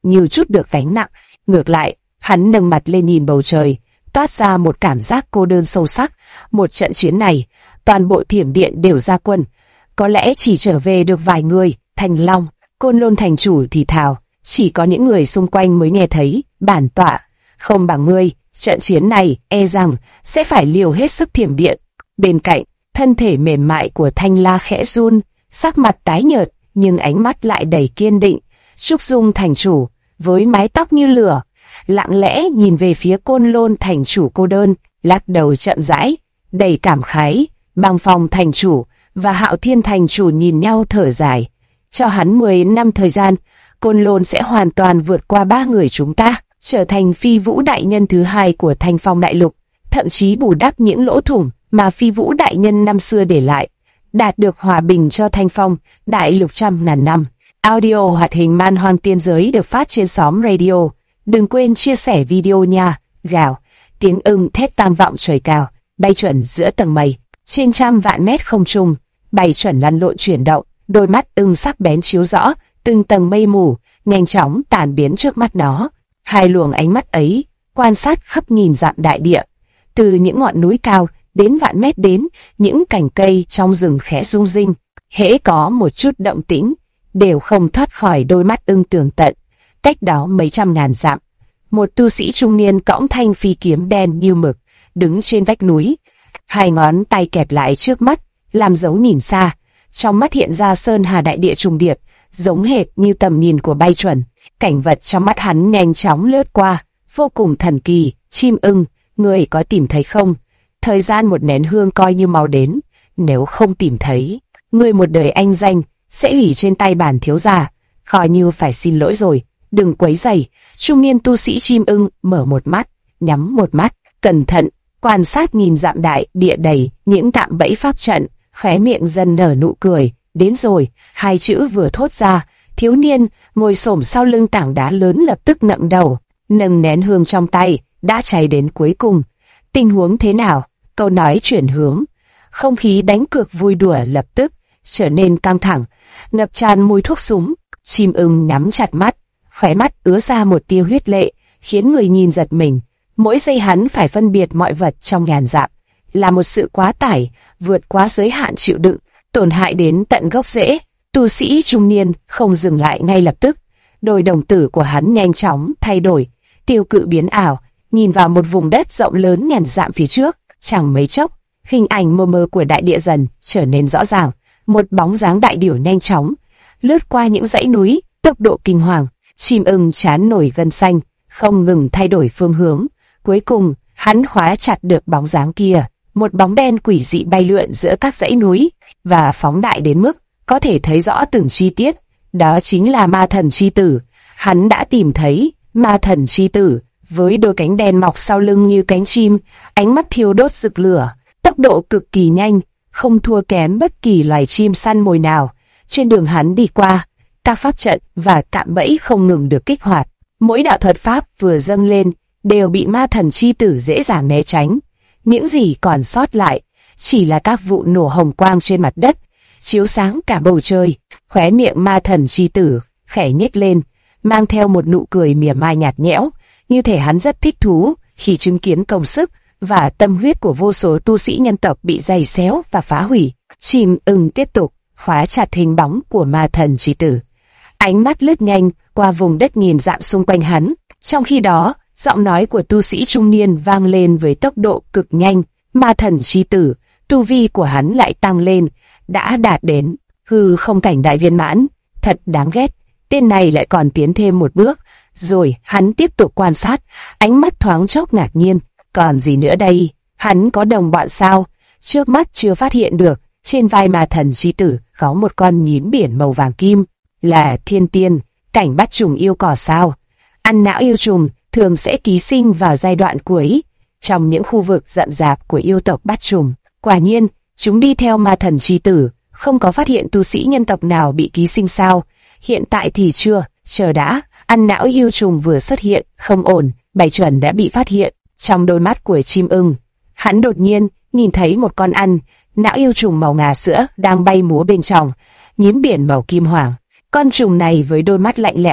Speaker 1: như chút được gánh nặng. Ngược lại, hắn nâng mặt lên nhìn bầu trời, toát ra một cảm giác cô đơn sâu sắc. Một trận chiến này, toàn bộ thiểm điện đều ra quân. Có lẽ chỉ trở về được vài người. Thành Long, Côn Lôn thành chủ thì thào, chỉ có những người xung quanh mới nghe thấy. Bản tọa, không bằng ngươi, trận chiến này e rằng sẽ phải liều hết sức thiểm điện. Bên cạnh, thân thể mềm mại của Thanh La khẽ run, sắc mặt tái nhợt nhưng ánh mắt lại đầy kiên định. Trúc Dung thành chủ, với mái tóc như lửa, lặng lẽ nhìn về phía Côn Lôn thành chủ cô đơn, lắc đầu chậm rãi, đầy cảm khái. Băng Phong thành chủ và Hạo Thiên thành chủ nhìn nhau thở dài. Cho hắn 10 năm thời gian, Côn Lôn sẽ hoàn toàn vượt qua 3 người chúng ta, trở thành Phi Vũ đại nhân thứ 2 của Thanh Phong đại lục, thậm chí bù đắp những lỗ thủng mà Phi Vũ đại nhân năm xưa để lại, đạt được hòa bình cho Thanh Phong đại lục trăm ngàn năm. Audio hoạt hình Man Hoang Tiên Giới được phát trên xóm radio. Đừng quên chia sẻ video nha. Gào, tiếng ưng thét vang vọng trời cao, bay chuẩn giữa tầng mây, trên trăm vạn mét không trung, bay chuẩn lăn lộn chuyển động, đôi mắt ưng sắc bén chiếu rõ từng tầng mây mù, nhanh chóng tàn biến trước mắt nó. Hai luồng ánh mắt ấy quan sát khắp nghìn dặm đại địa, từ những ngọn núi cao đến vạn mét đến những cành cây trong rừng khẽ rung rinh, hễ có một chút động tĩnh đều không thoát khỏi đôi mắt ưng tường tận. Cách đó mấy trăm ngàn dặm, một tu sĩ trung niên cõng thanh phi kiếm đen như mực, đứng trên vách núi, hai ngón tay kẹp lại trước mắt, làm dấu nhìn xa. Trong mắt hiện ra sơn hà đại địa trùng điệp, giống hệt như tầm nhìn của bay chuẩn. Cảnh vật trong mắt hắn nhanh chóng lướt qua, vô cùng thần kỳ. Chim ưng, ngươi có tìm thấy không? Thời gian một nén hương coi như mau đến, nếu không tìm thấy, ngươi một đời anh danh sẽ hủy trên tay bản thiếu gia, coi như phải xin lỗi rồi. Đừng quấy rầy. Trung niên tu sĩ chim ưng mở một mắt, nhắm một mắt, cẩn thận quan sát nghìn dặm đại địa đầy những cạm bẫy pháp trận, khóe miệng dần nở nụ cười. Đến rồi, hai chữ vừa thốt ra, thiếu niên ngồi xổm sau lưng tảng đá lớn lập tức ngậm đầu, nâng nén hương trong tay, đã cháy đến cuối cùng. Tình huống thế nào? Câu nói chuyển hướng, không khí đánh cược vui đùa lập tức trở nên căng thẳng, ngập tràn mùi thuốc súng. Chim ưng nhắm chặt mắt, khóe mắt ứa ra một tia huyết lệ, khiến người nhìn giật mình. Mỗi giây hắn phải phân biệt mọi vật trong ngàn dặm, là một sự quá tải, vượt quá giới hạn chịu đựng, tổn hại đến tận gốc rễ. Tu sĩ trung niên không dừng lại ngay lập tức, đôi đồng tử của hắn nhanh chóng thay đổi, tiêu cự biến ảo, nhìn vào một vùng đất rộng lớn ngàn dặm phía trước. Chẳng mấy chốc, hình ảnh mơ mơ của đại địa dần trở nên rõ ràng. Một bóng dáng đại điểu nhanh chóng lướt qua những dãy núi, tốc độ kinh hoàng. Chim ưng chán nổi gân xanh, không ngừng thay đổi phương hướng. Cuối cùng, hắn khóa chặt được bóng dáng kia, một bóng đen quỷ dị bay lượn giữa các dãy núi và phóng đại đến mức có thể thấy rõ từng chi tiết. Đó chính là ma thần chi tử. Hắn đã tìm thấy ma thần chi tử, với đôi cánh đen mọc sau lưng như cánh chim, ánh mắt thiêu đốt rực lửa, tốc độ cực kỳ nhanh, không thua kém bất kỳ loài chim săn mồi nào. Trên đường hắn đi qua, các pháp trận và cạm bẫy không ngừng được kích hoạt. Mỗi đạo thuật pháp vừa dâng lên đều bị ma thần chi tử dễ dàng né tránh. Những gì còn sót lại chỉ là các vụ nổ hồng quang trên mặt đất, chiếu sáng cả bầu trời. Khóe miệng ma thần chi tử khẽ nhếch lên, mang theo một nụ cười mỉa mai nhạt nhẽo, như thể hắn rất thích thú khi chứng kiến công sức và tâm huyết của vô số tu sĩ nhân tộc bị giày xéo và phá hủy. Chim ưng tiếp tục khóa chặt hình bóng của ma thần chi tử, ánh mắt lướt nhanh qua vùng đất nghìn dặm xung quanh hắn. Trong khi đó, giọng nói của tu sĩ trung niên vang lên với tốc độ cực nhanh. Ma thần chi tử, tu vi của hắn lại tăng lên, đã đạt đến hư không cảnh đại viên mãn. Thật đáng ghét, tên này lại còn tiến thêm một bước. Rồi hắn tiếp tục quan sát, ánh mắt thoáng chốc ngạc nhiên. Còn gì nữa đây? Hắn có đồng bọn sao? Trước mắt chưa phát hiện được. Trên vai ma thần chi tử có một con nhím biển màu vàng kim, là thiên tiên cảnh bắt trùng yêu cỏ sao? Ăn não yêu trùng thường sẽ ký sinh vào giai đoạn cuối trong những khu vực rậm rạp của yêu tộc bắt trùng. Quả nhiên, chúng đi theo ma thần chi tử, không có phát hiện tu sĩ nhân tộc nào bị ký sinh sao? Hiện tại thì chưa, chờ đã. Ăn não yêu trùng vừa xuất hiện, không ổn, Bạch Chuẩn đã bị phát hiện. Trong đôi mắt của chim ưng, hắn đột nhiên nhìn thấy một con ăn não yêu trùng màu ngà sữa đang bay múa bên trong nhím biển màu kim hoàng. Con trùng này với đôi mắt lạnh lẽo,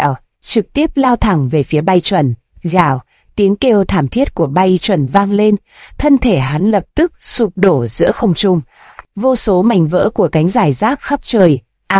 Speaker 1: trực tiếp lao thẳng về phía Bay Chuẩn. Gào, tiếng kêu thảm thiết của Bay Chuẩn vang lên, thân thể hắn lập tức sụp đổ giữa không trung. Vô số mảnh vỡ của cánh rải rác khắp trời.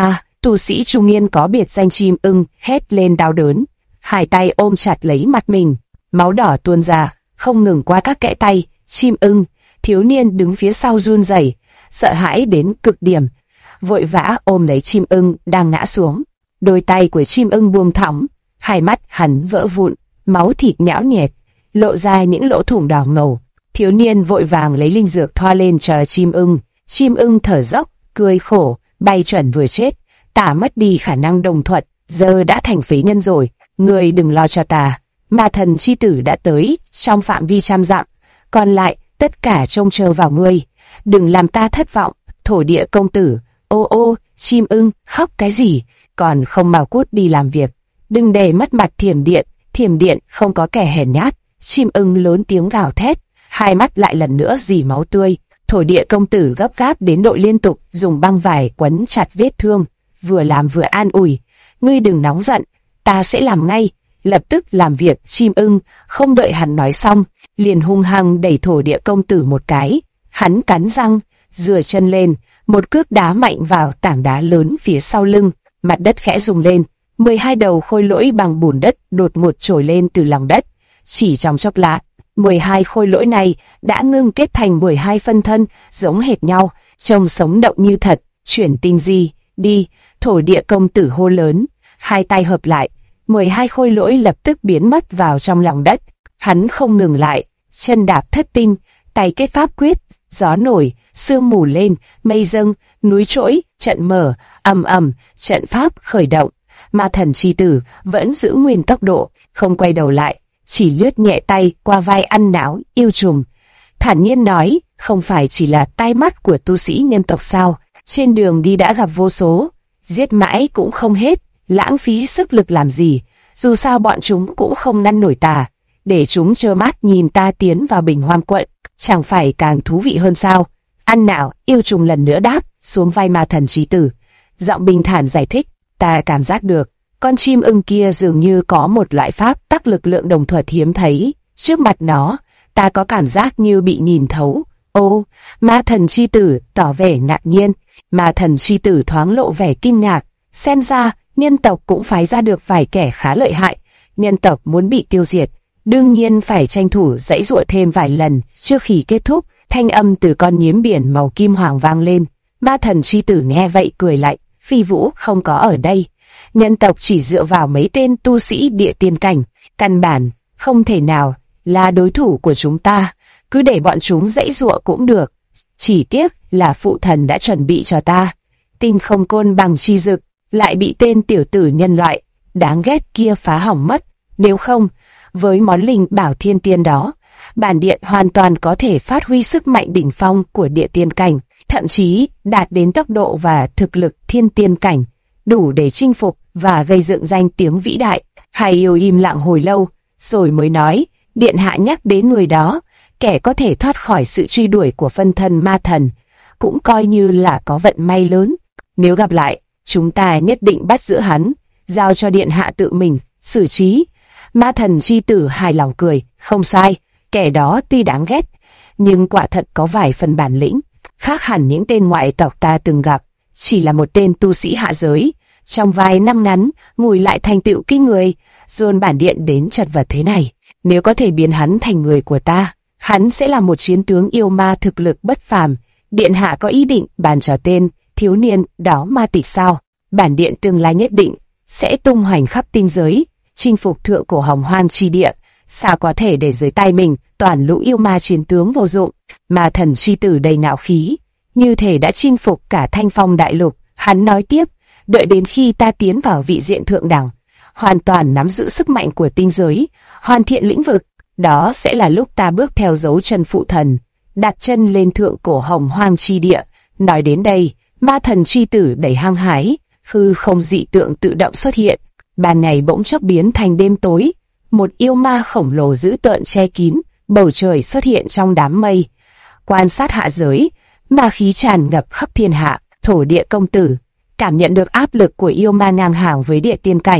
Speaker 1: Tu sĩ trung niên có biệt danh Chim Ưng hét lên đau đớn, hai tay ôm chặt lấy mặt mình, máu đỏ tuôn ra, không ngừng qua các kẽ tay. Chim Ưng, thiếu niên đứng phía sau run rẩy, sợ hãi đến cực điểm, vội vã ôm lấy Chim Ưng đang ngã xuống. Đôi tay của Chim Ưng buông thõng, hai mắt hắn vỡ vụn, máu thịt nhão nhẹt, lộ ra những lỗ thủng đỏ ngầu. Thiếu niên vội vàng lấy linh dược thoa lên cho Chim Ưng. Chim Ưng thở dốc, cười khổ, Bay Chuẩn vừa chết, ta mất đi khả năng đồng thuận, giờ đã thành phế nhân rồi, ngươi đừng lo cho ta. Ma thần chi tử đã tới trong phạm vi 100 dặm, còn lại tất cả trông chờ vào ngươi, đừng làm ta thất vọng. Thổ địa công tử, ô, Chim Ưng khóc cái gì, còn không mau cút đi làm việc, đừng để mất mặt Thiểm điện không có kẻ hèn nhát. Chim Ưng lớn tiếng gào thét, hai mắt lại lần nữa rỉ máu tươi. Thổ địa công tử gấp gáp đến độ liên tục dùng băng vải quấn chặt vết thương, vừa làm vừa an ủi, ngươi đừng nóng giận, ta sẽ làm ngay, lập tức làm việc. Chim Ưng không đợi hắn nói xong, liền hung hăng đẩy thổ địa công tử một cái. Hắn cắn răng, giơ chân lên, một cước đá mạnh vào tảng đá lớn phía sau lưng, mặt đất khẽ rung lên. 12 đầu khôi lỗi bằng bùn đất đột ngột trồi lên từ lòng đất. Chỉ trong chốc lát, 12 khôi lỗi này đã ngưng kết thành 12 phân thân giống hệt nhau, trông sống động như thật. Chuyển tinh di, đi, thổ địa công tử hô lớn, hai tay hợp lại, 12 khôi lỗi lập tức biến mất vào trong lòng đất. Hắn không ngừng lại, chân đạp thất tinh, tay kết pháp quyết, gió nổi, sương mù lên, mây dâng, núi trỗi, trận mở, ầm, trận pháp khởi động. Ma thần chi tử vẫn giữ nguyên tốc độ, không quay đầu lại, chỉ lướt nhẹ tay qua vai ăn não yêu trùng, thản nhiên nói, không phải chỉ là tai mắt của tu sĩ nhân tộc sao? Trên đường đi đã gặp vô số, giết mãi cũng không hết, lãng phí sức lực làm gì? Dù sao bọn chúng cũng không ngăn nổi ta, để chúng trơ mắt nhìn ta tiến vào Bình Hoang quận, chẳng phải càng thú vị hơn sao? Ăn não yêu trùng lần nữa đáp xuống vai ma thần trí tử, giọng bình thản giải thích, ta cảm giác được con chim ưng kia dường như có một loại pháp tắc lực lượng đồng thuật hiếm thấy, trước mặt nó, ta có cảm giác như bị nhìn thấu. Ô, ma thần chi tử tỏ vẻ ngạc nhiên, ma thần chi tử thoáng lộ vẻ kinh ngạc, xem ra nhân tộc cũng phái ra được vài kẻ khá lợi hại, nhân tộc muốn bị tiêu diệt, đương nhiên phải tranh thủ giãy giụa thêm vài lần trước khi kết thúc. Thanh âm từ con nhím biển màu kim hoàng vang lên, ma thần chi tử nghe vậy cười lạnh, Phi Vũ không có ở đây, nhân tộc chỉ dựa vào mấy tên tu sĩ địa tiên cảnh, căn bản không thể nào là đối thủ của chúng ta, cứ để bọn chúng giãy giụa cũng được. Chỉ tiếc là phụ thần đã chuẩn bị cho ta tinh không côn bằng chi dực, lại bị tên tiểu tử nhân loại đáng ghét kia phá hỏng mất. Nếu không, với món linh bảo thiên tiên đó, bản điện hoàn toàn có thể phát huy sức mạnh đỉnh phong của địa tiên cảnh, thậm chí đạt đến tốc độ và thực lực thiên tiên cảnh, đủ để chinh phục và gây dựng danh tiếng vĩ đại. Hải Yêu im lặng hồi lâu, rồi mới nói, điện hạ nhắc đến người đó, kẻ có thể thoát khỏi sự truy đuổi của phân thân ma thần, cũng coi như là có vận may lớn. Nếu gặp lại, chúng ta nhất định bắt giữ hắn, giao cho điện hạ tự mình xử trí. Ma thần chi tử hài lòng cười, không sai, kẻ đó tuy đáng ghét, nhưng quả thật có vài phần bản lĩnh, khác hẳn những tên ngoại tộc ta từng gặp, chỉ là một tên tu sĩ hạ giới, trong vài năm ngắn, ngủi lại thành tựu kinh người, dồn bản điện đến chật vật thế này. Nếu có thể biến hắn thành người của ta, hắn sẽ là một chiến tướng yêu ma thực lực bất phàm. Điện hạ có ý định bàn cho tên thiếu niên đó ma tịch sao? Bản điện tương lai nhất định sẽ tung hoành khắp tinh giới, chinh phục thượng cổ hồng hoang chi địa, sao có thể để dưới tay mình toàn lũ yêu ma chiến tướng vô dụng. Ma thần chi tử đầy ngạo khí, như thể đã chinh phục cả Thanh Phong đại lục. Hắn nói tiếp, đợi đến khi ta tiến vào vị diện thượng đẳng, hoàn toàn nắm giữ sức mạnh của tinh giới, hoàn thiện lĩnh vực, đó sẽ là lúc ta bước theo dấu chân phụ thần, đặt chân lên thượng cổ hồng hoang chi địa. Nói đến đây, ma thần chi tử đầy hăng hái, hư không dị tượng tự động xuất hiện, ban ngày bỗng chốc biến thành đêm tối, một yêu ma khổng lồ dữ tợn che kín bầu trời xuất hiện trong đám mây. Quan sát hạ giới, ma khí tràn ngập khắp thiên hạ. Thổ địa công tử cảm nhận được áp lực của yêu ma ngang hàng với địa tiên cảnh,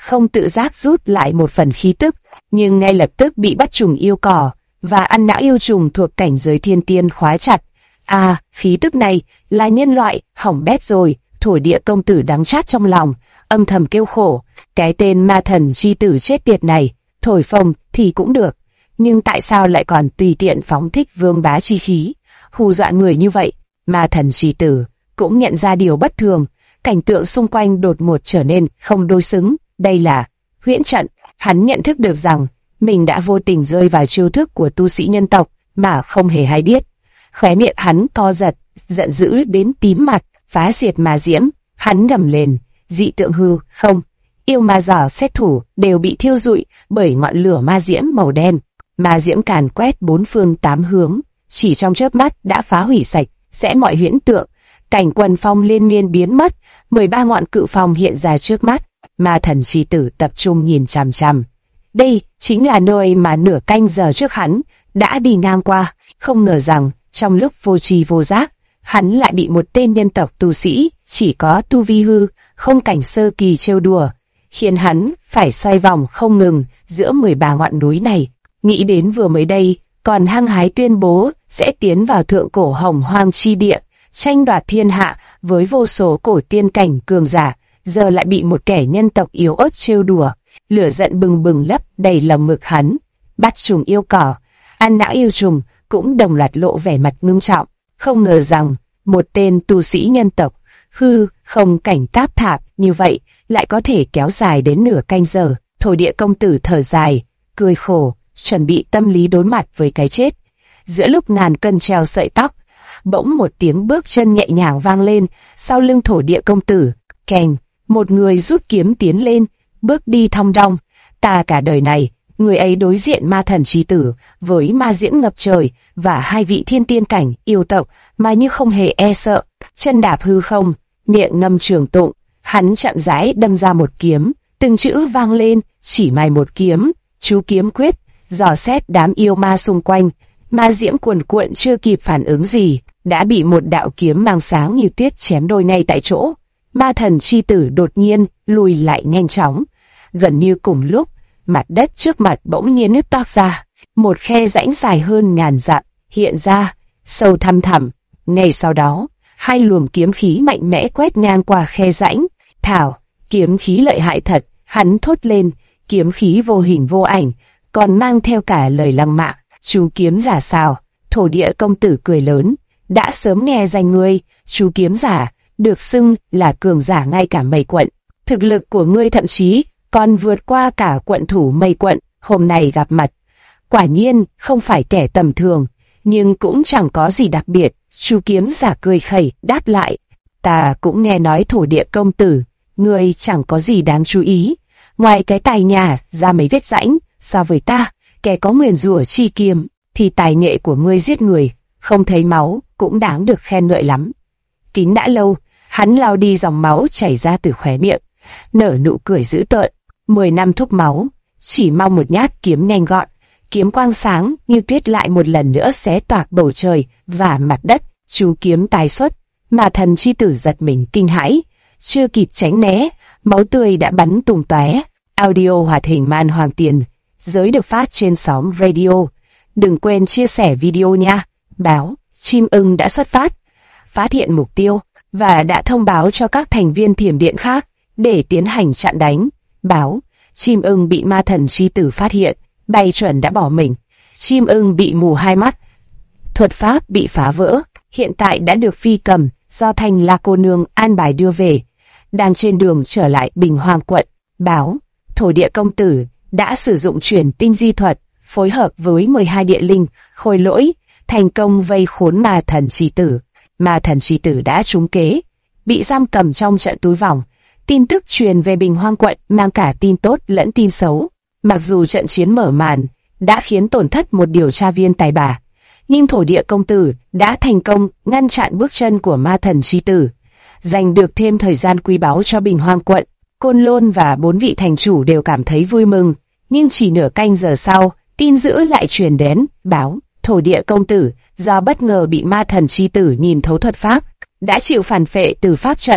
Speaker 1: không tự giác rút lại một phần khí tức, nhưng ngay lập tức bị bắt trùng yêu cỏ và ăn não yêu trùng thuộc cảnh giới thiên tiên khóa chặt. À, khí tức này là nhân loại, hỏng bét rồi. Thổ địa công tử đắng chát trong lòng, âm thầm kêu khổ. Cái tên ma thần chi tử chết tiệt này, thổi phồng thì cũng được, nhưng tại sao lại còn tùy tiện phóng thích vương bá chi khí, hù dọa người như vậy? Ma thần chi tử cũng nhận ra điều bất thường, cảnh tượng xung quanh đột ngột trở nên không đối xứng. Đây là huyễn trận. Hắn nhận thức được rằng mình đã vô tình rơi vào chiêu thức của tu sĩ nhân tộc mà không hề hay biết. Khóe miệng hắn co giật, giận dữ đến tím mặt. Phá diệt ma diễm, hắn gầm lên, dị tượng hư không, yêu ma giỏ xét thủ đều bị thiêu rụi bởi ngọn lửa ma diễm màu đen. Ma diễm càn quét bốn phương tám hướng, chỉ trong chớp mắt đã phá hủy sạch sẽ mọi huyễn tượng. Cảnh quần phong liên miên biến mất, 13 ngọn cự phong hiện ra trước mắt. Ma thần chi tử tập trung nhìn chằm chằm. Đây chính là nơi mà nửa canh giờ trước hắn đã đi ngang qua. Không ngờ rằng trong lúc vô tri vô giác, hắn lại bị một tên nhân tộc tu sĩ chỉ có tu vi hư không cảnh sơ kỳ trêu đùa, khiến hắn phải xoay vòng không ngừng giữa 13 ngọn núi này. Nghĩ đến vừa mới đây còn hăng hái tuyên bố sẽ tiến vào thượng cổ hồng hoang chi địa, tranh đoạt thiên hạ với vô số cổ tiên cảnh cường giả, giờ lại bị một kẻ nhân tộc yếu ớt trêu đùa. Lửa giận bừng bừng lấp đầy lòng ngực hắn. Bắt trùng yêu cỏ, ăn não yêu trùng cũng đồng loạt lộ vẻ mặt ngưng trọng. Không ngờ rằng một tên tu sĩ nhân tộc hư không cảnh táp thạp như vậy lại có thể kéo dài đến nửa canh giờ. Thổ địa công tử thở dài, cười khổ, chuẩn bị tâm lý đối mặt với cái chết. Giữa lúc ngàn cân treo sợi tóc, bỗng một tiếng bước chân nhẹ nhàng vang lên sau lưng thổ địa công tử. Kèng, một người rút kiếm tiến lên, bước đi thong dong. Ta cả đời này, người ấy đối diện ma thần chi tử với ma diễm ngập trời và hai vị thiên tiên cảnh yêu tộc mà như không hề e sợ. Chân đạp hư không, miệng ngâm trường tụng, hắn chậm rãi đâm ra một kiếm, từng chữ vang lên, chỉ mài một kiếm, chú kiếm quyết, dò xét đám yêu ma xung quanh. Ma diễm cuồn cuộn chưa kịp phản ứng gì, đã bị một đạo kiếm mang sáng như tuyết chém đôi ngay tại chỗ. Ma thần chi tử đột nhiên lùi lại nhanh chóng. Gần như cùng lúc, mặt đất trước mặt bỗng nhiên nứt toác ra, một khe rãnh dài hơn ngàn dặm hiện ra, sâu thăm thẳm. Ngay sau đó, hai luồng kiếm khí mạnh mẽ quét ngang qua khe rãnh. Thảo, kiếm khí lợi hại thật, hắn thốt lên. Kiếm khí vô hình vô ảnh, còn mang theo cả lời lăng mạ. Chú kiếm giả sao? Thổ địa công tử cười lớn. Đã sớm nghe danh ngươi, chú kiếm giả, được xưng là cường giả ngay cả Mây Quận. Thực lực của ngươi thậm chí còn vượt qua cả quận thủ Mây Quận. Hôm nay gặp mặt, quả nhiên không phải kẻ tầm thường, nhưng cũng chẳng có gì đặc biệt. Chú kiếm giả cười khẩy đáp lại. Ta cũng nghe nói thổ địa công tử, ngươi chẳng có gì đáng chú ý, ngoài cái tài nhà ra mấy vết rãnh. So với ta, kẻ có nguyền rủa chi kiếm, thì tài nghệ của ngươi giết người không thấy máu cũng đáng được khen ngợi lắm. Kính đã lâu, hắn lau đi dòng máu chảy ra từ khóe miệng, nở nụ cười dữ tợn. 10 năm thúc máu, chỉ mong một nhát kiếm nhanh gọn. Kiếm quang sáng như tuyết lại một lần nữa xé toạc bầu trời và mặt đất. Chú kiếm tái xuất, mà thần chi tử giật mình kinh hãi, chưa kịp tránh né, máu tươi đã bắn tung tóe. Audio hoạt hình Man Hoàng Tiền giới được phát trên sóng radio. Đừng quên chia sẻ video nha. Báo chim ưng đã xuất phát, phát hiện mục tiêu và đã thông báo cho các thành viên thiểm điện khác để tiến hành chặn đánh. Báo chim ưng bị ma thần chi tử phát hiện, bay chuẩn đã bỏ mình. Chim ưng bị mù hai mắt, thuật pháp bị phá vỡ, hiện tại đã được phi cầm do Thanh La cô nương an bài đưa về, đang trên đường trở lại Bình Hoàng quận. Báo thổ địa công tử đã sử dụng truyền tinh di thuật, phối hợp với 12 địa linh khôi lỗi, thành công vây khốn ma thần chi tử. Ma thần chi tử đã trúng kế, bị giam cầm trong trận túi vòng. Tin tức truyền về Bình Hoang quận mang cả tin tốt lẫn tin xấu. Mặc dù trận chiến mở màn đã khiến tổn thất một điều tra viên tài ba, nhưng thổ địa công tử đã thành công ngăn chặn bước chân của ma thần chi tử, giành được thêm thời gian quý báu cho Bình Hoang quận. Côn Lôn và 4 vị thành chủ đều cảm thấy vui mừng, nhưng chỉ nửa canh giờ sau, tin dữ lại truyền đến. Báo thổ địa công tử do bất ngờ bị ma thần chi tử nhìn thấu thuật pháp, đã chịu phản phệ từ pháp trận,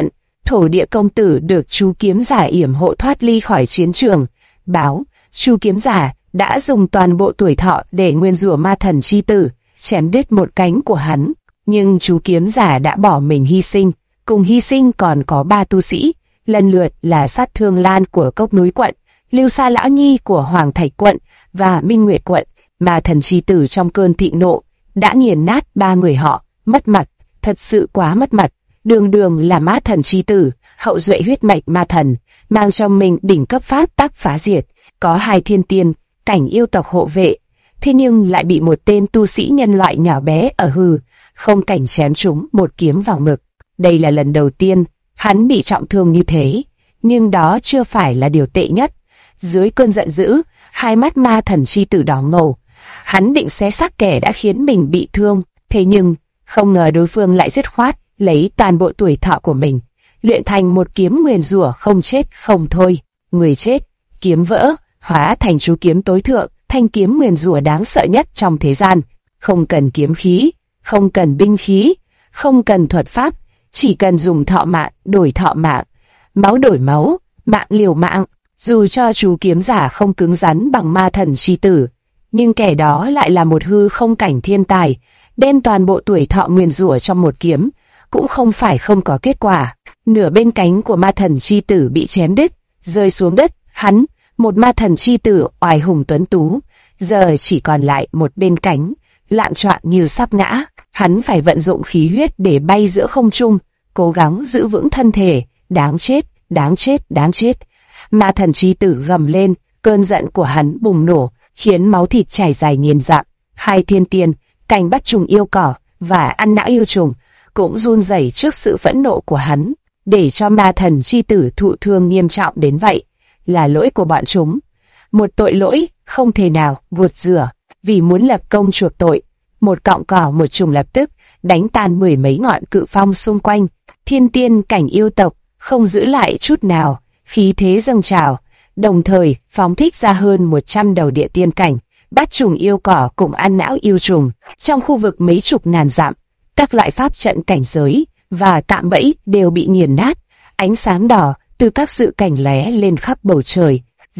Speaker 1: Thổ địa công tử được chú kiếm giả yểm hộ thoát ly khỏi chiến trường. Báo, chú kiếm giả đã dùng toàn bộ tuổi thọ để nguyên rủa ma thần chi tử, chém đứt một cánh của hắn. Nhưng chú kiếm giả đã bỏ mình hy sinh, cùng hy sinh còn có 3 tu sĩ, lần lượt là Sát Thương Lan của Cốc Núi quận, Lưu Sa Lão Nhi của Hoàng Thạch quận và Minh Nguyệt quận. Ma thần chi tử trong cơn thịnh nộ đã nghiền nát 3 người họ, mất mặt, thật sự quá mất mặt. Đường đường là ma thần chi tử, hậu duệ huyết mạch ma thần, mang trong mình đỉnh cấp pháp tắc phá diệt, có 2 thiên tiên, cảnh yêu tộc hộ vệ, thế nhưng lại bị một tên tu sĩ nhân loại nhỏ bé ở hư không cảnh chém trúng một kiếm vào ngực. Đây là lần đầu tiên hắn bị trọng thương như thế, nhưng đó chưa phải là điều tệ nhất. Dưới cơn giận dữ, hai mắt ma thần chi tử đỏ ngầu, hắn định xé xác kẻ đã khiến mình bị thương, thế nhưng không ngờ đối phương lại dứt khoát lấy toàn bộ tuổi thọ của mình luyện thành một kiếm nguyền rủa không chết không thôi. Người chết, kiếm vỡ, hóa thành chú kiếm tối thượng, thanh kiếm nguyền rủa đáng sợ nhất trong thế gian. Không cần kiếm khí, không cần binh khí, không cần thuật pháp, chỉ cần dùng thọ mạng đổi thọ mạng, máu đổi máu, mạng liều mạng. Dù cho chú kiếm giả không cứng rắn bằng ma thần chi tử, nhưng kẻ đó lại là một hư không cảnh thiên tài, đem toàn bộ tuổi thọ nguyền rủa trong một kiếm, cũng không phải không có kết quả. Nửa bên cánh của ma thần chi tử bị chém đứt, rơi xuống đất. Hắn, một ma thần chi tử oai hùng tuấn tú, giờ chỉ còn lại một bên cánh, lạng choạng như sắp ngã. Hắn phải vận dụng khí huyết để bay giữa không trung, cố gắng giữ vững thân thể. Đáng chết, đáng chết, đáng chết! Ma thần chi tử gầm lên, cơn giận của hắn bùng nổ, khiến máu thịt chảy dài nghiền dặm. 2 thiên tiên, cảnh bắt trùng yêu cỏ và ăn não yêu trùng, cũng run rẩy trước sự phẫn nộ của hắn. Để cho ma thần chi tử thụ thương nghiêm trọng đến vậy, là lỗi của bọn chúng. Một tội lỗi không thể nào vượt rửa. Vì muốn lập công chuộc tội, một cọng cỏ một trùng lập tức đánh tan 10 mấy ngọn cự phong xung quanh. Thiên tiên cảnh yêu tộc không giữ lại chút nào, khí thế dâng trào, đồng thời phóng thích ra hơn 100 đầu địa tiên cảnh bắt trùng yêu cỏ cùng ăn não yêu trùng. Trong khu vực mấy chục ngàn dặm, các loại pháp trận cảnh giới và tạm bẫy đều bị nghiền nát. Ánh sáng đỏ từ các sự cảnh lóe lên khắp bầu trời,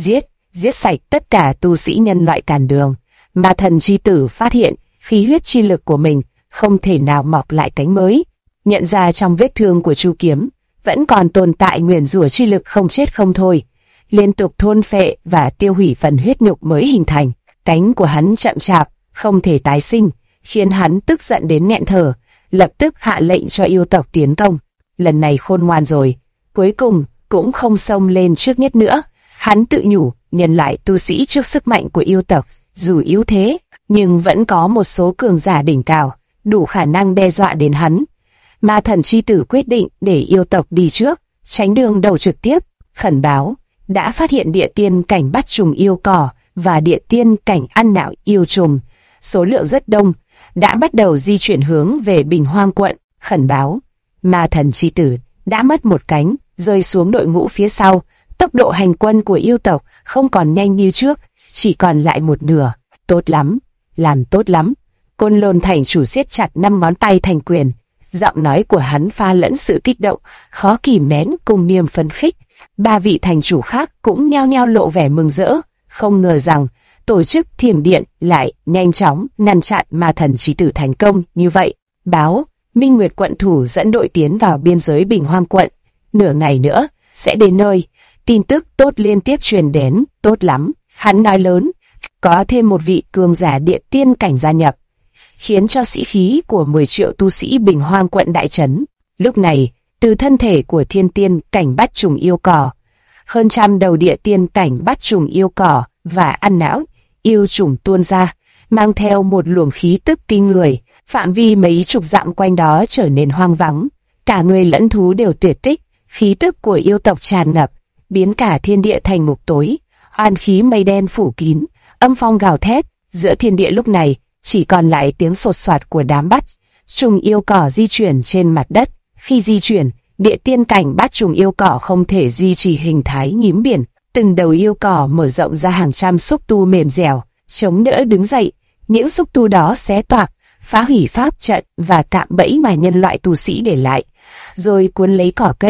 Speaker 1: giết sạch tất cả tu sĩ nhân loại cản đường. Ma thần chi tử phát hiện khí huyết chi lực của mình không thể nào mọc lại cánh mới, nhận ra trong vết thương của chu kiếm vẫn còn tồn tại nguyền rủa chi lực không chết không thôi, liên tục thôn phệ và tiêu hủy phần huyết nhục mới hình thành. Cánh của hắn chậm chạp, không thể tái sinh, khiến hắn tức giận đến nghẹn thở, lập tức hạ lệnh cho yêu tộc tiến công. Lần này khôn ngoan rồi, cuối cùng cũng không xông lên trước nhất nữa. Hắn tự nhủ, nhân loại tu sĩ trước sức mạnh của yêu tộc, dù yếu thế, nhưng vẫn có một số cường giả đỉnh cao, đủ khả năng đe dọa đến hắn. Ma thần chi tử quyết định để yêu tộc đi trước, tránh đường đầu trực tiếp. Khẩn báo, đã phát hiện địa tiên cảnh bắt trùng yêu cỏ và địa tiên cảnh ăn não yêu trùng, số lượng rất đông, đã bắt đầu di chuyển hướng về Bình Hoang quận. Khẩn báo, ma thần chi tử đã mất một cánh, rơi xuống đội ngũ phía sau. Tốc độ hành quân của yêu tộc không còn nhanh như trước, chỉ còn lại một nửa. Tốt lắm, làm tốt lắm. Côn Lôn thành chủ siết chặt 5 ngón tay thành quyền, giọng nói của hắn pha lẫn sự kích động, khó kìm nén cùng niềm phấn khích. 3 vị thành chủ khác cũng nhao nhao lộ vẻ mừng rỡ, không ngờ rằng tổ chức thiểm điện lại nhanh chóng ngăn chặn ma thần chí tử thành công như vậy. Báo, Minh Nguyệt quận thủ dẫn đội tiến vào biên giới Bình Hoang quận, nửa ngày nữa sẽ đến nơi. Tin tức tốt liên tiếp truyền đến. Tốt lắm, hắn nói lớn, có thêm một vị cường giả địa tiên cảnh gia nhập, khiến cho sĩ khí của 10 triệu tu sĩ Bình Hoang quận đại chấn. Lúc này, từ thân thể của thiên tiên cảnh bắt trùng yêu cỏ, hơn trăm đầu địa tiên cảnh bắt trùng yêu cỏ và ăn não yêu trùng tuôn ra, mang theo một luồng khí tức kinh người. Phạm vi mấy chục dặm quanh đó trở nên hoang vắng, cả người lẫn thú đều tuyệt tích. Khí tức của yêu tộc tràn ngập, biến cả thiên địa thành ngục tối. Oan khí mây đen phủ kín, âm phong gào thét. Giữa thiên địa lúc này chỉ còn lại tiếng sột soạt của đám bắt trùng yêu cỏ di chuyển trên mặt đất. Khi di chuyển, địa tiên cảnh bắt trùng yêu cỏ không thể duy trì hình thái nhím biển. Từng đầu yêu cỏ mở rộng ra hàng trăm xúc tu mềm dẻo, chống đỡ đứng dậy. Những xúc tu đó xé toạc, phá hủy pháp trận và cạm bẫy mà nhân loại tu sĩ để lại, rồi cuốn lấy cỏ cây,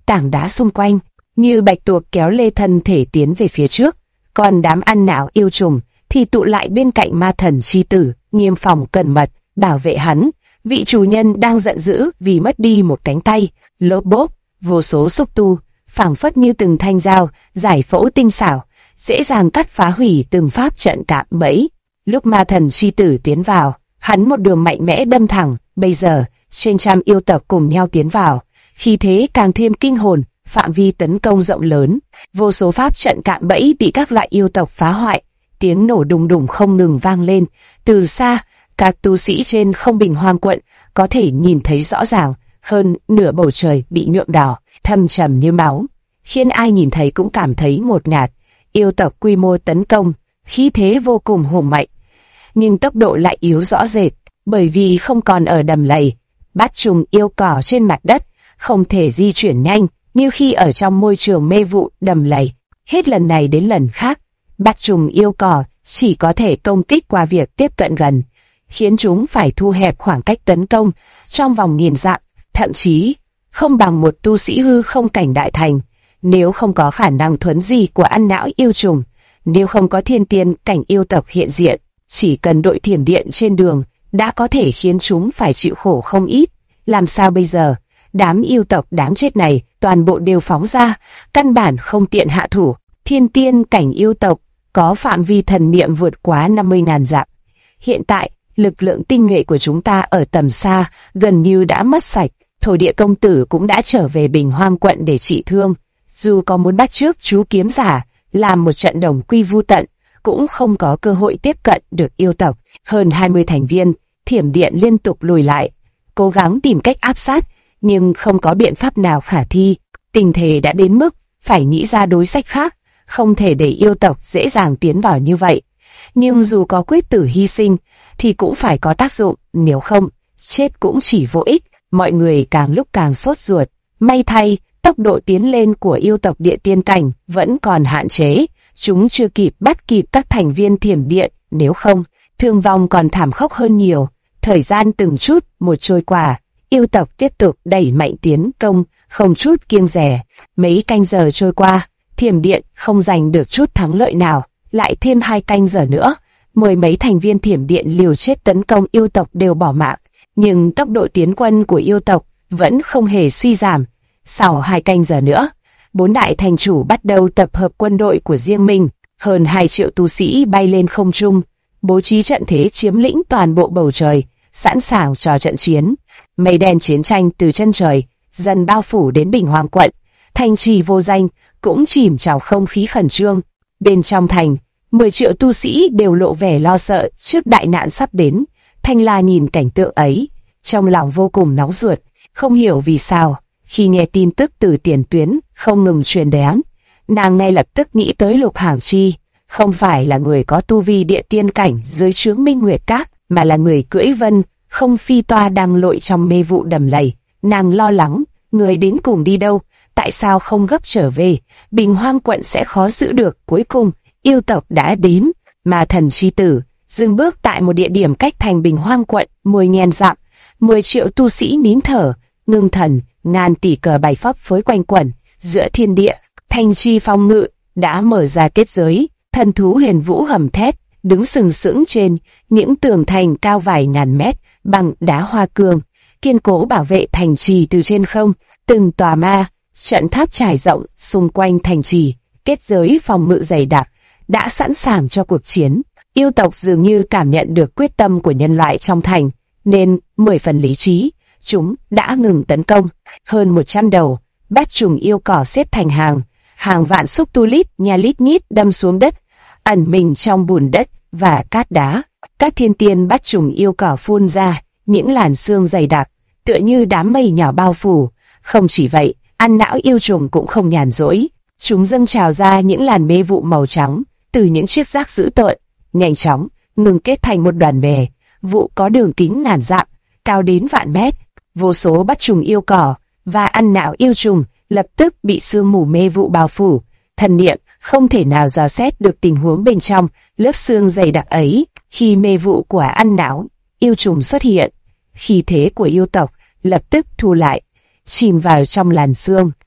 Speaker 1: tảng đá xung quanh, như bạch tuộc kéo lê thân thể tiến về phía trước, còn đám ăn não yêu trùng thì tụ lại bên cạnh ma thần chi tử, nghiêm phòng cẩn mật, bảo vệ hắn. Vị chủ nhân đang giận dữ vì mất đi một cánh tay, lốp bốp, vô số xúc tu, phảng phất như từng thanh dao, giải phẫu tinh xảo, dễ dàng cắt phá hủy từng pháp trận cạm bẫy. Lúc ma thần chi tử tiến vào, hắn một đường mạnh mẽ đâm thẳng, bây giờ, trên trăm yêu tộc cùng nhau tiến vào, khí thế càng thêm kinh hồn, phạm vi tấn công rộng lớn, vô số pháp trận cạm bẫy bị các loại yêu tộc phá hoại, tiếng nổ đùng đùng không ngừng vang lên. Từ xa, các tu sĩ trên không bình hoang quận có thể nhìn thấy rõ ràng, hơn nửa bầu trời bị nhuộm đỏ, thâm trầm như máu, khiến ai nhìn thấy cũng cảm thấy ngột ngạt. Yêu tộc quy mô tấn công, khí thế vô cùng hùng mạnh, nhưng tốc độ lại yếu rõ rệt, bởi vì không còn ở đầm lầy. Bát trùng yêu cỏ trên mặt đất không thể di chuyển nhanh như khi ở trong môi trường mê vụ đầm lầy. Hết lần này đến lần khác, bát trùng yêu cỏ chỉ có thể công kích qua việc tiếp cận gần, khiến chúng phải thu hẹp khoảng cách tấn công trong vòng nghìn dặm, thậm chí không bằng một tu sĩ hư không cảnh đại thành. Nếu không có khả năng thuấn di của ăn não yêu trùng, nếu không có thiên tiên cảnh yêu tộc hiện diện, chỉ cần đội thiểm điện trên đường đã có thể khiến chúng phải chịu khổ không ít. Làm sao bây giờ? Đám yêu tộc đáng chết này toàn bộ đều phóng ra, căn bản không tiện hạ thủ. Thiên tiên cảnh yêu tộc có phạm vi thần niệm vượt quá 50.000 dặm. Hiện tại, lực lượng tinh nhuệ của chúng ta ở tầm xa gần như đã mất sạch. Thổ địa công tử cũng đã trở về Bình Hoang quận để trị thương. Dù có muốn bắt chước chú kiếm giả làm một trận đồng quy vu tận, cũng không có cơ hội tiếp cận được yêu tộc. Hơn 20 thành viên thiểm điện liên tục lùi lại, cố gắng tìm cách áp sát, nhưng không có biện pháp nào khả thi. Tình thế đã đến mức phải nghĩ ra đối sách khác, không thể để yêu tộc dễ dàng tiến vào như vậy. Nhưng dù có quyết tử hy sinh thì cũng phải có tác dụng, nếu không, chết cũng chỉ vô ích. Mọi người càng lúc càng sốt ruột. May thay, tốc độ tiến lên của yêu tộc địa tiên cảnh vẫn còn hạn chế, chúng chưa kịp bắt kịp các thành viên thiểm điện, nếu không, thương vong còn thảm khốc hơn nhiều. Thời gian từng chút một trôi qua, yêu tộc tiếp tục đẩy mạnh tiến công, không chút kiêng dè. Mấy canh giờ trôi qua, thiểm điện không giành được chút thắng lợi nào, lại thêm 2 canh giờ nữa, mười mấy thành viên thiểm điện liều chết tấn công yêu tộc đều bỏ mạng, nhưng tốc độ tiến quân của yêu tộc vẫn không hề suy giảm. Sau 2 canh giờ nữa, 4 đại thành chủ bắt đầu tập hợp quân đội của riêng mình, hơn 2 triệu tu sĩ bay lên không trung, bố trí trận thế chiếm lĩnh toàn bộ bầu trời, sẵn sàng cho trận chiến. Mây đen chiến tranh từ chân trời dần bao phủ đến Bình Hoang quận, thành trì vô danh cũng chìm trong không khí khẩn trương. Bên trong thành, 10 triệu tu sĩ đều lộ vẻ lo sợ trước đại nạn sắp đến. Thanh La nhìn cảnh tượng ấy, trong lòng vô cùng nóng ruột, không hiểu vì sao, khi nghe tin tức từ tiền tuyến không ngừng truyền đến, nàng ngay lập tức nghĩ tới Lục Hàm Chi. Không phải là người có tu vi địa tiên cảnh dưới trướng Minh Nguyệt Các, mà là người cưỡi vân không phi toa đang lội trong mê vụ đầm lầy. Nàng lo lắng, người đến cùng đi đâu, tại sao không gấp trở về, Bình Hoang quận sẽ khó giữ được. Cuối cùng, yêu tộc đã đến, mà thần chi tử dừng bước tại một địa điểm cách thành Bình Hoang quận 10.000 dặm. 10 triệu tu sĩ nín thở, ngưng thần, ngàn tỷ cờ bài phấp phới quanh quẩn giữa thiên địa. Thành trì phòng ngự đã mở ra kết giới, thần thú huyền vũ gầm thét, đứng sừng sững trên những tường thành cao vài ngàn mét bằng đá hoa cương, kiên cố bảo vệ thành trì từ trên không. Từng tòa ma trận tháp trải rộng xung quanh thành trì, kết giới phòng ngự dày đặc, đã sẵn sàng cho cuộc chiến. Yêu tộc dường như cảm nhận được quyết tâm của nhân loại trong thành, nên 10 phần lý trí, chúng đã ngừng tấn công. Hơn 100 đầu bát trùng yêu cỏ xếp thành hàng, hàng vạn xúc tu lít nha lít nhít đâm xuống đất, ẩn mình trong bùn đất và cát đá. Các thiên tiên bát trùng yêu cỏ phun ra những làn sương dày đặc, tựa như đám mây nhỏ bao phủ. Không chỉ vậy, ăn não yêu trùng cũng không nhàn rỗi, chúng dâng trào ra những làn mê vụ màu trắng từ những chiếc rác dữ tợn, nhanh chóng ngừng kết thành một đoàn bè. Vụ có đường kính ngàn dặm, cao đến vạn mét. Vô số bát trùng yêu cỏ và ăn não yêu trùng lập tức bị sương mù mê vụ bao phủ. Thần niệm không thể nào dò xét được tình huống bên trong lớp sương dày đặc ấy. Khi mê vụ của ăn não yêu trùng xuất hiện, khí thế của yêu tộc lập tức thu lại, chìm vào trong làn sương.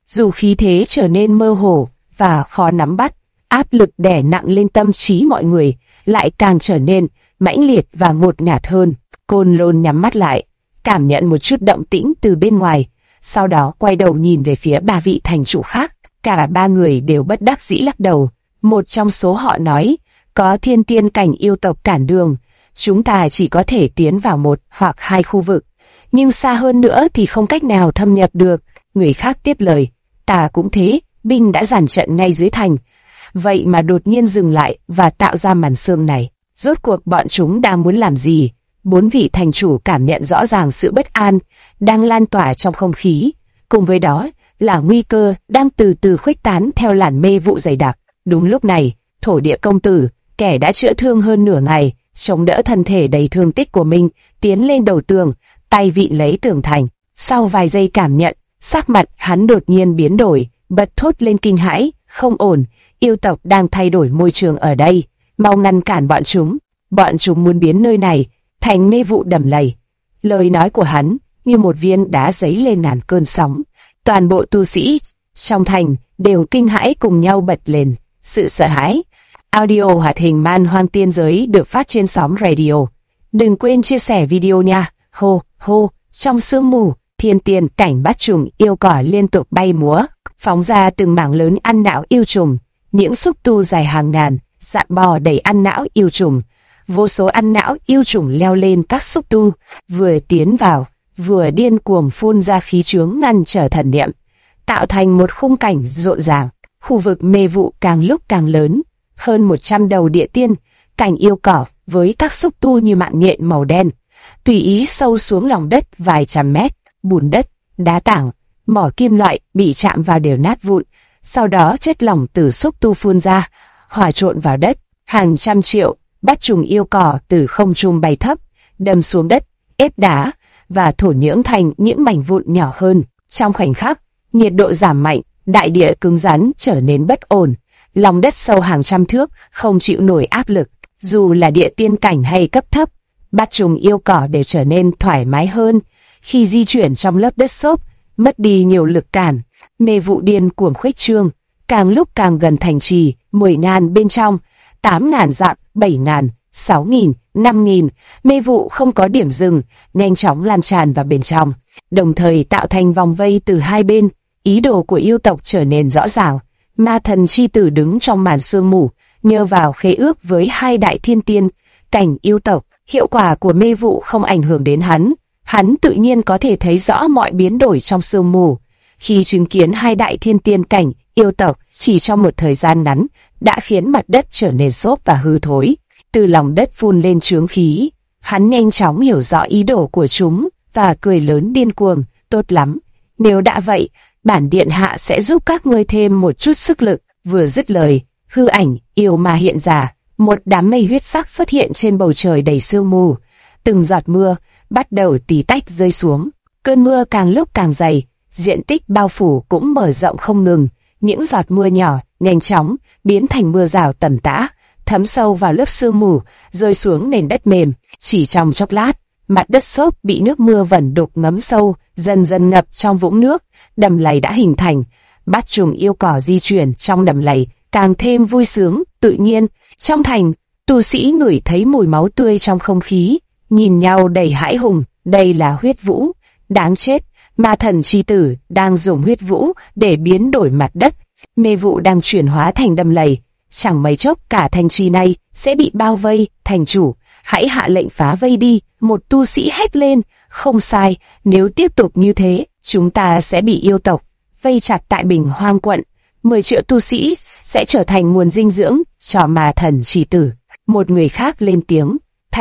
Speaker 1: Dù khí thế trở nên mơ hồ và khó nắm bắt, áp lực đè nặng lên tâm trí mọi người lại càng trở nên mãnh liệt và ngột ngạt hơn. Côn Lôn nhắm mắt lại, cảm nhận một chút động tĩnh từ bên ngoài, sau đó quay đầu nhìn về phía ba vị thành chủ khác. Cả ba người đều bất đắc dĩ lắc đầu. Một trong số họ nói, có thiên tiên cảnh yêu tộc cản đường, chúng ta chỉ có thể tiến vào một hoặc hai khu vực, nhưng xa hơn nữa thì không cách nào thâm nhập được. Người khác tiếp lời, ta cũng thế, binh đã dàn trận ngay dưới thành, vậy mà đột nhiên dừng lại và tạo ra màn sương này. Rốt cuộc bọn chúng đang muốn làm gì? Bốn vị thành chủ cảm nhận rõ ràng sự bất an đang lan tỏa trong không khí, cùng với đó là nguy cơ đang từ từ khuếch tán theo làn mê vụ dày đặc. Đúng lúc này, Thổ Địa công tử, kẻ đã chữa thương hơn nửa ngày, chống đỡ thân thể đầy thương tích của mình, tiến lên đầu tường, tay vịn lấy tường thành. Sau vài giây cảm nhận, sắc mặt hắn đột nhiên biến đổi, bật thốt lên kinh hãi, không ổn, yêu tộc đang thay đổi môi trường ở đây, mau ngăn cản bọn chúng. Bọn chúng muốn biến nơi này thành mê vụ đầm lầy. Lời nói của hắn như một viên đá giấy lên ngàn cơn sóng. Toàn bộ tu sĩ trong thành đều kinh hãi cùng nhau bật lên sự sợ hãi. Audio hoạt hình Man Hoang Tiên Giới được phát trên sóng radio. Đừng quên chia sẻ video nha. Hô hô, trong sương mù, thiên tiên cảnh bắt trùng yêu cỏ liên tục bay múa, phóng ra từng mảng lớn ăn não yêu trùng. Những xúc tu dài hàng ngàn, dạn bò đầy ăn não yêu trùng. Vô số ăn não yêu trùng leo lên các xúc tu, vừa tiến vào, vừa điên cuồng phun ra khí chướng ngăn trở thần niệm, tạo thành một khung cảnh rộn ràng. Khu vực mê vụ càng lúc càng lớn, hơn 100 đầu địa tiên, cảnh yêu cỏ với các xúc tu như mạng nhện màu đen, tùy ý sâu xuống lòng đất vài trăm mét, bùn đất, đá tảng, mỏ kim loại bị chạm vào đều nát vụn, sau đó chất lỏng từ xúc tu phun ra, hòa trộn vào đất. Hàng trăm triệu bắt trùng yêu cỏ từ không trung bay thấp, đâm xuống đất, ép đá và thổ nhưỡng thành những mảnh vụn nhỏ hơn. Trong khoảnh khắc, nhiệt độ giảm mạnh, đại địa cứng rắn trở nên bất ổn, lòng đất sâu hàng trăm thước không chịu nổi áp lực. Dù là địa tiên cảnh hay cấp thấp, bắt trùng yêu cỏ đều trở nên thoải mái hơn khi di chuyển trong lớp đất xốp, mất đi nhiều lực cản. Mê vụ điên cuồng khuếch trương, càng lúc càng gần thành trì. 10.000 bên trong, 8.000 dặm, 7.000, 6.000, 5.000, mê vụ không có điểm dừng, nhanh chóng lan tràn vào bên trong, đồng thời tạo thành vòng vây từ hai bên. Ý đồ của yêu tộc trở nên rõ ràng. Ma thần chi tử đứng trong màn sương mù, nhờ vào khế ước với hai đại thiên tiên cảnh yêu tộc, hiệu quả của mê vụ không ảnh hưởng đến hắn. Hắn tự nhiên có thể thấy rõ mọi biến đổi trong sương mù. Khi chứng kiến hai đại thiên tiên cảnh yêu tộc chỉ trong một thời gian ngắn đã khiến mặt đất trở nên xốp và hư thối, từ lòng đất phun lên chướng khí. Hắn nhanh chóng hiểu rõ ý đồ của chúng và cười lớn điên cuồng. Tốt lắm, nếu đã vậy, bản điện hạ sẽ giúp các ngươi thêm một chút sức lực. Vừa dứt lời, hư ảnh yêu ma hiện ra, một đám mây huyết sắc xuất hiện trên bầu trời đầy sương mù. Từng giọt mưa bắt đầu tí tách rơi xuống. Cơn mưa càng lúc càng dày, diện tích bao phủ cũng mở rộng không ngừng. Những giọt mưa nhỏ nhanh chóng biến thành mưa rào tầm tã, thấm sâu vào lớp sương mù, rơi xuống nền đất mềm. Chỉ trong chốc lát, mặt đất xốp bị nước mưa vẩn đục ngấm sâu, dần dần ngập trong vũng nước. Đầm lầy đã hình thành. Bắt trùng yêu cỏ di chuyển trong đầm lầy càng thêm vui sướng. Tự nhiên, trong thành, tu sĩ ngửi thấy mùi máu tươi trong không khí, nhìn nhau đầy hãi hùng. Đây là huyết vũ. Đáng chết, ma thần chi tử đang dùng huyết vũ để biến đổi mặt đất. Mê vụ đang chuyển hóa thành đầm lầy. Chẳng mấy chốc cả thành trì này sẽ bị bao vây. Thành chủ, hãy hạ lệnh phá vây đi. Một tu sĩ hét lên. Không sai, nếu tiếp tục như thế, chúng ta sẽ bị yêu tộc vây chặt tại Bình Hoang quận. 10 triệu tu sĩ sẽ trở thành nguồn dinh dưỡng cho ma thần chi tử. Một người khác lên tiếng.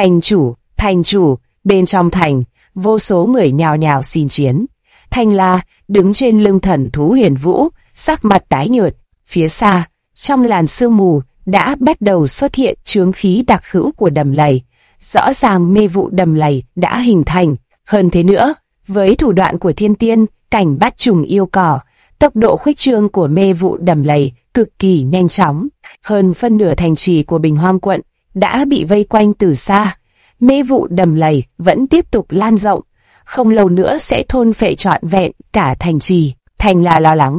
Speaker 1: Thành chủ, bên trong thành, vô số người nhào nhào xin chiến. Thanh La đứng trên lưng thần thú Huyền Vũ, sắc mặt tái nhợt. Phía xa, trong làn sương mù đã bắt đầu xuất hiện chướng khí đặc hữu của đầm lầy. Rõ ràng mê vụ đầm lầy đã hình thành. Hơn thế nữa, với thủ đoạn của thiên tiên cảnh bắt trùng yêu cỏ, tốc độ khuếch trương của mê vụ đầm lầy cực kỳ nhanh chóng. Hơn phân nửa thành trì của Bình Hoang quận đã bị vây quanh từ xa. Mê vụ đầm lầy vẫn tiếp tục lan rộng, không lâu nữa sẽ thôn phệ trọn vẹn cả thành trì. Thanh La lo lắng,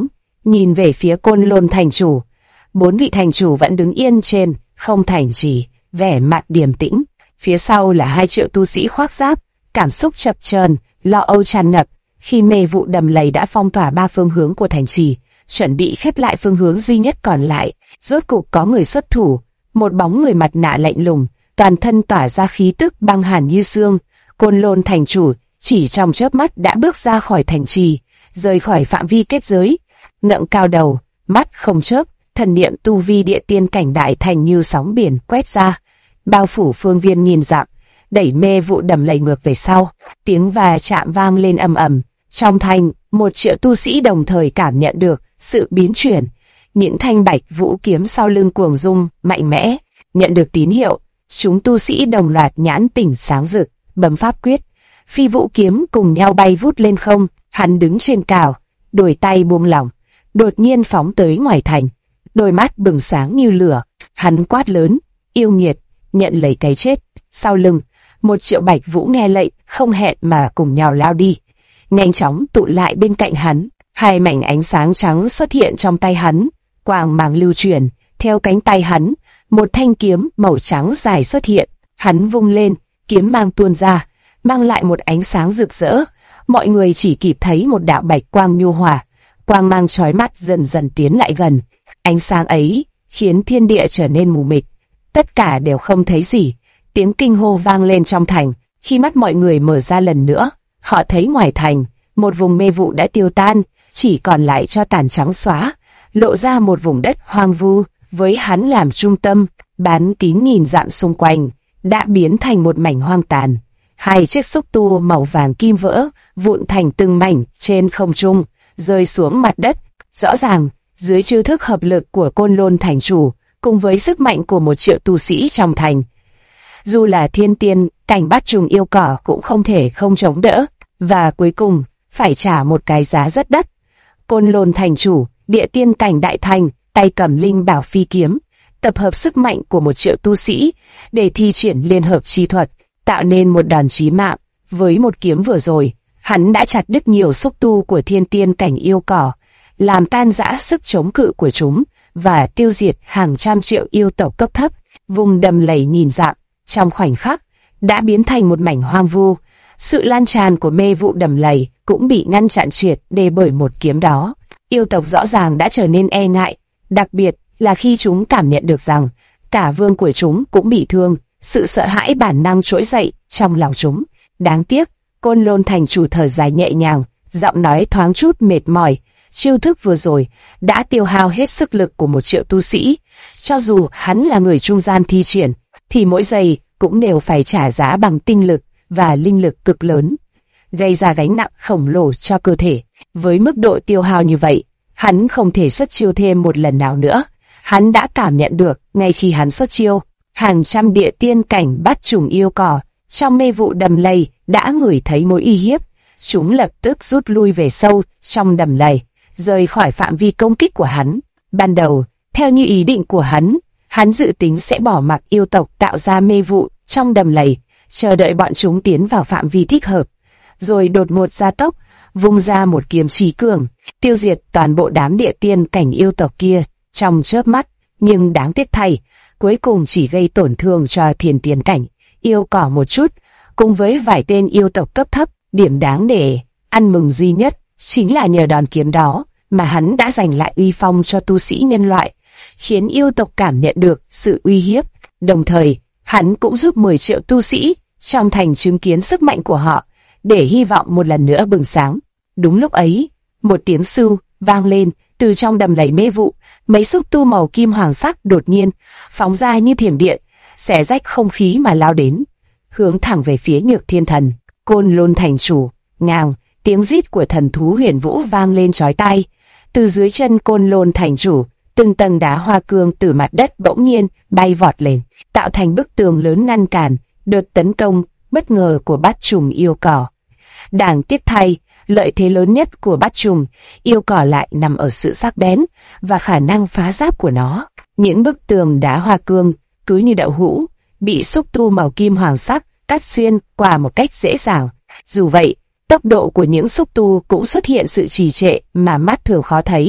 Speaker 1: nhìn về phía Côn Lôn thành chủ. 4 vị thành chủ vẫn đứng yên trên, không thành trì, vẻ mặt điềm tĩnh. Phía sau là 2 triệu tu sĩ khoác giáp, cảm xúc chập chờn, lo âu tràn ngập. Khi mê vụ đầm lầy đã phong tỏa 3 phương hướng của thành trì, chuẩn bị khép lại phương hướng duy nhất còn lại, rốt cục có người xuất thủ. Một bóng người mặt nạ lạnh lùng, toàn thân tỏa ra khí tức băng hàn như xương. Côn Lôn thành chủ chỉ trong chớp mắt đã bước ra khỏi thành trì, rời khỏi phạm vi kết giới, ngẩng cao đầu, mắt không chớp, thần niệm tu vi địa tiên cảnh đại thành như sóng biển quét ra, bao phủ phương viên nghìn dặm, đẩy mê vụ đầm lầy ngược về sau. Tiếng va chạm vang lên ầm ầm. Trong thành, 1 triệu tu sĩ đồng thời cảm nhận được sự biến chuyển. Những thanh bạch vũ kiếm sau lưng cuồng rung mạnh mẽ, nhận được tín hiệu, chúng tu sĩ đồng loạt nhãn tỉnh sáng rực, bấm pháp quyết, phi vũ kiếm cùng nhau bay vút lên không. Hắn đứng trên cao, đôi tay buông lỏng, đột nhiên phóng tới ngoài thành, đôi mắt bừng sáng như lửa. Hắn quát lớn: yêu nghiệt, nhận lấy cái chết. Sau lưng, 1 triệu bạch vũ nghe lệnh, không hẹn mà cùng nhau lao đi, nhanh chóng tụ lại bên cạnh hắn. 2 mảnh ánh sáng trắng xuất hiện trong tay hắn, quang mang lưu chuyển. Theo cánh tay hắn, một thanh kiếm màu trắng dài xuất hiện. Hắn vung lên, kiếm mang tuôn ra, mang lại một ánh sáng rực rỡ. Mọi người chỉ kịp thấy một đạo bạch quang nhu hòa, quang mang chói mắt dần dần tiến lại gần. Ánh sáng ấy khiến thiên địa trở nên mù mịt, tất cả đều không thấy gì. Tiếng kinh hô vang lên trong thành. Khi mắt mọi người mở ra lần nữa, họ thấy ngoài thành, một vùng mê vụ đã tiêu tan, chỉ còn lại tro tàn trắng xóa, lộ ra một vùng đất hoang vu, với hắn làm trung tâm, bán kính nghìn dặm xung quanh, đã biến thành một mảnh hoang tàn. 2 chiếc xúc tu màu vàng kim vỡ, vụn thành từng mảnh trên không trung, rơi xuống mặt đất. Rõ ràng, dưới chiêu thức hợp lực của Côn Lôn thành chủ, cùng với sức mạnh của 1 triệu tu sĩ trong thành, dù là thiên tiên cảnh bát trùng yêu cỏ cũng không thể không chống đỡ, và cuối cùng phải trả một cái giá rất đắt. Côn Lôn thành chủ, địa tiên cảnh đại thành, tay cầm linh bảo phi kiếm, tập hợp sức mạnh của 1 triệu tu sĩ để thi triển liên hợp chi thuật, tạo nên một đòn chí mạng. Với một kiếm vừa rồi, hắn đã chặt đứt nhiều xúc tu của thiên tiên cảnh yêu cỏ, làm tan rã sức chống cự của chúng và tiêu diệt hàng trăm triệu yêu tộc cấp thấp. Vùng đầm lầy nghìn dặm trong khoảnh khắc đã biến thành một mảnh hoang vu. Sự lan tràn của mê vụ đầm lầy cũng bị ngăn chặn triệt để bởi một kiếm đó. Yêu tộc rõ ràng đã trở nên e ngại, đặc biệt là khi chúng cảm nhận được rằng cả vương của chúng cũng bị thương. Sự sợ hãi bản năng trỗi dậy trong lòng chúng. Đáng tiếc, Côn Lôn thành chủ thở dài nhẹ nhàng, giọng nói thoáng chút mệt mỏi. Chiêu thức vừa rồi đã tiêu hao hết sức lực của 1 triệu tu sĩ. Cho dù hắn là người trung gian thi triển, thì mỗi giây cũng đều phải trả giá bằng tinh lực và linh lực cực lớn, gây ra gánh nặng khổng lồ cho cơ thể. Với mức độ tiêu hao như vậy, hắn không thể xuất chiêu thêm một lần nào nữa. Hắn đã cảm nhận được ngay khi hắn xuất chiêu, hàng trăm địa tiên cảnh bát trùng yêu cỏ trong mê vụ đầm lầy đã ngửi thấy mối uy hiếp. Chúng lập tức rút lui về sâu trong đầm lầy, rời khỏi phạm vi công kích của hắn. Ban đầu, theo như ý định của hắn dự tính sẽ bỏ mặc yêu tộc tạo ra mê vụ trong đầm lầy, chờ đợi bọn chúng tiến vào phạm vi thích hợp, rồi đột ngột gia tốc, vung ra một kiếm chí cường, tiêu diệt toàn bộ đám địa tiên cảnh yêu tộc kia trong chớp mắt. Nhưng đáng tiếc thay, cuối cùng chỉ gây tổn thương cho thiên tiên cảnh yêu cỏ một chút, cùng với vài tên yêu tộc cấp thấp. Điểm đáng để ăn mừng duy nhất chính là nhờ đòn kiếm đó mà hắn đã giành lại uy phong cho tu sĩ nhân loại, khiến yêu tộc cảm nhận được sự uy hiếp. Đồng thời, hắn cũng giúp 10 triệu tu sĩ trong thành chứng kiến sức mạnh của họ, để hy vọng một lần nữa bừng sáng. Đúng lúc ấy, một tiếng sưu vang lên từ trong đầm lầy mê vụ. Mấy xúc tu màu kim hoàng sắc đột nhiên phóng ra như thiểm điện, xé rách không khí mà lao đến, hướng thẳng về phía Nhược Thiên Thần. Côn Lôn thành chủ, ngào, tiếng rít của thần thú huyền vũ vang lên chói tai. Từ dưới chân Côn Lôn thành chủ, từng tầng đá hoa cương từ mặt đất bỗng nhiên bay vọt lên, tạo thành bức tường lớn ngăn cản đợt tấn công bất ngờ của bát trùng yêu cỏ. Đáng tiếc thay, lợi thế lớn nhất của bát trùng yêu cỏ lại nằm ở sự sắc bén và khả năng phá giáp của nó. Những bức tường đá hoa cương cứ như đậu hũ, bị xúc tu màu kim hoàng sắc cắt xuyên qua một cách dễ dàng. Dù vậy, tốc độ của những xúc tu cũng xuất hiện sự trì trệ mà mắt thường khó thấy.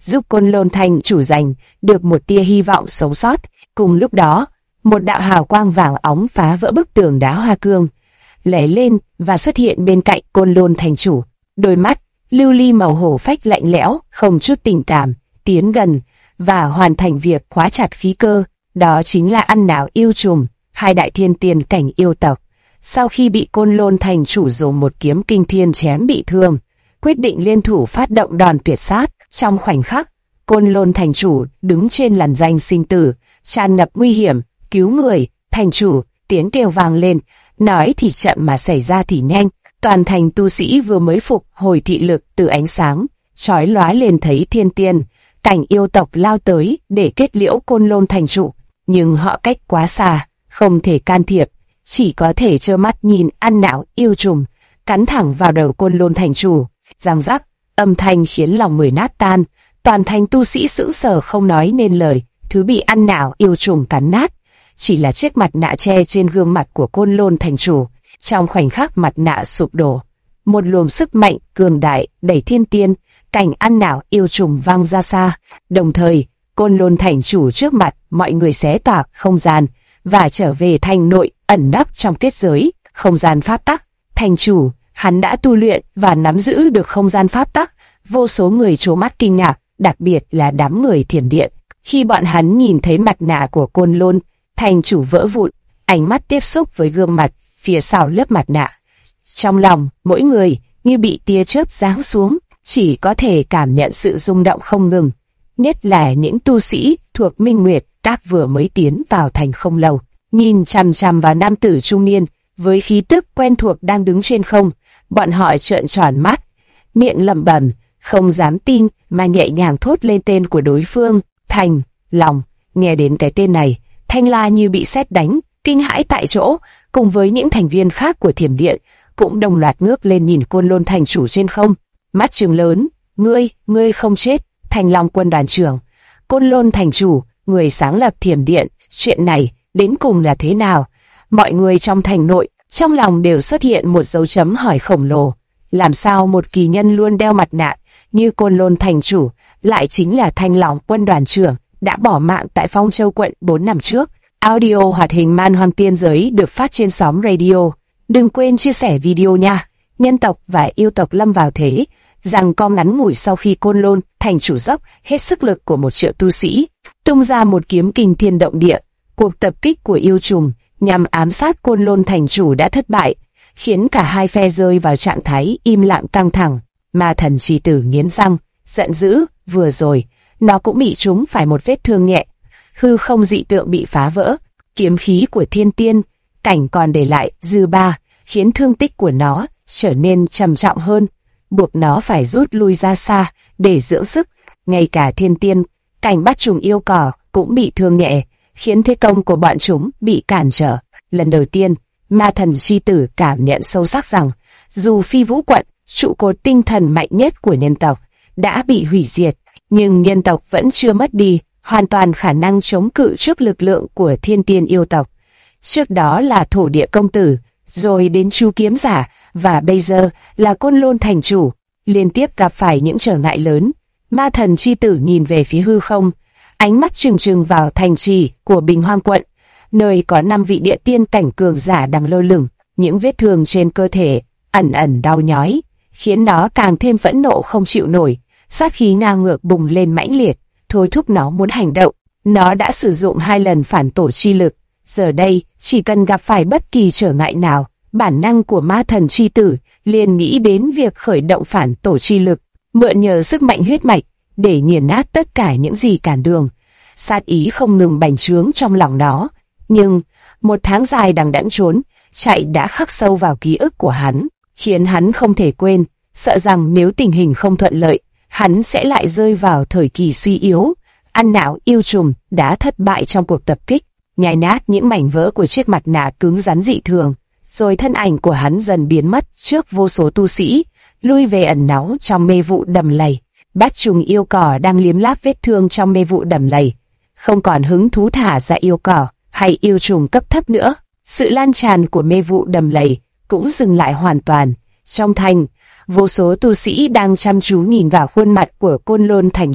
Speaker 1: giúp Côn Lôn thành chủ giành được một tia hy vọng sống sót. Cùng lúc đó, một đạo hào quang vàng óng phá vỡ bức tường đá hoa cương, lóe lên và xuất hiện bên cạnh Côn Lôn thành chủ. Đôi mắt lưu ly màu hổ phách lạnh lẽo, không chút tình cảm, tiến gần và hoàn thành việc khóa chặt khí cơ. Đó chính là Ăn Não Yêu Trùng, hai đại thiên tiên cảnh yêu tộc. Sau khi bị Côn Lôn thành chủ dùng một kiếm kinh thiên chém bị thương, quyết định liên thủ phát động đòn tuyệt sát. Trong khoảnh khắc, Côn Lôn thành chủ đứng trên làn danh sinh tử, tràn ngập nguy hiểm, cứu người. Thành chủ, tiếng kêu vang lên, nói thì chậm mà xảy ra thì nhanh. Toàn thành tu sĩ vừa mới phục hồi thị lực từ ánh sáng chói lóa lên thấy thiên tiên cảnh yêu tộc lao tới để kết liễu Côn Lôn thành chủ, nhưng họ cách quá xa, không thể can thiệp, chỉ có thể trơ mắt nhìn Ăn Não Yêu Trùng cắn thẳng vào đầu Côn Lôn thành chủ. Răng rắc, âm thanh khiến lòng người nát tan. Toàn thành tu sĩ sững sờ không nói nên lời. Thứ bị Ăn Não Yêu Trùng cắn nát chỉ là chiếc mặt nạ che trên gương mặt của Côn Lôn thành chủ. Trong khoảnh khắc mặt nạ sụp đổ, một luồng sức mạnh cường đại đẩy thiên tiên cảnh Ăn Não Yêu Trùng văng ra xa. Đồng thời, Côn Lôn thành chủ trước mặt mọi người xé toạc không gian và trở về thành nội ẩn nấp trong kết giới không gian pháp tắc. Thành chủ, hắn đã tu luyện và nắm giữ được không gian pháp tắc. Vô số người trố mắt kinh ngạc, đặc biệt là đám người Thiểm Điện. Khi bọn hắn nhìn thấy mặt nạ của Côn Lôn thành chủ vỡ vụn, ánh mắt tiếp xúc với gương mặt phía sau lớp mặt nạ. Trong lòng mỗi người như bị tia chớp giáng xuống, chỉ có thể cảm nhận sự rung động không ngừng. Nhất là những tu sĩ thuộc Minh Nguyệt Các vừa mới tiến vào thành không lâu, nhìn chằm chằm vào nam tử trung niên với khí tức quen thuộc đang đứng trên không. Bọn họ trợn tròn mắt, miệng lẩm bẩm, không dám tin mà nhẹ nhàng thốt lên tên của đối phương. Thành Long. Nghe đến cái tên này, Thanh La như bị sét đánh, kinh hãi tại chỗ, cùng với những thành viên khác của Thiểm Điện cũng đồng loạt ngước lên nhìn Côn Lôn thành chủ trên không, mắt trừng lớn. Ngươi không chết. Thanh Long quân đoàn trưởng, Côn Lôn thành chủ, người sáng lập Thiểm Điện, chuyện này đến cùng là thế nào? Mọi người trong thành nội trong lòng đều xuất hiện một dấu chấm hỏi khổng lồ. Làm sao một kỳ nhân luôn đeo mặt nạ như Côn Lôn thành chủ lại chính là Thanh Long quân đoàn trưởng đã bỏ mạng tại Phong Châu quận 4 năm trước? Audio hoạt hình Man Hoang Tiên Giới được phát trên Xóm Radio. Đừng quên chia sẻ video nha. Nhân tộc và yêu tộc lâm vào thế rằng co ngắn ngủi sau khi Côn Lôn thành chủ dốc hết sức lực của 1 triệu tu sĩ, tung ra một kiếm kinh thiên động địa. Cuộc tập kích của yêu trùng nhằm ám sát Côn Lôn thành chủ đã thất bại, khiến cả hai phe rơi vào trạng thái im lặng căng thẳng. Ma thần chi tử nghiến răng, giận dữ. Vừa rồi, nó cũng bị trúng phải một vết thương nhẹ. Hư không dị tượng bị phá vỡ, kiếm khí của thiên tiên cảnh còn để lại dư ba, khiến thương tích của nó trở nên trầm trọng hơn, buộc nó phải rút lui ra xa để dưỡng sức. Ngay cả thiên tiên cảnh bắt trùng yêu cỏ cũng bị thương nhẹ, khiến thế công của bọn chúng bị cản trở. Lần đầu tiên, ma thần chi tử cảm nhận sâu sắc rằng dù Phi Vũ quận, trụ cột tinh thần mạnh nhất của nhân tộc, đã bị hủy diệt, nhưng nhân tộc vẫn chưa mất đi hoàn toàn khả năng chống cự trước lực lượng của thiên tiên yêu tộc. Trước đó là Thổ Địa công tử, rồi đến Chu Kiếm giả, và bây giờ là Côn Lôn thành chủ, liên tiếp gặp phải những trở ngại lớn. Ma thần chi tử nhìn về phía hư không, ánh mắt trừng trừng vào thành trì của Bình Hoang quận, nơi có 5 vị địa tiên cảnh cường giả đang lơ lửng. Những vết thương trên cơ thể ẩn ẩn đau nhói, khiến nó càng thêm phẫn nộ không chịu nổi. Sát khí ngang ngược bùng lên mãnh liệt, thôi thúc nó muốn hành động. Nó đã sử dụng 2 lần phản tổ chi lực, giờ đây chỉ cần gặp phải bất kỳ trở ngại nào, bản năng của ma thần chi tử liền nghĩ đến việc khởi động phản tổ chi lực, mượn nhờ sức mạnh huyết mạch để nghiền nát tất cả những gì cản đường. Sát ý không ngừng bành trướng trong lòng nó, nhưng 1 tháng dài đằng đẵng trốn chạy đã khắc sâu vào ký ức của hắn, khiến hắn không thể quên, sợ rằng nếu tình hình không thuận lợi, hắn sẽ lại rơi vào thời kỳ suy yếu. Ăn Não Yêu Trùng đã thất bại trong cuộc tập kích, nhai nát những mảnh vỡ của chiếc mặt nạ cứng rắn dị thường, rồi thân ảnh của hắn dần biến mất trước vô số tu sĩ, lui về ẩn náu trong mê vụ đầm lầy. Bát trùng yêu cỏ đang liếm láp vết thương trong mê vụ đầm lầy, không còn hứng thú thả ra yêu cỏ hay yêu trùng cấp thấp nữa. Sự lan tràn của mê vụ đầm lầy cũng dừng lại hoàn toàn. Trong thành, vô số tu sĩ đang chăm chú nhìn vào khuôn mặt của Côn Lôn thành chủ,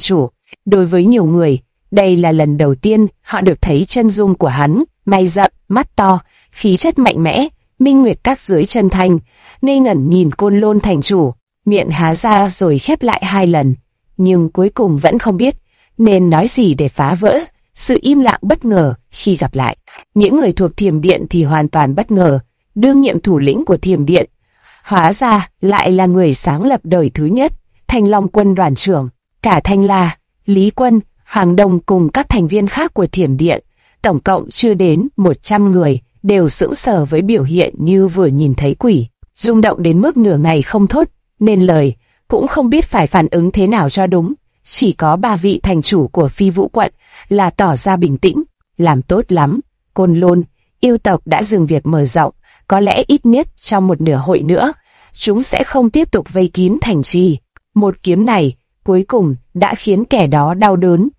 Speaker 1: Đối với nhiều người, đây là lần đầu tiên họ được thấy chân dung của hắn, mày rậm, mắt to, khí chất mạnh mẽ, minh nguyệt cắt dưới chân thành, ngây ngẩn nhìn Côn Lôn thành chủ, miệng há ra rồi khép lại 2 lần, nhưng cuối cùng vẫn không biết nên nói gì để phá vỡ sự im lặng bất ngờ khi gặp lại. Những người thuộc Thiểm Điện thì hoàn toàn bất ngờ, đương nhiệm thủ lĩnh của Thiểm Điện hóa ra lại là người sáng lập đời thứ nhất, Thanh Long quân đoàn trưởng. Cả Thanh La, Lý Quân, Hoàng Đông cùng các thành viên khác của Thiểm Điện, tổng cộng chưa đến 100 người, đều sững sờ với biểu hiện như vừa nhìn thấy quỷ, rung động đến mức nửa ngày không thốt nên lời, cũng không biết phải phản ứng thế nào cho đúng. Chỉ có 3 vị thành chủ của Phi Vũ quận là tỏ ra bình tĩnh, làm tốt lắm. Côn Lôn, yêu tộc đã dừng việc mở rộng, có lẽ ít nhất trong một nửa hội nữa, chúng sẽ không tiếp tục vây kín thành trì. Một kiếm này, cuối cùng, đã khiến kẻ đó đau đớn.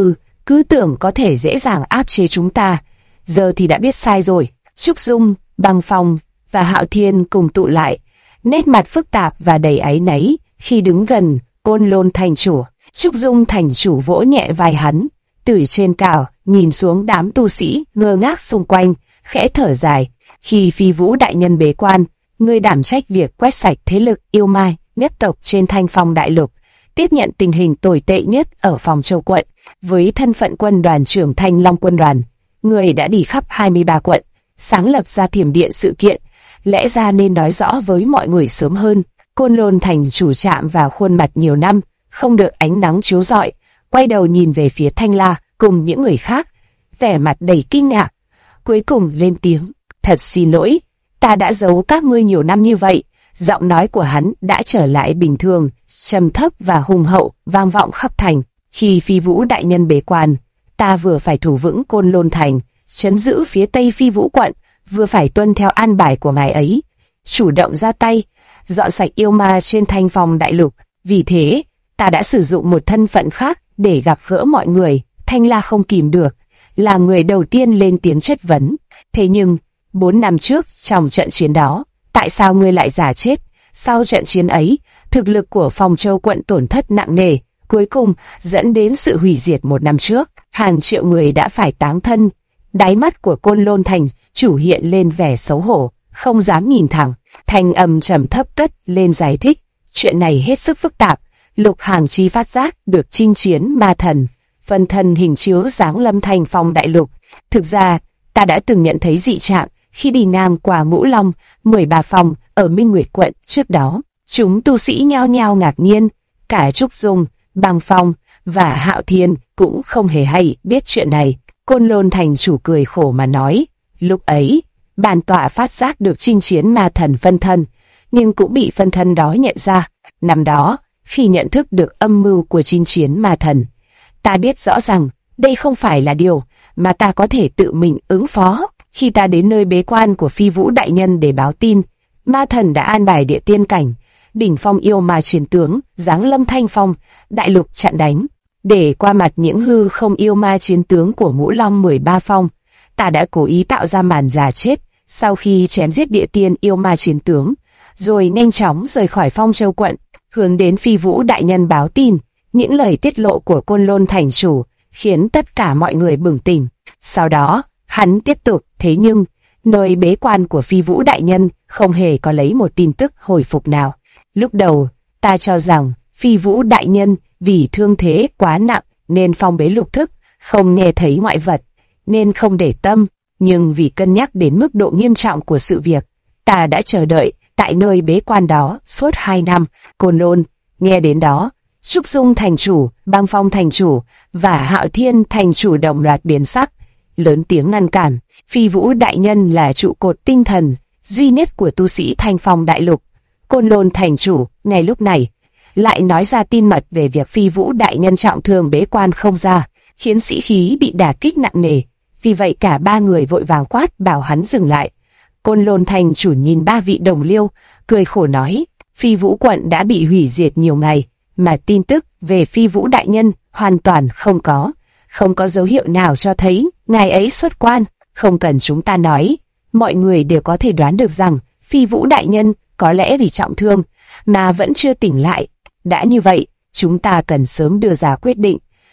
Speaker 1: Cứ tưởng có thể dễ dàng áp chế chúng ta, giờ thì đã biết sai rồi. Trúc Dung, Băng Phong và Hạo Thiên cùng tụ lại, nét mặt phức tạp và đầy áy náy khi đứng gần Côn Lôn thành chủ. Trúc Dung thành chủ vỗ nhẹ vai hắn, từ trên cao nhìn xuống đám tu sĩ ngơ ngác xung quanh, khẽ thở dài. Khi Phi Vũ đại nhân bế quan, người đảm trách việc quét sạch thế lực yêu mai nhất tộc trên Thanh Phong đại lục, tiếp nhận tình hình tồi tệ nhất ở Phòng Châu quận. Với thân phận quân đoàn trưởng Thanh Long quân đoàn, người đã đi khắp 23 quận, sáng lập ra Thiểm Điện sự kiện, lẽ ra nên nói rõ với mọi người sớm hơn. Côn Lôn thành chủ chạm vào khuôn mặt nhiều năm không được ánh nắng chiếu rọi, quay đầu nhìn về phía Thanh La cùng những người khác, vẻ mặt đầy kinh ngạc, cuối cùng lên tiếng: "Thật xin lỗi, ta đã giấu các ngươi nhiều năm như vậy." Giọng nói của hắn đã trở lại bình thường, trầm thấp và hùng hậu, vang vọng khắp thành. Khi Phi Vũ đại nhân bế quan, ta vừa phải thủ vững Côn Lôn thành, trấn giữ phía tây Phi Vũ quận, vừa phải tuân theo an bài của ngài ấy, chủ động ra tay, dọn sạch yêu ma trên Thanh Phong đại lục. Vì thế, ta đã sử dụng một thân phận khác để gặp gỡ mọi người. Thanh La không kìm được, là người đầu tiên lên tiếng chất vấn. Thế nhưng, 4 năm trước trong trận chiến đó, tại sao ngươi lại giả chết? Sau trận chiến ấy, thực lực của Phòng Châu quận tổn thất nặng nề, cuối cùng dẫn đến sự hủy diệt 1 năm trước. Hàng triệu người đã phải táng thân. Đáy mắt của Côn Lôn thành chủ hiện lên vẻ xấu hổ, không dám nhìn thẳng. Thanh âm trầm thấp cất lên giải thích: chuyện này hết sức phức tạp. Lục Hàng Chi phát giác được chinh chiến ma thần, phân thân hình chiếu giáng lâm Thanh Phong đại lục. Thực ra, ta đã từng nhận thấy dị trạng khi đi ngang qua Ngũ Long, 13 phòng ở Minh Nguyệt quận trước đó. Chúng tu sĩ nhao nhao ngạc nhiên, cả Trúc Dung, Băng Phong và Hạo Thiên cũng không hề hay biết chuyện này. Côn Lôn thành chủ cười khổ mà nói: lúc ấy, bản tọa phát giác được chinh chiến ma thần phân thân, nhưng cũng bị phân thân đó nhận ra. Năm đó, khi nhận thức được âm mưu của chinh chiến ma thần, ta biết rõ rằng đây không phải là điều mà ta có thể tự mình ứng phó. Khi ta đến nơi bế quan của Phi Vũ đại nhân để báo tin, ma thần đã an bài địa tiên cảnh, đỉnh phong yêu ma chiến tướng giáng lâm Thanh Phong đại lục chặn đánh. Để qua mặt những hư không yêu ma chiến tướng của Ngũ Long 13 phong, ta đã cố ý tạo ra màn giả chết sau khi chém giết địa tiên yêu ma chiến tướng, rồi nhanh chóng rời khỏi Phong Châu quận, hướng đến Phi Vũ đại nhân báo tin. Những lời tiết lộ của Côn Lôn thành chủ khiến tất cả mọi người bừng tỉnh. Sau đó, hắn tiếp tục: thế nhưng, nơi bế quan của Phi Vũ đại nhân không hề có lấy một tin tức hồi phục nào. Lúc đầu, ta cho rằng Phi Vũ đại nhân vì thương thế quá nặng nên phong bế lục thức, không nghe thấy ngoại vật, nên không để tâm. Nhưng vì cân nhắc đến mức độ nghiêm trọng của sự việc, ta đã chờ đợi tại nơi bế quan đó suốt 2 năm. Côn Lôn, nghe đến đó, Trúc Dung thành chủ, Băng Phong thành chủ và Hạo Thiên thành chủ đồng loạt biến sắc, lớn tiếng ngăn cản. Phi Vũ đại nhân là trụ cột tinh thần duy nhất của tu sĩ Thanh Phong đại lục. Côn Lôn thành chủ ngay lúc này lại nói ra tin mật về việc Phi Vũ đại nhân trọng thương bế quan không ra, khiến sĩ khí bị đả kích nặng nề. Vì vậy cả 3 người vội vàng quát bảo hắn dừng lại. Côn Lôn thành chủ nhìn 3 vị đồng liêu, cười khổ nói: Phi Vũ quận đã bị hủy diệt nhiều ngày, mà tin tức về Phi Vũ đại nhân hoàn toàn không có dấu hiệu nào cho thấy ngài ấy xuất quan. Không cần chúng ta nói, mọi người đều có thể đoán được rằng Phi Vũ đại nhân có lẽ vì trọng thương mà vẫn chưa tỉnh lại. Đã như vậy, chúng ta cần sớm đưa ra quyết định.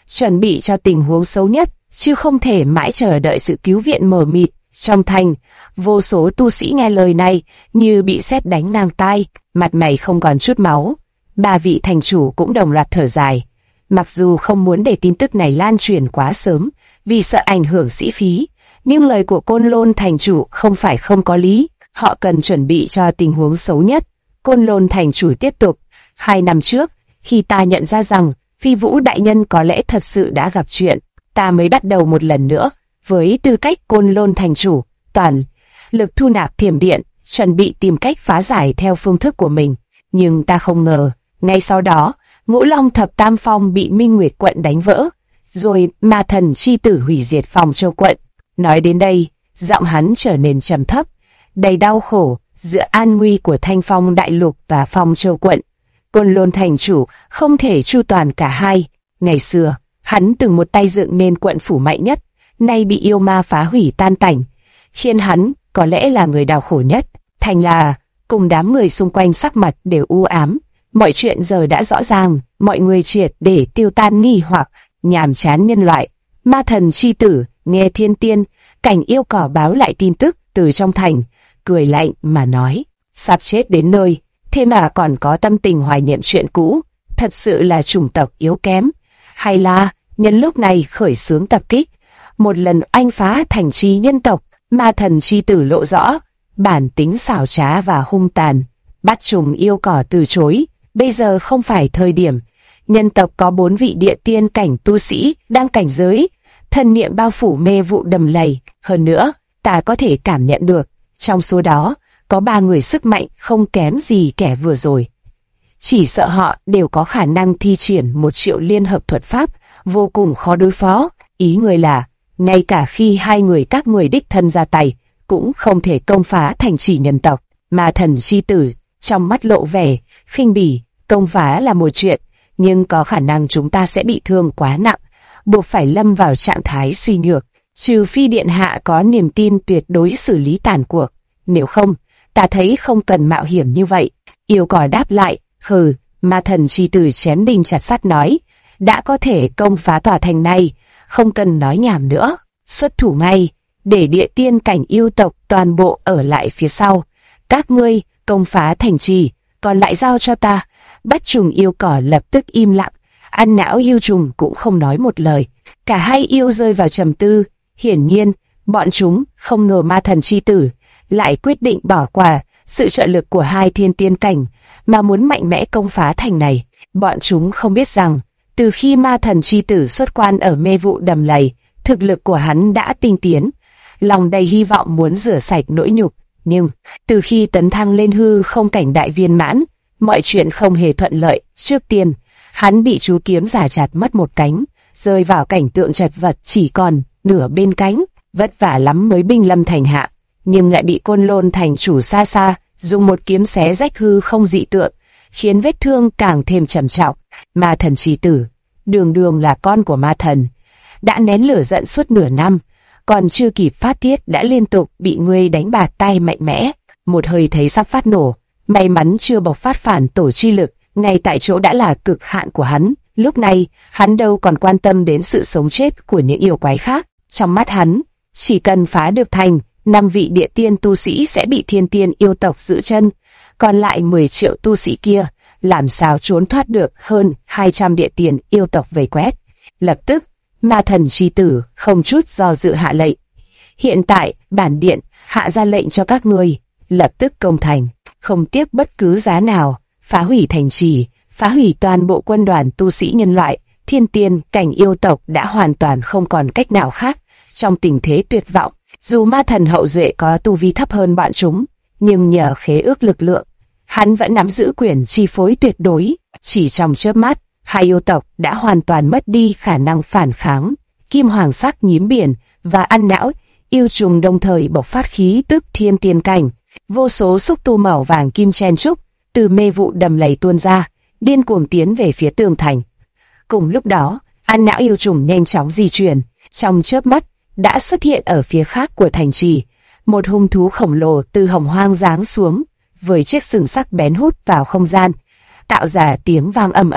Speaker 1: chuẩn bị cho tình huống xấu nhất, chứ không thể mãi chờ đợi sự cứu viện mờ mịt. Trong thành, vô số tu sĩ nghe lời này như bị sét đánh ngang tai, mặt mày không còn chút máu. Ba vị thành chủ cũng đồng loạt thở dài. Mặc dù không muốn để tin tức này lan truyền quá sớm, vì sợ ảnh hưởng sĩ khí, nhưng lời của Côn Lôn thành chủ không phải không có lý. Họ cần chuẩn bị cho tình huống xấu nhất. Côn Lôn thành chủ tiếp tục. 2 năm trước, khi ta nhận ra rằng Phi Vũ đại nhân có lẽ thật sự đã gặp chuyện, ta mới bắt đầu một lần nữa, với tư cách Côn Lôn thành chủ, toàn lực thu nạp thiểm điện, chuẩn bị tìm cách phá giải theo phương thức của mình. Nhưng ta không ngờ, ngay sau đó, Ngũ Long Thập Tam Phong bị Minh Nguyệt quận đánh vỡ, rồi Ma Thần chi tử hủy diệt Phong Châu quận. Nói đến đây, giọng hắn trở nên trầm thấp, đầy đau khổ giữa an nguy của Thanh Phong đại lục và Phong Châu quận. Côn Lôn thành chủ không thể chu toàn cả hai. Ngày xưa, hắn từng một tay dựng nên quận phủ mạnh nhất, nay bị yêu ma phá hủy tan tành, khiến hắn có lẽ là người đau khổ nhất. Thành là, cùng đám người xung quanh sắc mặt đều u ám. Mọi chuyện giờ đã rõ ràng, mọi người triệt để tiêu tan nghi hoặc nhàm chán nhân loại. Ma Thần chi tử nghe Thiên Tiên Cảnh Yêu Cỏ báo lại tin tức từ trong thành, cười lạnh mà nói: sắp chết đến nơi, thế mà còn có tâm tình hoài niệm chuyện cũ, thật sự là chủng tộc yếu kém. Hay là nhân lúc này khởi xướng tập kích, một lần oanh phá thành trì nhân tộc. Ma Thần chi tử lộ rõ bản tính xảo trá và hung tàn. Bắt trùng yêu cỏ từ chối, bây giờ không phải thời điểm. Nhân tộc có 4 vị địa tiên cảnh tu sĩ đang cảnh giới, thần niệm bao phủ mê vụ đầm lầy. Hơn nữa, ta có thể cảm nhận được, trong số đó, có 3 người sức mạnh không kém gì kẻ vừa rồi. Chỉ sợ họ đều có khả năng thi triển 1 triệu liên hợp thuật pháp, vô cùng khó đối phó. Ý người là, ngay cả khi 2 người các người đích thân ra tay, cũng không thể công phá thành trì nhân tộc. Ma Thần chi tử, trong mắt lộ vẻ khinh bỉ, công phá là một chuyện, nhưng có khả năng chúng ta sẽ bị thương quá nặng, buộc phải lâm vào trạng thái suy nhược, trừ phi điện hạ có niềm tin tuyệt đối xử lý tàn cuộc. Nếu không, ta thấy không cần mạo hiểm như vậy. Yêu cỏ đáp lại, hừ. Ma Thần chi tử chém đinh chặt sắt nói, đã có thể công phá tòa thành này, không cần nói nhảm nữa, xuất thủ ngay, để địa tiên cảnh yêu tộc toàn bộ ở lại phía sau. Các ngươi công phá thành trì, còn lại giao cho ta. Bắt trùng yêu cỏ lập tức im lặng, ăn não yêu trùng cũng không nói một lời. Cả hai yêu rơi vào trầm tư. Hiển nhiên, bọn chúng không ngờ Ma Thần chi tử lại quyết định bỏ qua sự trợ lực của 2 thiên tiên cảnh, mà muốn mạnh mẽ công phá thành này. Bọn chúng không biết rằng, từ khi Ma Thần chi tử xuất quan ở mê vụ đầm lầy, thực lực của hắn đã tinh tiến, lòng đầy hy vọng muốn rửa sạch nỗi nhục. Nhưng, từ khi tấn thăng lên hư không cảnh đại viên mãn, mọi chuyện không hề thuận lợi. Trước tiên, hắn bị chú kiếm giả chặt mất một cánh, rơi vào cảnh tượng chật vật chỉ còn nửa bên cánh, vất vả lắm mới binh lâm thành hạ, nhưng lại bị Côn Lôn thành chủ xa xa dùng một kiếm xé rách hư không dị tượng, khiến vết thương càng thêm trầm trọng. Ma Thần chi tử, đường đường là con của ma thần, đã nén lửa giận suốt nửa năm, còn chưa kịp phát tiết đã liên tục bị ngươi đánh bạt tay mạnh mẽ, một hơi thấy sắp phát nổ. May mắn chưa bộc phát phản tổ chi lực, ngay tại chỗ đã là cực hạn của hắn. Lúc này, hắn đâu còn quan tâm đến sự sống chết của những yêu quái khác. Trong mắt hắn, chỉ cần phá được thành, 5 vị địa tiên tu sĩ sẽ bị thiên tiên yêu tộc giữ chân, còn lại 10 triệu tu sĩ kia, làm sao trốn thoát được hơn 200 địa tiên yêu tộc vây quét. Lập tức, Ma Thần chi tử không chút do dự hạ lệnh. Hiện tại, bản điện hạ ra lệnh cho các ngươi lập tức công thành, không tiếc bất cứ giá nào, phá hủy thành trì, phá hủy toàn bộ quân đoàn tu sĩ nhân loại. Thiên tiên cảnh yêu tộc đã hoàn toàn không còn cách nào khác. Trong tình thế tuyệt vọng, dù ma thần hậu duệ có tu vi thấp hơn bọn chúng, nhưng nhờ khế ước lực lượng, hắn vẫn nắm giữ quyền chi phối tuyệt đối. Chỉ trong chớp mắt, 2 yêu tộc đã hoàn toàn mất đi khả năng phản kháng. Kim hoàng sắc nhím biển và ăn não yêu trùng đồng thời bộc phát khí tức thiên tiên cảnh. Vô số xúc tu màu vàng kim chen trúc từ mê vụ đầm lầy tuôn ra, điên cuồng tiến về phía tường thành. Cùng lúc đó, ăn não yêu trùng nhanh chóng di chuyển, trong chớp mắt đã xuất hiện ở phía khác của thành trì. Một hung thú khổng lồ từ hồng hoang giáng xuống, với chiếc sừng sắc bén hút vào không gian, tạo ra tiếng vang ầm ầm.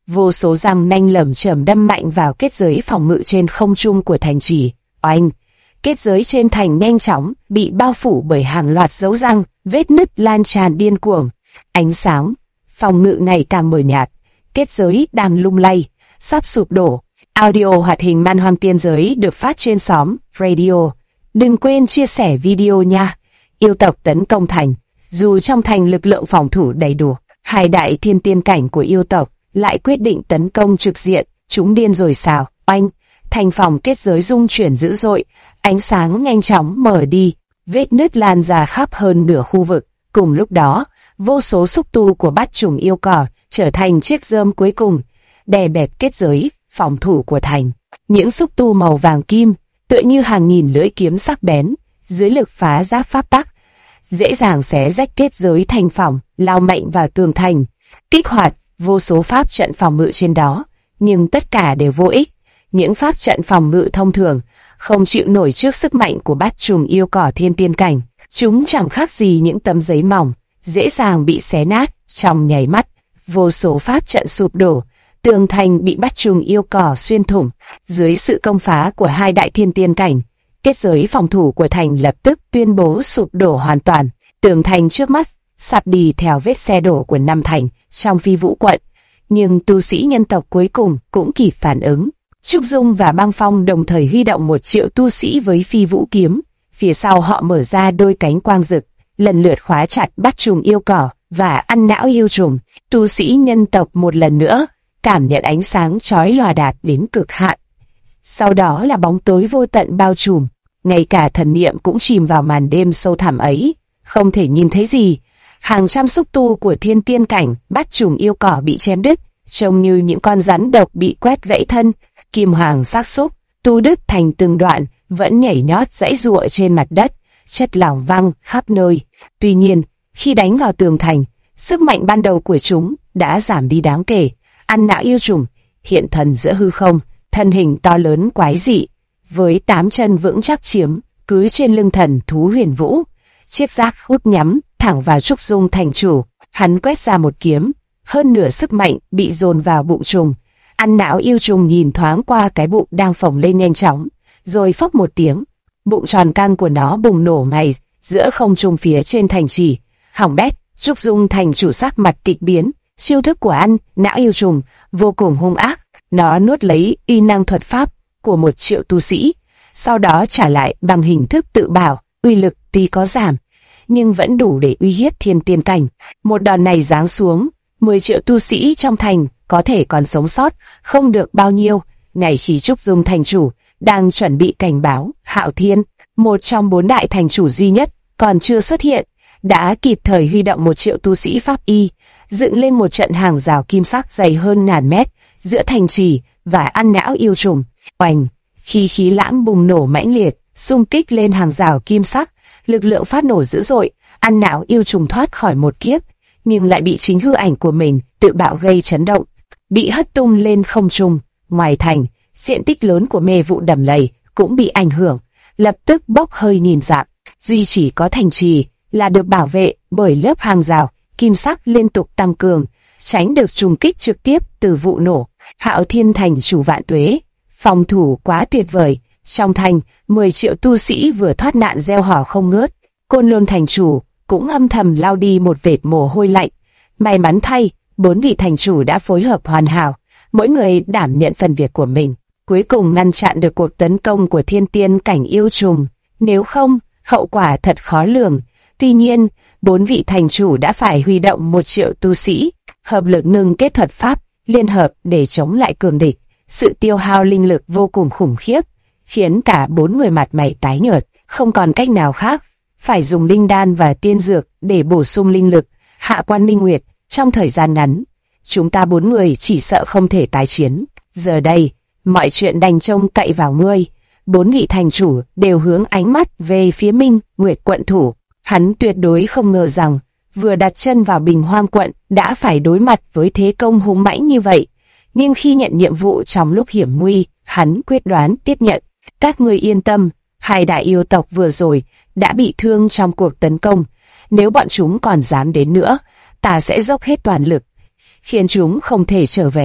Speaker 1: vô số răng nanh lởm chởm đâm mạnh vào kết giới phòng ngự trên không trung của thành trì. Oanh! Kết giới trên thành nhanh chóng bị bao phủ bởi hàng loạt dấu răng, vết nứt lan tràn điên cuồng. Ánh sáng phòng ngự ngày càng mờ nhạt, kết giới đang lung lay, sắp sụp đổ. Audio hoạt hình Man Hoang Tiên Giới được phát trên xóm Radio. Đừng quên chia sẻ video nha. Yêu tộc tấn công thành. Dù trong thành lực lượng phòng thủ đầy đủ, hai đại thiên tiên cảnh của yêu tộc lại quyết định tấn công trực diện. Chúng điên rồi sao? Oanh! Thành phòng kết giới rung chuyển dữ dội, ánh sáng nhanh chóng mở đi, vết nứt lan ra khắp hơn nửa khu vực. Cùng lúc đó, vô số xúc tu của bát trùng yêu cỏ trở thành chiếc rơm cuối cùng, đè bẹp kết giới phòng thủ của thành. Những xúc tu màu vàng kim, tựa như hàng nghìn lưỡi kiếm sắc bén, dưới lực phá giáp pháp tắc, dễ dàng xé rách kết giới thành phòng, lao mạnh vào tường thành, kích hoạt vô số pháp trận phòng ngự trên đó. Nhưng tất cả đều vô ích. Những pháp trận phòng ngự thông thường không chịu nổi trước sức mạnh của bát trùng yêu cỏ thiên tiên cảnh. Chúng chẳng khác gì những tấm giấy mỏng, dễ dàng bị xé nát trong nháy mắt. Vô số pháp trận sụp đổ, tường thành bị bát trùng yêu cỏ xuyên thủng. Dưới sự công phá của hai đại thiên tiên cảnh, kết giới phòng thủ của thành lập tức tuyên bố sụp đổ hoàn toàn. Tường thành trước mắt sạp đi theo vết xe đổ của năm thành trong Phi Vũ quận. Nhưng tu sĩ nhân tộc cuối cùng cũng kịp phản ứng. Trúc Dung và Băng Phong đồng thời huy động 1 triệu tu sĩ với Phi Vũ kiếm. Phía sau họ mở ra đôi cánh quang rực, lần lượt khóa chặt bát trùng yêu cỏ và ăn não yêu trùng. Tu sĩ nhân tộc một lần nữa cảm nhận ánh sáng chói lòa đạt đến cực hạn. Sau đó là bóng tối vô tận bao trùm, ngay cả thần niệm cũng chìm vào màn đêm sâu thẳm ấy, không thể nhìn thấy gì. Hàng trăm xúc tu của thiên tiên cảnh bát trùng yêu cỏ bị chém đứt, trông như những con rắn độc bị quét gãy thân. Kim hoàng xác xúc tu đứt thành từng đoạn, vẫn nhảy nhót giãy giụa trên mặt đất, chất lỏng văng khắp nơi. Tuy nhiên, khi đánh vào tường thành, sức mạnh ban đầu của chúng đã giảm đi đáng kể. Ăn não yêu trùng hiện thần giữa hư không, thân hình to lớn quái dị, với 8 chân vững chắc chiếm cứ trên lưng thần thú Huyền Vũ. Chiếc giác hút nhắm thẳng vào Trúc Dung thành chủ. Hắn quét ra một kiếm, hơn nửa sức mạnh bị dồn vào bụng trùng. Ăn não yêu trùng nhìn thoáng qua cái bụng đang phồng lên nhanh chóng, rồi phốc một tiếng, bụng tròn căng của nó bùng nổ ngay giữa không trung phía trên thành trì. Hỏng bét! Trúc Dung thành chủ sắc mặt kịch biến. Chiêu thức của ăn não yêu trùng vô cùng hung ác. Nó nuốt lấy uy năng thuật pháp của 1 triệu tu sĩ, sau đó trả lại bằng hình thức tự bảo. Uy lực tuy có giảm, nhưng vẫn đủ để uy hiếp thiên tiên cảnh. Một đòn này giáng xuống, 10 triệu tu sĩ trong thành có thể còn sống sót không được bao nhiêu. Ngay khi Trúc Dung thành chủ đang chuẩn bị cảnh báo, Hạo Thiên, một trong 4 đại thành chủ duy nhất còn chưa xuất hiện, đã kịp thời huy động 1 triệu tu sĩ pháp y, dựng lên một trận hàng rào kim sắc dày hơn ngàn mét giữa thành trì và ăn não yêu trùng. Oanh! Khi khí lãng bùng nổ mãnh liệt, xung kích lên hàng rào kim sắc, lực lượng phát nổ dữ dội. Ăn não yêu trùng thoát khỏi một kiếp, nhưng lại bị chính hư ảnh của mình tự bạo gây chấn động, bị hất tung lên không trung. Ngoài thành, diện tích lớn của mê vụ đầm lầy cũng bị ảnh hưởng, lập tức bốc hơi nghìn dặm. Duy chỉ có thành trì là được bảo vệ bởi lớp hàng rào kim sắc liên tục tăng cường, tránh được trùng kích trực tiếp từ vụ nổ. Hạo Thiên thành chủ vạn tuế, phòng thủ quá tuyệt vời. Trong thành, 10 triệu tu sĩ vừa thoát nạn gieo hò không ngớt. Côn Lôn thành chủ cũng âm thầm lao đi một vệt mồ hôi lạnh. May mắn thay, 4 vị thành chủ đã phối hợp hoàn hảo, mỗi người đảm nhận phần việc của mình, cuối cùng ngăn chặn được cuộc tấn công của thiên tiên cảnh yêu trùng. Nếu không, hậu quả thật khó lường. Tuy nhiên, 4 vị thành chủ đã phải huy động 1 triệu tu sĩ, hợp lực ngưng kết thuật pháp, liên hợp để chống lại cường địch. Sự tiêu hao linh lực vô cùng khủng khiếp, khiến cả 4 người mặt mày tái nhợt, không còn cách nào khác, phải dùng linh đan và tiên dược để bổ sung linh lực. Hạ Quan Minh Nguyệt, trong thời gian ngắn, chúng ta 4 người chỉ sợ không thể tái chiến. Giờ đây, mọi chuyện đành trông cậy vào ngươi. 4 vị thành chủ đều hướng ánh mắt về phía Minh Nguyệt quận thủ. Hắn tuyệt đối không ngờ rằng, vừa đặt chân vào Bình Hoang quận đã phải đối mặt với thế công hung mãnh như vậy. Nhưng khi nhận nhiệm vụ trong lúc hiểm nguy, hắn quyết đoán tiếp nhận. Các ngươi yên tâm, hai đại yêu tộc vừa rồi đã bị thương trong cuộc tấn công. Nếu bọn chúng còn dám đến nữa, ta sẽ dốc hết toàn lực, khiến chúng không thể trở về.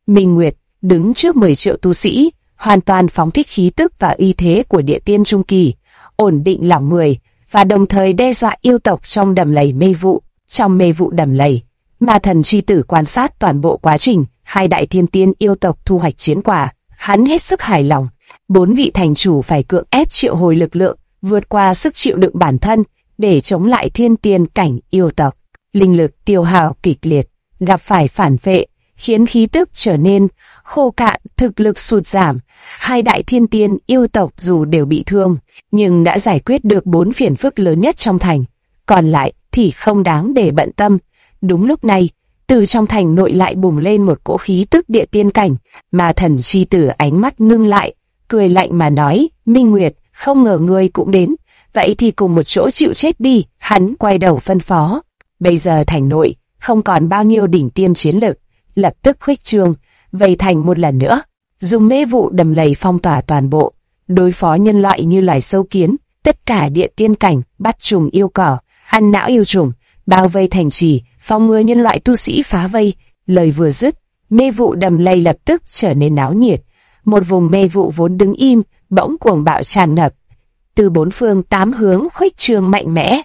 Speaker 1: Minh Nguyệt đứng trước 10 triệu tu sĩ, hoàn toàn phóng thích khí tức và uy thế của địa tiên trung kỳ, ổn định lòng người và đồng thời đe dọa yêu tộc trong đầm lầy mê vụ. Trong mê vụ đầm lầy, Ma Thần chi tử quan sát toàn bộ quá trình hai đại thiên tiên yêu tộc thu hoạch chiến quả, hắn hết sức hài lòng. 4 vị thành chủ phải cưỡng ép triệu hồi lực lượng, vượt qua sức chịu đựng bản thân để chống lại thiên tiên cảnh yêu tộc. Linh lực tiêu hao kịch liệt, gặp phải phản vệ, khiến khí tức trở nên khô cạn, thực lực sụt giảm. Hai đại thiên tiên yêu tộc dù đều bị thương, nhưng đã giải quyết được 4 phiền phức lớn nhất trong thành, còn lại thì không đáng để bận tâm. Đúng lúc này, từ trong thành nội lại bùng lên một cỗ khí tức địa tiên cảnh. Ma Thần chi tử ánh mắt ngưng lại, cười lạnh mà nói, Minh Nguyệt, không ngờ ngươi cũng đến, vậy thì cùng một chỗ chịu chết đi. Hắn quay đầu phân phó. Bây giờ thành nội không còn bao nhiêu đỉnh tiêm chiến lực, lập tức khuếch trương, vây thành một lần nữa, dùng mê vụ đầm lầy phong tỏa toàn bộ, đối phó nhân loại như loài sâu kiến. Tất cả địa tiên cảnh, bắt trùng yêu cỏ, ăn não yêu trùng, bao vây thành trì, phòng ngừa nhân loại tu sĩ phá vây. Lời vừa dứt, mê vụ đầm lầy lập tức trở nên náo nhiệt. Một vùng mê vụ vốn đứng im, bỗng cuồng bạo tràn ngập, từ 4 phương 8 hướng khuếch trương mạnh mẽ.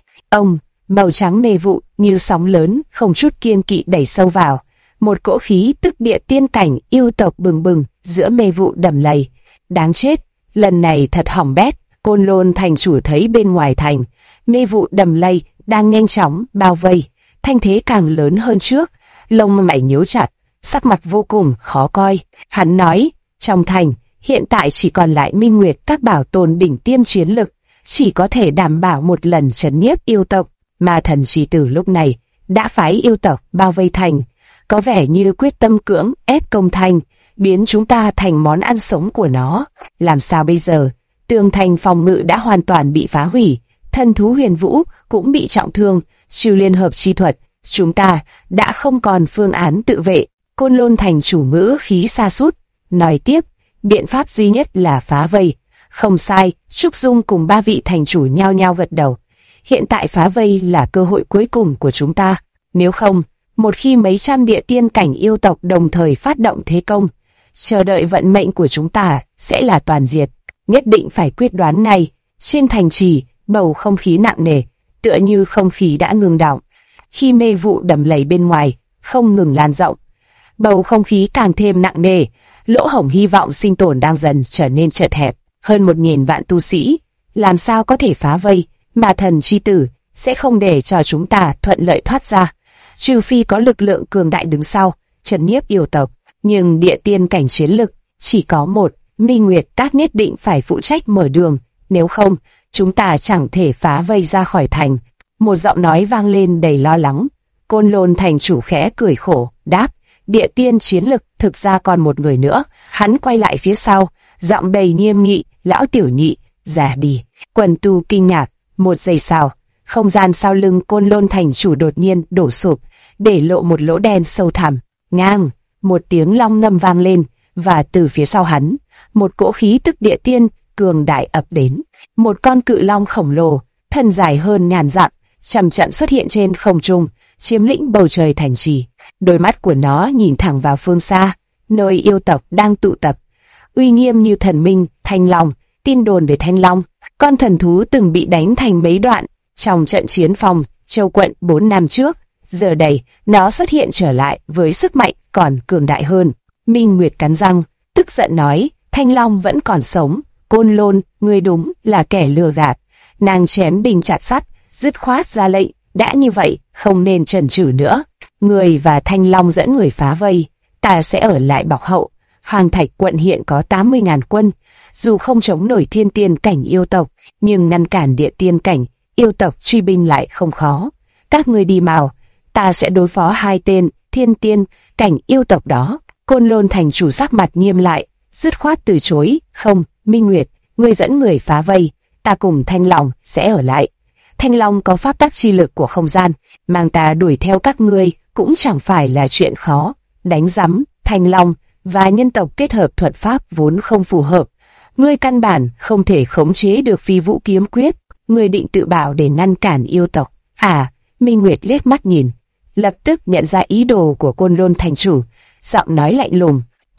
Speaker 1: Màu trắng mê vụ như sóng lớn, không chút kiêng kỵ đẩy sâu vào. Một cỗ khí tức địa tiên cảnh yêu tộc bừng bừng giữa mê vụ đầm lầy. Đáng chết, lần này thật hỏng bét. Côn Lôn thành chủ thấy bên ngoài thành, mê vụ đầm lầy đang nhanh chóng bao vây, thanh thế càng lớn hơn trước. Lông mày nhíu chặt, sắc mặt vô cùng khó coi. Hắn nói, trong thành hiện tại chỉ còn lại Minh Nguyệt các bảo tồn đỉnh tiêm chiến lực, chỉ có thể đảm bảo một lần trấn nhiếp yêu tộc. Ma Thần chi tử lúc này đã phái yêu tộc bao vây thành, có vẻ như quyết tâm cưỡng ép công thành, biến chúng ta thành món ăn sống của nó. Làm sao bây giờ? Tường thành phòng ngự đã hoàn toàn bị phá hủy, thần thú Huyền Vũ cũng bị trọng thương, trừ liên hợp chi thuật, chúng ta đã không còn phương án tự vệ. Côn Lôn thành chủ ngữ khí sa sút nói tiếp, biện pháp duy nhất là phá vây. Không sai, Trúc Dung cùng 3 vị thành chủ nhao nhao gật đầu. Hiện tại phá vây là cơ hội cuối cùng của chúng ta. Nếu không, một khi mấy trăm địa tiên cảnh yêu tộc đồng thời phát động thế công, chờ đợi vận mệnh của chúng ta sẽ là toàn diệt. Nhất định phải quyết đoán này. Trên thành trì, bầu không khí nặng nề, tựa như không khí đã ngừng đọng. Khi mê vụ đầm lầy bên ngoài không ngừng lan rộng, bầu không khí càng thêm nặng nề. Lỗ hổng hy vọng sinh tồn đang dần trở nên chật hẹp. Hơn 1000 vạn tu sĩ, làm sao có thể phá vây? Ma Thần chi tử sẽ không để cho chúng ta thuận lợi thoát ra, trừ phi có lực lượng cường đại đứng sau, trấn nhiếp yêu tộc. Nhưng địa tiên cảnh chiến lực chỉ có một, Minh Nguyệt các nhất định phải phụ trách mở đường, nếu không, chúng ta chẳng thể phá vây ra khỏi thành. Một giọng nói vang lên đầy lo lắng. Côn Lôn thành chủ khẽ cười khổ, đáp, địa tiên chiến lực thực ra còn một người nữa. Hắn quay lại phía sau, giọng đầy nghiêm nghị, lão tiểu nhị, ra đi. Quần tu kinh ngạc, một giây sau, không gian sau lưng Côn Lôn thành chủ đột nhiên đổ sụp, để lộ một lỗ đen sâu thẳm. Ngang, một tiếng long ngâm vang lên, và từ phía sau hắn, một cỗ khí tức địa tiên cường đại ập đến. Một con cự long khổng lồ, thân dài hơn ngàn dặm, chậm chậm xuất hiện trên không trung, chiếm lĩnh bầu trời thành trì. Đôi mắt của nó nhìn thẳng vào phương xa, nơi yêu tộc đang tụ tập. Uy nghiêm như thần minh, Thanh Long. Tin đồn về Thanh Long, con thần thú từng bị đánh thành mấy đoạn trong trận chiến Phong Châu quận 4 năm trước. Giờ đây, nó xuất hiện trở lại với sức mạnh còn cường đại hơn. Minh Nguyệt cắn răng, tức giận nói, Thanh Long vẫn còn sống. Côn Lôn, ngươi đúng là kẻ lừa gạt. Nàng chém đinh chặt sắt, dứt khoát ra lệnh, đã như vậy, không nên chần chừ nữa. Người và Thanh Long dẫn người phá vây, ta sẽ ở lại bọc hậu. Hoàng Thạch quận hiện có 80.000 quân, dù không chống nổi thiên tiên cảnh yêu tộc, nhưng ngăn cản địa tiên cảnh yêu tộc truy binh lại không khó. Các ngươi đi mau, ta sẽ đối phó 2 tên thiên tiên cảnh yêu tộc đó. Côn Lôn thành chủ sắc mặt nghiêm lại, dứt khoát từ chối. Không, Minh Nguyệt, ngươi dẫn người phá vây, ta cùng Thanh Long sẽ ở lại. Thanh Long có pháp tắc chi lực của không gian, mang ta đuổi theo các ngươi cũng chẳng phải là chuyện khó. Đánh rắm, Thanh Long và nhân tộc kết hợp thuật pháp vốn không phù hợp. Ngươi căn bản không thể khống chế được Phi Vũ kiếm quyết. Ngươi định tự bảo để ngăn cản yêu tộc à? Minh Nguyệt liếc mắt nhìn, lập tức nhận ra ý đồ của Côn Lôn thành chủ, giọng nói lạnh lùng,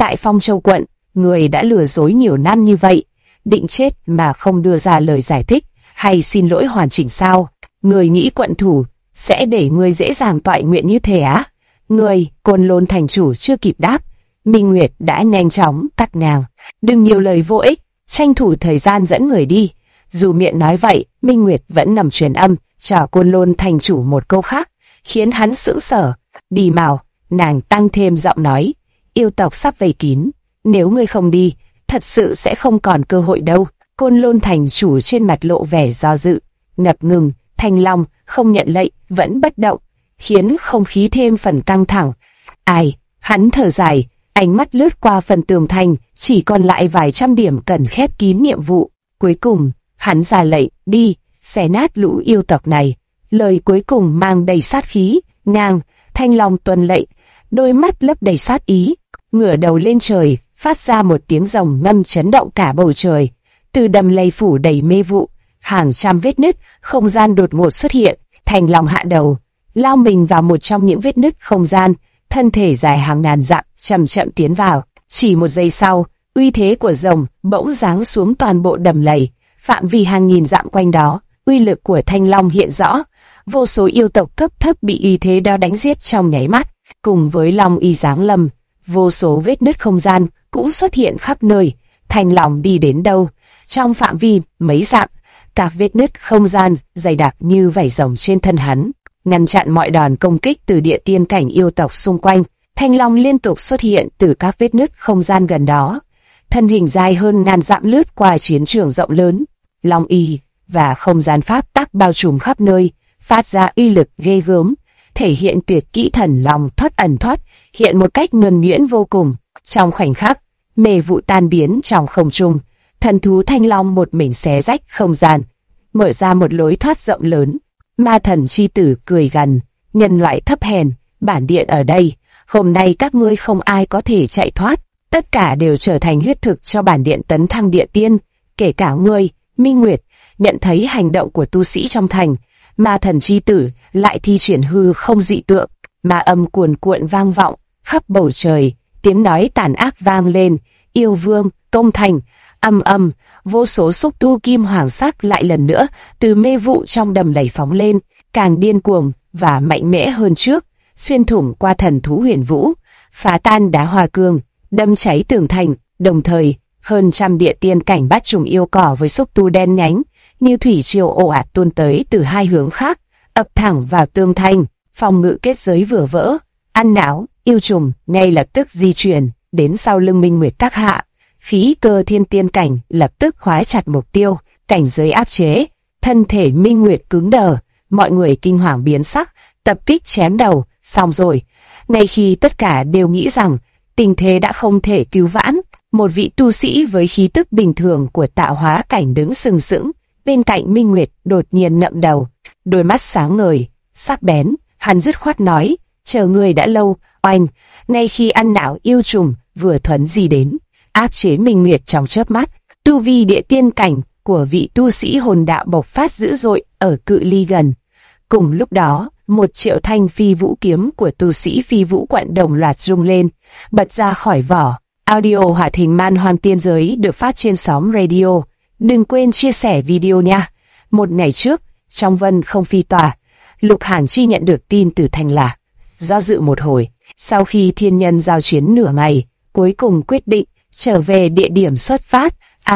Speaker 1: Tại Phong Châu quận, người đã lừa dối nhiều năm như vậy, định chết mà không đưa ra lời giải thích hay xin lỗi hoàn chỉnh sao? Người nghĩ quận thủ sẽ để người dễ dàng toại nguyện như thế á? Người, Côn Lôn thành chủ chưa kịp đáp, Minh Nguyệt đã nhanh chóng cắt ngang. Đừng nhiều lời vô ích, tranh thủ thời gian dẫn người đi. Dù miệng nói vậy, Minh Nguyệt vẫn ngầm truyền âm cho Côn Lôn thành chủ một câu khác, khiến hắn sững sờ. Đi mau, nàng tăng thêm giọng nói, yêu tộc sắp vây kín, nếu ngươi không đi, thật sự sẽ không còn cơ hội đâu. Côn Lôn thành chủ trên mặt lộ vẻ do dự, ngập ngừng. Thanh Long không nhận lệnh, vẫn bất động, khiến không khí thêm phần căng thẳng. Ai? Hắn thở dài, ánh mắt lướt qua phần tường thành, chỉ còn lại vài trăm điểm cần khép kín nhiệm vụ. Cuối cùng, hắn ra lệnh, đi, xé nát lũ yêu tộc này. Lời cuối cùng mang đầy sát khí, ngang. Thanh Long tuân lệnh, đôi mắt lấp đầy sát ý, ngửa đầu lên trời, phát ra một tiếng rồng ngâm chấn động cả bầu trời. Từ đầm lầy phủ đầy mê vụ, hàng trăm vết nứt không gian đột ngột xuất hiện. Thanh Long hạ đầu, lao mình vào một trong những vết nứt không gian, thân thể dài hàng ngàn dặm chậm chậm tiến vào. Chỉ một giây sau, uy thế của rồng bỗng giáng xuống toàn bộ đầm lầy, phạm vi hàng nghìn dặm quanh đó. Uy lực của Thanh Long hiện rõ, vô số yêu tộc cấp thấp bị uy thế đó đánh giết trong nháy mắt. Cùng với Long uy giáng lâm, vô số vết nứt không gian cũng xuất hiện khắp nơi. Thanh Long đi đến đâu, trong phạm vi mấy dặm, các vết nứt không gian dày đặc như vảy rồng trên thân hắn, ngăn chặn mọi đòn công kích từ địa tiên cảnh yêu tộc xung quanh. Thanh Long liên tục xuất hiện từ các vết nứt không gian gần đó, thân hình dài hơn ngàn dặm lướt qua chiến trường rộng lớn. Long y và không gian pháp tắc bao trùm khắp nơi, phát ra uy lực ghê gớm, thể hiện tuyệt kỹ thần long thoát ẩn thoát hiện một cách nhuần nhuyễn vô cùng. Trong khoảnh khắc, mê vụ tan biến trong không trung, thần thú Thanh Long một mình xé rách không gian, mở ra một lối thoát rộng lớn. Ma thần chi tử cười gằn, nhân loại thấp hèn, bản điện ở đây, hôm nay các ngươi không ai có thể chạy thoát, tất cả đều trở thành huyết thực cho bản điện tấn thăng địa tiên, kể cả ngươi. Minh Nguyệt nhận thấy hành động của tu sĩ trong thành, ma thần chi tử lại thi triển hư không dị tượng, ma âm cuồn cuộn vang vọng khắp bầu trời, tiếng nói tàn ác vang lên, yêu vương, công thành, âm, vô số xúc tu kim hoàng sắc lại lần nữa từ mê vụ trong đầm lầy phóng lên, càng điên cuồng và mạnh mẽ hơn trước, xuyên thủng qua thần thú huyền vũ, phá tan đá hoa cương, đâm cháy tường thành. Đồng thời, hơn trăm địa tiên cảnh bát trùng yêu cỏ với xúc tu đen nhánh như thủy triều ồ ạt tuôn tới từ hai hướng khác, ập thẳng vào tường thành. Phòng ngự kết giới vừa vỡ, ăn não yêu trùng ngay lập tức di chuyển đến sau lưng Minh Nguyệt các hạ. Khí cơ thiên tiên cảnh lập tức khóa chặt mục tiêu, cảnh giới áp chế, thân thể Minh Nguyệt cứng đờ, mọi người kinh hoàng biến sắc, tập kích chém đầu. Xong rồi, ngay khi tất cả đều nghĩ rằng tình thế đã không thể cứu vãn, một vị tu sĩ với khí tức bình thường của tạo hóa cảnh đứng sừng sững bên cạnh Minh Nguyệt đột nhiên ngậm đầu, đôi mắt sáng ngời, sắc bén. Hắn dứt khoát nói, chờ người đã lâu. Oanh, ngay khi ăn não yêu trùng vừa thuấn di đến, áp chế Minh Nguyệt trong chớp mắt, tu vi địa tiên cảnh của vị tu sĩ hồn đạo bộc phát dữ dội ở cự ly gần. Cùng lúc đó, 1.000.000 thanh phi vũ kiếm của tu sĩ phi vũ quận đồng loạt rung lên, bật ra khỏi vỏ. Audio hoạt hình Man Hoang Tiên Giới được phát trên xóm radio. Đừng quên chia sẻ video nha. Một ngày trước, trong Vân Không Phi Tòa, Lục Hàn Chi nhận được tin từ Thanh Lạc. Do dự một hồi, sau khi thiên nhân giao chiến nửa ngày, cuối cùng quyết định trở về địa điểm xuất phát.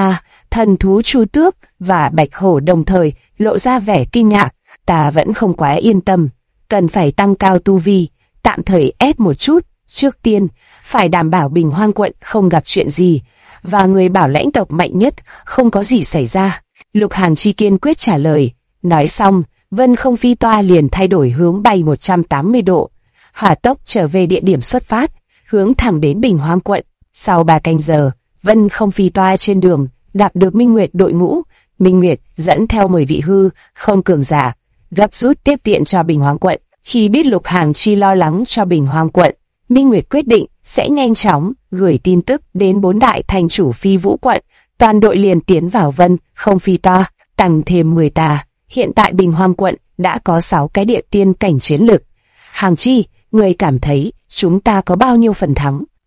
Speaker 1: Thần thú Chu Tước và Bạch Hổ đồng thời lộ ra vẻ kinh ngạc. Ta vẫn không quá yên tâm, cần phải tăng cao tu vi, tạm thời ép một chút. Trước tiên, phải đảm bảo Bình Hoang quận không gặp chuyện gì, và người bảo lãnh tộc mạnh nhất không có gì xảy ra. Lục Hàn Chi kiên quyết trả lời. Nói xong, Vân Không Phi Toa liền thay đổi hướng bay 180 độ, hỏa tốc trở về địa điểm xuất phát, hướng thẳng đến Bình Hoang quận. Sau 3 canh giờ, Vân Không Phi Toa trên đường gặp được Minh Nguyệt đội ngũ. Minh Nguyệt dẫn theo 10 vị hư không cường giả, gấp rút tiếp viện cho Bình Hoang quận. Khi biết Lục Hàn Chi lo lắng cho Bình Hoang quận, Minh Nguyệt quyết định sẽ nhanh chóng gửi tin tức đến 4 đại thành chủ phi vũ quận. Toàn đội liền tiến vào Vân Không Phi Toa, tăng thêm 10 tà. Hiện tại Bình Hoang quận đã có 6 cái địa tiên cảnh chiến lực. Hàng Chi, người cảm thấy chúng ta có bao nhiêu phần thắng?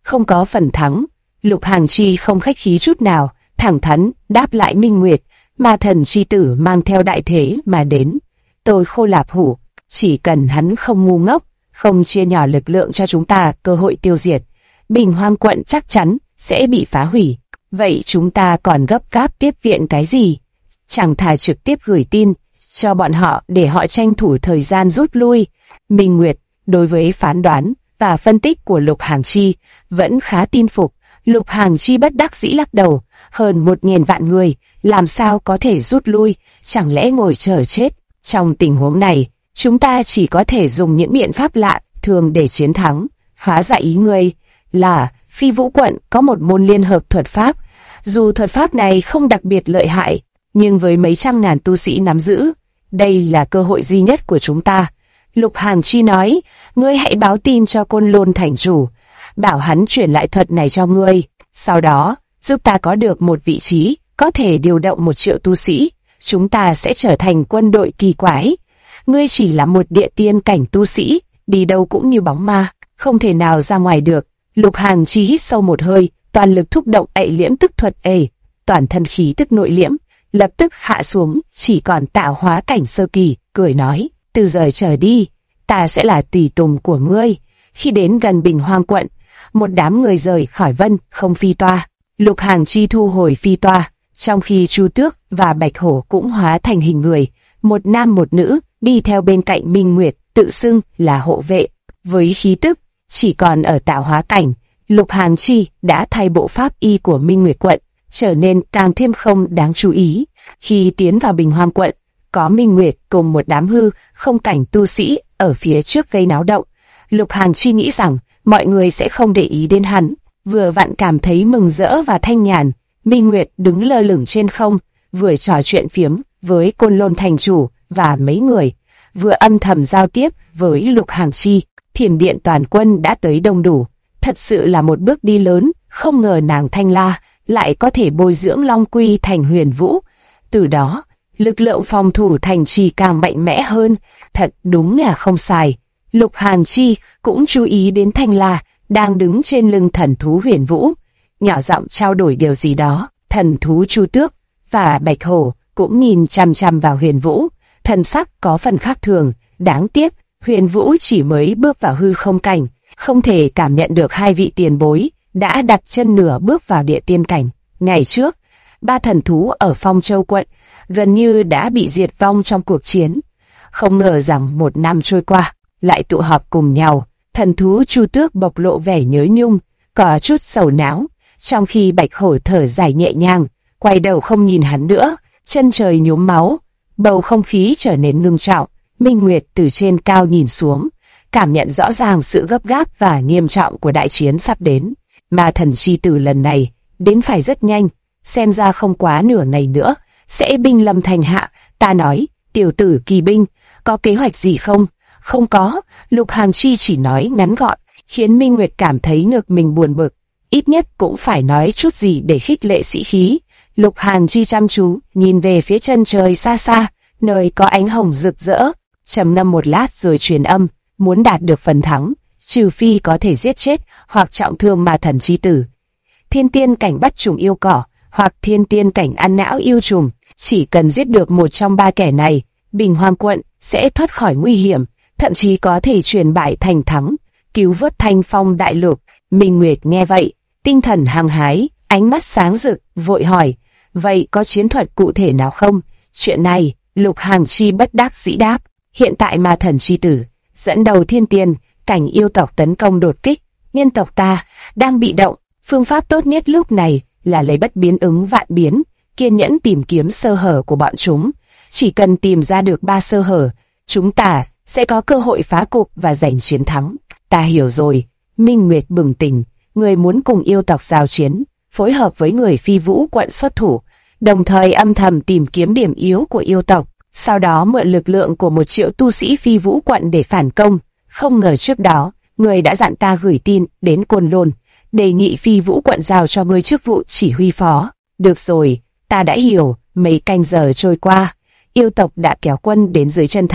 Speaker 1: không có phần thắng. Lục Hàng Chi không khách khí chút nào, thẳng thắn đáp lại Minh Nguyệt, ma thần chi tử mang theo đại thế mà đến. Tôi Khô Lạp Hủ, chỉ cần hắn không ngu ngốc, không chia nhỏ lực lượng cho chúng ta cơ hội tiêu diệt, Bình Hoang quận chắc chắn sẽ bị phá hủy. Vậy chúng ta còn gấp gáp tiếp viện cái gì? Chẳng thà trực tiếp gửi tin cho bọn họ để họ tranh thủ thời gian rút lui. Minh Nguyệt đối với phán đoán và phân tích của Lục Hàng Chi vẫn khá tin phục. Lục Hàng Chi bất đắc dĩ lắc đầu, hơn 1.000 vạn người, làm sao có thể rút lui, chẳng lẽ ngồi chờ chết? Trong tình huống này, chúng ta chỉ có thể dùng những biện pháp lạ thường để chiến thắng. Hóa ra ý ngươi là Phi Vũ quận có một môn liên hợp thuật pháp. Dù thuật pháp này không đặc biệt lợi hại, nhưng với mấy trăm ngàn tu sĩ nắm giữ, đây là cơ hội duy nhất của chúng ta. Lục Hàng Chi nói, ngươi hãy báo tin cho Côn Lôn thành chủ, bảo hắn chuyển lại thuật này cho ngươi. Sau đó, giúp ta có được một vị trí, có thể điều động 1 triệu tu sĩ. Chúng ta sẽ trở thành quân đội kỳ quái. Ngươi chỉ là một địa tiên cảnh tu sĩ, đi đâu cũng như bóng ma, không thể nào ra ngoài được. Lục Hàng Chi hít sâu một hơi, toàn lực thúc động ệ liễm tức thuật toàn thân khí tức nội liễm, lập tức hạ xuống, chỉ còn tạo hóa cảnh sơ kỳ, cười nói, từ giờ trở đi, ta sẽ là tùy tùng của ngươi. Khi đến gần Bình Hoang quận, một đám người rời khỏi Vân không phi toa. Lục Hàng Chi thu hồi phi toa, trong khi Chu Tước và Bạch Hổ cũng hóa thành hình người, một nam một nữ, đi theo bên cạnh Minh Nguyệt, tự xưng là hộ vệ. Với khí tức chỉ còn ở tạo hóa cảnh, Lục Hàng Chi đã thay bộ pháp y của Minh Nguyệt quận, trở nên càng thêm không đáng chú ý. Khi tiến vào Bình Hoang quận, có Minh Nguyệt cùng một đám hư không cảnh tu sĩ ở phía trước gây náo động. Lục Hàng Chi nghĩ rằng mọi người sẽ không để ý đến hắn, vừa vặn cảm thấy mừng rỡ và thanh nhàn. Minh Nguyệt đứng lơ lửng trên không, vừa trò chuyện phiếm với Côn Lôn thành chủ và mấy người, vừa âm thầm giao tiếp với Lục Hàng Chi. Thiểm điện toàn quân đã tới đông đủ, thật sự là một bước đi lớn. Không ngờ nàng Thanh La lại có thể bồi dưỡng Long Quy thành Huyền Vũ, từ đó lực lượng phòng thủ thành trì càng mạnh mẽ hơn, thật đúng là không sai. Lục Hàng Chi cũng chú ý đến Thanh La đang đứng trên lưng thần thú Huyền Vũ, nhỏ giọng trao đổi điều gì đó. Thần thú Chu Tước và Bạch Hổ cũng nhìn chằm chằm vào Huyền Vũ, thần sắc có phần khác thường. Đáng tiếc, Huyền Vũ chỉ mới bước vào hư không cảnh, không thể cảm nhận được hai vị tiền bối đã đặt chân nửa bước vào địa tiên cảnh. Ngày trước, 3 thần thú ở Phong Châu quận gần như đã bị diệt vong trong cuộc chiến. Không ngờ rằng 1 năm trôi qua, lại tụ họp cùng nhau. Thần thú Chu Tước bộc lộ vẻ nhớ nhung, có chút sầu não, trong khi Bạch Hổ thở dài nhẹ nhàng, quay đầu không nhìn hắn nữa. Chân trời nhuốm máu, bầu không khí trở nên ngưng trọng. Minh Nguyệt từ trên cao nhìn xuống, cảm nhận rõ ràng sự gấp gáp và nghiêm trọng của đại chiến sắp đến. Ma thần chi tử lần này đến phải rất nhanh, xem ra không quá nửa ngày nữa sẽ binh lâm thành hạ. Ta nói, tiểu tử Kỳ binh, có kế hoạch gì không? Không có, Lục Hàng Chi chỉ nói ngắn gọn, khiến Minh Nguyệt cảm thấy ngực mình buồn bực. Ít nhất cũng phải nói chút gì để khích lệ sĩ khí. Lục Hàng Chi chăm chú nhìn về phía chân trời xa xa, nơi có ánh hồng rực rỡ, trầm ngâm một lát rồi truyền âm, muốn đạt được phần thắng, trừ phi có thể giết chết hoặc trọng thương ma thần chi tử. Thiên tiên cảnh bắt trùng yêu cỏ, hoặc thiên tiên cảnh ăn não yêu trùng, chỉ cần giết được một trong 3 kẻ này, Bình Hoang quận sẽ thoát khỏi nguy hiểm, thậm chí có thể chuyển bại thành thắng, cứu vớt Thanh Phong đại lục. Minh Nguyệt nghe vậy, tinh thần hăng hái, ánh mắt sáng rực, vội hỏi, vậy có chiến thuật cụ thể nào không? Chuyện này, Lục Hàng Chi bất đắc dĩ đáp, hiện tại ma thần chi tử dẫn đầu thiên tiên cảnh yêu tộc tấn công đột kích, nhân tộc ta đang bị động. Phương pháp tốt nhất lúc này là lấy bất biến ứng vạn biến, kiên nhẫn tìm kiếm sơ hở của bọn chúng. Chỉ cần tìm ra được 3 sơ hở, chúng ta sẽ có cơ hội phá cục và giành chiến thắng. Ta hiểu rồi. Minh Nguyệt bừng tỉnh, người muốn cùng yêu tộc giao chiến, phối hợp với người Phi Vũ quận xuất thủ, đồng thời âm thầm tìm kiếm điểm yếu của yêu tộc, sau đó mượn lực lượng của 1 triệu tu sĩ Phi Vũ quận để phản công. Không ngờ trước đó, người đã dặn ta gửi tin đến Côn Lôn, đề nghị Phi Vũ quận giao cho ngươi chức vụ chỉ huy phó. Được rồi, ta đã hiểu. Mấy canh giờ trôi qua, yêu tộc đã kéo quân đến dưới chân thành,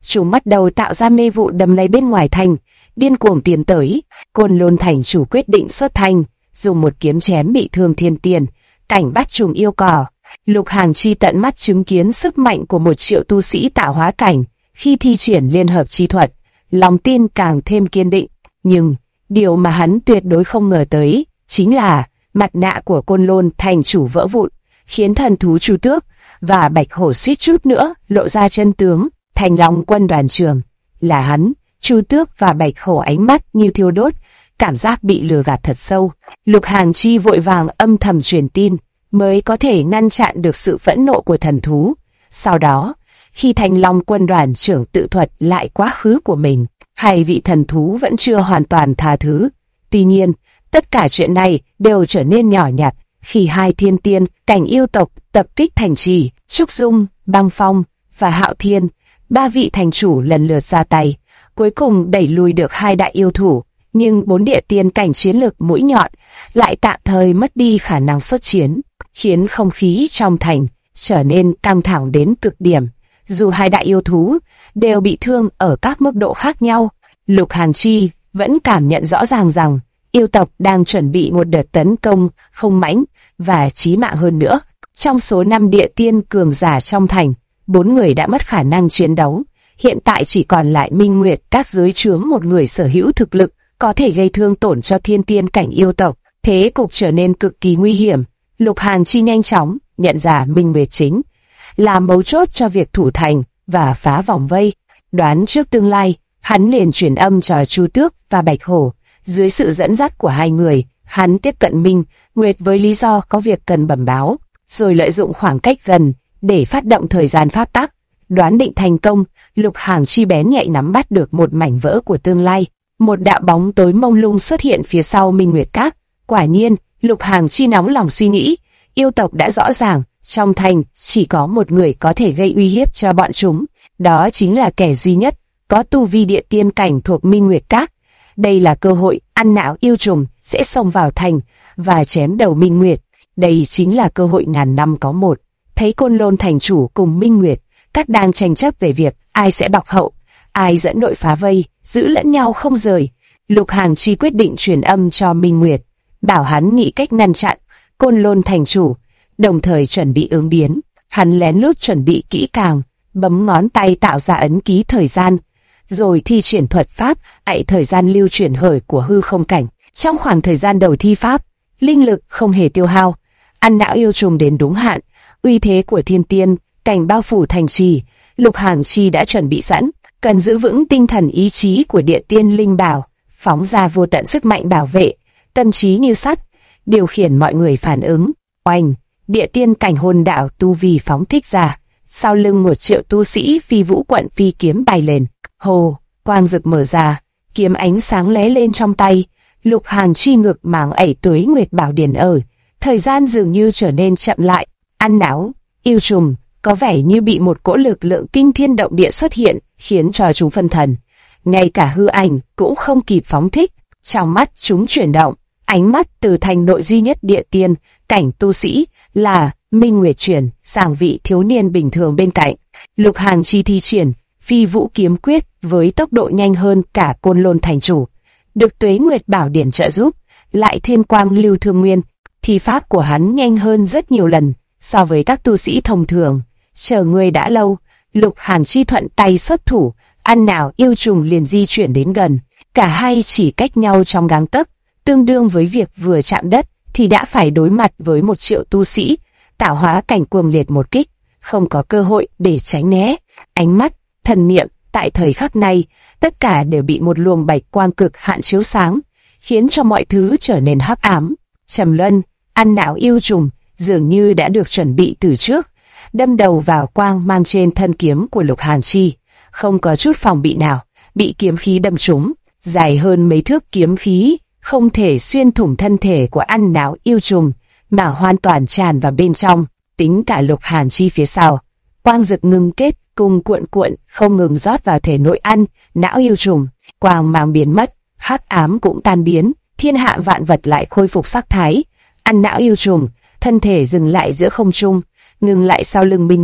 Speaker 1: chúng bắt đầu tạo ra mê vụ đầm lầy bên ngoài thành, điên cuồng tiến tới. Côn Lôn thành chủ quyết định xuất thành, dùng một kiếm chém bị thương thiên tiền, cảnh bắt trùng yêu cỏ. Lục Hàng Chi tận mắt chứng kiến sức mạnh của 1 triệu tu sĩ tạo hóa cảnh khi thi triển liên hợp chi thuật, lòng tin càng thêm kiên định. Nhưng điều mà hắn tuyệt đối không ngờ tới chính là mặt nạ của Côn Lôn thành chủ vỡ vụn, khiến thần thú Chu Tước và Bạch Hổ suýt chút nữa lộ ra chân tướng. Thành Long quân đoàn trưởng là hắn. Chu Tước và Bạch Hổ ánh mắt như thiêu đốt, cảm giác bị lừa gạt thật sâu. Lục Hàng Chi vội vàng âm thầm truyền tin, mới có thể ngăn chặn được sự phẫn nộ của thần thú. Sau đó, khi Thành Long quân đoàn trưởng tự thuật lại quá khứ của mình, hai vị thần thú vẫn chưa hoàn toàn tha thứ. Tuy nhiên, tất cả chuyện này đều trở nên nhỏ nhặt khi hai thiên tiên cảnh yêu tộc tập kích thành trì. Trúc Dung, Băng Phong và Hạo Thiên, 3 vị thành chủ lần lượt ra tay, cuối cùng đẩy lùi được 2 đại yêu thủ. Nhưng 4 địa tiên cảnh chiến lược mũi nhọn lại tạm thời mất đi khả năng xuất chiến, khiến không khí trong thành trở nên căng thẳng đến cực điểm. Dù 2 đại yêu thú đều bị thương ở các mức độ khác nhau, Lục Hàng Chi vẫn cảm nhận rõ ràng rằng yêu tộc đang chuẩn bị một đợt tấn công hung mãnh và chí mạng hơn nữa. Trong số 5 địa tiên cường giả trong thành, 4 người đã mất khả năng chiến đấu. Hiện tại chỉ còn lại Minh Nguyệt Các dưới trướng một người sở hữu thực lực có thể gây thương tổn cho thiên tiên cảnh yêu tộc. Thế cục trở nên cực kỳ nguy hiểm. Lục Hàng Chi nhanh chóng nhận ra Minh Nguyệt chính là mấu chốt cho việc thủ thành và phá vòng vây. Đoán trước tương lai, hắn liền truyền âm cho Chu Tước và Bạch Hổ. Dưới sự dẫn dắt của 2 người, hắn tiếp cận Minh Nguyệt với lý do có việc cần bẩm báo, rồi lợi dụng khoảng cách gần để phát động thời gian pháp tắc. Đoán định thành công, Lục Hàng Chi bén nhạy nắm bắt được một mảnh vỡ của tương lai. Một đạo bóng tối mông lung xuất hiện phía sau Minh Nguyệt Các. Quả nhiên, Lục Hàng Chi nóng lòng suy nghĩ, yêu tộc đã rõ ràng, trong thành chỉ có một người có thể gây uy hiếp cho bọn chúng, đó chính là kẻ duy nhất có tu vi địa tiên cảnh thuộc Minh Nguyệt Các. Đây là cơ hội ăn não yêu trùng sẽ xông vào thành và chém đầu Minh Nguyệt. Đây chính là cơ hội ngàn năm có một. Thấy Côn Lôn thành chủ cùng Minh Nguyệt Các đang tranh chấp về việc ai sẽ bọc hậu, ai dẫn đội phá vây, giữ lẫn nhau không rời, Lục Hàng Chi quyết định truyền âm cho Minh Nguyệt, bảo hắn nghĩ cách ngăn chặn Côn Lôn thành chủ, đồng thời chuẩn bị ứng biến. Hắn lén lút chuẩn bị kỹ càng, bấm ngón tay tạo ra ấn ký thời gian, rồi thi triển thuật pháp ạy thời gian lưu chuyển hởi của hư không cảnh. Trong khoảng thời gian đầu thi pháp, linh lực không hề tiêu hao, ăn não yêu trùng đến đúng hạn, uy thế của thiên tiên cảnh bao phủ thành trì. Lục Hàng Chi đã chuẩn bị sẵn, cần giữ vững tinh thần ý chí của địa tiên linh bảo, phóng ra vô tận sức mạnh bảo vệ, tâm trí như sắt, điều khiển mọi người phản ứng. Oanh, địa tiên cảnh hồn đạo tu vi phóng thích ra, sau lưng 1 triệu tu sĩ phi vũ quận phi kiếm bay lên. Hồ, quang rực mở ra, kiếm ánh sáng lóe lên trong tay. Lục Hàng Chi ngực màng ẩy Tuế Nguyệt Bảo Điển ở, thời gian dường như trở nên chậm lại. Ăn não yêu trùng có vẻ như bị một cỗ lực lượng kinh thiên động địa xuất hiện, khiến cho chúng phân thần. Ngay cả hư ảnh cũng không kịp phóng thích, trong mắt chúng chuyển động, ánh mắt từ thành nội duy nhất địa tiên cảnh tu sĩ là Minh Nguyệt chuyển sang vị thiếu niên bình thường bên cạnh. Lục Hàng Chi thi triển Phi Vũ Kiếm Quyết với tốc độ nhanh hơn cả Côn Lôn thành chủ, được Tuế Nguyệt Bảo Điển trợ giúp, lại thêm Quang Lưu Thương Nguyên, thi pháp của hắn nhanh hơn rất nhiều lần so với các tu sĩ thông thường. Chờ người đã lâu, Lục Hàng Chi thuận tay xuất thủ, ăn nào yêu trùng liền di chuyển đến gần. Cả hai chỉ cách nhau trong gang tấc, tương đương với việc vừa chạm đất thì đã phải đối mặt với 1 triệu tu sĩ tạo hóa cảnh cuồng liệt một kích, không có cơ hội để tránh né. Ánh mắt, thần niệm tại thời khắc này, tất cả đều bị một luồng bạch quang cực hạn chiếu sáng, khiến cho mọi thứ trở nên hắc ám. Trầm Luân, ăn não yêu trùng, dường như đã được chuẩn bị từ trước, đâm đầu vào quang mang trên thân kiếm của Lục Hàng Chi, không có chút phòng bị nào, bị kiếm khí đâm trúng. Dài hơn mấy thước kiếm khí không thể xuyên thủng thân thể của ăn não yêu trùng, mà hoàn toàn tràn vào bên trong, tính cả Lục Hàng Chi phía sau. Quang dực ngưng kết, cùng cuộn cuộn, không ngừng rót vào thể nội ăn não yêu trùng. Quang mang biến mất, hắc ám cũng tan biến, thiên hạ vạn vật lại khôi phục sắc thái. Ăn não yêu trùng, thân thể dừng lại giữa không trung, ngừng lại sau lưng Minh Nguyệt.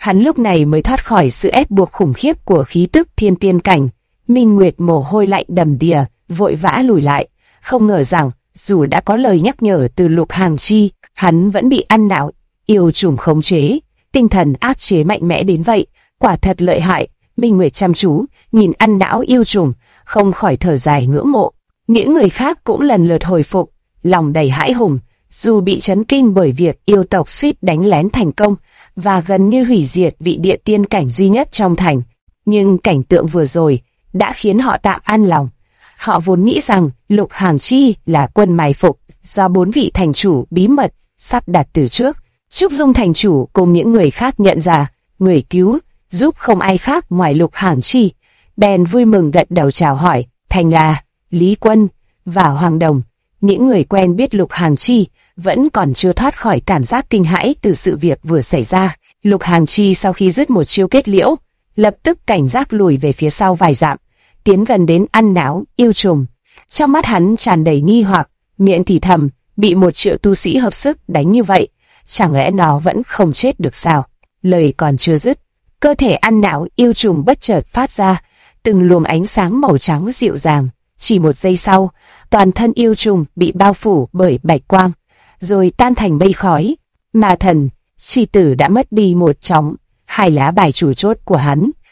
Speaker 1: Hắn lúc này mới thoát khỏi sự ép buộc khủng khiếp của khí tức thiên tiên cảnh. Minh Nguyệt mồ hôi lạnh đầm đìa, vội vã lùi lại, không ngờ rằng dù đã có lời nhắc nhở từ Lục Hàng Chi, hắn vẫn bị ăn não yêu trùng khống chế, tinh thần áp chế mạnh mẽ đến vậy, quả thật lợi hại. Minh Nguyệt chăm chú nhìn ăn não yêu trùng, không khỏi thở dài ngưỡng mộ. Những người khác cũng lần lượt hồi phục, lòng đầy hãi hùng, dù bị chấn kinh bởi việc yêu tộc suýt đánh lén thành công và gần như hủy diệt vị địa tiên cảnh duy nhất trong thành, nhưng cảnh tượng vừa rồi đã khiến họ tạm an lòng. Họ vốn nghĩ rằng Lục Hàng Chi là quân mai phục do 4 vị thành chủ bí mật sắp đặt từ trước. Trúc Dung thành chủ cùng những người khác nhận ra người cứu giúp không ai khác ngoài Lục Hàng Chi, bèn vui mừng gật đầu chào hỏi. Thành là Lý Quân và Hoàng Đồng, những người quen biết Lục Hàng Chi, vẫn còn chưa thoát khỏi cảm giác kinh hãi từ sự việc vừa xảy ra. Lục Hàng Chi sau khi dứt một chiêu kết liễu, lập tức cảnh giác lùi về phía sau vài dặm, tiến gần đến ăn não yêu trùng. Trong mắt hắn tràn đầy nghi hoặc, miệng thì thầm, bị 1 triệu tu sĩ hợp sức đánh như vậy, chẳng lẽ nó vẫn không chết được sao? Lời còn chưa dứt, cơ thể ăn não yêu trùng bất chợt phát ra từng luồng ánh sáng màu trắng dịu dàng. Chỉ 1 giây sau, toàn thân yêu trùng bị bao phủ bởi bạch quang, rồi tan thành mây khói. Ma thần, chi tử đã mất đi một trong 2 lá bài chủ chốt của hắn.